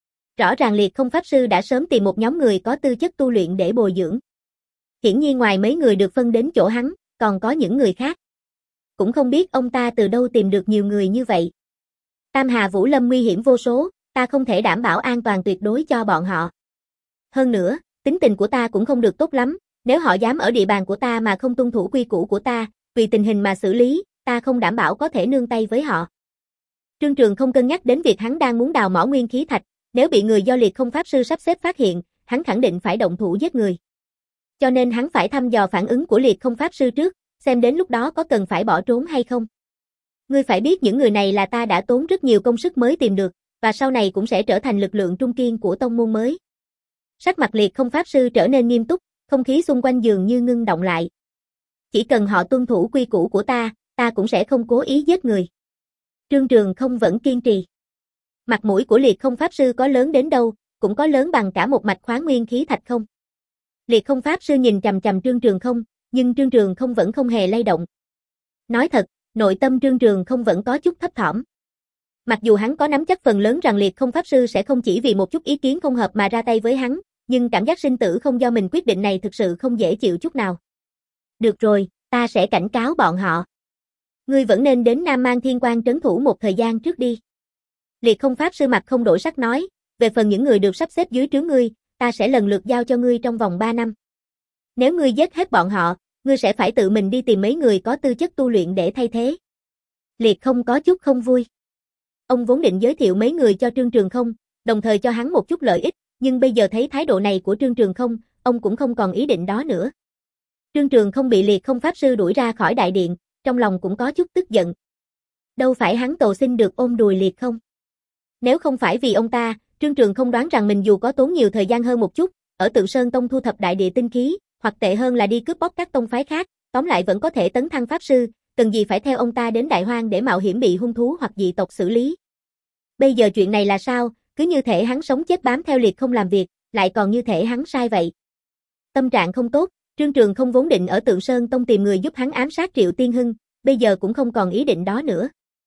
Rõ ràng Liệt Không pháp sư đã sớm tìm một nhóm người có tư chất tu luyện để bồi dưỡng. Hiển nhiên ngoài mấy người được phân đến chỗ hắn, còn có những người khác. Cũng không biết ông ta từ đâu tìm được nhiều người như vậy. Tam Hà Vũ Lâm nguy hiểm vô số, ta không thể đảm bảo an toàn tuyệt đối cho bọn họ. Hơn nữa, tính tình của ta cũng không được tốt lắm, nếu họ dám ở địa bàn của ta mà không tuân thủ quy củ của ta, tùy tình hình mà xử lý, ta không đảm bảo có thể nương tay với họ. Trương Trường không cân nhắc đến việc hắn đang muốn đào mỏ nguyên khí thạch, nếu bị người do Liệt Không pháp sư sắp xếp phát hiện, hắn khẳng định phải động thủ giết người. Cho nên hắn phải thăm dò phản ứng của Liệt Không pháp sư trước, xem đến lúc đó có cần phải bỏ trốn hay không. Ngươi phải biết những người này là ta đã tốn rất nhiều công sức mới tìm được, và sau này cũng sẽ trở thành lực lượng trung kiên của tông môn mới. Sắc mặt Liệt Không pháp sư trở nên nghiêm túc, không khí xung quanh dường như ngưng động lại. Chỉ cần họ tuân thủ quy củ của ta, ta cũng sẽ không cố ý giết người. Trương Trường không vẫn kiên trì. Mặt mũi của Liệt Không pháp sư có lớn đến đâu, cũng có lớn bằng cả một mạch khoáng nguyên khí thạch không. Liệt Không pháp sư nhìn chằm chằm Trương Trường không, nhưng Trương Trường không vẫn không hề lay động. Nói thật, nội tâm Trương Trường không vẫn có chút thấp thỏm. Mặc dù hắn có nắm chắc phần lớn rằng Liệt Không pháp sư sẽ không chỉ vì một chút ý kiến không hợp mà ra tay với hắn, nhưng cảm giác sinh tử không do mình quyết định này thực sự không dễ chịu chút nào. Được rồi, ta sẽ cảnh cáo bọn họ. Ngươi vẫn nên đến Nam Mang Thiên Quan trấn thủ một thời gian trước đi. Liệt Không pháp sư mặt không đổi sắc nói, về phần những người được sắp xếp dưới trướng ngươi, ta sẽ lần lượt giao cho ngươi trong vòng ba năm. Nếu ngươi giết hết bọn họ, ngươi sẽ phải tự mình đi tìm mấy người có tư chất tu luyện để thay thế. Liệt Không có chút không vui. Ông vốn định giới thiệu mấy người cho Trương Trường không, đồng thời cho hắn một chút lợi ích, nhưng bây giờ thấy thái độ này của Trương Trường không, ông cũng không còn ý định đó nữa. Trương Trường không bị Liệt Không pháp sư đuổi ra khỏi đại điện, trong lòng cũng có chút tức giận. Đâu phải hắn cầu xin được ôm đùi Liệt Không. Nếu không phải vì ông ta, Trương Trường không đoán rằng mình dù có tốn nhiều thời gian hơn một chút, ở Tượng Sơn Tông thu thập đại địa tinh khí, hoặc tệ hơn là đi cướp bóc các tông phái khác, tóm lại vẫn có thể tấn thăng pháp sư, cần gì phải theo ông ta đến Đại Hoang để mạo hiểm bị hung thú hoặc dị tộc xử lý. Bây giờ chuyện này là sao, cứ như thể hắn sống chết bám theo Liệt Không làm việc, lại còn như thể hắn sai vậy. Tâm trạng không tốt, Trương Trường không vốn định ở Tượng Sơn Tông tìm người giúp hắn ám sát Triệu Tiên Hưng, bây giờ cũng không còn ý định đó nữa.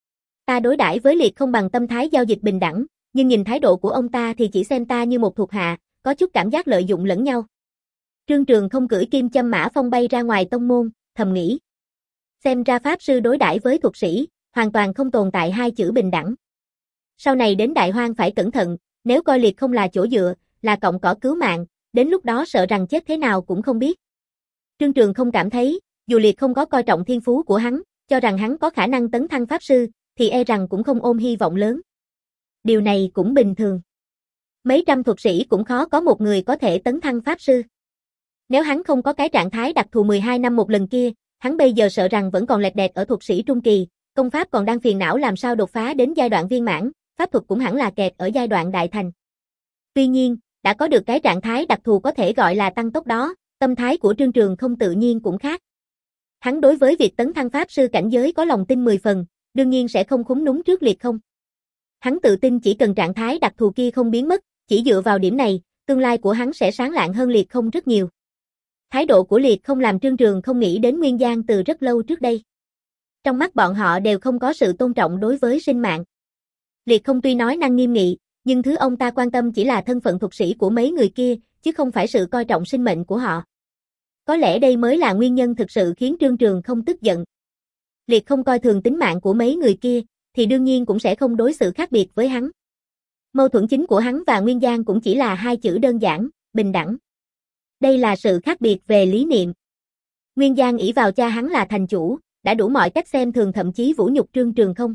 Ta đối đãi với Liệt Không bằng tâm thái giao dịch bình đẳng, nhưng nhìn thái độ của ông ta thì chỉ xem ta như một thuộc hạ, có chút cảm giác lợi dụng lẫn nhau. Trương Trường không cưỡi kim châm mã phong bay ra ngoài tông môn, thầm nghĩ. Xem ra pháp sư đối đãi với thuật sĩ, hoàn toàn không tồn tại hai chữ bình đẳng. Sau này đến Đại Hoang phải cẩn thận, nếu coi Liệt Không là chỗ dựa, là cọng cỏ cứu mạng, đến lúc đó sợ rằng chết thế nào cũng không biết. Trương Trường không cảm thấy, dù Liệt Không có coi trọng thiên phú của hắn, cho rằng hắn có khả năng tấn thăng pháp sư, thì e rằng cũng không ôm hy vọng lớn. Điều này cũng bình thường. Mấy trăm thuật sĩ cũng khó có một người có thể tấn thăng pháp sư. Nếu hắn không có cái trạng thái đặc thù mười hai năm một lần kia, hắn bây giờ sợ rằng vẫn còn lẹt đẹt ở thuật sĩ trung kỳ, công pháp còn đang phiền não làm sao đột phá đến giai đoạn viên mãn, pháp thuật cũng hẳn là kẹt ở giai đoạn đại thành. Tuy nhiên, đã có được cái trạng thái đặc thù có thể gọi là tăng tốc đó, tâm thái của Trương Trường không tự nhiên cũng khác. Hắn đối với việc tấn thăng pháp sư cảnh giới có lòng tin mười phần, đương nhiên sẽ không khúm núm trước Liệt Không. Hắn tự tin chỉ cần trạng thái đặc thù kia không biến mất, chỉ dựa vào điểm này, tương lai của hắn sẽ sáng lạng hơn Liệt Không rất nhiều. Thái độ của Liệt Không làm Trương Trường không nghĩ đến Nguyên Giang từ rất lâu trước đây. Trong mắt bọn họ đều không có sự tôn trọng đối với sinh mạng. Liệt Không tuy nói năng nghiêm nghị, nhưng thứ ông ta quan tâm chỉ là thân phận thuật sĩ của mấy người kia, chứ không phải sự coi trọng sinh mệnh của họ. Có lẽ đây mới là nguyên nhân thực sự khiến Trương Trường không tức giận. Liệt Không coi thường tính mạng của mấy người kia, thì đương nhiên cũng sẽ không đối xử khác biệt với hắn. Mâu thuẫn chính của hắn và Nguyên Giang cũng chỉ là hai chữ đơn giản, bình đẳng. Đây là sự khác biệt về lý niệm. Nguyên Giang ỷ vào cha hắn là thành chủ, đã đủ mọi cách xem thường thậm chí vũ nhục Trương Trường không.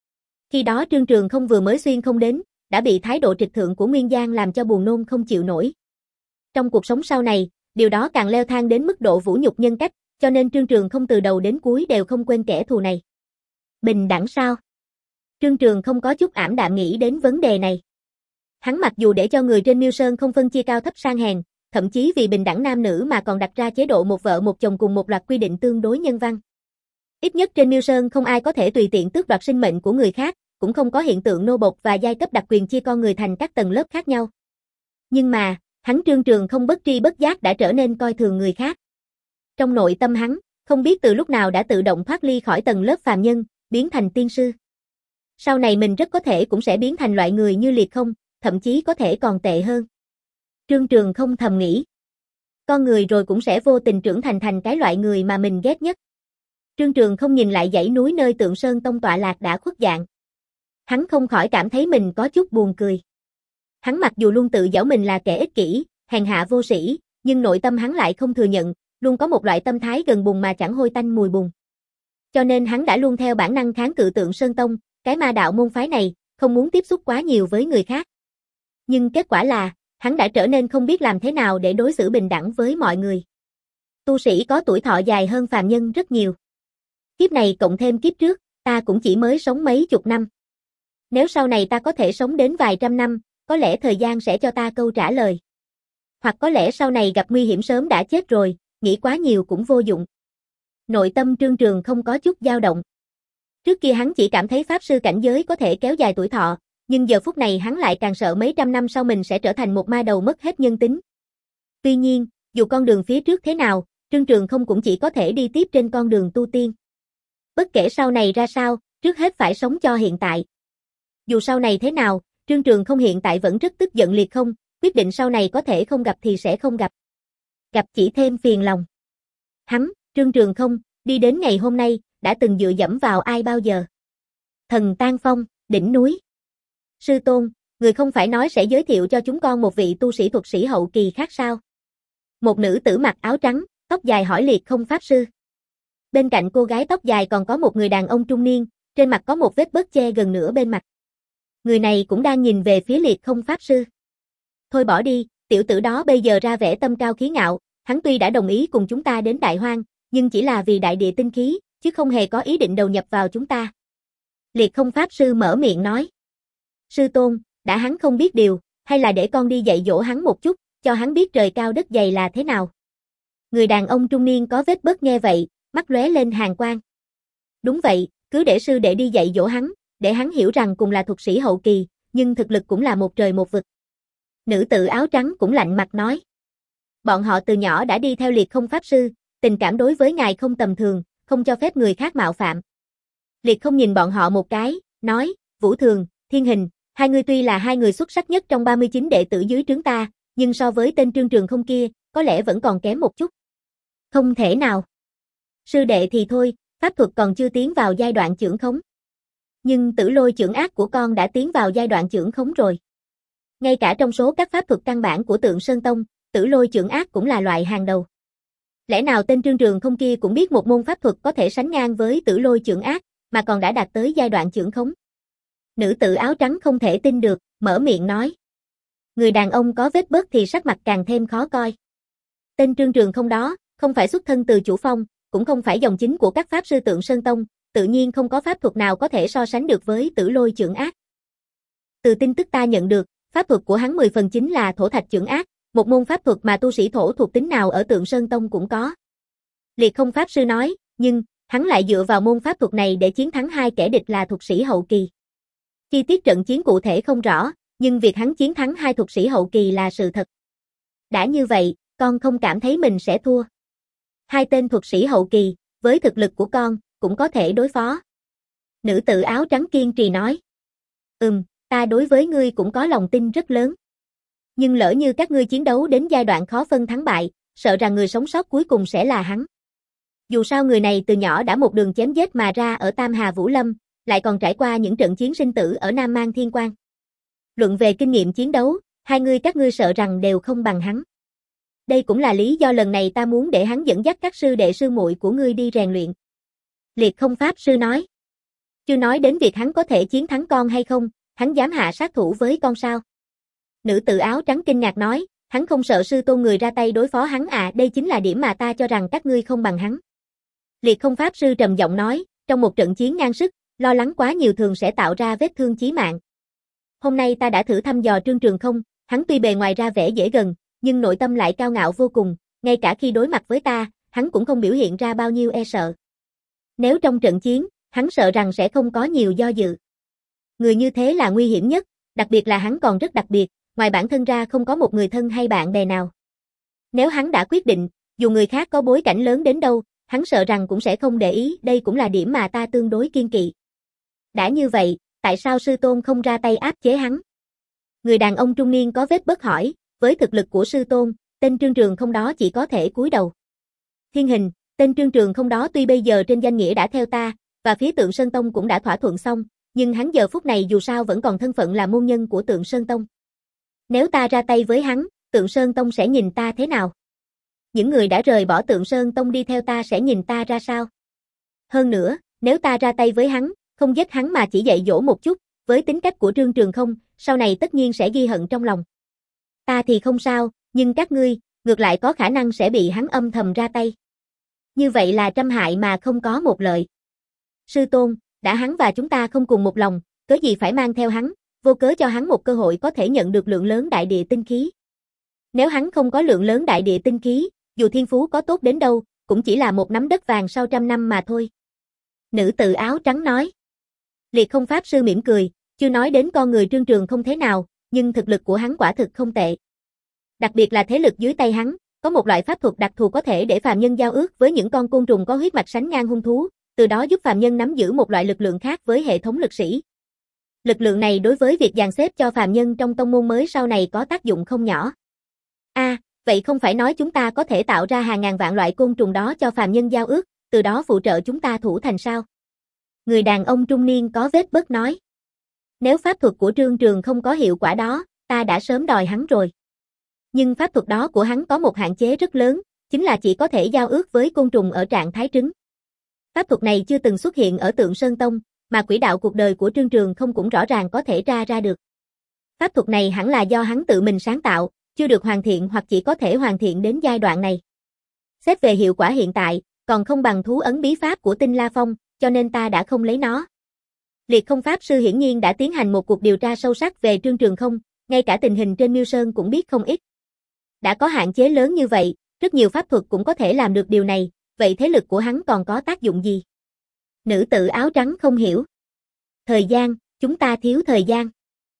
Khi đó Trương Trường không vừa mới xuyên không đến, đã bị thái độ trịch thượng của Nguyên Giang làm cho buồn nôn không chịu nổi. Trong cuộc sống sau này, điều đó càng leo thang đến mức độ vũ nhục nhân cách, cho nên Trương Trường không từ đầu đến cuối đều không quên kẻ thù này. Bình đẳng sao? Trương Trường không có chút ảm đạm nghĩ đến vấn đề này. Hắn mặc dù để cho người trên Miêu Sơn không phân chia cao thấp sang hèn, thậm chí vì bình đẳng nam nữ mà còn đặt ra chế độ một vợ một chồng cùng một loạt quy định tương đối nhân văn. Ít nhất trên Miêu Sơn không ai có thể tùy tiện tước đoạt sinh mệnh của người khác, cũng không có hiện tượng nô bộc và giai cấp đặc quyền chia con người thành các tầng lớp khác nhau. Nhưng mà, hắn Trương Trường không bất tri bất giác đã trở nên coi thường người khác. Trong nội tâm hắn, không biết từ lúc nào đã tự động thoát ly khỏi tầng lớp phàm nhân, biến thành tiên sư. Sau này mình rất có thể cũng sẽ biến thành loại người như Liệt Không, thậm chí có thể còn tệ hơn. Trương Trường không thầm nghĩ. Con người rồi cũng sẽ vô tình trưởng thành thành cái loại người mà mình ghét nhất. Trương Trường không nhìn lại dãy núi nơi Tượng Sơn Tông tọa lạc đã khuất dạng. Hắn không khỏi cảm thấy mình có chút buồn cười. Hắn mặc dù luôn tự giễu mình là kẻ ích kỷ, hèn hạ vô sĩ, nhưng nội tâm hắn lại không thừa nhận, luôn có một loại tâm thái gần bùn mà chẳng hôi tanh mùi bùn. Cho nên hắn đã luôn theo bản năng kháng cự Tượng Sơn Tông, cái ma đạo môn phái này, không muốn tiếp xúc quá nhiều với người khác. Nhưng kết quả là, hắn đã trở nên không biết làm thế nào để đối xử bình đẳng với mọi người. Tu sĩ có tuổi thọ dài hơn phàm nhân rất nhiều. Kiếp này cộng thêm kiếp trước, ta cũng chỉ mới sống mấy chục năm. Nếu sau này ta có thể sống đến vài trăm năm, có lẽ thời gian sẽ cho ta câu trả lời. Hoặc có lẽ sau này gặp nguy hiểm sớm đã chết rồi, nghĩ quá nhiều cũng vô dụng. Nội tâm Trương Trường không có chút dao động. Trước kia hắn chỉ cảm thấy pháp sư cảnh giới có thể kéo dài tuổi thọ, nhưng giờ phút này hắn lại càng sợ mấy trăm năm sau mình sẽ trở thành một ma đầu mất hết nhân tính. Tuy nhiên, dù con đường phía trước thế nào, Trương Trường không cũng chỉ có thể đi tiếp trên con đường tu tiên. Bất kể sau này ra sao, trước hết phải sống cho hiện tại. Dù sau này thế nào, Trương Trường không hiện tại vẫn rất tức giận Liệt Không, quyết định sau này có thể không gặp thì sẽ không gặp. Gặp chỉ thêm phiền lòng. Hắn, Trương Trường không, đi đến ngày hôm nay, đã từng dựa dẫm vào ai bao giờ. Thần Tan Phong, đỉnh núi. Sư tôn, người không phải nói sẽ giới thiệu cho chúng con một vị tu sĩ thuật sĩ hậu kỳ khác sao? Một nữ tử mặc áo trắng, tóc dài hỏi Liệt Không pháp sư. Bên cạnh cô gái tóc dài còn có một người đàn ông trung niên, trên mặt có một vết bớt che gần nửa bên mặt. Người này cũng đang nhìn về phía Liệt Không pháp sư. Thôi bỏ đi, tiểu tử đó bây giờ ra vẻ tâm cao khí ngạo, hắn tuy đã đồng ý cùng chúng ta đến Đại Hoang, nhưng chỉ là vì đại địa tinh khí, chứ không hề có ý định đầu nhập vào chúng ta. Liệt Không pháp sư mở miệng nói. Sư tôn, đã hắn không biết điều, hay là để con đi dạy dỗ hắn một chút, cho hắn biết trời cao đất dày là thế nào. Người đàn ông trung niên có vết bớt nghe vậy, mắt lóe lên hàn quang. Đúng vậy, cứ để sư đệ đi dạy dỗ hắn, để hắn hiểu rằng cùng là thuật sĩ hậu kỳ, nhưng thực lực cũng là một trời một vực. Nữ tử áo trắng cũng lạnh mặt nói. Bọn họ từ nhỏ đã đi theo Liệt Không pháp sư, tình cảm đối với ngài không tầm thường, không cho phép người khác mạo phạm. Liệt Không nhìn bọn họ một cái, nói, Vũ Thường, Thiên Hình, hai người tuy là hai người xuất sắc nhất trong ba mươi chín đệ tử dưới trướng ta, nhưng so với tên Trương Trường không kia, có lẽ vẫn còn kém một chút. Không thể nào. Sư đệ thì thôi, pháp thuật còn chưa tiến vào giai đoạn chưởng khống. Nhưng Tử Lôi chưởng ác của con đã tiến vào giai đoạn chưởng khống rồi. Ngay cả trong số các pháp thuật căn bản của Tượng Sơn Tông, Tử Lôi chưởng ác cũng là loại hàng đầu. Lẽ nào tên Trương Trường không kia cũng biết một môn pháp thuật có thể sánh ngang với Tử Lôi chưởng ác, mà còn đã đạt tới giai đoạn chưởng khống? Nữ tử áo trắng không thể tin được, mở miệng nói. Người đàn ông có vết bớt thì sắc mặt càng thêm khó coi. Tên Trương Trường không đó, không phải xuất thân từ chủ phong, cũng không phải dòng chính của các pháp sư Tượng Sơn Tông, tự nhiên không có pháp thuật nào có thể so sánh được với Tử Lôi chưởng ác. Từ tin tức ta nhận được, pháp thuật của hắn mười phần chính là Thổ Thạch chưởng ác, một môn pháp thuật mà tu sĩ thổ thuộc tính nào ở Tượng Sơn Tông cũng có. Liệt Không pháp sư nói, nhưng, hắn lại dựa vào môn pháp thuật này để chiến thắng hai kẻ địch là thuật sĩ hậu kỳ. Chi tiết trận chiến cụ thể không rõ, nhưng việc hắn chiến thắng hai thuật sĩ hậu kỳ là sự thật. Đã như vậy, con không cảm thấy mình sẽ thua. Hai tên thuật sĩ hậu kỳ, với thực lực của con, cũng có thể đối phó. Nữ tử áo trắng kiên trì nói. Ừm, ta đối với ngươi cũng có lòng tin rất lớn. Nhưng lỡ như các ngươi chiến đấu đến giai đoạn khó phân thắng bại, sợ rằng người sống sót cuối cùng sẽ là hắn. Dù sao người này từ nhỏ đã một đường chém giết mà ra ở Tam Hà Vũ Lâm, lại còn trải qua những trận chiến sinh tử ở Nam Mang Thiên Quang. Luận về kinh nghiệm chiến đấu, hai người các ngươi sợ rằng đều không bằng hắn. Đây cũng là lý do lần này ta muốn để hắn dẫn dắt các sư đệ sư muội của ngươi đi rèn luyện. Liệt Không Pháp Sư nói. Chưa nói đến việc hắn có thể chiến thắng con hay không, hắn dám hạ sát thủ với con sao? Nữ tử áo trắng kinh ngạc nói, hắn không sợ sư tôn người ra tay đối phó hắn à, đây chính là điểm mà ta cho rằng các ngươi không bằng hắn. Liệt Không Pháp Sư trầm giọng nói, trong một trận chiến ngang sức, lo lắng quá nhiều thường sẽ tạo ra vết thương chí mạng. Hôm nay ta đã thử thăm dò Trương Trường Không, hắn tuy bề ngoài ra vẻ dễ gần, nhưng nội tâm lại cao ngạo vô cùng, ngay cả khi đối mặt với ta, hắn cũng không biểu hiện ra bao nhiêu e sợ. Nếu trong trận chiến, hắn sợ rằng sẽ không có nhiều do dự. Người như thế là nguy hiểm nhất, đặc biệt là hắn còn rất đặc biệt, ngoài bản thân ra không có một người thân hay bạn bè nào. Nếu hắn đã quyết định, dù người khác có bối cảnh lớn đến đâu, hắn sợ rằng cũng sẽ không để ý, đây cũng là điểm mà ta tương đối kiên kỵ. Đã như vậy, tại sao sư tôn không ra tay áp chế hắn? Người đàn ông trung niên có vết bớt hỏi, với thực lực của sư tôn, tên Trương Trường Không đó chỉ có thể cúi đầu. Thiên Hình, tên Trương Trường Không đó tuy bây giờ trên danh nghĩa đã theo ta, và phía Tượng Sơn Tông cũng đã thỏa thuận xong, nhưng hắn giờ phút này dù sao vẫn còn thân phận là môn nhân của Tượng Sơn Tông. Nếu ta ra tay với hắn, Tượng Sơn Tông sẽ nhìn ta thế nào? Những người đã rời bỏ Tượng Sơn Tông đi theo ta sẽ nhìn ta ra sao? Hơn nữa, nếu ta ra tay với hắn, không giết hắn mà chỉ dạy dỗ một chút, với tính cách của Trương Trường Không, sau này tất nhiên sẽ ghi hận trong lòng. Ta thì không sao, nhưng các ngươi, ngược lại có khả năng sẽ bị hắn âm thầm ra tay. Như vậy là trăm hại mà không có một lợi. Sư tôn, đã hắn và chúng ta không cùng một lòng, cớ gì phải mang theo hắn, vô cớ cho hắn một cơ hội có thể nhận được lượng lớn đại địa tinh khí. Nếu hắn không có lượng lớn đại địa tinh khí, dù thiên phú có tốt đến đâu, cũng chỉ là một nắm đất vàng sau trăm năm mà thôi. Nữ tử áo trắng nói. Liệt Không Pháp Sư mỉm cười, chưa nói đến con người Trương Trường Không thế nào, nhưng thực lực của hắn quả thực không tệ. Đặc biệt là thế lực dưới tay hắn, có một loại pháp thuật đặc thù có thể để phàm nhân giao ước với những con côn trùng có huyết mạch sánh ngang hung thú, từ đó giúp phàm nhân nắm giữ một loại lực lượng khác với hệ thống lực sĩ. Lực lượng này đối với việc dàn xếp cho phàm nhân trong tông môn mới sau này có tác dụng không nhỏ. A, à, vậy không phải nói chúng ta có thể tạo ra hàng ngàn vạn loại côn trùng đó cho phàm nhân giao ước, từ đó phụ trợ chúng ta thủ thành sao? Người đàn ông trung niên có vết bớt nói. Nếu pháp thuật của Trương Trường không có hiệu quả đó, ta đã sớm đòi hắn rồi. Nhưng pháp thuật đó của hắn có một hạn chế rất lớn, chính là chỉ có thể giao ước với côn trùng ở trạng thái trứng. Pháp thuật này chưa từng xuất hiện ở Tượng Sơn Tông, mà quỹ đạo cuộc đời của Trương Trường không cũng rõ ràng có thể tra ra được. Pháp thuật này hẳn là do hắn tự mình sáng tạo, chưa được hoàn thiện hoặc chỉ có thể hoàn thiện đến giai đoạn này. Xét về hiệu quả hiện tại, còn không bằng thú ấn bí pháp của Tinh La Phong, cho nên ta đã không lấy nó. Liệt Không Pháp Sư hiển nhiên đã tiến hành một cuộc điều tra sâu sắc về Trương Trường Không, ngay cả tình hình trên Miêu Sơn cũng biết không ít. Đã có hạn chế lớn như vậy, rất nhiều pháp thuật cũng có thể làm được điều này, vậy thế lực của hắn còn có tác dụng gì? Nữ tử áo trắng không hiểu. Thời gian, chúng ta thiếu thời gian.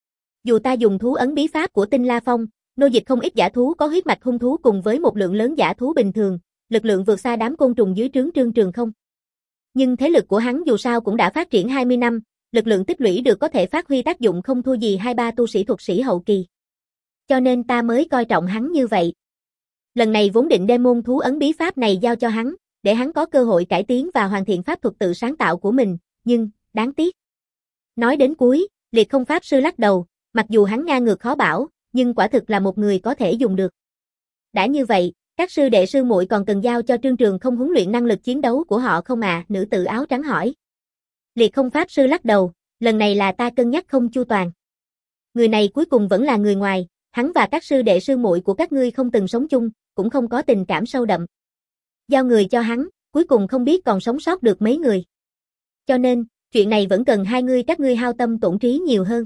Dù ta dùng thú ấn bí pháp của Tinh La Phong, nô dịch không ít giả thú có huyết mạch hung thú cùng với một lượng lớn giả thú bình thường, lực lượng vượt xa đám côn trùng dưới trướng Trương Trường Không. Nhưng thế lực của hắn dù sao cũng đã phát triển hai mươi năm, lực lượng tích lũy được có thể phát huy tác dụng không thua gì hai ba tu sĩ thuật sĩ hậu kỳ. Cho nên ta mới coi trọng hắn như vậy. Lần này vốn định đem môn thú ấn bí pháp này giao cho hắn, để hắn có cơ hội cải tiến và hoàn thiện pháp thuật tự sáng tạo của mình, nhưng, đáng tiếc. Nói đến cuối, Liệt Không Pháp Sư lắc đầu, mặc dù hắn ngang ngược khó bảo, nhưng quả thực là một người có thể dùng được. Đã như vậy, các sư đệ sư muội còn cần giao cho Trương Trường Không huấn luyện năng lực chiến đấu của họ không à? Nữ tử áo trắng hỏi. Liệt Không Pháp Sư lắc đầu, lần này là ta cân nhắc không chu toàn. Người này cuối cùng vẫn là người ngoài, hắn và các sư đệ sư muội của các ngươi không từng sống chung, cũng không có tình cảm sâu đậm. Giao người cho hắn, cuối cùng không biết còn sống sót được mấy người. Cho nên, chuyện này vẫn cần hai ngươi các ngươi hao tâm tổn trí nhiều hơn.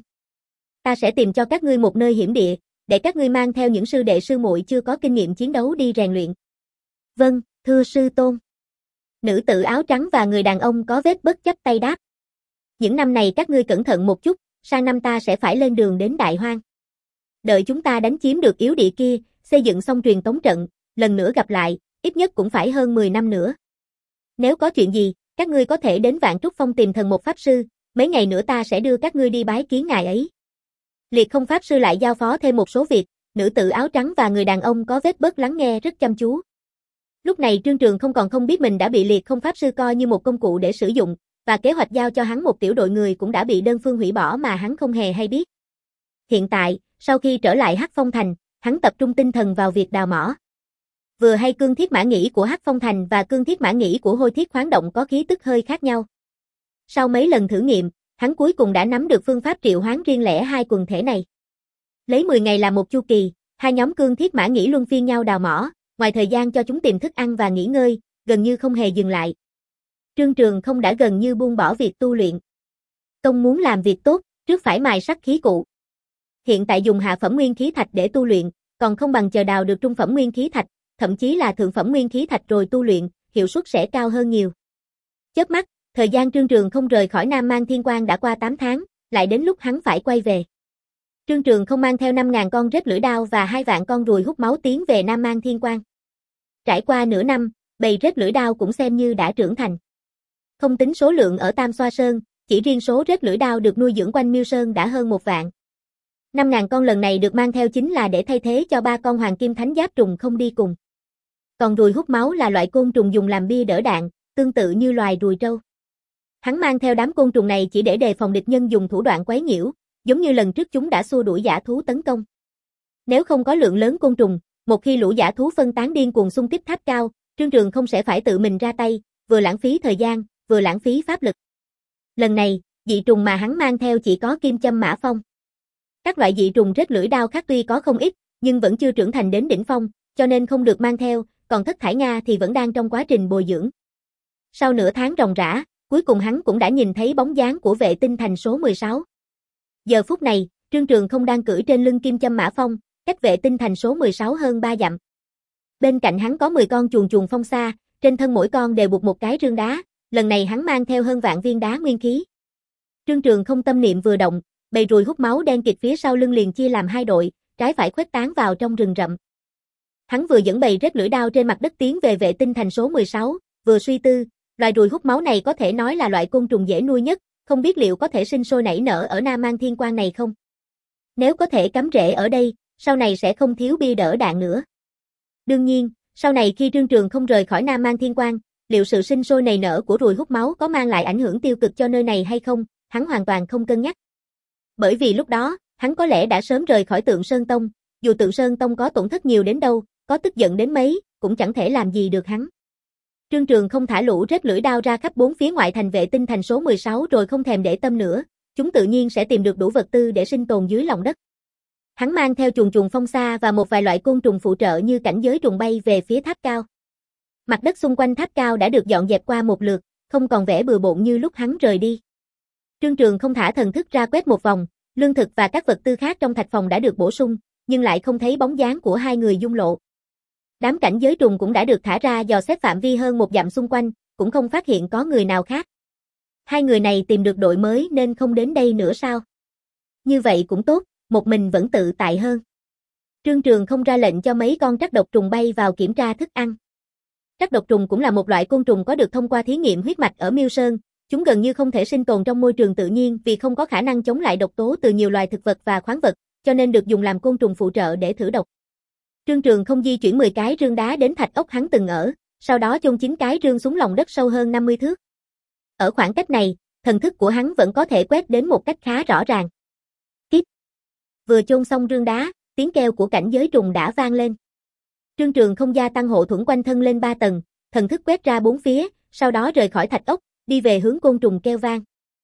Ta sẽ tìm cho các ngươi một nơi hiểm địa, để các ngươi mang theo những sư đệ sư muội chưa có kinh nghiệm chiến đấu đi rèn luyện. Vâng, thưa sư tôn. Nữ tử áo trắng và người đàn ông có vết bất chấp tay đáp. Những năm này các ngươi cẩn thận một chút, sang năm ta sẽ phải lên đường đến Đại Hoang. Đợi chúng ta đánh chiếm được yếu địa kia, xây dựng xong truyền tống trận, lần nữa gặp lại, ít nhất cũng phải hơn mười năm nữa. Nếu có chuyện gì, các ngươi có thể đến Vạn Trúc Phong tìm thần một pháp sư, mấy ngày nữa ta sẽ đưa các ngươi đi bái kiến ngài ấy. Liệt Không pháp sư lại giao phó thêm một số việc, nữ tử áo trắng và người đàn ông có vết bớt lắng nghe rất chăm chú. Lúc này Trương Trường không còn không biết mình đã bị Liệt Không pháp sư coi như một công cụ để sử dụng, và kế hoạch giao cho hắn một tiểu đội người cũng đã bị đơn phương hủy bỏ mà hắn không hề hay biết. Hiện tại, sau khi trở lại Hắc Phong Thành, hắn tập trung tinh thần vào việc đào mỏ. Vừa hay cương thiết mã nhĩ của Hắc Phong Thành và cương thiết mã nhĩ của Hôi Thiết Khoáng Động có khí tức hơi khác nhau. Sau mấy lần thử nghiệm, hắn cuối cùng đã nắm được phương pháp triệu hoán riêng lẻ hai quần thể này. Lấy mười ngày làm một chu kỳ, hai nhóm cương thiết mã nhĩ luân phiên nhau đào mỏ, ngoài thời gian cho chúng tìm thức ăn và nghỉ ngơi, gần như không hề dừng lại. Trương Trường không đã gần như buông bỏ việc tu luyện. Công muốn làm việc tốt, trước phải mài sắt khí cụ. Hiện tại dùng hạ phẩm nguyên khí thạch để tu luyện, còn không bằng chờ đào được trung phẩm nguyên khí thạch, thậm chí là thượng phẩm nguyên khí thạch rồi tu luyện, hiệu suất sẽ cao hơn nhiều. Chớp mắt, thời gian Trương Trường không rời khỏi Nam Mang Thiên Quang đã qua tám tháng, lại đến lúc hắn phải quay về. Trương Trường không mang theo năm nghìn con rết lưỡi đao và hai vạn con ruồi hút máu tiến về Nam Mang Thiên Quang. Trải qua nửa năm, bầy rết lưỡi đao cũng xem như đã trưởng thành. Không tính số lượng ở Tam Xoa Sơn, chỉ riêng số rết lưỡi đao được nuôi dưỡng quanh Miêu Sơn đã hơn một vạn. năm nghìn con lần này được mang theo chính là để thay thế cho ba con hoàng kim thánh giáp trùng không đi cùng. Còn ruồi hút máu là loại côn trùng dùng làm bia đỡ đạn, tương tự như loài ruồi trâu. Hắn mang theo đám côn trùng này chỉ để đề phòng địch nhân dùng thủ đoạn quấy nhiễu, giống như lần trước chúng đã xua đuổi dã thú tấn công. Nếu không có lượng lớn côn trùng, một khi lũ dã thú phân tán điên cuồng xung kích tháp cao, Trương Trường không sẽ phải tự mình ra tay, vừa lãng phí thời gian, vừa lãng phí pháp lực. Lần này, dị trùng mà hắn mang theo chỉ có kim châm mã phong. Các loại dị trùng rết lưỡi đao khác tuy có không ít, nhưng vẫn chưa trưởng thành đến đỉnh phong, cho nên không được mang theo, còn Thất Thải Nga thì vẫn đang trong quá trình bồi dưỡng. Sau nửa tháng ròng rã, cuối cùng hắn cũng đã nhìn thấy bóng dáng của vệ tinh thành số mười sáu. Giờ phút này, Trương Trường không đang cưỡi trên lưng kim châm mã phong, cách vệ tinh thành số mười sáu hơn ba dặm. Bên cạnh hắn có mười con chuồn chuồn phong xa, trên thân mỗi con đều buộc một cái rương đá, lần này hắn mang theo hơn vạn viên đá nguyên khí. Trương Trường không tâm niệm vừa động, bầy ruồi hút máu đen kịt phía sau lưng liền chia làm hai đội, trái phải khuếch tán vào trong rừng rậm. Hắn vừa dẫn bầy rết lưỡi đao trên mặt đất tiến về vệ tinh thành số mười sáu, vừa suy tư, loài ruồi hút máu này có thể nói là loại côn trùng dễ nuôi nhất, không biết liệu có thể sinh sôi nảy nở ở Nam Mang Thiên Quang này không? Nếu có thể cắm rễ ở đây, sau này sẽ không thiếu bia đỡ đạn nữa. Đương nhiên, sau này khi Trương Trường không rời khỏi Nam Mang Thiên Quang, liệu sự sinh sôi nảy nở của ruồi hút máu có mang lại ảnh hưởng tiêu cực cho nơi này hay không, hắn hoàn toàn không cân nhắc. Bởi vì lúc đó, hắn có lẽ đã sớm rời khỏi Tượng Sơn Tông, dù Tượng Sơn Tông có tổn thất nhiều đến đâu, có tức giận đến mấy, cũng chẳng thể làm gì được hắn. Trương Trường không thả lũ rết lưỡi đao ra khắp bốn phía ngoại thành vệ tinh thành số mười sáu rồi không thèm để tâm nữa, chúng tự nhiên sẽ tìm được đủ vật tư để sinh tồn dưới lòng đất. Hắn mang theo chuồn chuồn phong xa và một vài loại côn trùng phụ trợ như cảnh giới trùng bay về phía tháp cao. Mặt đất xung quanh tháp cao đã được dọn dẹp qua một lượt, không còn vẻ bừa bộn như lúc hắn rời đi. Trương Trường không thả thần thức ra quét một vòng, lương thực và các vật tư khác trong thạch phòng đã được bổ sung, nhưng lại không thấy bóng dáng của hai người Dung Lộ. Đám cảnh giới trùng cũng đã được thả ra dò xét phạm vi hơn một dặm xung quanh, cũng không phát hiện có người nào khác. Hai người này tìm được đội mới nên không đến đây nữa sao? Như vậy cũng tốt, một mình vẫn tự tại hơn. Trương Trường không ra lệnh cho mấy con trắc độc trùng bay vào kiểm tra thức ăn. Trắc độc trùng cũng là một loại côn trùng có được thông qua thí nghiệm huyết mạch ở Miêu Sơn, chúng gần như không thể sinh tồn trong môi trường tự nhiên vì không có khả năng chống lại độc tố từ nhiều loài thực vật và khoáng vật, cho nên được dùng làm côn trùng phụ trợ để thử độc. Trương Trường không di chuyển mười cái rương đá đến thạch ốc hắn từng ở, sau đó chôn chín cái rương xuống lòng đất sâu hơn năm mươi thước. Ở khoảng cách này, thần thức của hắn vẫn có thể quét đến một cách khá rõ ràng. Kíp. Vừa chôn xong rương đá, tiếng kêu của cảnh giới trùng đã vang lên. Trương Trường không gia tăng hộ thuẫn quanh thân lên ba tầng, thần thức quét ra bốn phía, sau đó rời khỏi thạch ốc, đi về hướng côn trùng kêu vang.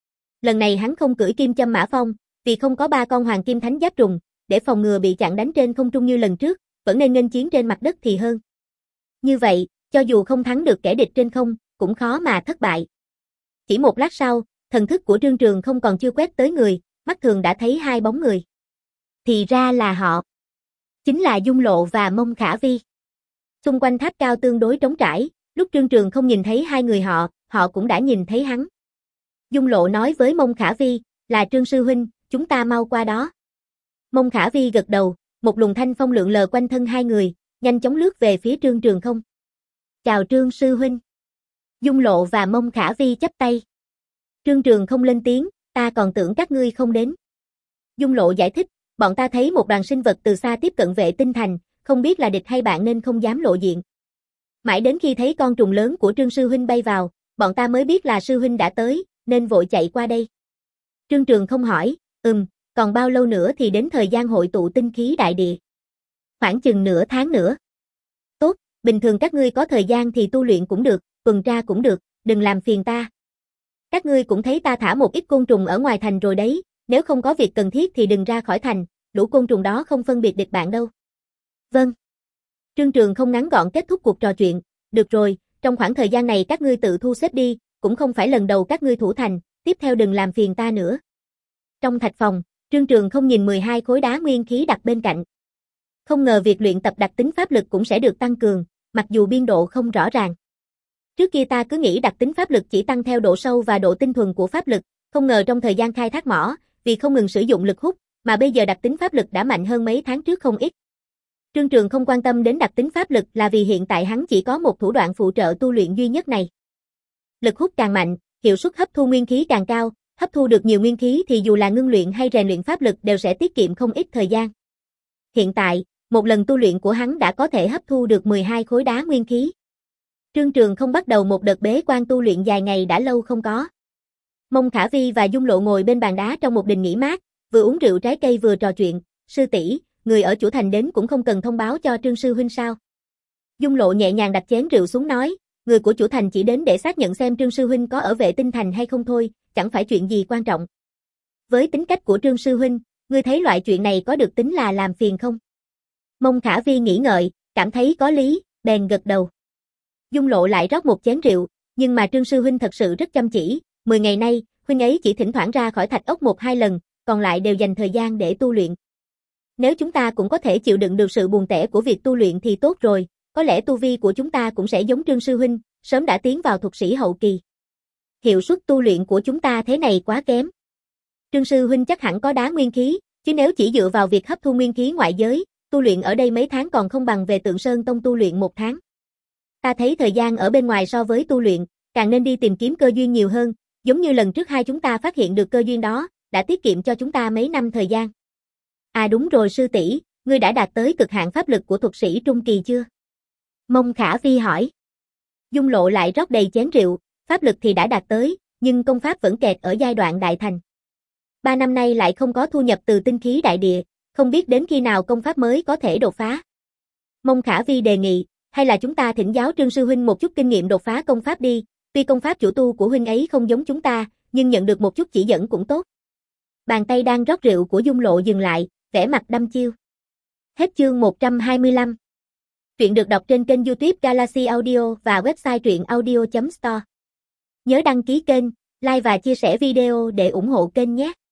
Lần này hắn không cưỡi kim châm mã phong, vì không có ba con hoàng kim thánh giáp trùng, để phòng ngừa bị chặn đánh trên không trung như lần trước, vẫn nên nghênh chiến trên mặt đất thì hơn. Như vậy, cho dù không thắng được kẻ địch trên không, cũng khó mà thất bại. Chỉ một lát sau, thần thức của Trương Trường không còn chưa quét tới người, mắt thường đã thấy hai bóng người. Thì ra là họ. Chính là Dung Lộ và Mông Khả Vi. Xung quanh tháp cao tương đối trống trải, Lúc Trương Trường không nhìn thấy hai người họ, họ cũng đã nhìn thấy hắn. Dung Lộ nói với Mông Khả Vi, là Trương sư huynh, chúng ta mau qua đó. Mông Khả Vi gật đầu, một luồng thanh phong lượn lờ quanh thân hai người, nhanh chóng lướt về phía Trương Trường không. Chào Trương sư huynh. Dung Lộ và Mông Khả Vi chắp tay. Trương Trường không lên tiếng, ta còn tưởng các ngươi không đến. Dung Lộ giải thích, bọn ta thấy một đoàn sinh vật từ xa tiếp cận vệ tinh thành, không biết là địch hay bạn nên không dám lộ diện. Mãi đến khi thấy con trùng lớn của Trương sư huynh bay vào, bọn ta mới biết là sư huynh đã tới, nên vội chạy qua đây. Trương Trường không hỏi, ừm, còn bao lâu nữa thì đến thời gian hội tụ tinh khí đại địa? Khoảng chừng nửa tháng nữa. Tốt, bình thường các ngươi có thời gian thì tu luyện cũng được, tuần tra cũng được, đừng làm phiền ta. Các ngươi cũng thấy ta thả một ít côn trùng ở ngoài thành rồi đấy, nếu không có việc cần thiết thì đừng ra khỏi thành, lũ côn trùng đó không phân biệt địch bạn đâu. Vâng. Trương Trường không ngắn gọn kết thúc cuộc trò chuyện, được rồi, trong khoảng thời gian này các ngươi tự thu xếp đi, cũng không phải lần đầu các ngươi thủ thành, tiếp theo đừng làm phiền ta nữa. Trong thạch phòng, Trương Trường không nhìn mười hai khối đá nguyên khí đặt bên cạnh. Không ngờ việc luyện tập đặc tính pháp lực cũng sẽ được tăng cường, mặc dù biên độ không rõ ràng. Trước kia ta cứ nghĩ đặc tính pháp lực chỉ tăng theo độ sâu và độ tinh thuần của pháp lực, không ngờ trong thời gian khai thác mỏ, vì không ngừng sử dụng lực hút, mà bây giờ đặc tính pháp lực đã mạnh hơn mấy tháng trước không ít. Trương Trường không quan tâm đến đặc tính pháp lực là vì hiện tại hắn chỉ có một thủ đoạn phụ trợ tu luyện duy nhất này. Lực hút càng mạnh, hiệu suất hấp thu nguyên khí càng cao, hấp thu được nhiều nguyên khí thì dù là ngưng luyện hay rèn luyện pháp lực đều sẽ tiết kiệm không ít thời gian. Hiện tại, một lần tu luyện của hắn đã có thể hấp thu được mười hai khối đá nguyên khí. Trương Trường không bắt đầu một đợt bế quan tu luyện dài ngày đã lâu không có. Mông Khả Vi và Dung Lộ ngồi bên bàn đá trong một đình nghỉ mát, vừa uống rượu trái cây vừa trò chuyện, sư tỷ, người ở chủ thành đến cũng không cần thông báo cho Trương sư huynh sao? Dung Lộ nhẹ nhàng đặt chén rượu xuống nói, người của chủ thành chỉ đến để xác nhận xem Trương sư huynh có ở vệ tinh thành hay không thôi, chẳng phải chuyện gì quan trọng. Với tính cách của Trương sư huynh, ngươi thấy loại chuyện này có được tính là làm phiền không? Mông Khả Vi nghĩ ngợi, cảm thấy có lý, bèn gật đầu. Dung Lộ lại rót một chén rượu, nhưng mà Trương sư huynh thật sự rất chăm chỉ, mười ngày nay, huynh ấy chỉ thỉnh thoảng ra khỏi thạch ốc một hai lần, còn lại đều dành thời gian để tu luyện. Nếu chúng ta cũng có thể chịu đựng được sự buồn tẻ của việc tu luyện thì tốt rồi, có lẽ tu vi của chúng ta cũng sẽ giống Trương sư huynh, sớm đã tiến vào thuật sĩ hậu kỳ. Hiệu suất tu luyện của chúng ta thế này quá kém. Trương sư huynh chắc hẳn có đá nguyên khí, chứ nếu chỉ dựa vào việc hấp thu nguyên khí ngoại giới, tu luyện ở đây mấy tháng còn không bằng về Tượng Sơn Tông tu luyện một tháng. Ta thấy thời gian ở bên ngoài so với tu luyện, càng nên đi tìm kiếm cơ duyên nhiều hơn, giống như lần trước hai chúng ta phát hiện được cơ duyên đó, đã tiết kiệm cho chúng ta mấy năm thời gian. À đúng rồi sư tỷ, ngươi đã đạt tới cực hạn pháp lực của thuật sĩ trung kỳ chưa? Mông Khả Vi hỏi. Dung Lộ lại rót đầy chén rượu, pháp lực thì đã đạt tới, nhưng công pháp vẫn kẹt ở giai đoạn đại thành. Ba năm nay lại không có thu nhập từ tinh khí đại địa, không biết đến khi nào công pháp mới có thể đột phá. Mông Khả Vi đề nghị, hay là chúng ta thỉnh giáo Trương sư huynh một chút kinh nghiệm đột phá công pháp đi, tuy công pháp chủ tu của huynh ấy không giống chúng ta, nhưng nhận được một chút chỉ dẫn cũng tốt. Bàn tay đang rót rượu của Dung Lộ dừng lại, vẻ mặt đăm chiêu. Hết chương một trăm hai mươi lăm. Truyện được đọc trên kênh YouTube Galaxy Audio và website truyện audio chấm store. Nhớ đăng ký kênh, like và chia sẻ video để ủng hộ kênh nhé.